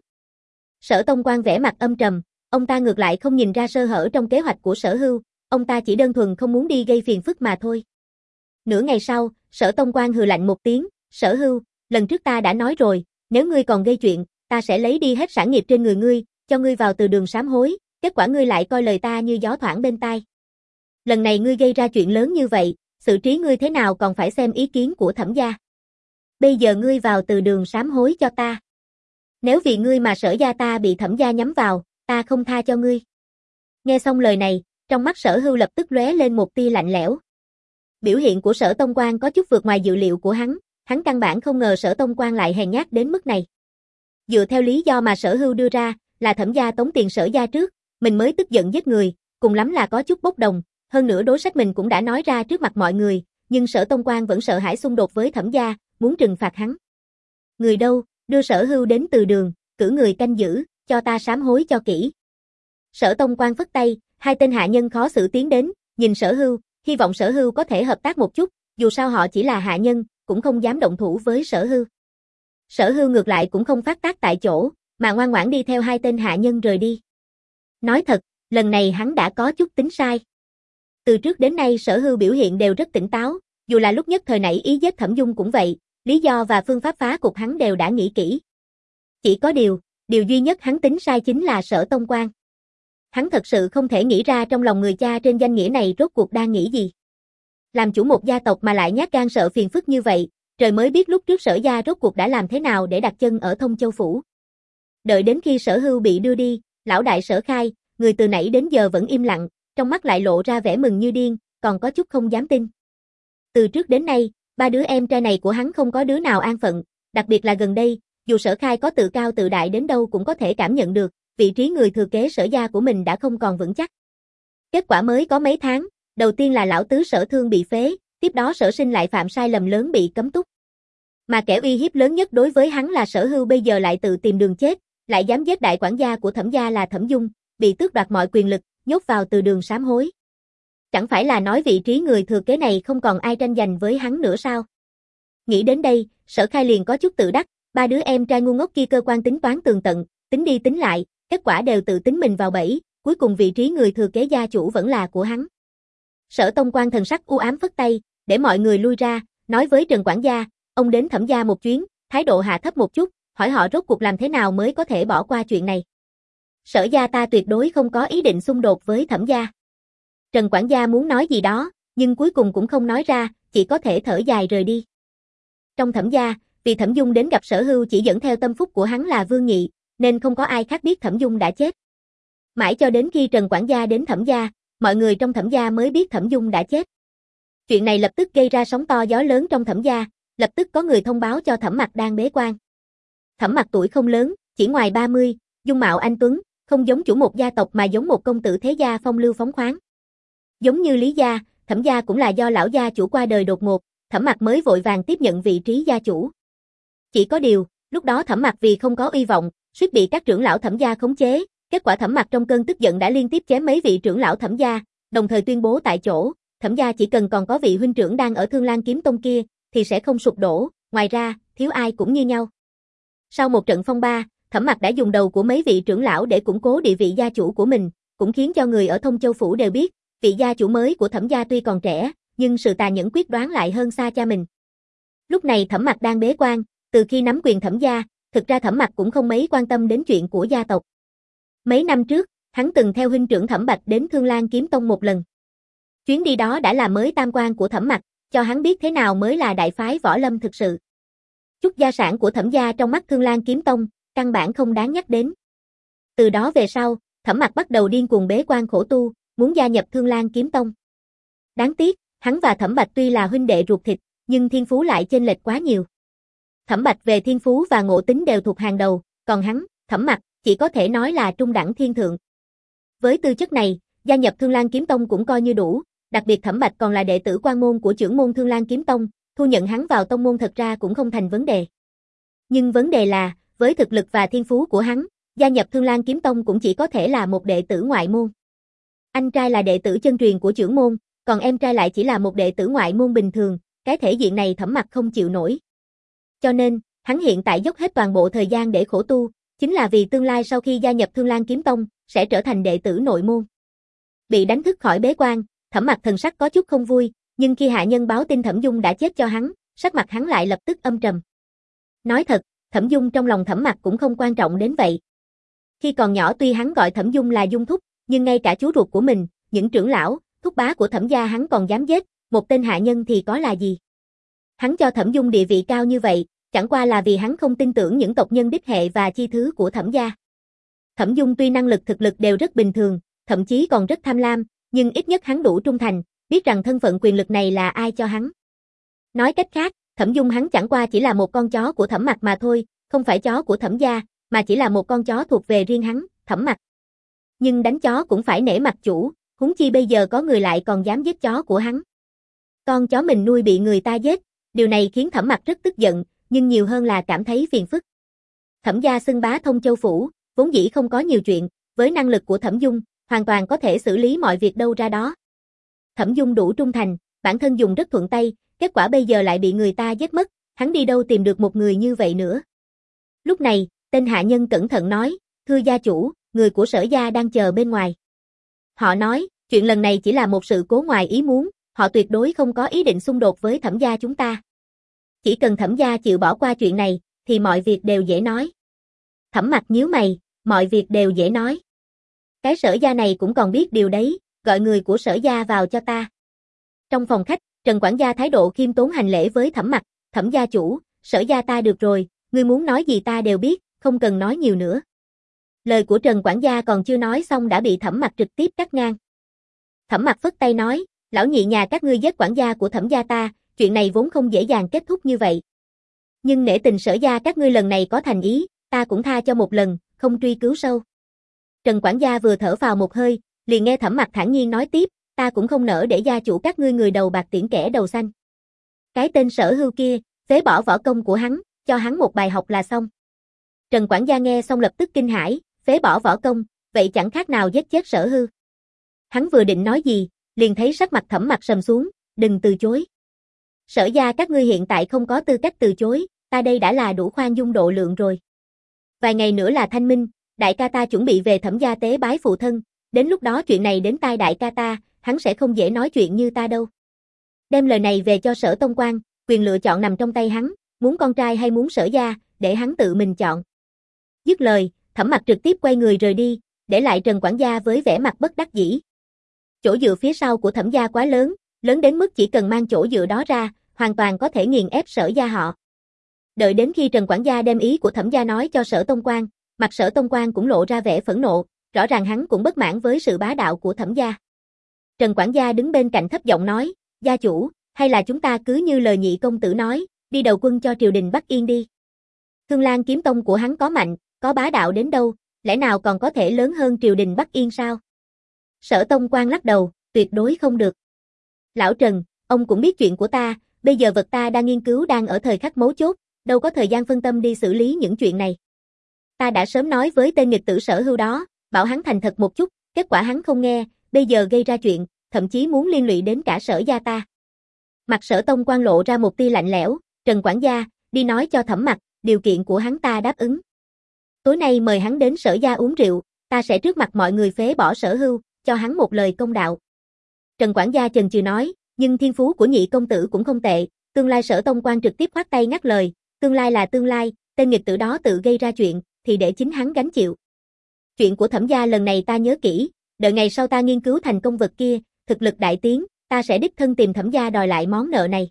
Sở Tông Quan vẻ mặt âm trầm, ông ta ngược lại không nhìn ra sơ hở trong kế hoạch của Sở Hưu, ông ta chỉ đơn thuần không muốn đi gây phiền phức mà thôi. Nửa ngày sau, Sở Tông Quan hừ lạnh một tiếng, Sở Hưu, lần trước ta đã nói rồi, nếu ngươi còn gây chuyện, ta sẽ lấy đi hết sản nghiệp trên người ngươi, cho ngươi vào từ đường sám hối, kết quả ngươi lại coi lời ta như gió thoảng bên tai. Lần này ngươi gây ra chuyện lớn như vậy, xử trí ngươi thế nào còn phải xem ý kiến của Thẩm gia. Bây giờ ngươi vào từ đường sám hối cho ta. Nếu vì ngươi mà Sở gia ta bị Thẩm gia nhắm vào, ta không tha cho ngươi. Nghe xong lời này, trong mắt Sở Hưu lập tức lóe lên một tia lạnh lẽo. Biểu hiện của Sở Tông Quan có chút vượt ngoài dự liệu của hắn, hắn căn bản không ngờ Sở Tông Quan lại hèn nhát đến mức này. Dựa theo lý do mà Sở Hưu đưa ra, là Thẩm gia tống tiền Sở gia trước, mình mới tức giận giết người, cùng lắm là có chút bốc đồng, hơn nữa đối sách mình cũng đã nói ra trước mặt mọi người, nhưng Sở Tông Quan vẫn sợ hãi xung đột với Thẩm gia, muốn trừng phạt hắn. Người đâu, đưa Sở Hưu đến từ đường, cử người canh giữ, cho ta sám hối cho kỹ. Sở Tông Quan phất tay, hai tên hạ nhân khó xử tiến đến, nhìn Sở Hưu, hy vọng Sở Hưu có thể hợp tác một chút, dù sao họ chỉ là hạ nhân, cũng không dám động thủ với Sở Hưu. Sở Hưu ngược lại cũng không phát tác tại chỗ, mà ngoan ngoãn đi theo hai tên hạ nhân rời đi. Nói thật, lần này hắn đã có chút tính sai. Từ trước đến nay Sở Hưu biểu hiện đều rất tỉnh táo, dù là lúc nhất thời nảy ý giết Thẩm Dung cũng vậy, lý do và phương pháp phá cục hắn đều đã nghĩ kỹ. Chỉ có điều, Điều duy nhất hắn tính sai chính là Sở Tông Quan. Hắn thật sự không thể nghĩ ra trong lòng người cha trên danh nghĩa này rốt cuộc đang nghĩ gì. Làm chủ một gia tộc mà lại nhát gan sợ phiền phức như vậy, trời mới biết lúc trước Sở gia rốt cuộc đã làm thế nào để đặt chân ở Thông Châu Phủ. Đợi đến khi Sở Hưu bị đưa đi, lão đại Sở Khai, người từ nãy đến giờ vẫn im lặng, trong mắt lại lộ ra vẻ mừng như điên, còn có chút không dám tin. Từ trước đến nay, ba đứa em trai này của hắn không có đứa nào an phận, đặc biệt là gần đây, dù Sở Khai có tự cao tự đại đến đâu cũng có thể cảm nhận được, vị trí người thừa kế Sở gia của mình đã không còn vững chắc. Kết quả mới có mấy tháng, đầu tiên là lão tứ Sở Thương bị phế, tiếp đó Sở Sinh lại phạm sai lầm lớn bị cấm túc. Mà kẻ uy hiếp lớn nhất đối với hắn là Sở Hưu bây giờ lại tự tìm đường chết, lại dám giết đại quản gia của Thẩm gia là Thẩm Dung, bị tước đoạt mọi quyền lực, nhốt vào từ đường sám hối. Chẳng phải là nói vị trí người thừa kế này không còn ai tranh giành với hắn nữa sao? Nghĩ đến đây, Sở Khai liền có chút tự đắc, ba đứa em trai ngu ngốc kia cơ quan tính toán tường tận, tính đi tính lại, kết quả đều tự tính mình vào bẫy, cuối cùng vị trí người thừa kế gia chủ vẫn là của hắn. Sở Tông Quan thần sắc u ám phất tay, để mọi người lui ra, nói với Trần quản gia, ông đến Thẩm gia một chuyến, thái độ hạ thấp một chút, hỏi họ rốt cuộc làm thế nào mới có thể bỏ qua chuyện này. Sở gia ta tuyệt đối không có ý định xung đột với Thẩm gia. Trần quản gia muốn nói gì đó, nhưng cuối cùng cũng không nói ra, chỉ có thể thở dài rời đi. Trong Thẩm gia, vì Thẩm Dung đến gặp Sở Hưu chỉ dẫn theo tâm phúc của hắn là Vương Nhị, nên không có ai khác biết Thẩm Dung đã chết. Mãi cho đến khi Trần quản gia đến Thẩm gia, mọi người trong Thẩm gia mới biết Thẩm Dung đã chết. Chuyện này lập tức gây ra sóng to gió lớn trong Thẩm gia, lập tức có người thông báo cho Thẩm Mặc đang bế quan. Thẩm Mặc tuổi không lớn, chỉ ngoài ba mươi, dung mạo anh tuấn, không giống chủ một gia tộc mà giống một công tử thế gia phong lưu phóng khoáng. Giống như Lý gia, Thẩm gia cũng là do lão gia chủ qua đời đột ngột, Thẩm Mặc mới vội vàng tiếp nhận vị trí gia chủ. Chỉ có điều, lúc đó Thẩm Mặc vì không có uy vọng, suýt bị các trưởng lão Thẩm gia khống chế, kết quả Thẩm Mặc trong cơn tức giận đã liên tiếp chém mấy vị trưởng lão Thẩm gia, đồng thời tuyên bố tại chỗ, Thẩm gia chỉ cần còn có vị huynh trưởng đang ở Thương Lan Kiếm Tông kia, thì sẽ không sụp đổ, ngoài ra, thiếu ai cũng như nhau. Sau một trận phong ba, Thẩm Mặc đã dùng đầu của mấy vị trưởng lão để củng cố địa vị gia chủ của mình, cũng khiến cho người ở Thông Châu Phủ đều biết, vị gia chủ mới của Thẩm gia tuy còn trẻ, nhưng sự tàn nhẫn quyết đoán lại hơn xa cha mình. Lúc này Thẩm Mặc đang bế quan, từ khi nắm quyền Thẩm gia, thực ra Thẩm Mặc cũng không mấy quan tâm đến chuyện của gia tộc. Mấy năm trước, hắn từng theo huynh trưởng Thẩm Bạch đến Thương Lan Kiếm Tông một lần. Chuyến đi đó đã là mới tam quan của Thẩm Mặc, cho hắn biết thế nào mới là đại phái võ lâm thực sự. Chút gia sản của Thẩm gia trong mắt Thương Lan Kiếm Tông, căn bản không đáng nhắc đến. Từ đó về sau, Thẩm Mặc bắt đầu điên cuồng bế quan khổ tu, muốn gia nhập Thương Lan Kiếm Tông. Đáng tiếc, hắn và Thẩm Bạch tuy là huynh đệ ruột thịt, nhưng thiên phú lại chênh lệch quá nhiều. Thẩm Bạch về thiên phú và ngộ tính đều thuộc hàng đầu, còn hắn, Thẩm Mặc, chỉ có thể nói là trung đẳng thiên thượng. Với tư chất này, gia nhập Thương Lan Kiếm Tông cũng coi như đủ, đặc biệt Thẩm Bạch còn là đệ tử quan môn của trưởng môn Thương Lan Kiếm Tông, thu nhận hắn vào tông môn thật ra cũng không thành vấn đề. Nhưng vấn đề là, với thực lực và thiên phú của hắn, gia nhập Thương Lan Kiếm Tông cũng chỉ có thể là một đệ tử ngoại môn. Anh trai là đệ tử chân truyền của trưởng môn, còn em trai lại chỉ là một đệ tử ngoại môn bình thường, cái thể diện này Thẩm Mặc không chịu nổi. Cho nên, hắn hiện tại dốc hết toàn bộ thời gian để khổ tu, chính là vì tương lai sau khi gia nhập Thương Lan Kiếm Tông, sẽ trở thành đệ tử nội môn. Bị đánh thức khỏi bế quan, Thẩm Mặc thần sắc có chút không vui, nhưng khi hạ nhân báo tin Thẩm Dung đã chết cho hắn, sắc mặt hắn lại lập tức âm trầm. Nói thật, Thẩm Dung trong lòng Thẩm Mặc cũng không quan trọng đến vậy. Khi còn nhỏ tuy hắn gọi Thẩm Dung là Dung thúc, nhưng ngay cả chú ruột của mình, những trưởng lão, thúc bá của Thẩm gia hắn còn dám giết, một tên hạ nhân thì có là gì? Hắn cho Thẩm Dung địa vị cao như vậy, chẳng qua là vì hắn không tin tưởng những tộc nhân đích hệ và chi thứ của Thẩm gia. Thẩm Dung tuy năng lực thực lực đều rất bình thường, thậm chí còn rất tham lam, nhưng ít nhất hắn đủ trung thành, biết rằng thân phận quyền lực này là ai cho hắn. Nói cách khác, Thẩm Dung hắn chẳng qua chỉ là một con chó của Thẩm Mặc mà thôi, không phải chó của Thẩm gia, mà chỉ là một con chó thuộc về riêng hắn, Thẩm Mặc. Nhưng đánh chó cũng phải nể mặt chủ, huống chi bây giờ có người lại còn dám giết chó của hắn. Con chó mình nuôi bị người ta giết, điều này khiến Thẩm Mặc rất tức giận, nhưng nhiều hơn là cảm thấy phiền phức. Thẩm gia xưng bá Thông Châu Phủ, vốn dĩ không có nhiều chuyện, với năng lực của Thẩm Dung, hoàn toàn có thể xử lý mọi việc đâu ra đó. Thẩm Dung đủ trung thành, bản thân dùng rất thuận tay, kết quả bây giờ lại bị người ta giết mất, hắn đi đâu tìm được một người như vậy nữa. Lúc này, tên hạ nhân cẩn thận nói, thưa gia chủ, người của Sở gia đang chờ bên ngoài. Họ nói, chuyện lần này chỉ là một sự cố ngoài ý muốn, họ tuyệt đối không có ý định xung đột với Thẩm gia chúng ta. Chỉ cần Thẩm gia chịu bỏ qua chuyện này, thì mọi việc đều dễ nói. Thẩm Mặc nhíu mày, mọi việc đều dễ nói. Cái Sở gia này cũng còn biết điều đấy, gọi người của Sở gia vào cho ta. Trong phòng khách, Trần quản gia thái độ khiêm tốn hành lễ với Thẩm Mặc, Thẩm gia chủ, Sở gia ta được rồi, ngươi muốn nói gì ta đều biết, không cần nói nhiều nữa. Lời của Trần quản gia còn chưa nói xong đã bị Thẩm Mặc trực tiếp cắt ngang. Thẩm Mặc phất tay nói, lão nhị nhà các ngươi giết quản gia của Thẩm gia ta, chuyện này vốn không dễ dàng kết thúc như vậy. Nhưng nể tình Sở gia các ngươi lần này có thành ý, ta cũng tha cho một lần, không truy cứu sâu. Trần quản gia vừa thở vào một hơi, liền nghe Thẩm Mặc thản nhiên nói tiếp, ta cũng không nỡ để gia chủ các ngươi người đầu bạc tiễn kẻ đầu xanh. Cái tên Sở Hưu kia, phế bỏ võ công của hắn, cho hắn một bài học là xong. Trần quản gia nghe xong lập tức kinh hãi, phế bỏ võ công, vậy chẳng khác nào giết chết Sở Hưu. Hắn vừa định nói gì, liền thấy sắc mặt Thẩm Mặc sầm xuống, đừng từ chối. Sở gia các ngươi hiện tại không có tư cách từ chối, ta đây đã là đủ khoan dung độ lượng rồi. Vài ngày nữa là thanh minh, đại ca ta chuẩn bị về Thẩm gia tế bái phụ thân, đến lúc đó chuyện này đến tai đại ca ta, hắn sẽ không dễ nói chuyện như ta đâu. Đem lời này về cho Sở Tông Quan, quyền lựa chọn nằm trong tay hắn, muốn con trai hay muốn Sở gia, để hắn tự mình chọn. Dứt lời, Thẩm Mặc trực tiếp quay người rời đi, để lại Trần quản gia với vẻ mặt bất đắc dĩ. Chỗ dựa phía sau của Thẩm gia quá lớn, lớn đến mức chỉ cần mang chỗ dựa đó ra, hoàn toàn có thể nghiền ép Sở gia họ. Đợi đến khi Trần quản gia đem ý của Thẩm gia nói cho Sở Tông Quan, mặt Sở Tông Quan cũng lộ ra vẻ phẫn nộ, rõ ràng hắn cũng bất mãn với sự bá đạo của Thẩm gia. Trần quản gia đứng bên cạnh thấp giọng nói, gia chủ, hay là chúng ta cứ như lời nhị công tử nói, đi đầu quân cho triều đình Bắc Yên đi. Thương Lan kiếm tông của hắn có mạnh, có bá đạo đến đâu, lẽ nào còn có thể lớn hơn triều đình Bắc Yên sao? Sở Tông Quan lắc đầu, tuyệt đối không được. Lão Trần, ông cũng biết chuyện của ta, bây giờ vật ta đang nghiên cứu đang ở thời khắc mấu chốt, đâu có thời gian phân tâm đi xử lý những chuyện này. Ta đã sớm nói với tên nghịch tử Sở Hưu đó, bảo hắn thành thật một chút, kết quả hắn không nghe, bây giờ gây ra chuyện, thậm chí muốn liên lụy đến cả Sở gia ta. Mặt Sở Tông Quan lộ ra một tia lạnh lẽo, Trần quản gia, đi nói cho Thẩm Mặc, điều kiện của hắn ta đáp ứng. Tối nay mời hắn đến Sở gia uống rượu, ta sẽ trước mặt mọi người phế bỏ Sở Hưu, cho hắn một lời công đạo. Trần quản gia chần chừ nói, nhưng thiên phú của nhị công tử cũng không tệ, tương lai Sở Tông Quan trực tiếp khoát tay ngắt lời, tương lai là tương lai, tên nghịch tử đó tự gây ra chuyện, thì để chính hắn gánh chịu. Chuyện của Thẩm gia lần này ta nhớ kỹ, đợi ngày sau ta nghiên cứu thành công vật kia, thực lực đại tiến, ta sẽ đích thân tìm Thẩm gia đòi lại món nợ này.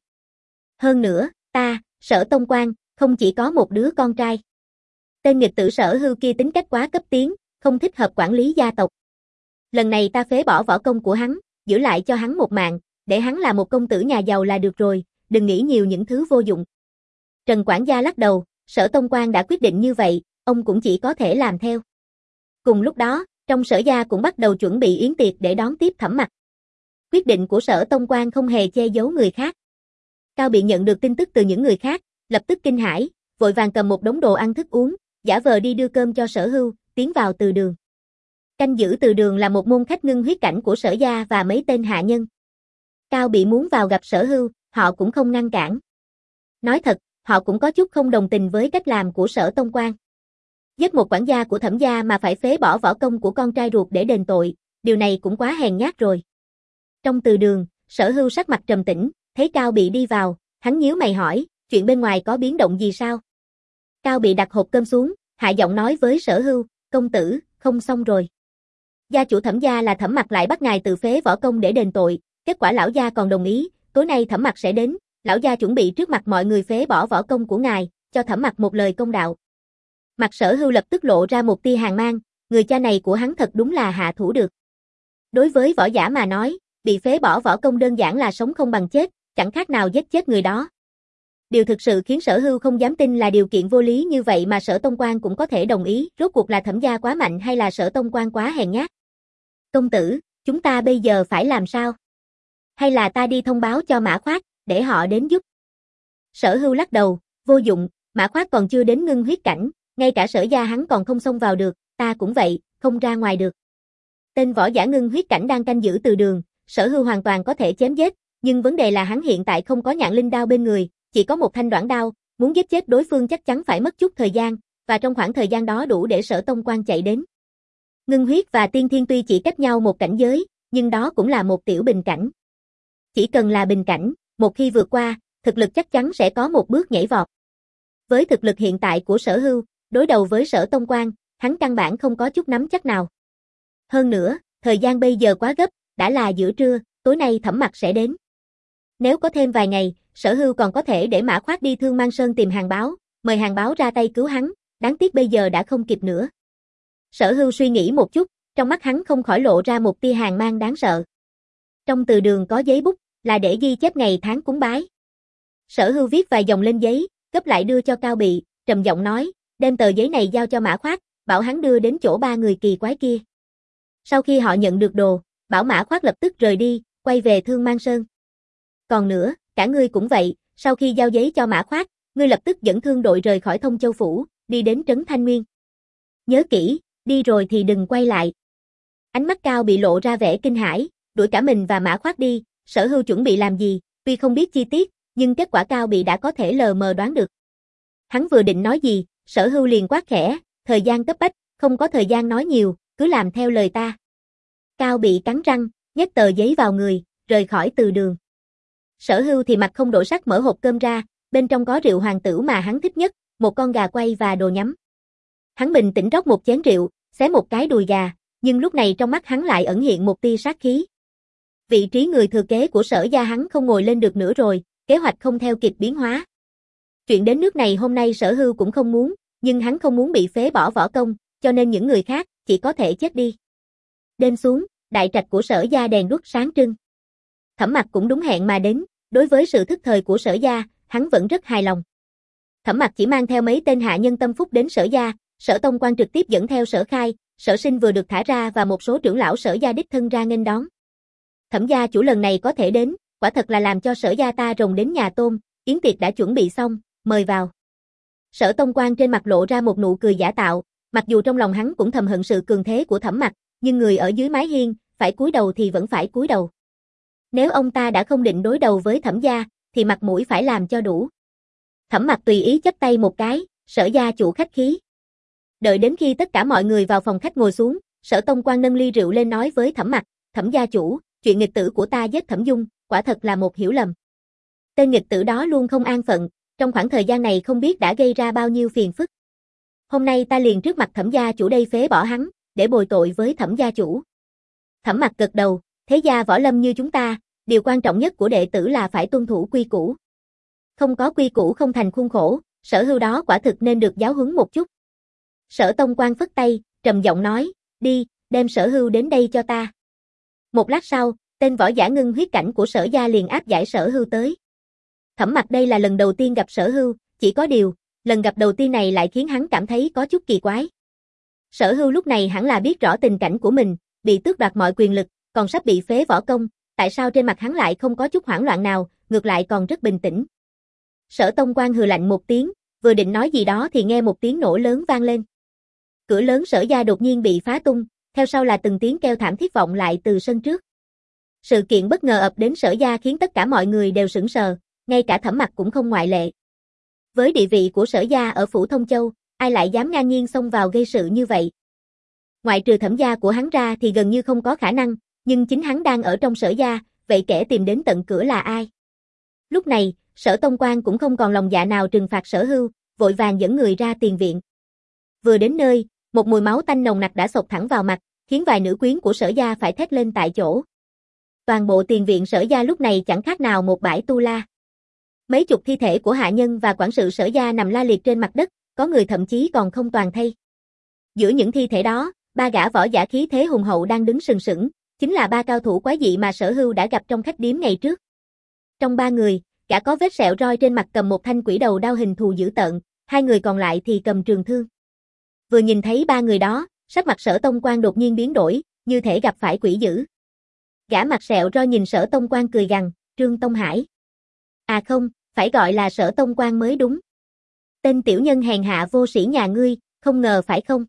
Hơn nữa, ta, Sở Tông Quan, không chỉ có một đứa con trai. Tên nghịch tử Sở Hưu kia tính cách quá cấp tiến, không thích hợp quản lý gia tộc. Lần này ta phế bỏ võ công của hắn, giữ lại cho hắn một mạng, để hắn là một công tử nhà giàu là được rồi, đừng nghĩ nhiều những thứ vô dụng. Trần quản gia lắc đầu, Sở Tông Quan đã quyết định như vậy, ông cũng chỉ có thể làm theo. Cùng lúc đó, trong Sở gia cũng bắt đầu chuẩn bị yến tiệc để đón tiếp Thẩm Mặc. Quyết định của Sở Tông Quan không hề che giấu người khác. Cao Biện nhận được tin tức từ những người khác, lập tức kinh hãi, vội vàng cầm một đống đồ ăn thức uống, giả vờ đi đưa cơm cho Sở Hưu, tiến vào từ đường. Canh giữ từ đường là một môn khách ngưng huyết cảnh của Sở gia và mấy tên hạ nhân. Cao Bị muốn vào gặp Sở Hưu, họ cũng không ngăn cản. Nói thật, họ cũng có chút không đồng tình với cách làm của Sở Tông Quan. Giết một quản gia của Thẩm gia mà phải phế bỏ võ công của con trai ruột để đền tội, điều này cũng quá hèn nhát rồi. Trong từ đường, Sở Hưu sắc mặt trầm tĩnh, thấy Cao Bị đi vào, hắn nhíu mày hỏi, chuyện bên ngoài có biến động gì sao? Cao Bị đặt hộp cơm xuống, hạ giọng nói với Sở Hưu, công tử, không xong rồi. Gia chủ Thẩm gia là Thẩm Mặc lại bắt ngài tự phế võ công để đền tội, kết quả lão gia còn đồng ý, tối nay Thẩm Mặc sẽ đến, lão gia chuẩn bị trước mặt mọi người phế bỏ võ công của ngài, cho Thẩm Mặc một lời công đạo. Mặt Sở Hưu lập tức lộ ra một tia hàn mang, người cha này của hắn thật đúng là hạ thủ được. Đối với võ giả mà nói, bị phế bỏ võ công đơn giản là sống không bằng chết, chẳng khác nào giết chết người đó. Điều thực sự khiến Sở Hưu không dám tin là điều kiện vô lý như vậy mà Sở Tông Quan cũng có thể đồng ý, rốt cuộc là Thẩm gia quá mạnh hay là Sở Tông Quan quá hèn nhát. Công tử, chúng ta bây giờ phải làm sao? Hay là ta đi thông báo cho Mã Khoát, để họ đến giúp? Sở Hưu lắc đầu, vô dụng, Mã Khoát còn chưa đến ngưng huyết cảnh, ngay cả Sở gia hắn còn không xông vào được, ta cũng vậy, không ra ngoài được. Tên võ giả ngưng huyết cảnh đang canh giữ từ đường, Sở Hưu hoàn toàn có thể chém giết, nhưng vấn đề là hắn hiện tại không có nhạn linh đao bên người, chỉ có một thanh đoạn đao, muốn giết chết đối phương chắc chắn phải mất chút thời gian, và trong khoảng thời gian đó đủ để Sở Tông Quan chạy đến. Ngưng huyết và tiên thiên tuy chỉ cách nhau một cảnh giới, nhưng đó cũng là một tiểu bình cảnh. Chỉ cần là bình cảnh, một khi vượt qua, thực lực chắc chắn sẽ có một bước nhảy vọt. Với thực lực hiện tại của Sở Hưu, đối đầu với Sở Tông Quan, hắn căn bản không có chút nắm chắc nào. Hơn nữa, thời gian bây giờ quá gấp, đã là giữa trưa, tối nay Thẩm Mặc sẽ đến. Nếu có thêm vài ngày, Sở Hưu còn có thể để Mã Khoát đi Thương Mang Sơn tìm Hàn Báo, mời Hàn Báo ra tay cứu hắn, đáng tiếc bây giờ đã không kịp nữa. Sở Hưu suy nghĩ một chút, trong mắt hắn không khỏi lộ ra một tia hàn mang đáng sợ. Trong từ đường có giấy bút, là để ghi chép ngày tháng cúng bái. Sở Hưu viết vài dòng lên giấy, gấp lại đưa cho Cao Bị, trầm giọng nói, đem tờ giấy này giao cho Mã Khoát, bảo hắn đưa đến chỗ ba người kỳ quái kia. Sau khi họ nhận được đồ, bảo Mã Khoát lập tức rời đi, quay về Thương Mang Sơn. Còn nữa, cả ngươi cũng vậy, sau khi giao giấy cho Mã Khoát, ngươi lập tức dẫn thương đội rời khỏi Thông Châu Phủ, đi đến Trấn Thanh Nguyên. Nhớ kỹ, đi rồi thì đừng quay lại. Ánh mắt Cao Bị lộ ra vẻ kinh hãi, đuổi cả mình và Mã Khoát đi, Sở Hưu chuẩn bị làm gì, tuy không biết chi tiết, nhưng kết quả Cao Bị đã có thể lờ mờ đoán được. Hắn vừa định nói gì, Sở Hưu liền quát khẽ, thời gian cấp bách, không có thời gian nói nhiều, cứ làm theo lời ta. Cao Bị cắn răng, nhét tờ giấy vào người, rời khỏi từ đường. Sở Hưu thì mặt không đổi sắc mở hộp cơm ra, bên trong có rượu hoàng tử mà hắn thích nhất, một con gà quay và đồ nhắm. Hắn bình tĩnh rót một chén rượu, xé một cái đùi gà, nhưng lúc này trong mắt hắn lại ẩn hiện một tia sát khí. Vị trí người thừa kế của Sở gia hắn không ngồi lên được nữa rồi, kế hoạch không theo kịp biến hóa. Chuyện đến nước này hôm nay Sở Hưu cũng không muốn, nhưng hắn không muốn bị phế bỏ võ công, cho nên những người khác chỉ có thể chết đi. Đêm xuống, đại trạch của Sở gia đèn đuốc sáng trưng. Thẩm Mặc cũng đúng hẹn mà đến, đối với sự thức thời của Sở gia, hắn vẫn rất hài lòng. Thẩm Mặc chỉ mang theo mấy tên hạ nhân tâm phúc đến Sở gia, Sở Tông Quan trực tiếp dẫn theo Sở Khai, Sở Sinh vừa được thả ra và một số trưởng lão Sở gia đích thân ra nghênh đón. Thẩm gia chủ lần này có thể đến, quả thật là làm cho Sở gia ta rồng đến nhà tôm, yến tiệc đã chuẩn bị xong, mời vào. Sở Tông Quan trên mặt lộ ra một nụ cười giả tạo, mặc dù trong lòng hắn cũng thầm hận sự cường thế của Thẩm Mặc, nhưng người ở dưới mái hiên, phải cúi đầu thì vẫn phải cúi đầu. Nếu ông ta đã không định đối đầu với Thẩm gia, thì mặt mũi phải làm cho đủ. Thẩm Mặc tùy ý chắp tay một cái, Sở gia chủ khách khí. Đợi đến khi tất cả mọi người vào phòng khách ngồi xuống, Sở Tông Quan nâng ly rượu lên nói với Thẩm Mặc, Thẩm gia chủ, chuyện nghịch tử của ta giết Thẩm Dung, quả thật là một hiểu lầm. Tên nghịch tử đó luôn không an phận, trong khoảng thời gian này không biết đã gây ra bao nhiêu phiền phức. Hôm nay ta liền trước mặt Thẩm gia chủ đây phế bỏ hắn, để bồi tội với Thẩm gia chủ. Thẩm Mặc gật đầu, thế gia võ lâm như chúng ta, điều quan trọng nhất của đệ tử là phải tuân thủ quy củ. Không có quy củ không thành khuôn khổ, Sở Hưu đó quả thực nên được giáo huấn một chút. Sở Tông Quan phất tay, trầm giọng nói, đi, đem Sở Hưu đến đây cho ta. Một lát sau, tên võ giả ngưng huyết cảnh của Sở gia liền áp giải Sở Hưu tới. Thẩm Mặc đây là lần đầu tiên gặp Sở Hưu, chỉ có điều, lần gặp đầu tiên này lại khiến hắn cảm thấy có chút kỳ quái. Sở Hưu lúc này hẳn là biết rõ tình cảnh của mình, bị tước đoạt mọi quyền lực, còn sắp bị phế võ công, tại sao trên mặt hắn lại không có chút hoảng loạn nào, ngược lại còn rất bình tĩnh. Sở Tông Quan hừ lạnh một tiếng, vừa định nói gì đó thì nghe một tiếng nổ lớn vang lên. Cửa lớn Sở gia đột nhiên bị phá tung, theo sau là từng tiếng kêu thảm thiết vọng lại từ sân trước. Sự kiện bất ngờ ập đến Sở gia khiến tất cả mọi người đều sững sờ, ngay cả Thẩm Mặc cũng không ngoại lệ. Với địa vị của Sở gia ở phủ Thông Châu, ai lại dám ngang nhiên xông vào gây sự như vậy? Ngoại trừ Thẩm gia của hắn ra thì gần như không có khả năng, nhưng chính hắn đang ở trong Sở gia, vậy kẻ tìm đến tận cửa là ai? Lúc này, Sở Tông Quan cũng không còn lòng dạ nào trừng phạt Sở Hưu, vội vàng dẫn người ra tiền viện. Vừa đến nơi, một mùi máu tanh nồng nặc đã xộc thẳng vào mặt, khiến vài nữ quyến của Sở gia phải thét lên tại chỗ. Toàn bộ tiền viện Sở gia lúc này chẳng khác nào một bãi tu la. Mấy chục thi thể của hạ nhân và quản sự Sở gia nằm la liệt trên mặt đất, có người thậm chí còn không toàn thây. Giữa những thi thể đó, ba gã võ giả khí thế hùng hậu đang đứng sừng sững, chính là ba cao thủ quái dị mà Sở Hưu đã gặp trong khách điếm ngày trước. Trong ba người, gã có vết sẹo roi trên mặt cầm một thanh quỷ đầu đao hình thù dữ tợn, hai người còn lại thì cầm trường thương. Vừa nhìn thấy ba người đó, sắc mặt Sở Tông Quan đột nhiên biến đổi, như thể gặp phải quỷ dữ. Gã mặt sẹo roi nhìn Sở Tông Quan cười gằn, Trương Tông Hải. À không, phải gọi là Sở Tông Quan mới đúng. Tên tiểu nhân hèn hạ vô sĩ nhà ngươi, không ngờ phải không?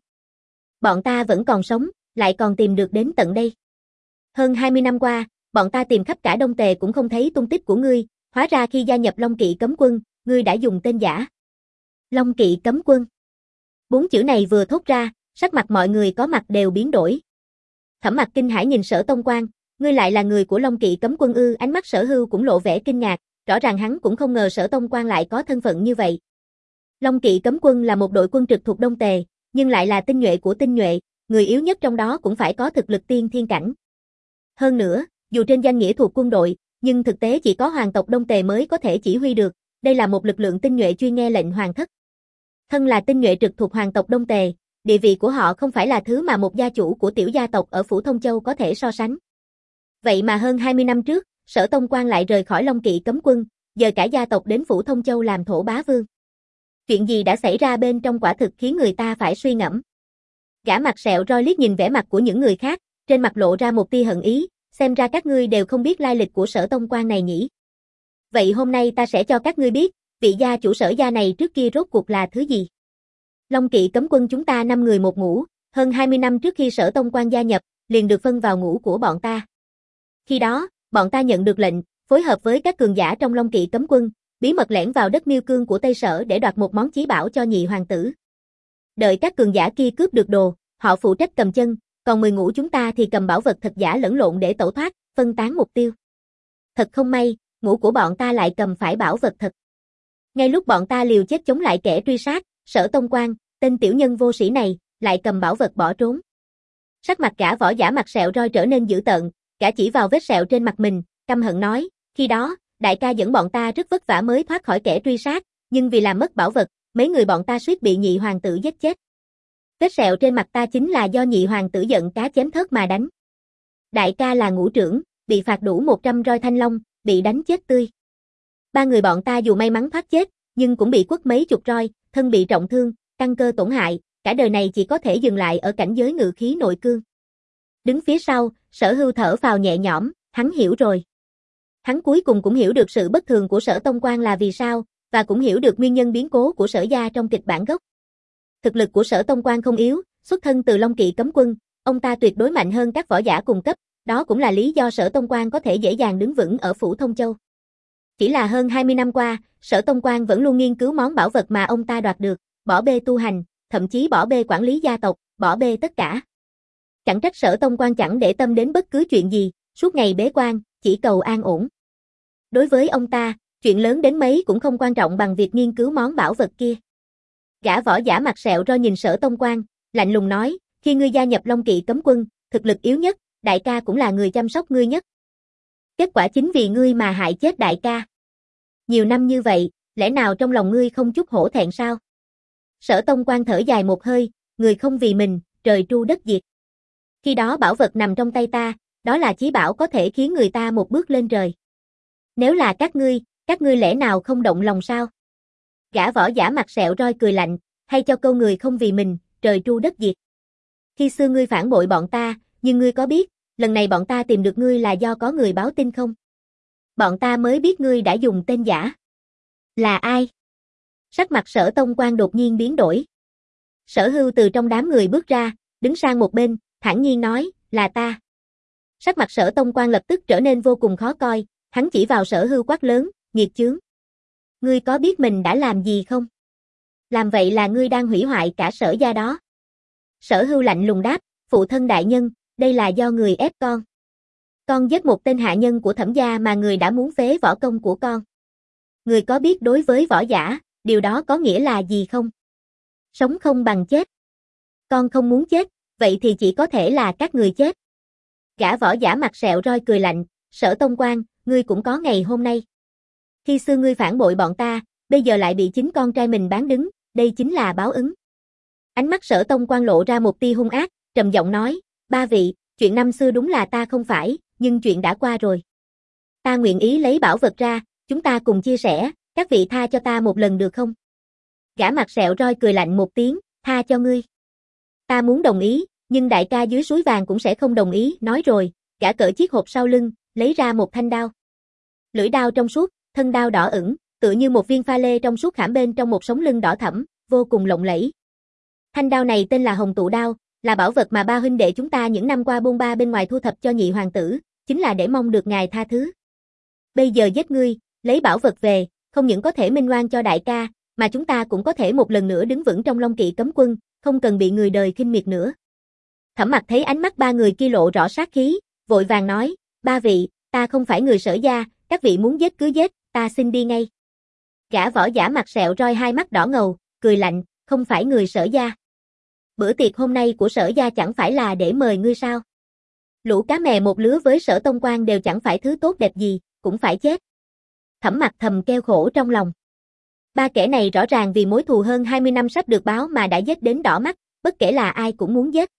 Bọn ta vẫn còn sống, lại còn tìm được đến tận đây. Hơn hai mươi năm qua, bọn ta tìm khắp cả Đông Tề cũng không thấy tung tích của ngươi, hóa ra khi gia nhập Long Kỵ cấm quân, ngươi đã dùng tên giả. Long Kỵ cấm quân. Bốn chữ này vừa thốt ra, sắc mặt mọi người có mặt đều biến đổi. Thẩm Mặc kinh hãi nhìn Sở Tông Quan, ngươi lại là người của Long Kỵ cấm quân ư? Ánh mắt Sở Hưu cũng lộ vẻ kinh ngạc, rõ ràng hắn cũng không ngờ Sở Tông Quan lại có thân phận như vậy. Long Kỵ cấm quân là một đội quân trực thuộc Đông Tề, nhưng lại là tinh nhuệ của tinh nhuệ, người yếu nhất trong đó cũng phải có thực lực tiên thiên cảnh. Hơn nữa, dù trên danh nghĩa thuộc quân đội, nhưng thực tế chỉ có hoàng tộc Đông Tề mới có thể chỉ huy được, đây là một lực lượng tinh nhuệ chuyên nghe lệnh hoàng thất. Thân là tinh nhuệ trực thuộc hoàng tộc Đông Tề, địa vị của họ không phải là thứ mà một gia chủ của tiểu gia tộc ở Phủ Thông Châu có thể so sánh. Vậy mà hơn hai mươi năm trước, Sở Tông Quan lại rời khỏi Long Kỵ cấm quân, giờ cả gia tộc đến Phủ Thông Châu làm thổ bá vương. Chuyện gì đã xảy ra bên trong quả thực khiến người ta phải suy ngẫm. Gã mặt sẹo roi liếc nhìn vẻ mặt của những người khác, trên mặt lộ ra một tia hận ý, xem ra các ngươi đều không biết lai lịch của Sở Tông Quan này nhỉ. Vậy hôm nay ta sẽ cho các ngươi biết, vị gia chủ Sở gia này trước kia rốt cuộc là thứ gì. Long Kỵ cấm quân chúng ta năm người một ngũ, hơn hai mươi năm trước khi Sở Tông Quan gia nhập, liền được phân vào ngũ của bọn ta. Khi đó, bọn ta nhận được lệnh, phối hợp với các cường giả trong Long Kỵ cấm quân, bí mật lẻn vào đất Miêu Cương của Tây Sở để đoạt một món chí bảo cho nhị hoàng tử. Đợi các cường giả kia cướp được đồ, họ phụ trách cầm chân, còn mười ngũ chúng ta thì cầm bảo vật thật giả lẫn lộn để tẩu thoát, phân tán mục tiêu. Thật không may, ngũ của bọn ta lại cầm phải bảo vật thật. Ngay lúc bọn ta liều chết chống lại kẻ truy sát, Sở Tông Quan, tên tiểu nhân vô sĩ này, lại cầm bảo vật bỏ trốn. Sắc mặt gã võ giả mặt sẹo roi trở nên dữ tợn, gã chỉ vào vết sẹo trên mặt mình, căm hận nói, khi đó, đại ca dẫn bọn ta rất vất vả mới thoát khỏi kẻ truy sát, nhưng vì làm mất bảo vật, mấy người bọn ta suýt bị nhị hoàng tử giết chết. Vết sẹo trên mặt ta chính là do nhị hoàng tử giận cá chém thớt mà đánh. Đại ca là ngũ trưởng, bị phạt đủ một trăm roi thanh long, bị đánh chết tươi. Ba người bọn ta dù may mắn thoát chết, nhưng cũng bị quất mấy chục roi, thân bị trọng thương, căn cơ tổn hại, cả đời này chỉ có thể dừng lại ở cảnh giới ngự khí nội cương. Đứng phía sau, Sở Hưu thở phào nhẹ nhõm, hắn hiểu rồi. Hắn cuối cùng cũng hiểu được sự bất thường của Sở Tông Quan là vì sao, và cũng hiểu được nguyên nhân biến cố của Sở gia trong kịch bản gốc. Thực lực của Sở Tông Quan không yếu, xuất thân từ Long Kỵ cấm quân, ông ta tuyệt đối mạnh hơn các võ giả cùng cấp, đó cũng là lý do Sở Tông Quan có thể dễ dàng đứng vững ở Phủ Thông Châu. Chỉ là hơn hai mươi năm qua, Sở Tông Quan vẫn luôn nghiên cứu món bảo vật mà ông ta đoạt được, bỏ bê tu hành, thậm chí bỏ bê quản lý gia tộc, bỏ bê tất cả. Chẳng trách Sở Tông Quan chẳng để tâm đến bất cứ chuyện gì, suốt ngày bế quan, chỉ cầu an ổn. Đối với ông ta, chuyện lớn đến mấy cũng không quan trọng bằng việc nghiên cứu món bảo vật kia. Gã võ giả mặt sẹo roi nhìn Sở Tông Quan, lạnh lùng nói, khi ngươi gia nhập Long Kỵ cấm quân, thực lực yếu nhất, đại ca cũng là người chăm sóc ngươi nhất. Kết quả chính vì ngươi mà hại chết đại ca. Nhiều năm như vậy, lẽ nào trong lòng ngươi không chút hổ thẹn sao? Sở Tông Quan thở dài một hơi, người không vì mình, trời tru đất diệt. Khi đó bảo vật nằm trong tay ta, đó là chí bảo có thể khiến người ta một bước lên trời. Nếu là các ngươi, các ngươi lẽ nào không động lòng sao? Gã võ giả mặt sẹo roi cười lạnh, hay cho câu người không vì mình, trời tru đất diệt. Khi xưa ngươi phản bội bọn ta, nhưng ngươi có biết, lần này bọn ta tìm được ngươi là do có người báo tin không? Bọn ta mới biết ngươi đã dùng tên giả. Là ai? Sắc mặt Sở Tông Quan đột nhiên biến đổi. Sở Hưu từ trong đám người bước ra, đứng sang một bên, thản nhiên nói, là ta. Sắc mặt Sở Tông Quan lập tức trở nên vô cùng khó coi, hắn chỉ vào Sở Hưu quát lớn, nghiệt chướng. Ngươi có biết mình đã làm gì không? Làm vậy là ngươi đang hủy hoại cả Sở gia đó. Sở Hưu lạnh lùng đáp, phụ thân đại nhân, đây là do người ép con. Con giết một tên hạ nhân của Thẩm gia mà người đã muốn phế võ công của con. Người có biết đối với võ giả, điều đó có nghĩa là gì không? Sống không bằng chết. Con không muốn chết, vậy thì chỉ có thể là các người chết. Gã võ giả mặt sẹo roi cười lạnh, Sở Tông Quan, ngươi cũng có ngày hôm nay. Khi xưa ngươi phản bội bọn ta, bây giờ lại bị chính con trai mình bán đứng, đây chính là báo ứng. Ánh mắt Sở Tông Quan lộ ra một tia hung ác, trầm giọng nói, ba vị, chuyện năm xưa đúng là ta không phải, nhưng chuyện đã qua rồi. Ta nguyện ý lấy bảo vật ra, chúng ta cùng chia sẻ, các vị tha cho ta một lần được không? Gã mặt sẹo roi cười lạnh một tiếng, tha cho ngươi. Ta muốn đồng ý, nhưng đại ca dưới suối vàng cũng sẽ không đồng ý, nói rồi, gã cởi chiếc hộp sau lưng, lấy ra một thanh đao. Lưỡi đao trong suốt, thân đao đỏ ửng, tựa như một viên pha lê trong suốt khảm bên trong một sống lưng đỏ thẫm, vô cùng lộng lẫy. Thanh đao này tên là Hồng Tụ Đao, là bảo vật mà ba huynh đệ chúng ta những năm qua bôn ba bên ngoài thu thập cho nhị hoàng tử, chính là để mong được ngài tha thứ. Bây giờ giết ngươi, lấy bảo vật về, không những có thể minh oan cho đại ca, mà chúng ta cũng có thể một lần nữa đứng vững trong Long Kỵ cấm quân, không cần bị người đời khinh miệt nữa. Thẩm Mặc thấy ánh mắt ba người kia lộ rõ sát khí, vội vàng nói, ba vị, ta không phải người Sở gia, các vị muốn giết cứ giết, ta xin đi ngay. Gã võ giả mặt sẹo roi hai mắt đỏ ngầu, cười lạnh, không phải người Sở gia. Bữa tiệc hôm nay của Sở gia chẳng phải là để mời ngươi sao? Lũ cá mè một lứa với Sở Tông Quan đều chẳng phải thứ tốt đẹp gì, cũng phải chết. Thẩm Mặc thầm kêu khổ trong lòng. Ba kẻ này rõ ràng vì mối thù hơn hai mươi năm sắp được báo mà đã giết đến đỏ mắt, bất kể là ai cũng muốn giết.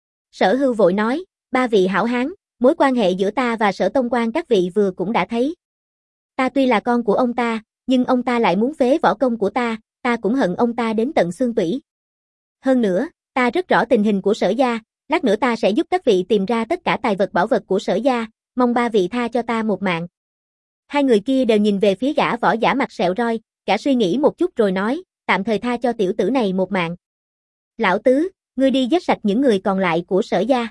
Sở Hưu vội nói, ba vị hảo hán, mối quan hệ giữa ta và Sở Tông Quan các vị vừa cũng đã thấy. Ta tuy là con của ông ta, nhưng ông ta lại muốn phế võ công của ta, ta cũng hận ông ta đến tận xương tủy. Hơn nữa, ta rất rõ tình hình của Sở gia, lát nữa ta sẽ giúp các vị tìm ra tất cả tài vật bảo vật của Sở gia, mong ba vị tha cho ta một mạng. Hai người kia đều nhìn về phía gã võ giả mặt sẹo roi, gã suy nghĩ một chút rồi nói, tạm thời tha cho tiểu tử này một mạng. Lão tứ, ngươi đi giết sạch những người còn lại của Sở gia.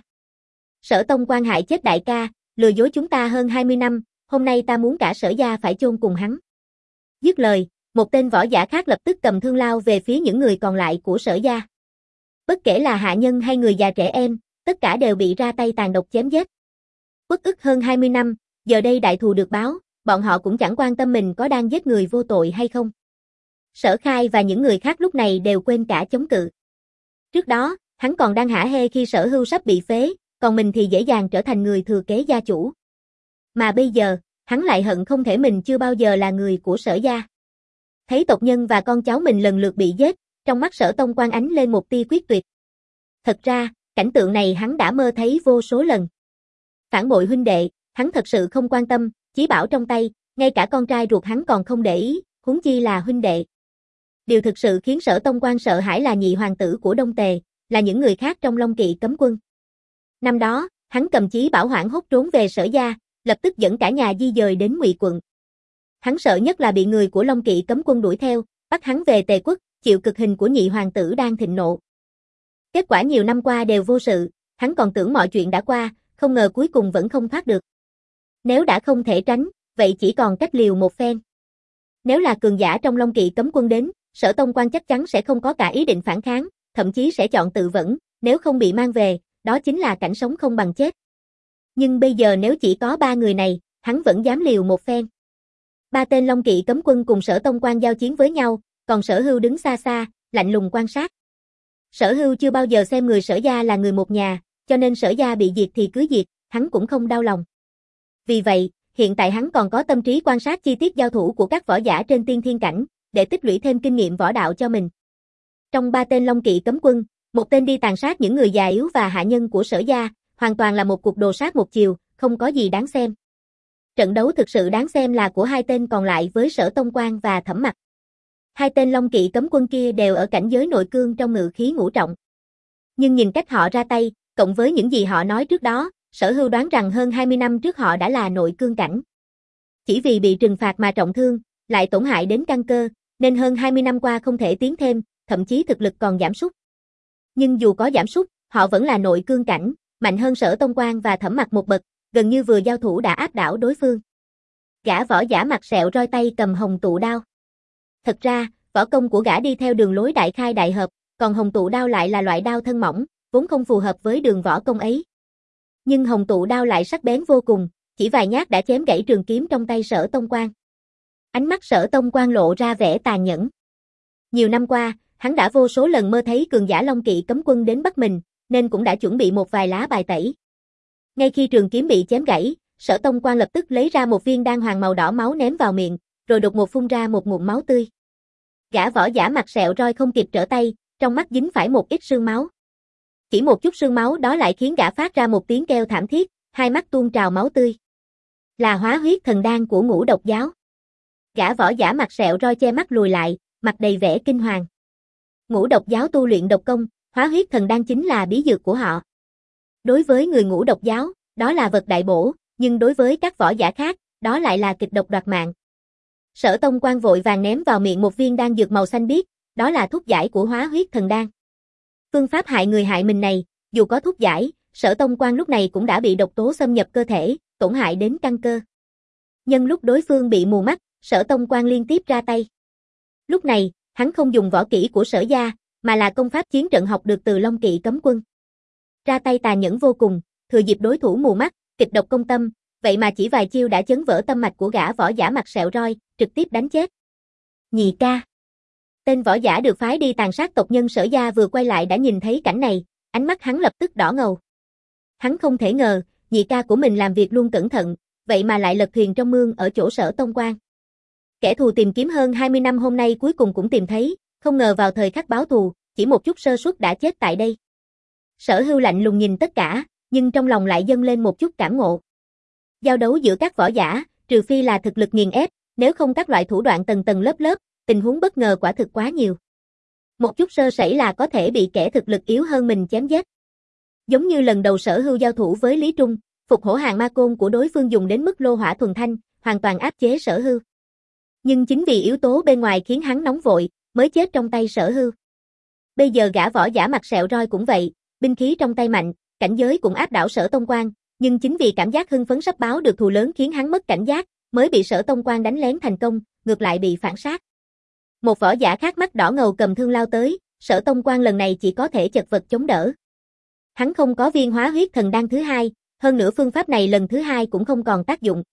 Sở Tông Quan hại chết đại ca, lừa dối chúng ta hơn hai mươi năm, hôm nay ta muốn cả Sở gia phải chôn cùng hắn. Dứt lời, một tên võ giả khác lập tức cầm thương lao về phía những người còn lại của Sở gia. Bất kể là hạ nhân hay người già trẻ em, tất cả đều bị ra tay tàn độc chém giết. Uất ức hơn hai mươi năm, giờ đây đại thù được báo, bọn họ cũng chẳng quan tâm mình có đang giết người vô tội hay không. Sở Khai và những người khác lúc này đều quên cả chống cự. Trước đó, hắn còn đang hả hê khi Sở Hưu sắp bị phế, còn mình thì dễ dàng trở thành người thừa kế gia chủ. Mà bây giờ, hắn lại hận không thể mình chưa bao giờ là người của Sở gia. Thấy tộc nhân và con cháu mình lần lượt bị giết, trong mắt Sở Tông Quan ánh lên một tia quyết tuyệt. Thật ra, cảnh tượng này hắn đã mơ thấy vô số lần. Phản bội huynh đệ, hắn thật sự không quan tâm, chí bảo trong tay, ngay cả con trai ruột hắn còn không để ý, huống chi là huynh đệ. Điều thực sự khiến Sở Tông Quan sợ hãi là nhị hoàng tử của Đông Tề, là những người khác trong Long Kỵ cấm quân. Năm đó, hắn cầm chí bảo hoảng hốt trốn về Sở gia, lập tức dẫn cả nhà di dời đến Ngụy quận. Hắn sợ nhất là bị người của Long Kỵ cấm quân đuổi theo, bắt hắn về Tề quốc, chịu cực hình của nhị hoàng tử đang thịnh nộ. Kết quả nhiều năm qua đều vô sự, hắn còn tưởng mọi chuyện đã qua, không ngờ cuối cùng vẫn không thoát được. Nếu đã không thể tránh, vậy chỉ còn cách liều một phen. Nếu là cường giả trong Long Kỵ cấm quân đến, Sở Tông Quan chắc chắn sẽ không có cả ý định phản kháng, thậm chí sẽ chọn tự vẫn, nếu không bị mang về, đó chính là cảnh sống không bằng chết. Nhưng bây giờ nếu chỉ có ba người này, hắn vẫn dám liều một phen. Ba tên Long Kỵ cấm quân cùng Sở Tông Quan giao chiến với nhau, còn Sở Hưu đứng xa xa, lạnh lùng quan sát. Sở Hưu chưa bao giờ xem người Sở gia là người một nhà, cho nên Sở gia bị diệt thì cứ diệt, hắn cũng không đau lòng. Vì vậy, hiện tại hắn còn có tâm trí quan sát chi tiết giao thủ của các võ giả trên tiên thiên cảnh, để tích lũy thêm kinh nghiệm võ đạo cho mình. Trong ba tên Long Kỵ cấm quân, một tên đi tàn sát những người già yếu và hạ nhân của Sở gia, hoàn toàn là một cuộc đồ sát một chiều, không có gì đáng xem. Trận đấu thực sự đáng xem là của hai tên còn lại với Sở Tông Quan và Thẩm Mặc. Hai tên Long Kỵ cấm quân kia đều ở cảnh giới nội cương trong ngự khí ngũ trọng. Nhưng nhìn cách họ ra tay, cộng với những gì họ nói trước đó, Sở Hưu đoán rằng hơn hai mươi năm trước họ đã là nội cương cảnh. Chỉ vì bị trừng phạt mà trọng thương, lại tổn hại đến căn cơ, nên hơn hai mươi năm qua không thể tiến thêm, thậm chí thực lực còn giảm sút. Nhưng dù có giảm sút, họ vẫn là nội cương cảnh, mạnh hơn Sở Tông Quan và Thẩm Mặc một bậc, gần như vừa giao thủ đã áp đảo đối phương. Gã võ giả mặt sẹo roi tay cầm hồng tụ đao. Thật ra, võ công của gã đi theo đường lối đại khai đại hợp, còn hồng tụ đao lại là loại đao thân mỏng, vốn không phù hợp với đường võ công ấy. Nhưng hồng tụ đao lại sắc bén vô cùng, chỉ vài nhát đã chém gãy trường kiếm trong tay Sở Tông Quan. Ánh mắt Sở Tông Quan lộ ra vẻ tàn nhẫn. Nhiều năm qua, hắn đã vô số lần mơ thấy cường giả Long Kỵ cấm quân đến bắt mình, nên cũng đã chuẩn bị một vài lá bài tẩy. Ngay khi trường kiếm bị chém gãy, Sở Tông Quan lập tức lấy ra một viên đan hoàng màu đỏ máu ném vào miệng, rồi đột ngột phun ra một ngụm máu tươi. Gã võ giả mặt sẹo roi không kịp trở tay, trong mắt dính phải một ít sương máu. Chỉ một chút sương máu đó lại khiến gã phát ra một tiếng kêu thảm thiết, hai mắt tuôn trào máu tươi. Là hóa huyết thần đan của Ngũ Độc giáo. Gã võ giả mặt sẹo roi che mắt lùi lại, mặt đầy vẻ kinh hoàng. Ngũ Độc giáo tu luyện độc công, hóa huyết thần đan chính là bí dược của họ. Đối với người Ngũ Độc giáo, đó là vật đại bổ, nhưng đối với các võ giả khác, đó lại là kịch độc đoạt mạng. Sở Tông Quan vội vàng ném vào miệng một viên đan dược màu xanh biếc, đó là thuốc giải của hóa huyết thần đan. Phương pháp hại người hại mình này, dù có thuốc giải, Sở Tông Quan lúc này cũng đã bị độc tố xâm nhập cơ thể, tổn hại đến căn cơ. Nhân lúc đối phương bị mù mắt, Sở Tông Quan liên tiếp ra tay. Lúc này, hắn không dùng võ kỹ của Sở gia, mà là công pháp chiến trận học được từ Long Kỵ cấm quân. Ra tay tàn nhẫn vô cùng, thừa dịp đối thủ mù mắt, kịch độc công tâm, vậy mà chỉ vài chiêu đã chấn vỡ tâm mạch của gã võ giả mặt sẹo roi, trực tiếp đánh chết. Nhị ca. Tên võ giả được phái đi tàn sát tộc nhân Sở gia vừa quay lại đã nhìn thấy cảnh này, ánh mắt hắn lập tức đỏ ngầu. Hắn không thể ngờ, nhị ca của mình làm việc luôn cẩn thận, vậy mà lại lật thuyền trong mương ở chỗ Sở Tông Quan. Kẻ thù tìm kiếm hơn hai mươi năm hôm nay cuối cùng cũng tìm thấy, không ngờ vào thời khắc báo thù, chỉ một chút sơ suất đã chết tại đây. Sở Hưu lạnh lùng nhìn tất cả, nhưng trong lòng lại dâng lên một chút cảm ngộ. Giao đấu giữa các võ giả, trừ phi là thực lực nghiền ép, nếu không các loại thủ đoạn tầng tầng lớp lớp, tình huống bất ngờ quả thực quá nhiều. Một chút sơ sẩy là có thể bị kẻ thực lực yếu hơn mình chém giết. Giống như lần đầu Sở Hưu giao thủ với Lý Trung, phục hổ hàng ma côn của đối phương dùng đến mức lô hỏa thuần thanh, hoàn toàn áp chế Sở Hưu. Nhưng chính vì yếu tố bên ngoài khiến hắn nóng vội, mới chết trong tay Sở Hưu. Bây giờ gã võ giả mặt sẹo roi cũng vậy, binh khí trong tay mạnh, cảnh giới cũng áp đảo Sở Tông Quan, nhưng chính vì cảm giác hưng phấn sắp báo được thù lớn khiến hắn mất cảnh giác, mới bị Sở Tông Quan đánh lén thành công, ngược lại bị phản sát. Một võ giả khác mắt đỏ ngầu cầm thương lao tới, Sở Tông Quan lần này chỉ có thể chật vật chống đỡ. Hắn không có viên hóa huyết thần đan thứ hai, hơn nữa phương pháp này lần thứ hai cũng không còn tác dụng.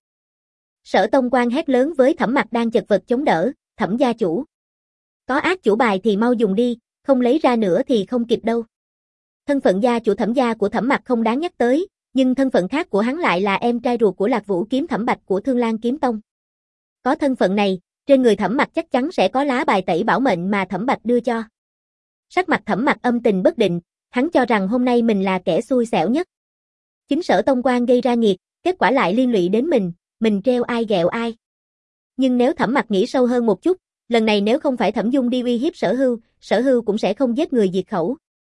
Sở Tông Quan hét lớn với Thẩm Mặc đang chật vật chống đỡ, Thẩm gia chủ. Có ác chủ bài thì mau dùng đi, không lấy ra nữa thì không kịp đâu. Thân phận gia chủ Thẩm gia của Thẩm Mặc không đáng nhắc tới, nhưng thân phận khác của hắn lại là em trai ruột của Lạc Vũ Kiếm Thẩm Bạch của Thương Lan Kiếm Tông. Có thân phận này, trên người Thẩm Mặc chắc chắn sẽ có lá bài tẩy bảo mệnh mà Thẩm Bạch đưa cho. Sắc mặt Thẩm Mặc âm tình bất định, hắn cho rằng hôm nay mình là kẻ xui xẻo nhất. Chính Sở Tông Quan gây ra nghiệt, kết quả lại liên lụy đến mình, mình treo ai ghẹo ai. Nhưng nếu Thẩm Mặc nghĩ sâu hơn một chút, lần này nếu không phải Thẩm Dung đi uy hiếp Sở Hưu, Sở Hưu cũng sẽ không giết người diệt khẩu.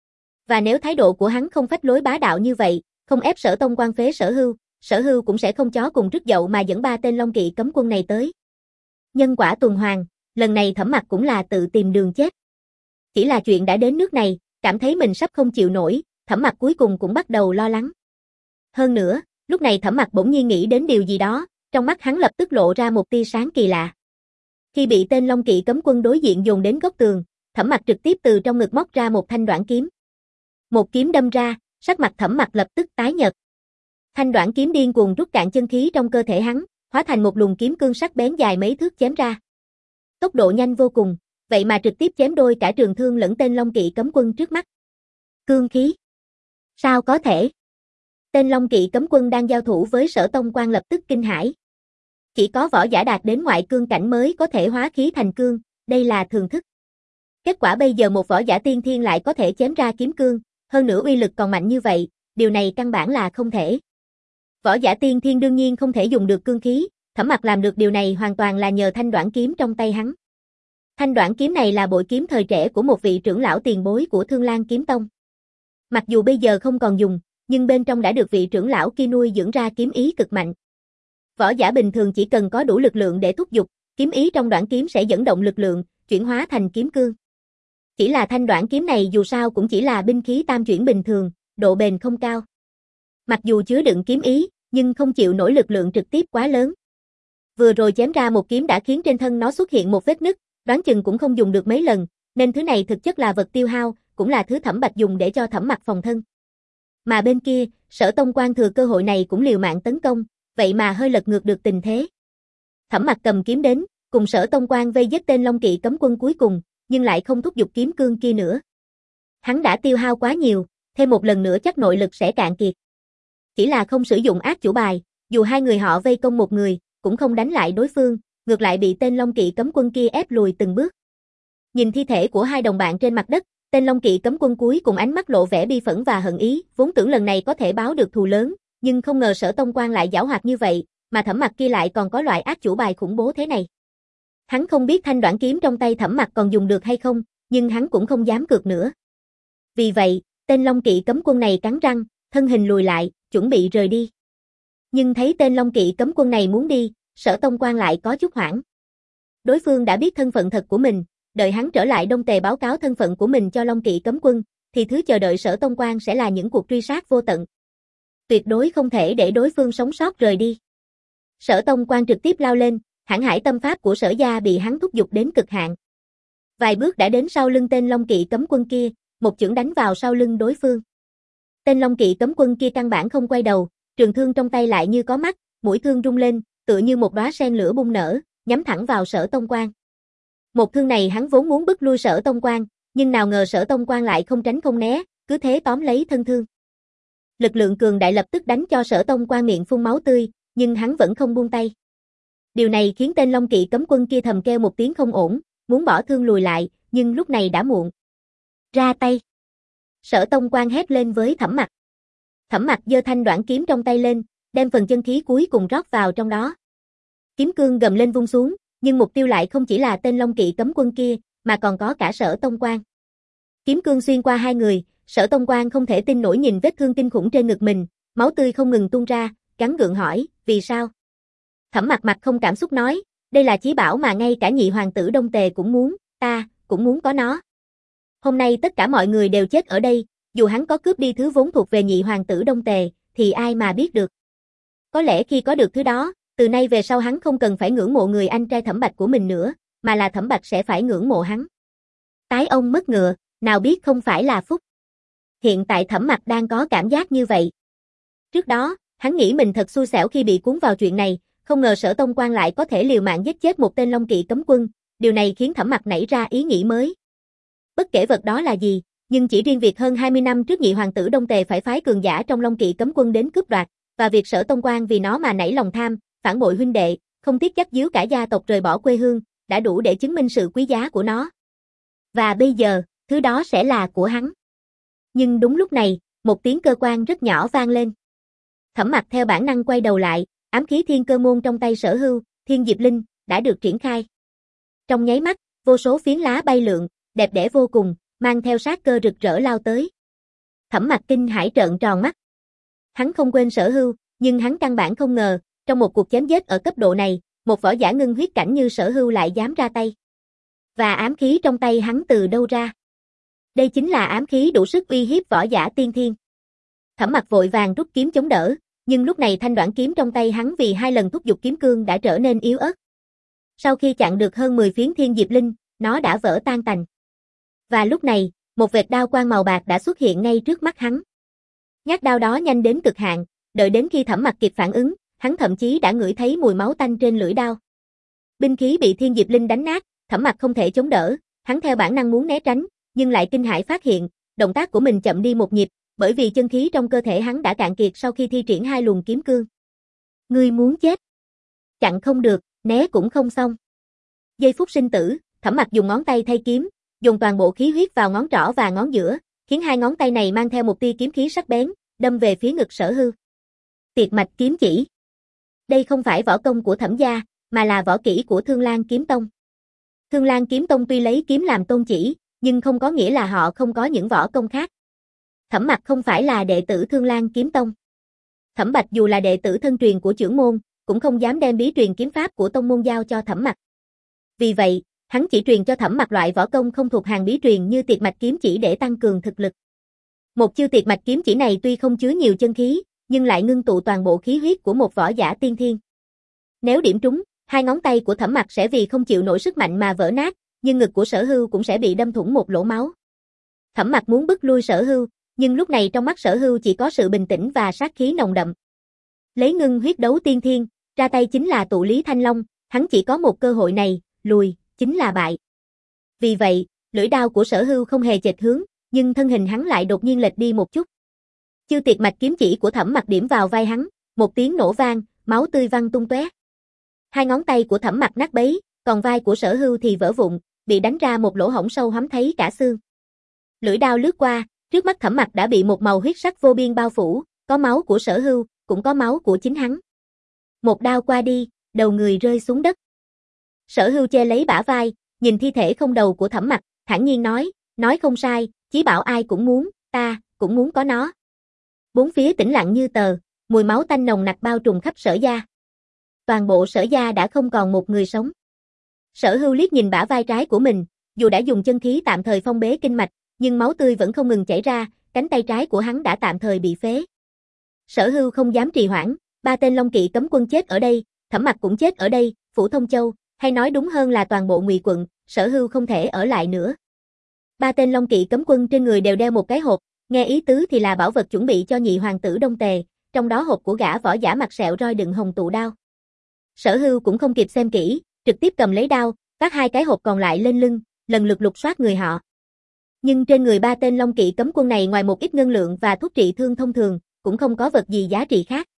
Và nếu thái độ của hắn không phách lối bá đạo như vậy, không ép Sở Tông Quan phế Sở Hưu, Sở Hưu cũng sẽ không chó cùng rứt dậu mà dẫn ba tên Long Kỵ cấm quân này tới. Nhân quả tuần hoàn, lần này Thẩm Mặc cũng là tự tìm đường chết. Chỉ là chuyện đã đến nước này, cảm thấy mình sắp không chịu nổi, Thẩm Mặc cuối cùng cũng bắt đầu lo lắng. Hơn nữa, lúc này Thẩm Mặc bỗng nhiên nghĩ đến điều gì đó, trong mắt hắn lập tức lộ ra một tia sáng kỳ lạ. Khi bị tên Long Kỵ cấm quân đối diện dồn đến góc tường, Thẩm Mặc trực tiếp từ trong ngực móc ra một thanh đoản kiếm. Một kiếm đâm ra, sắc mặt Thẩm Mặc lập tức tái nhợt. Thanh đoản kiếm điên cuồng rút cạn chân khí trong cơ thể hắn, hóa thành một luồng kiếm cương sắc bén dài mấy thước chém ra. Tốc độ nhanh vô cùng, vậy mà trực tiếp chém đôi cả trường thương lẫn tên Long Kỵ cấm quân trước mắt. Cương khí? Sao có thể? Tên Long Kỵ cấm quân đang giao thủ với Sở Tông Quan lập tức kinh hãi. Chỉ có võ giả đạt đến ngoại cương cảnh mới có thể hóa khí thành cương, đây là thường thức. Kết quả bây giờ một võ giả tiên thiên lại có thể chém ra kiếm cương, hơn nữa uy lực còn mạnh như vậy, điều này căn bản là không thể. Võ giả tiên thiên đương nhiên không thể dùng được cương khí, Thẩm Mặc làm được điều này hoàn toàn là nhờ thanh đoản kiếm trong tay hắn. Thanh đoản kiếm này là bội kiếm thời trẻ của một vị trưởng lão tiền bối của Thương Lan Kiếm Tông. Mặc dù bây giờ không còn dùng, nhưng bên trong đã được vị trưởng lão kia nuôi dưỡng ra kiếm ý cực mạnh. Võ giả bình thường chỉ cần có đủ lực lượng để thúc giục, kiếm ý trong đoản kiếm sẽ dẫn động lực lượng, chuyển hóa thành kiếm cương. Chỉ là thanh đoản kiếm này dù sao cũng chỉ là binh khí tam chuyển bình thường, độ bền không cao. Mặc dù chứa đựng kiếm ý, nhưng không chịu nổi lực lượng trực tiếp quá lớn. Vừa rồi chém ra một kiếm đã khiến trên thân nó xuất hiện một vết nứt, đoán chừng cũng không dùng được mấy lần, nên thứ này thực chất là vật tiêu hao, cũng là thứ Thẩm Bạch dùng để cho Thẩm Mặc phòng thân. Mà bên kia, Sở Tông Quan thừa cơ hội này cũng liều mạng tấn công, vậy mà hơi lật ngược được tình thế. Thẩm Mặc cầm kiếm đến, cùng Sở Tông Quan vây giết tên Long Kỵ cấm quân cuối cùng, nhưng lại không thúc giục kiếm cương kia nữa. Hắn đã tiêu hao quá nhiều, thêm một lần nữa chắc nội lực sẽ cạn kiệt. Chỉ là không sử dụng ác chủ bài, dù hai người họ vây công một người, cũng không đánh lại đối phương, ngược lại bị tên Long Kỵ cấm quân kia ép lùi từng bước. Nhìn thi thể của hai đồng bạn trên mặt đất, tên Long Kỵ cấm quân cuối cùng ánh mắt lộ vẻ bi phẫn và hận ý, vốn tưởng lần này có thể báo được thù lớn, nhưng không ngờ Sở Tông Quan lại giảo hoạt như vậy, mà Thẩm Mặc kia lại còn có loại ác chủ bài khủng bố thế này. Hắn không biết thanh đoản kiếm trong tay Thẩm Mặc còn dùng được hay không, nhưng hắn cũng không dám cược nữa. Vì vậy, tên Long Kỵ cấm quân này cắn răng, thân hình lùi lại, chuẩn bị rời đi. Nhưng thấy tên Long Kỵ cấm quân này muốn đi, Sở Tông Quan lại có chút hoảng. Đối phương đã biết thân phận thật của mình, đợi hắn trở lại Đông Tề báo cáo thân phận của mình cho Long Kỵ cấm quân, thì thứ chờ đợi Sở Tông Quan sẽ là những cuộc truy sát vô tận. Tuyệt đối không thể để đối phương sống sót rời đi. Sở Tông Quan trực tiếp lao lên, hãn hải tâm pháp của Sở gia bị hắn thúc giục đến cực hạn. Vài bước đã đến sau lưng tên Long Kỵ cấm quân kia, một chưởng đánh vào sau lưng đối phương. Tên Long Kỵ cấm quân kia căn bản không quay đầu, trường thương trong tay lại như có mắt, mũi thương rung lên, tựa như một đóa sen lửa bung nở, nhắm thẳng vào Sở Tông Quan. Một thương này hắn vốn muốn bức lui Sở Tông Quan, nhưng nào ngờ Sở Tông Quan lại không tránh không né, cứ thế tóm lấy thân thương. Lực lượng cường đại lập tức đánh cho Sở Tông Quan miệng phun máu tươi, nhưng hắn vẫn không buông tay. Điều này khiến tên Long Kỵ cấm quân kia thầm kêu một tiếng không ổn, muốn bỏ thương lùi lại, nhưng lúc này đã muộn. Ra tay. Sở Tông Quan hét lên với Thẩm Mặc. Thẩm Mặc giơ thanh đoạn kiếm trong tay lên, đem phần chân khí cuối cùng rót vào trong đó. Kiếm cương gầm lên vung xuống, nhưng mục tiêu lại không chỉ là tên Long Kỵ cấm quân kia, mà còn có cả Sở Tông Quan. Kiếm cương xuyên qua hai người, Sở Tông Quan không thể tin nổi nhìn vết thương kinh khủng trên ngực mình, máu tươi không ngừng tuôn ra, gắng gượng hỏi, vì sao? Thẩm Mặc mặt không cảm xúc nói, đây là chí bảo mà ngay cả nhị hoàng tử Đông Tề cũng muốn, ta cũng muốn có nó. Hôm nay tất cả mọi người đều chết ở đây, dù hắn có cướp đi thứ vốn thuộc về nhị hoàng tử Đông Tề, thì ai mà biết được. Có lẽ khi có được thứ đó, từ nay về sau hắn không cần phải ngưỡng mộ người anh trai Thẩm Bạch của mình nữa, mà là Thẩm Bạch sẽ phải ngưỡng mộ hắn. Tái ông mất ngựa, nào biết không phải là phúc. Hiện tại Thẩm Mặc đang có cảm giác như vậy. Trước đó, hắn nghĩ mình thật xui xẻo khi bị cuốn vào chuyện này, không ngờ Sở Tông Quan lại có thể liều mạng giết chết một tên Long Kỵ cấm quân, điều này khiến Thẩm Mặc nảy ra ý nghĩ mới. Bất kể vật đó là gì, nhưng chỉ riêng việc hơn hai mươi năm trước nhị hoàng tử Đông Tề phải phái cường giả trong Long Kỵ cấm quân đến cướp đoạt, và việc Sở Tông Quan vì nó mà nảy lòng tham, phản bội huynh đệ, không tiếc dắt díu cả gia tộc rời bỏ quê hương, đã đủ để chứng minh sự quý giá của nó. Và bây giờ, thứ đó sẽ là của hắn. Nhưng đúng lúc này, một tiếng cơ quan rất nhỏ vang lên. Thẩm Mặc theo bản năng quay đầu lại, ám khí thiên cơ môn trong tay Sở Hưu, Thiên Diệp Linh, đã được triển khai. Trong nháy mắt, vô số phiến lá bay lượn, đẹp đẽ vô cùng, mang theo sát cơ rực rỡ lao tới. Thẩm Mặc kinh hãi trợn tròn mắt. Hắn không quên Sở Hưu, nhưng hắn căn bản không ngờ, trong một cuộc chém giết ở cấp độ này, một võ giả ngưng huyết cảnh như Sở Hưu lại dám ra tay. Và ám khí trong tay hắn từ đâu ra? Đây chính là ám khí đủ sức uy hiếp võ giả tiên thiên. Thẩm Mặc vội vàng rút kiếm chống đỡ, nhưng lúc này thanh đoạn kiếm trong tay hắn vì hai lần thúc giục kiếm cương đã trở nên yếu ớt. Sau khi chặn được hơn mười phiến Thiên Diệp Linh, nó đã vỡ tan tành. Và lúc này, một vệt đao quang màu bạc đã xuất hiện ngay trước mắt hắn. Nhát đao đó nhanh đến cực hạn, đợi đến khi Thẩm Mặc kịp phản ứng, hắn thậm chí đã ngửi thấy mùi máu tanh trên lưỡi đao. Binh khí bị Thiên Diệp Linh đánh nát, Thẩm Mặc không thể chống đỡ, hắn theo bản năng muốn né tránh, nhưng lại kinh hãi phát hiện, động tác của mình chậm đi một nhịp, bởi vì chân khí trong cơ thể hắn đã cạn kiệt sau khi thi triển hai luồng kiếm cương. Ngươi muốn chết? Chặn không được, né cũng không xong. Giây phút sinh tử, Thẩm Mặc dùng ngón tay thay kiếm, dùng toàn bộ khí huyết vào ngón trỏ và ngón giữa, khiến hai ngón tay này mang theo một tia kiếm khí sắc bén, đâm về phía ngực Sở Hưu. Tiệt mạch kiếm chỉ. Đây không phải võ công của Thẩm gia, mà là võ kỹ của Thương Lan Kiếm Tông. Thương Lan Kiếm Tông tuy lấy kiếm làm tôn chỉ, nhưng không có nghĩa là họ không có những võ công khác. Thẩm Mặc không phải là đệ tử Thương Lan Kiếm Tông. Thẩm Bạch dù là đệ tử thân truyền của trưởng môn, cũng không dám đem bí truyền kiếm pháp của tông môn giao cho Thẩm Mặc. Vì vậy, hắn chỉ truyền cho Thẩm Mặc loại võ công không thuộc hàng bí truyền như Tiệt mạch kiếm chỉ để tăng cường thực lực. Một chiêu Tiệt mạch kiếm chỉ này tuy không chứa nhiều chân khí, nhưng lại ngưng tụ toàn bộ khí huyết của một võ giả tiên thiên. Nếu điểm trúng, hai ngón tay của Thẩm Mặc sẽ vì không chịu nổi sức mạnh mà vỡ nát, nhưng ngực của Sở Hưu cũng sẽ bị đâm thủng một lỗ máu. Thẩm Mặc muốn bức lui Sở Hưu, nhưng lúc này trong mắt Sở Hưu chỉ có sự bình tĩnh và sát khí nồng đậm. Lấy ngưng huyết đấu tiên thiên, ra tay chính là tụ lý thanh long, hắn chỉ có một cơ hội này, lùi, chính là bại. Vì vậy, lưỡi đao của Sở Hưu không hề chệch hướng, nhưng thân hình hắn lại đột nhiên lệch đi một chút. Chiêu Tiệt mạch kiếm chỉ của Thẩm Mặc điểm vào vai hắn, một tiếng nổ vang, máu tươi văng tung tóe. Hai ngón tay của Thẩm Mặc nát bấy, còn vai của Sở Hưu thì vỡ vụn, bị đánh ra một lỗ hổng sâu hắm thấy cả xương. Lưỡi đao lướt qua, trước mắt Thẩm Mặc đã bị một màu huyết sắc vô biên bao phủ, có máu của Sở Hưu, cũng có máu của chính hắn. Một đao qua đi, đầu người rơi xuống đất. Sở Hưu che lấy bả vai, nhìn thi thể không đầu của Thẩm Mặc, thản nhiên nói, nói không sai, chí bảo ai cũng muốn, ta cũng muốn có nó. Bốn phía tĩnh lặng như tờ, mùi máu tanh nồng nặc bao trùm khắp Sở gia. Toàn bộ Sở gia đã không còn một người sống. Sở Hưu liếc nhìn bả vai trái của mình, dù đã dùng chân khí tạm thời phong bế kinh mạch, nhưng máu tươi vẫn không ngừng chảy ra, cánh tay trái của hắn đã tạm thời bị phế. Sở Hưu không dám trì hoãn, ba tên Long Kỵ cấm quân chết ở đây, Thẩm Mặc cũng chết ở đây, Phủ Thông Châu, hay nói đúng hơn là toàn bộ Ngụy quận, Sở Hưu không thể ở lại nữa. Ba tên Long Kỵ cấm quân trên người đều đeo một cái hộp, nghe ý tứ thì là bảo vật chuẩn bị cho nhị hoàng tử Đông Tề, trong đó hộp của gã võ giả mặt sẹo roi đựng hồng tụ đao. Sở Hưu cũng không kịp xem kỹ, trực tiếp cầm lấy đao, vác hai cái hộp còn lại lên lưng, lần lượt lục soát người họ. Nhưng trên người ba tên Long Kỵ cấm quân này ngoài một ít ngân lượng và thuốc trị thương thông thường, cũng không có vật gì giá trị khác.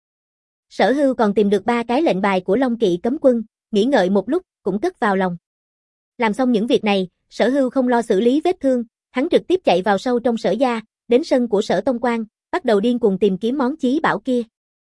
Sở Hưu còn tìm được ba cái lệnh bài của Long Kỵ cấm quân, nghĩ ngợi một lúc, cũng cất vào lòng. Làm xong những việc này, Sở Hưu không lo xử lý vết thương, hắn trực tiếp chạy vào sâu trong Sở gia, đến sân của Sở Tông Quan, bắt đầu điên cuồng tìm kiếm món chí bảo kia.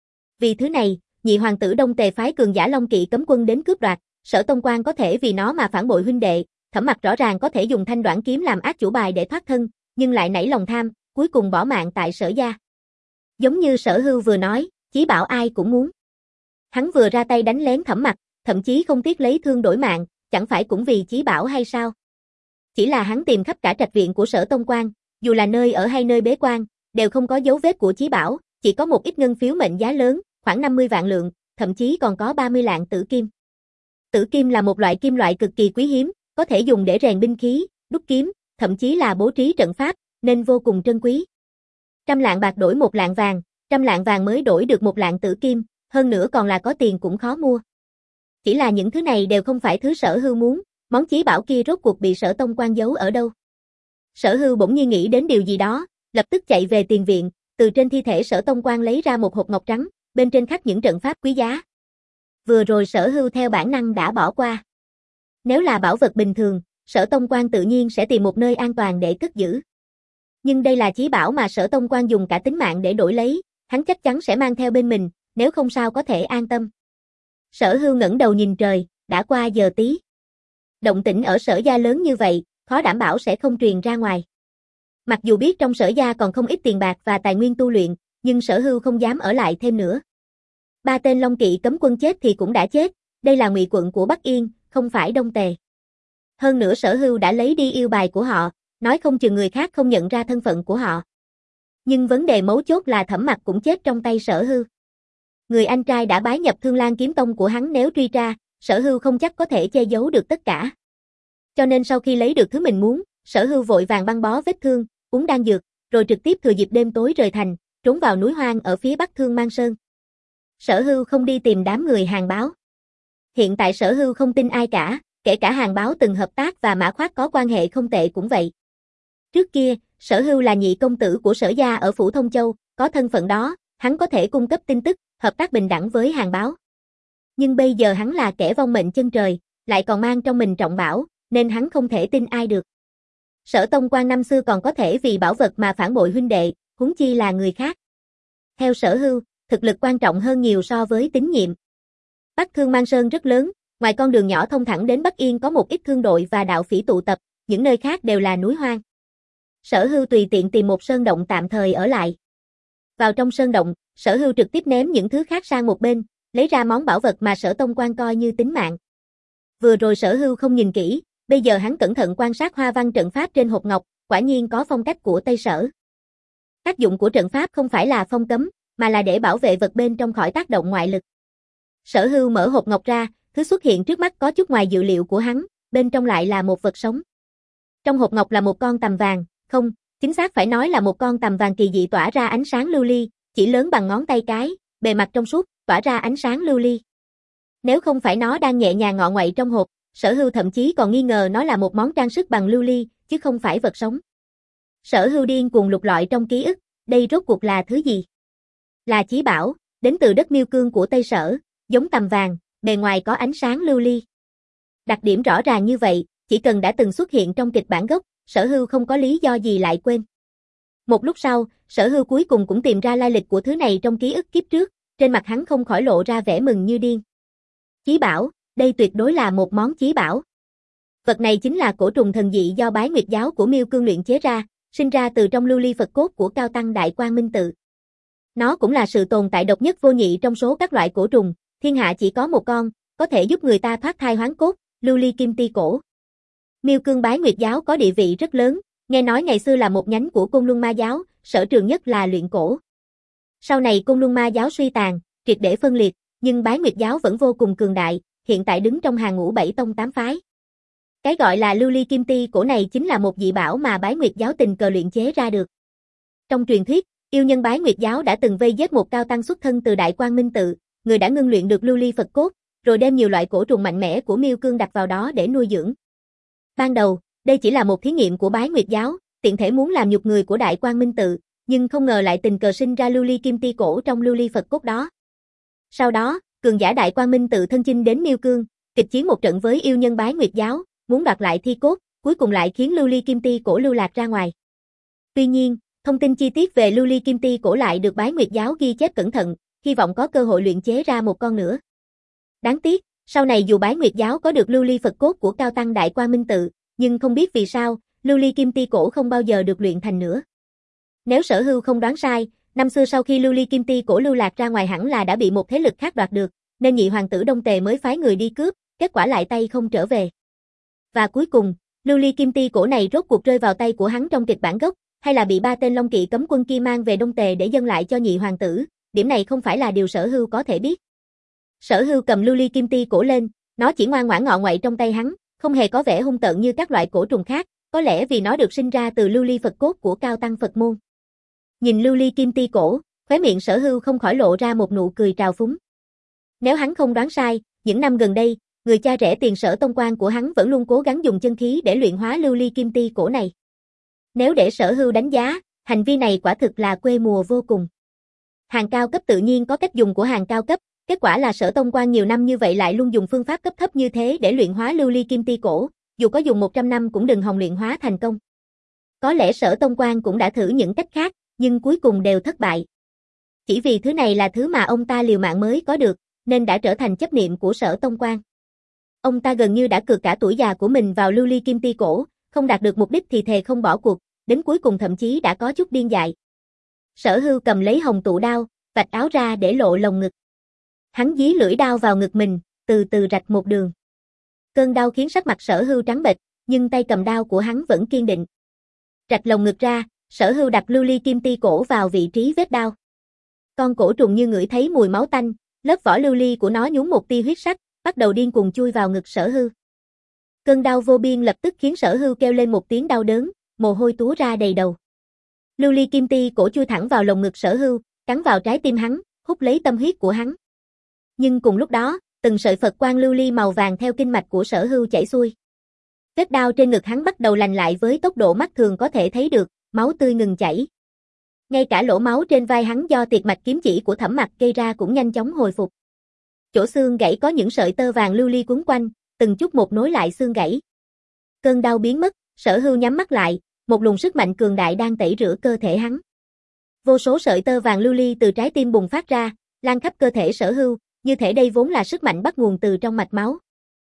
Vì thứ này, nhị hoàng tử Đông Tề phái cường giả Long Kỵ cấm quân đến cướp đoạt, Sở Tông Quan có thể vì nó mà phản bội huynh đệ, Thẩm Mặc rõ ràng có thể dùng thanh đoản kiếm làm ác chủ bài để thoát thân, nhưng lại nảy lòng tham, cuối cùng bỏ mạng tại Sở gia. Giống như Sở Hưu vừa nói, chí bảo ai cũng muốn. Hắn vừa ra tay đánh lén Thẩm Mặc, thậm chí không tiếc lấy thương đổi mạng, chẳng phải cũng vì chí bảo hay sao? Chỉ là hắn tìm khắp cả trạch viện của Sở Tông Quan, dù là nơi ở hay nơi bế quan, đều không có dấu vết của chí bảo, chỉ có một ít ngân phiếu mệnh giá lớn, khoảng năm mươi vạn lượng, thậm chí còn có ba mươi lạng tử kim. Tử kim là một loại kim loại cực kỳ quý hiếm, có thể dùng để rèn binh khí, đúc kiếm, thậm chí là bố trí trận pháp, nên vô cùng trân quý. Trăm lạng bạc đổi một lạng vàng, trăm lạng vàng mới đổi được một lạng tử kim, hơn nữa còn là có tiền cũng khó mua. Chỉ là những thứ này đều không phải thứ Sở Hưu muốn, món chí bảo kia rốt cuộc bị Sở Tông Quan giấu ở đâu. Sở Hưu bỗng nhiên nghĩ đến điều gì đó, lập tức chạy về tiền viện, từ trên thi thể Sở Tông Quan lấy ra một hộp ngọc trắng, bên trên khắc những trận pháp quý giá. Vừa rồi Sở Hưu theo bản năng đã bỏ qua. Nếu là bảo vật bình thường, Sở Tông Quan tự nhiên sẽ tìm một nơi an toàn để cất giữ. Nhưng đây là chí bảo mà Sở Tông Quan dùng cả tính mạng để đổi lấy, hắn chắc chắn sẽ mang theo bên mình, nếu không sao có thể an tâm. Sở Hưu ngẩng đầu nhìn trời, đã qua giờ tí. Động tĩnh ở Sở gia lớn như vậy, khó đảm bảo sẽ không truyền ra ngoài. Mặc dù biết trong Sở gia còn không ít tiền bạc và tài nguyên tu luyện, nhưng Sở Hưu không dám ở lại thêm nữa. Ba tên Long Kỵ cấm quân chết thì cũng đã chết, đây là ngụy quận của Bắc Yên, không phải Đông Tề. Hơn nữa Sở Hưu đã lấy đi yêu bài của họ, nói không chừng người khác không nhận ra thân phận của họ. Nhưng vấn đề mấu chốt là Thẩm Mặc cũng chết trong tay Sở Hưu. Người anh trai đã bái nhập Thương Lan kiếm tông của hắn nếu truy ra, Sở Hưu không chắc có thể che giấu được tất cả. Cho nên sau khi lấy được thứ mình muốn, Sở Hưu vội vàng băng bó vết thương, uống đan dược, rồi trực tiếp thừa dịp đêm tối rời thành, trốn vào núi hoang ở phía bắc Thương Mang Sơn. Sở Hưu không đi tìm đám người Hàn Báo. Hiện tại Sở Hưu không tin ai cả, kể cả Hàn Báo từng hợp tác và Mã Khoát có quan hệ không tệ cũng vậy. Trước kia, Sở Hưu là nhị công tử của Sở gia ở Phủ Thông Châu, có thân phận đó, hắn có thể cung cấp tin tức, hợp tác bình đẳng với Hàn Báo. Nhưng bây giờ hắn là kẻ vong mệnh chân trời, lại còn mang trong mình trọng bảo, nên hắn không thể tin ai được. Sở Tông Quan năm xưa còn có thể vì bảo vật mà phản bội huynh đệ, huống chi là người khác. Theo Sở Hưu, thực lực quan trọng hơn nhiều so với tín nhiệm. Bắc Thương Mang Sơn rất lớn, ngoài con đường nhỏ thông thẳng đến Bắc Yên có một ít thương đội và đạo phỉ tụ tập, những nơi khác đều là núi hoang. Sở Hưu tùy tiện tìm một sơn động tạm thời ở lại. Vào trong sơn động, Sở Hưu trực tiếp ném những thứ khác sang một bên, lấy ra món bảo vật mà Sở Tông Quan coi như tính mạng. Vừa rồi Sở Hưu không nhìn kỹ, bây giờ hắn cẩn thận quan sát hoa văn trận pháp trên hộp ngọc, quả nhiên có phong cách của Tây Sở. Tác dụng của trận pháp không phải là phong cấm, mà là để bảo vệ vật bên trong khỏi tác động ngoại lực. Sở Hưu mở hộp ngọc ra, thứ xuất hiện trước mắt có chút ngoài dự liệu của hắn, bên trong lại là một vật sống. Trong hộp ngọc là một con tằm vàng, không, chính xác phải nói là một con tằm vàng kỳ dị tỏa ra ánh sáng lưu ly, chỉ lớn bằng ngón tay cái, bề mặt trong suốt, tỏa ra ánh sáng lưu ly. Nếu không phải nó đang nhẹ nhàng ngọ nguậy trong hộp, Sở Hưu thậm chí còn nghi ngờ nó là một món trang sức bằng lưu ly, chứ không phải vật sống. Sở Hưu điên cuồng lục lọi trong ký ức, đây rốt cuộc là thứ gì? Là chí bảo, đến từ đất Miêu Cương của Tây Sở, giống tằm vàng, bề ngoài có ánh sáng lưu ly. Đặc điểm rõ ràng như vậy, chỉ cần đã từng xuất hiện trong kịch bản gốc, Sở Hưu không có lý do gì lại quên. Một lúc sau, Sở Hưu cuối cùng cũng tìm ra lai lịch của thứ này trong ký ức kiếp trước, trên mặt hắn không khỏi lộ ra vẻ mừng như điên. Chí bảo, đây tuyệt đối là một món chí bảo. Vật này chính là cổ trùng thần dị do Bái Nguyệt giáo của Miêu Cương luyện chế ra, sinh ra từ trong lưu ly Phật cốt của Cao Tăng Đại Quang Minh Tự. Nó cũng là sự tồn tại độc nhất vô nhị trong số các loại cổ trùng, thiên hạ chỉ có một con, có thể giúp người ta thoát thai hoán cốt, lưu ly kim ti cổ. Miêu Cương Bái Nguyệt giáo có địa vị rất lớn, nghe nói ngày xưa là một nhánh của Côn Luân Ma giáo, sở trường nhất là luyện cổ. Sau này Côn Luân Ma giáo suy tàn, triệt để phân liệt, nhưng Bái Nguyệt giáo vẫn vô cùng cường đại, hiện tại đứng trong hàng ngũ bảy tông tám phái. Cái gọi là lưu ly kim ti cổ này chính là một dị bảo mà Bái Nguyệt giáo tình cờ luyện chế ra được. Trong truyền thuyết, yêu nhân Bái Nguyệt giáo đã từng vây giết một cao tăng xuất thân từ Đại Quang Minh Tự, người đã ngưng luyện được lưu ly Phật cốt, rồi đem nhiều loại cổ trùng mạnh mẽ của Miêu Cương đặt vào đó để nuôi dưỡng. Ban đầu, đây chỉ là một thí nghiệm của Bái Nguyệt giáo, tiện thể muốn làm nhục người của Đại Quang Minh tự, nhưng không ngờ lại tình cờ sinh ra lưu ly kim ti cổ trong lưu ly Phật cốt đó. Sau đó, cường giả Đại Quang Minh tự thân chinh đến Miêu Cương, kịch chiến một trận với yêu nhân Bái Nguyệt giáo, muốn đoạt lại thi cốt, cuối cùng lại khiến lưu ly kim ti cổ lưu lạc ra ngoài. Tuy nhiên, thông tin chi tiết về lưu ly kim ti cổ lại được Bái Nguyệt giáo ghi chép cẩn thận, hy vọng có cơ hội luyện chế ra một con nữa. Đáng tiếc, sau này dù Bái Nguyệt giáo có được lưu ly Phật cốt của cao tăng Đại Quang Minh tự, nhưng không biết vì sao, lưu ly kim ti cổ không bao giờ được luyện thành nữa. Nếu Sở Hưu không đoán sai, năm xưa sau khi lưu ly kim ti cổ lưu lạc ra ngoài hẳn là đã bị một thế lực khác đoạt được, nên nhị hoàng tử Đông Tề mới phái người đi cướp, kết quả lại tay không trở về. Và cuối cùng, lưu ly kim ti cổ này rốt cuộc rơi vào tay của hắn trong kịch bản gốc, hay là bị ba tên Long Kỵ cấm quân kia mang về Đông Tề để dâng lại cho nhị hoàng tử, điểm này không phải là điều Sở Hưu có thể biết. Sở Hưu cầm lưu ly kim ti cổ lên, nó chỉ ngoan ngoãn ngọ nguậy trong tay hắn, không hề có vẻ hung tợn như các loại cổ trùng khác, có lẽ vì nó được sinh ra từ lưu ly Phật cốt của cao tăng Phật môn. Nhìn lưu ly kim ti cổ, khóe miệng Sở Hưu không khỏi lộ ra một nụ cười trào phúng. Nếu hắn không đoán sai, những năm gần đây, người cha rẻ tiền Sở Tông Quan của hắn vẫn luôn cố gắng dùng chân khí để luyện hóa lưu ly kim ti cổ này. Nếu để Sở Hưu đánh giá, hành vi này quả thực là quê mùa vô cùng. Hàng cao cấp tự nhiên có cách dùng của hàng cao cấp, kết quả là Sở Tông Quan nhiều năm như vậy lại luôn dùng phương pháp cấp thấp như thế để luyện hóa lưu ly kim ti cổ, dù có dùng một trăm năm cũng đừng hòng luyện hóa thành công. Có lẽ Sở Tông Quan cũng đã thử những cách khác, nhưng cuối cùng đều thất bại. Chỉ vì thứ này là thứ mà ông ta liều mạng mới có được, nên đã trở thành chấp niệm của Sở Tông Quan. Ông ta gần như đã cược cả tuổi già của mình vào lưu ly kim ti cổ, không đạt được mục đích thì thề không bỏ cuộc, đến cuối cùng thậm chí đã có chút điên dại. Sở Hưu cầm lấy hồng tụ đao, vạch áo ra để lộ lồng ngực. Hắn dí lưỡi đao vào ngực mình, từ từ rạch một đường. Cơn đau khiến sắc mặt Sở Hưu trắng bệch, nhưng tay cầm đao của hắn vẫn kiên định. Rạch lồng ngực ra, Sở Hưu đặt lưu ly kim ti cổ vào vị trí vết đao. Con cổ trùng như ngửi thấy mùi máu tanh, lớp vỏ lưu ly của nó nhúng một tia huyết sắc, bắt đầu điên cuồng chui vào ngực Sở Hưu. Cơn đau vô biên lập tức khiến Sở Hưu kêu lên một tiếng đau đớn, mồ hôi túa ra đầy đầu. Lưu ly kim ti cổ chui thẳng vào lồng ngực Sở Hưu, cắn vào trái tim hắn, hút lấy tâm huyết của hắn. Nhưng cùng lúc đó, từng sợi Phật quang lưu ly màu vàng theo kinh mạch của Sở Hưu chảy xuôi. Vết đau trên ngực hắn bắt đầu lành lại với tốc độ mắt thường có thể thấy được, máu tươi ngừng chảy. Ngay cả lỗ máu trên vai hắn do tiệt mạch kiếm chỉ của Thẩm Mặc gây ra cũng nhanh chóng hồi phục. Chỗ xương gãy có những sợi tơ vàng lưu ly quấn quanh, từng chút một nối lại xương gãy. Cơn đau biến mất, Sở Hưu nhắm mắt lại, một luồng sức mạnh cường đại đang tẩy rửa cơ thể hắn. Vô số sợi tơ vàng lưu ly từ trái tim bùng phát ra, lan khắp cơ thể Sở Hưu, như thể đây vốn là sức mạnh bắt nguồn từ trong mạch máu.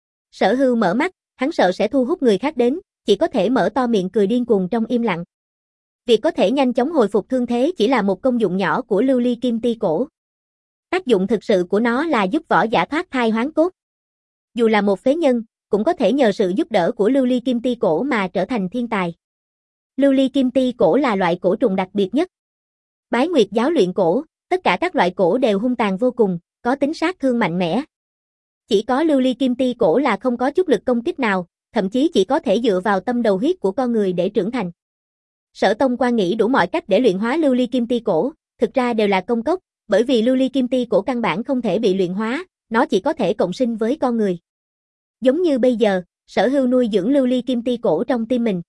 Sở Hưu mở mắt, hắn sợ sẽ thu hút người khác đến, chỉ có thể mở to miệng cười điên cuồng trong im lặng. Việc có thể nhanh chóng hồi phục thương thế chỉ là một công dụng nhỏ của lưu ly kim ti cổ. Tác dụng thực sự của nó là giúp võ giả thoát thai hoán cốt. Dù là một phế nhân, cũng có thể nhờ sự giúp đỡ của lưu ly kim ti cổ mà trở thành thiên tài. Lưu ly kim ti cổ là loại cổ trùng đặc biệt nhất. Bái Nguyệt giáo luyện cổ, tất cả các loại cổ đều hung tàn vô cùng, có tính sát thương mạnh mẽ. Chỉ có lưu ly kim ti cổ là không có chút lực công kích nào, thậm chí chỉ có thể dựa vào tâm đầu huyết của con người để trưởng thành. Sở Tông Quan nghĩ đủ mọi cách để luyện hóa lưu ly kim ti cổ, thực ra đều là công cốc, bởi vì lưu ly kim ti cổ căn bản không thể bị luyện hóa, nó chỉ có thể cộng sinh với con người. Giống như bây giờ, Sở Hưu nuôi dưỡng lưu ly kim ti cổ trong tim mình.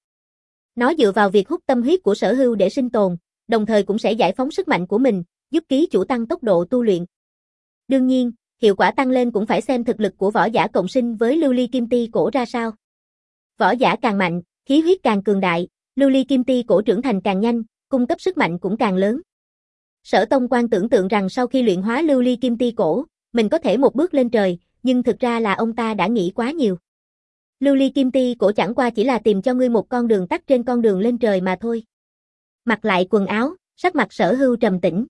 Nó dựa vào việc hút tâm huyết của Sở Hưu để sinh tồn, đồng thời cũng sẽ giải phóng sức mạnh của mình, giúp ký chủ tăng tốc độ tu luyện. Đương nhiên, hiệu quả tăng lên cũng phải xem thực lực của võ giả cộng sinh với lưu ly kim ti cổ ra sao. Võ giả càng mạnh, khí huyết càng cường đại, lưu ly kim ti cổ trưởng thành càng nhanh, cung cấp sức mạnh cũng càng lớn. Sở Tông Quan tưởng tượng rằng sau khi luyện hóa lưu ly kim ti cổ, mình có thể một bước lên trời, nhưng thực ra là ông ta đã nghĩ quá nhiều. Lưu ly kim ti cổ chẳng qua chỉ là tìm cho ngươi một con đường tắt trên con đường lên trời mà thôi. Mặc lại quần áo, sắc mặt Sở Hưu trầm tĩnh.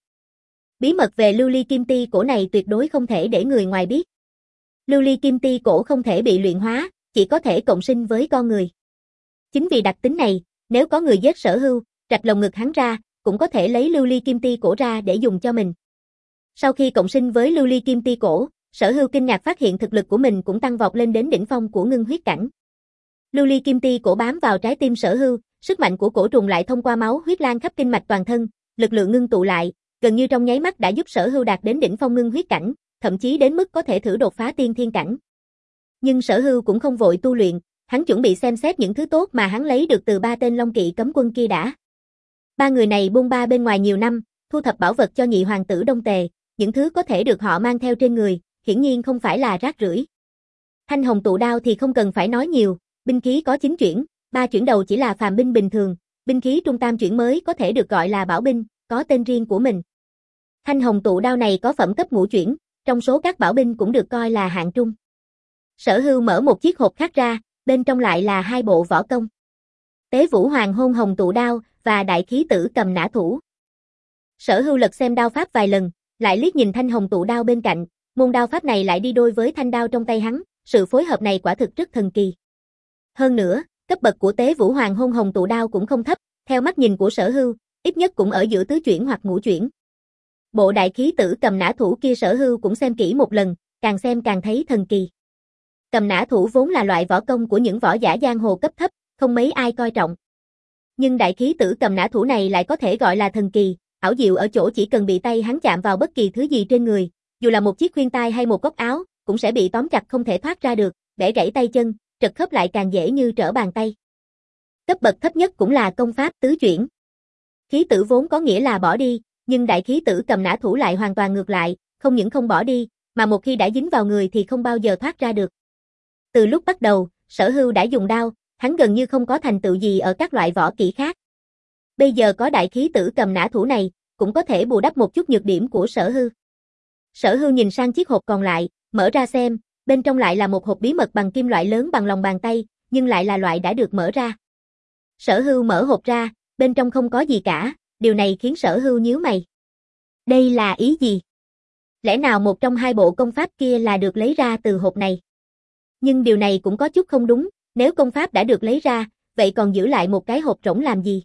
Bí mật về lưu ly kim ti cổ này tuyệt đối không thể để người ngoài biết. Lưu ly kim ti cổ không thể bị luyện hóa, chỉ có thể cộng sinh với con người. Chính vì đặc tính này, nếu có người giết Sở Hưu, rạch lồng ngực hắn ra, cũng có thể lấy lưu ly kim ti cổ ra để dùng cho mình. Sau khi cộng sinh với lưu ly kim ti cổ, Sở Hưu kinh ngạc phát hiện thực lực của mình cũng tăng vọt lên đến đỉnh phong của ngưng huyết cảnh. Lưu ly kim ti cổ bám vào trái tim Sở Hưu, sức mạnh của cổ trùng lại thông qua máu huyết lan khắp kinh mạch toàn thân, lực lượng ngưng tụ lại, gần như trong nháy mắt đã giúp Sở Hưu đạt đến đỉnh phong ngưng huyết cảnh, thậm chí đến mức có thể thử đột phá tiên thiên cảnh. Nhưng Sở Hưu cũng không vội tu luyện, hắn chuẩn bị xem xét những thứ tốt mà hắn lấy được từ ba tên Long Kỵ cấm quân kia đã. Ba người này bôn ba bên ngoài nhiều năm, thu thập bảo vật cho nhị hoàng tử Đông Tề, những thứ có thể được họ mang theo trên người, hiển nhiên không phải là rác rưởi. Thanh hồng tụ đao thì không cần phải nói nhiều, binh khí có chín chuyển, ba chuyển đầu chỉ là phàm binh bình thường, binh khí trung tam chuyển mới có thể được gọi là bảo binh, có tên riêng của mình. Thanh hồng tụ đao này có phẩm cấp ngũ chuyển, trong số các bảo binh cũng được coi là hạng trung. Sở Hưu mở một chiếc hộp khác ra, bên trong lại là hai bộ võ công. Tế Vũ Hoàng Hôn Hồng Tụ Đao và Đại Khí Tử Cầm Nã Thủ. Sở Hưu lật xem đao pháp vài lần, lại liếc nhìn thanh hồng tụ đao bên cạnh, môn đao pháp này lại đi đôi với thanh đao trong tay hắn, sự phối hợp này quả thực rất thần kỳ. Hơn nữa, cấp bậc của Tế Vũ Hoàng Hôn Hồng Tụ Đao cũng không thấp, theo mắt nhìn của Sở Hưu, ít nhất cũng ở giữa tứ chuyển hoặc ngũ chuyển. Bộ Đại Khí Tử Cầm Nã Thủ kia Sở Hưu cũng xem kỹ một lần, càng xem càng thấy thần kỳ. Cầm nã thủ vốn là loại võ công của những võ giả giang hồ cấp thấp, không mấy ai coi trọng. Nhưng đại khí tử cầm nã thủ này lại có thể gọi là thần kỳ, ảo diệu ở chỗ chỉ cần bị tay hắn chạm vào bất kỳ thứ gì trên người, dù là một chiếc khuyên tai hay một góc áo, cũng sẽ bị tóm chặt không thể thoát ra được, bẻ gãy tay chân, trật khớp lại càng dễ như trở bàn tay. Cấp bậc thấp nhất cũng là công pháp tứ chuyển. Khí tử vốn có nghĩa là bỏ đi, nhưng đại khí tử cầm nã thủ lại hoàn toàn ngược lại, không những không bỏ đi, mà một khi đã dính vào người thì không bao giờ thoát ra được. Từ lúc bắt đầu, Sở Hưu đã dùng đao, hắn gần như không có thành tựu gì ở các loại võ kỹ khác. Bây giờ có đại khí tử cầm nã thủ này, cũng có thể bù đắp một chút nhược điểm của Sở Hưu. Sở Hưu nhìn sang chiếc hộp còn lại, mở ra xem, bên trong lại là một hộp bí mật bằng kim loại lớn bằng lòng bàn tay, nhưng lại là loại đã được mở ra. Sở Hưu mở hộp ra, bên trong không có gì cả, điều này khiến Sở Hưu nhíu mày. Đây là ý gì? Lẽ nào một trong hai bộ công pháp kia là được lấy ra từ hộp này? Nhưng điều này cũng có chút không đúng, nếu công pháp đã được lấy ra, vậy còn giữ lại một cái hộp rỗng làm gì?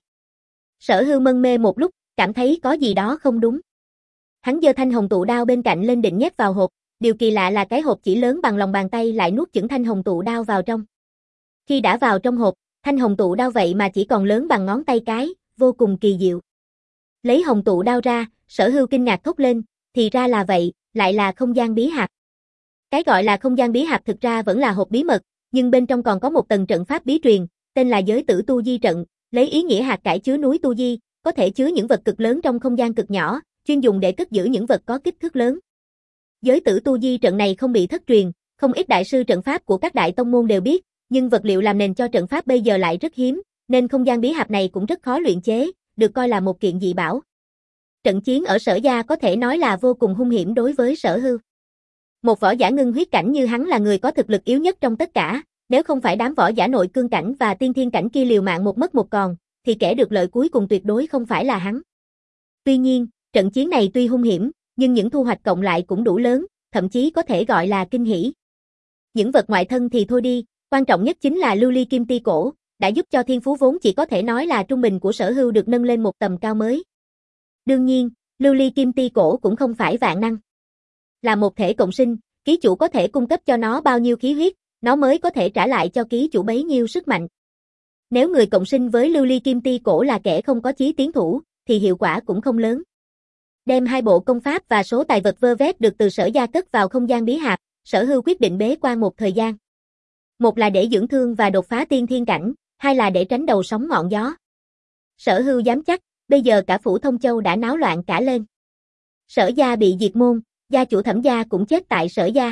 Sở Hưu mân mê một lúc, cảm thấy có gì đó không đúng. Hắn giơ thanh hồng tụ đao bên cạnh lên định nhét vào hộp, điều kỳ lạ là cái hộp chỉ lớn bằng lòng bàn tay lại nuốt chửng thanh hồng tụ đao vào trong. Khi đã vào trong hộp, thanh hồng tụ đao vậy mà chỉ còn lớn bằng ngón tay cái, vô cùng kỳ diệu. Lấy hồng tụ đao ra, Sở Hưu kinh ngạc thốt lên, thì ra là vậy, lại là không gian bí hạp. Cái gọi là không gian bí hạp thực ra vẫn là hộp bí mật, nhưng bên trong còn có một tầng trận pháp bí truyền, tên là giới tử tu di trận, lấy ý nghĩa hạt cải chứa núi tu di, có thể chứa những vật cực lớn trong không gian cực nhỏ, chuyên dùng để cất giữ những vật có kích thước lớn. Giới tử tu di trận này không bị thất truyền, không ít đại sư trận pháp của các đại tông môn đều biết, nhưng vật liệu làm nền cho trận pháp bây giờ lại rất hiếm, nên không gian bí hạp này cũng rất khó luyện chế, được coi là một kiện dị bảo. Trận chiến ở Sở Gia có thể nói là vô cùng hung hiểm đối với Sở Hưu. Một võ giả ngưng huyết cảnh như hắn là người có thực lực yếu nhất trong tất cả, nếu không phải đám võ giả nội cương cảnh và tiên thiên cảnh kia liều mạng một mất một còn, thì kẻ được lợi cuối cùng tuyệt đối không phải là hắn. Tuy nhiên, trận chiến này tuy hung hiểm, nhưng những thu hoạch cộng lại cũng đủ lớn, thậm chí có thể gọi là kinh hỉ. Những vật ngoại thân thì thôi đi, quan trọng nhất chính là lưu ly kim ti cổ, đã giúp cho thiên phú vốn chỉ có thể nói là trung bình của Sở Hưu được nâng lên một tầm cao mới. Đương nhiên, lưu ly kim ti cổ cũng không phải vạn năng. Là một thể cộng sinh, ký chủ có thể cung cấp cho nó bao nhiêu khí huyết, nó mới có thể trả lại cho ký chủ bấy nhiêu sức mạnh. Nếu người cộng sinh với lưu ly kim ti cổ là kẻ không có chí tiến thủ, thì hiệu quả cũng không lớn. Đem hai bộ công pháp và số tài vật vơ vét được từ Sở Gia cất vào không gian bí hạp, Sở Hưu quyết định bế quan một thời gian. Một là để dưỡng thương và đột phá tiên thiên cảnh, hai là để tránh đầu sóng ngọn gió. Sở Hưu dám chắc, bây giờ cả phủ Thông Châu đã náo loạn cả lên. Sở Gia bị diệt môn, gia chủ Thẩm gia cũng chết tại Sở Gia.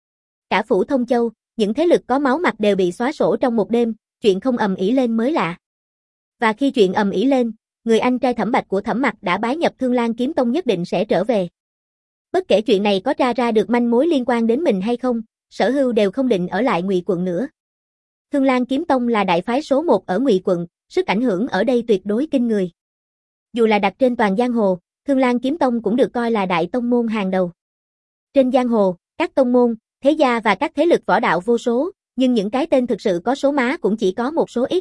Cả phủ Thông Châu, những thế lực có máu mặt đều bị xóa sổ trong một đêm, chuyện không ầm ĩ lên mới lạ. Và khi chuyện ầm ĩ lên, người anh trai Thẩm Bạch của Thẩm Mặc đã bái nhập Thương Lan Kiếm Tông nhất định sẽ trở về. Bất kể chuyện này có tra ra được manh mối liên quan đến mình hay không, Sở Hưu đều không định ở lại Ngụy quận nữa. Thương Lan Kiếm Tông là đại phái số một ở Ngụy quận, sức ảnh hưởng ở đây tuyệt đối kinh người. Dù là đặt trên toàn giang hồ, Thương Lan Kiếm Tông cũng được coi là đại tông môn hàng đầu. Trên giang hồ, các tông môn, thế gia và các thế lực võ đạo vô số, nhưng những cái tên thực sự có số má cũng chỉ có một số ít.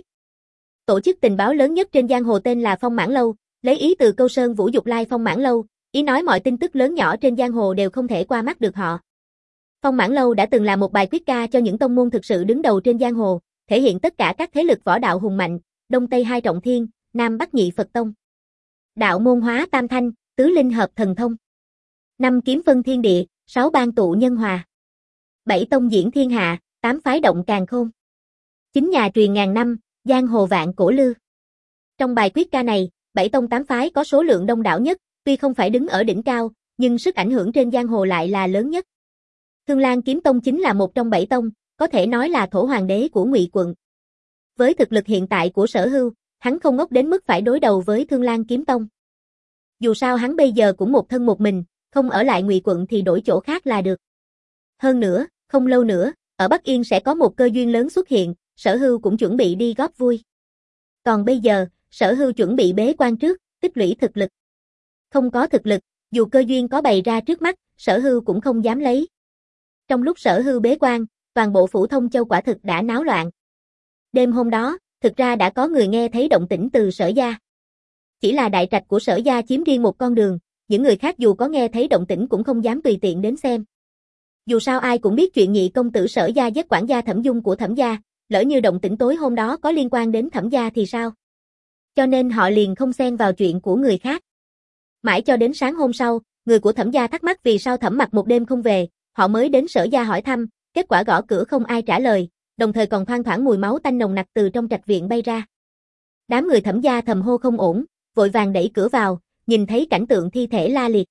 Tổ chức tình báo lớn nhất trên giang hồ tên là Phong Mãn Lâu, lấy ý từ câu sơn Vũ Dục Lai Phong Mãn Lâu, ý nói mọi tin tức lớn nhỏ trên giang hồ đều không thể qua mắt được họ. Phong Mãn Lâu đã từng là một bài quyết ca cho những tông môn thực sự đứng đầu trên giang hồ, thể hiện tất cả các thế lực võ đạo hùng mạnh, Đông Tây hai trọng thiên, Nam Bắc nhị Phật tông. Đạo môn hóa tam thanh, tứ linh hợp thần thông. Năm kiếm phân thiên địa, sáu ban tụ nhân hòa. Bảy tông diễn thiên hạ, tám phái động càn khôn. Chín nhà truyền ngàn năm, giang hồ vạn cổ lư. Trong bài quyết ca này, bảy tông tám phái có số lượng đông đảo nhất, tuy không phải đứng ở đỉnh cao, nhưng sức ảnh hưởng trên giang hồ lại là lớn nhất. Thương Lan Kiếm Tông chính là một trong bảy tông, có thể nói là thổ hoàng đế của Ngụy quận. Với thực lực hiện tại của Sở Hưu, hắn không ngốc đến mức phải đối đầu với Thương Lan Kiếm Tông. Dù sao hắn bây giờ cũng một thân một mình, không ở lại Ngụy quận thì đổi chỗ khác là được. Hơn nữa, không lâu nữa, ở Bắc Yên sẽ có một cơ duyên lớn xuất hiện, Sở Hưu cũng chuẩn bị đi góp vui. Còn bây giờ, Sở Hưu chuẩn bị bế quan trước, tích lũy thực lực. Không có thực lực, dù cơ duyên có bày ra trước mắt, Sở Hưu cũng không dám lấy. Trong lúc Sở Hưu bế quan, toàn bộ phủ Thông Châu quả thực đã náo loạn. Đêm hôm đó, thực ra đã có người nghe thấy động tĩnh từ Sở gia. Chỉ là đại trạch của Sở gia chiếm riêng một con đường, những người khác dù có nghe thấy động tĩnh cũng không dám tùy tiện đến xem. Dù sao ai cũng biết chuyện nhị công tử Sở gia giết quản gia Thẩm Dung của Thẩm gia, lỡ như động tĩnh tối hôm đó có liên quan đến Thẩm gia thì sao? Cho nên họ liền không xen vào chuyện của người khác. Mãi cho đến sáng hôm sau, người của Thẩm gia thắc mắc vì sao Thẩm Mặc một đêm không về, họ mới đến Sở gia hỏi thăm, kết quả gõ cửa không ai trả lời, đồng thời còn thoang thoảng mùi máu tanh nồng nặc từ trong trạch viện bay ra. Đám người Thẩm gia thầm hô không ổn, vội vàng đẩy cửa vào, nhìn thấy cảnh tượng thi thể la liệt.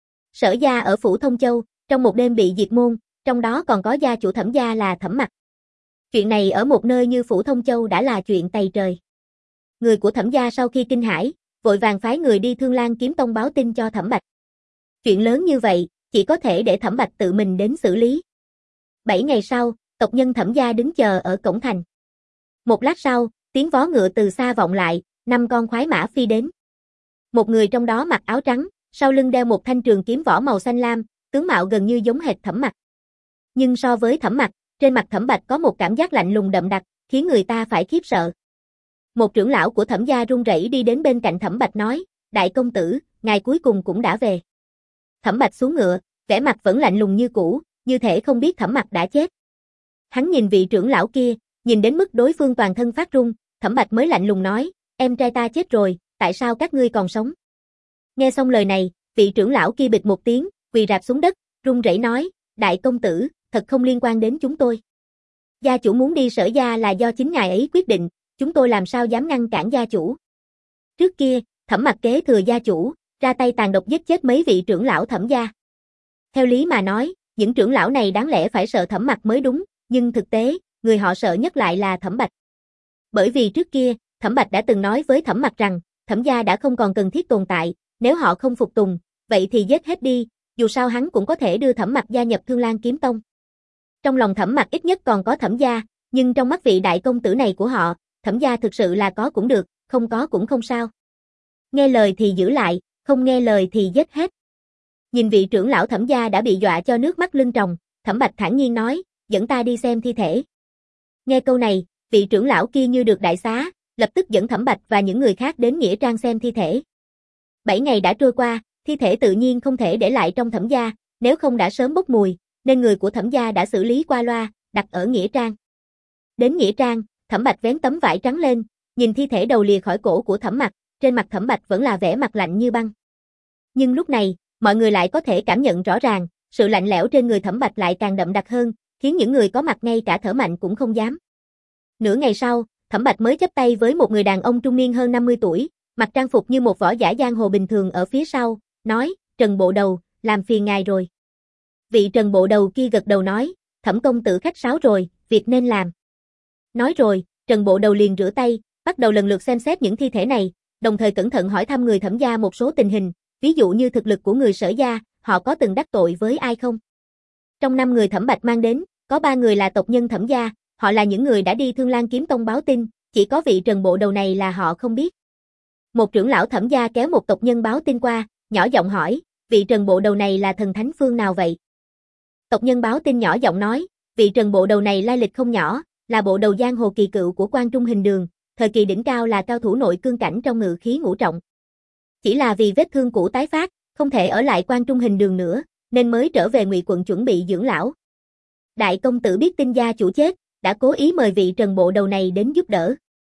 Sở gia ở phủ Thông Châu, trong một đêm bị diệt môn, trong đó còn có gia chủ Thẩm gia là Thẩm Mặc. Chuyện này ở một nơi như phủ Thông Châu đã là chuyện tày trời. Người của Thẩm gia sau khi kinh hãi, vội vàng phái người đi Thương Lan Kiếm Tông báo tin cho Thẩm Bạch. Chuyện lớn như vậy, chỉ có thể để Thẩm Bạch tự mình đến xử lý. Bảy ngày sau, tộc nhân Thẩm gia đứng chờ ở cổng thành. Một lát sau, tiếng vó ngựa từ xa vọng lại, năm con khoái mã phi đến. Một người trong đó mặc áo trắng, sau lưng đeo một thanh trường kiếm vỏ màu xanh lam, tướng mạo gần như giống hệt Thẩm Mặc. Nhưng so với Thẩm Mặc, trên mặt Thẩm Bạch có một cảm giác lạnh lùng đậm đặc, khiến người ta phải khiếp sợ. Một trưởng lão của Thẩm gia run rẩy đi đến bên cạnh Thẩm Bạch nói, đại công tử, ngài cuối cùng cũng đã về. Thẩm Bạch xuống ngựa, vẻ mặt vẫn lạnh lùng như cũ, như thể không biết Thẩm Mặc đã chết. Hắn nhìn vị trưởng lão kia, nhìn đến mức đối phương toàn thân phát run, Thẩm Bạch mới lạnh lùng nói, em trai ta chết rồi, tại sao các ngươi còn sống? Nghe xong lời này, vị trưởng lão kia bịch một tiếng, quỳ rạp xuống đất, run rẩy nói, đại công tử, thật không liên quan đến chúng tôi. Gia chủ muốn đi Sở gia là do chính ngài ấy quyết định, chúng tôi làm sao dám ngăn cản gia chủ. Trước kia, Thẩm Mặc kế thừa gia chủ, ra tay tàn độc giết chết mấy vị trưởng lão Thẩm gia. Theo lý mà nói, những trưởng lão này đáng lẽ phải sợ Thẩm Mặc mới đúng, nhưng thực tế, người họ sợ nhất lại là Thẩm Bạch. Bởi vì trước kia, Thẩm Bạch đã từng nói với Thẩm Mặc rằng, Thẩm gia đã không còn cần thiết tồn tại, nếu họ không phục tùng, vậy thì giết hết đi, dù sao hắn cũng có thể đưa Thẩm Mặc gia nhập Thương Lan Kiếm Tông. Trong lòng Thẩm Mặc ít nhất còn có Thẩm gia, nhưng trong mắt vị đại công tử này của họ, Thẩm gia thực sự là có cũng được, không có cũng không sao. Nghe lời thì giữ lại, không nghe lời thì giết hết. Nhìn vị trưởng lão Thẩm gia đã bị dọa cho nước mắt lưng tròng, Thẩm Bạch thản nhiên nói, dẫn ta đi xem thi thể. Nghe câu này, vị trưởng lão kia như được đại xá, lập tức dẫn Thẩm Bạch và những người khác đến nghĩa trang xem thi thể. Bảy ngày đã trôi qua, thi thể tự nhiên không thể để lại trong Thẩm gia, nếu không đã sớm bốc mùi, nên người của Thẩm gia đã xử lý qua loa, đặt ở nghĩa trang. Đến nghĩa trang, Thẩm Bạch vén tấm vải trắng lên, nhìn thi thể đầu lìa khỏi cổ của Thẩm Mặc, trên mặt Thẩm Bạch vẫn là vẻ mặt lạnh như băng. Nhưng lúc này, mọi người lại có thể cảm nhận rõ ràng, sự lạnh lẽo trên người Thẩm Bạch lại càng đậm đặc hơn, khiến những người có mặt ngay cả thở mạnh cũng không dám. Nửa ngày sau, Thẩm Bạch mới chắp tay với một người đàn ông trung niên hơn năm mươi tuổi, mặc trang phục như một võ giả giang hồ bình thường ở phía sau, nói, Trần Bộ Đầu, làm phiền ngài rồi. Vị Trần Bộ Đầu kia gật đầu nói, Thẩm công tử khách sáo rồi, việc nên làm. Nói rồi, Trần Bộ Đầu liền rửa tay, bắt đầu lần lượt xem xét những thi thể này, đồng thời cẩn thận hỏi thăm người Thẩm gia một số tình hình, ví dụ như thực lực của người Sở gia, họ có từng đắc tội với ai không. Trong năm người Thẩm Bạch mang đến, có ba người là tộc nhân Thẩm gia, họ là những người đã đi Thương Lan Kiếm Tông báo tin, chỉ có vị Trần Bộ Đầu này là họ không biết. Một trưởng lão Thẩm gia kéo một tộc nhân báo tin qua, nhỏ giọng hỏi, vị Trần Bộ Đầu này là thần thánh phương nào vậy? Tộc nhân báo tin nhỏ giọng nói, vị Trần Bộ Đầu này lai lịch không nhỏ, là bộ đầu giang hồ kỳ cựu của Quan Trung Hình Đường, thời kỳ đỉnh cao là cao thủ nội cương cảnh trong ngự khí ngũ trọng. Chỉ là vì vết thương cũ tái phát, không thể ở lại Quan Trung Hình Đường nữa, nên mới trở về Ngụy quận chuẩn bị dưỡng lão. Đại công tử biết tin gia chủ chết, đã cố ý mời vị Trần Bộ Đầu này đến giúp đỡ.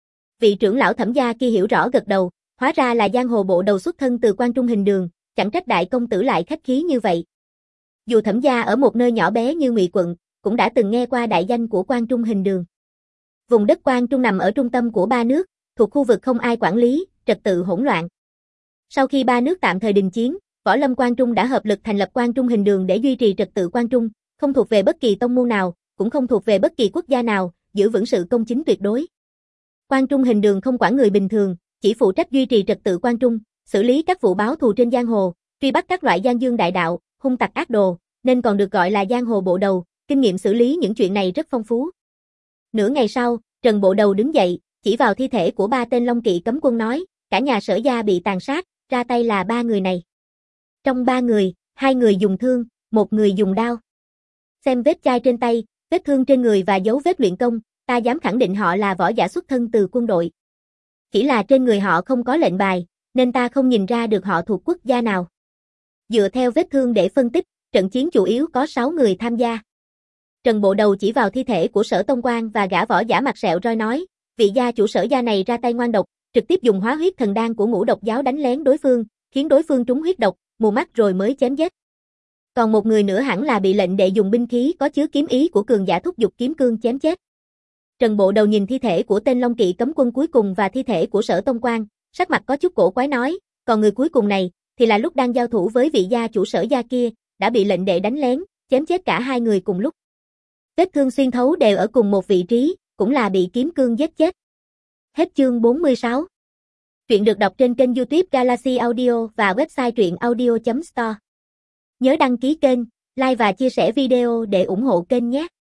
Vị trưởng lão Thẩm gia kia hiểu rõ gật đầu, hóa ra là giang hồ bộ đầu xuất thân từ Quan Trung Hình Đường, chẳng trách đại công tử lại khách khí như vậy. Dù Thẩm gia ở một nơi nhỏ bé như Ngụy quận, cũng đã từng nghe qua đại danh của Quan Trung Hình Đường. Vùng đất Quan Trung nằm ở trung tâm của ba nước, thuộc khu vực không ai quản lý, trật tự hỗn loạn. Sau khi ba nước tạm thời đình chiến, Võ Lâm Quan Trung đã hợp lực thành lập Quan Trung Hình Đường để duy trì trật tự Quan Trung, không thuộc về bất kỳ tông môn nào, cũng không thuộc về bất kỳ quốc gia nào, giữ vững sự công chính tuyệt đối. Quan Trung Hình Đường không quản người bình thường, chỉ phụ trách duy trì trật tự Quan Trung, xử lý các vụ báo thù trên giang hồ, truy bắt các loại gian dương đại đạo, hung tặc ác đồ, nên còn được gọi là giang hồ bộ đầu, kinh nghiệm xử lý những chuyện này rất phong phú. Nửa ngày sau, Trần Bộ Đầu đứng dậy, chỉ vào thi thể của ba tên Long Kỵ cấm quân nói, cả nhà Sở gia bị tàn sát, ra tay là ba người này. Trong ba người, hai người dùng thương, một người dùng đao. Xem vết chai trên tay, vết thương trên người và dấu vết luyện công, ta dám khẳng định họ là võ giả xuất thân từ quân đội. Chỉ là trên người họ không có lệnh bài, nên ta không nhìn ra được họ thuộc quốc gia nào. Dựa theo vết thương để phân tích, trận chiến chủ yếu có sáu người tham gia. Trần Bộ Đầu chỉ vào thi thể của Sở Tông Quan và gã võ giả mặt sẹo roi nói, vị gia chủ Sở gia này ra tay ngoan độc, trực tiếp dùng hóa huyết thần đan của Ngũ Độc giáo đánh lén đối phương, khiến đối phương trúng huyết độc, mù mắt rồi mới chém giết. Còn một người nữa hẳn là bị lệnh đệ dùng binh khí có chứa kiếm ý của cường giả thúc dục kiếm cương chém chết. Trần Bộ Đầu nhìn thi thể của tên Long Kỵ cấm quân cuối cùng và thi thể của Sở Tông Quan, sắc mặt có chút cổ quái nói, còn người cuối cùng này thì là lúc đang giao thủ với vị gia chủ Sở gia kia, đã bị lệnh đệ đánh lén, chém chết cả hai người cùng lúc. Vết thương xuyên thấu đều ở cùng một vị trí, cũng là bị kiếm cương giết chết. Hết chương bốn mươi sáu. Truyện được đọc trên kênh YouTube Galaxy Audio và website truyện audio chấm store. Nhớ đăng ký kênh, like và chia sẻ video để ủng hộ kênh nhé.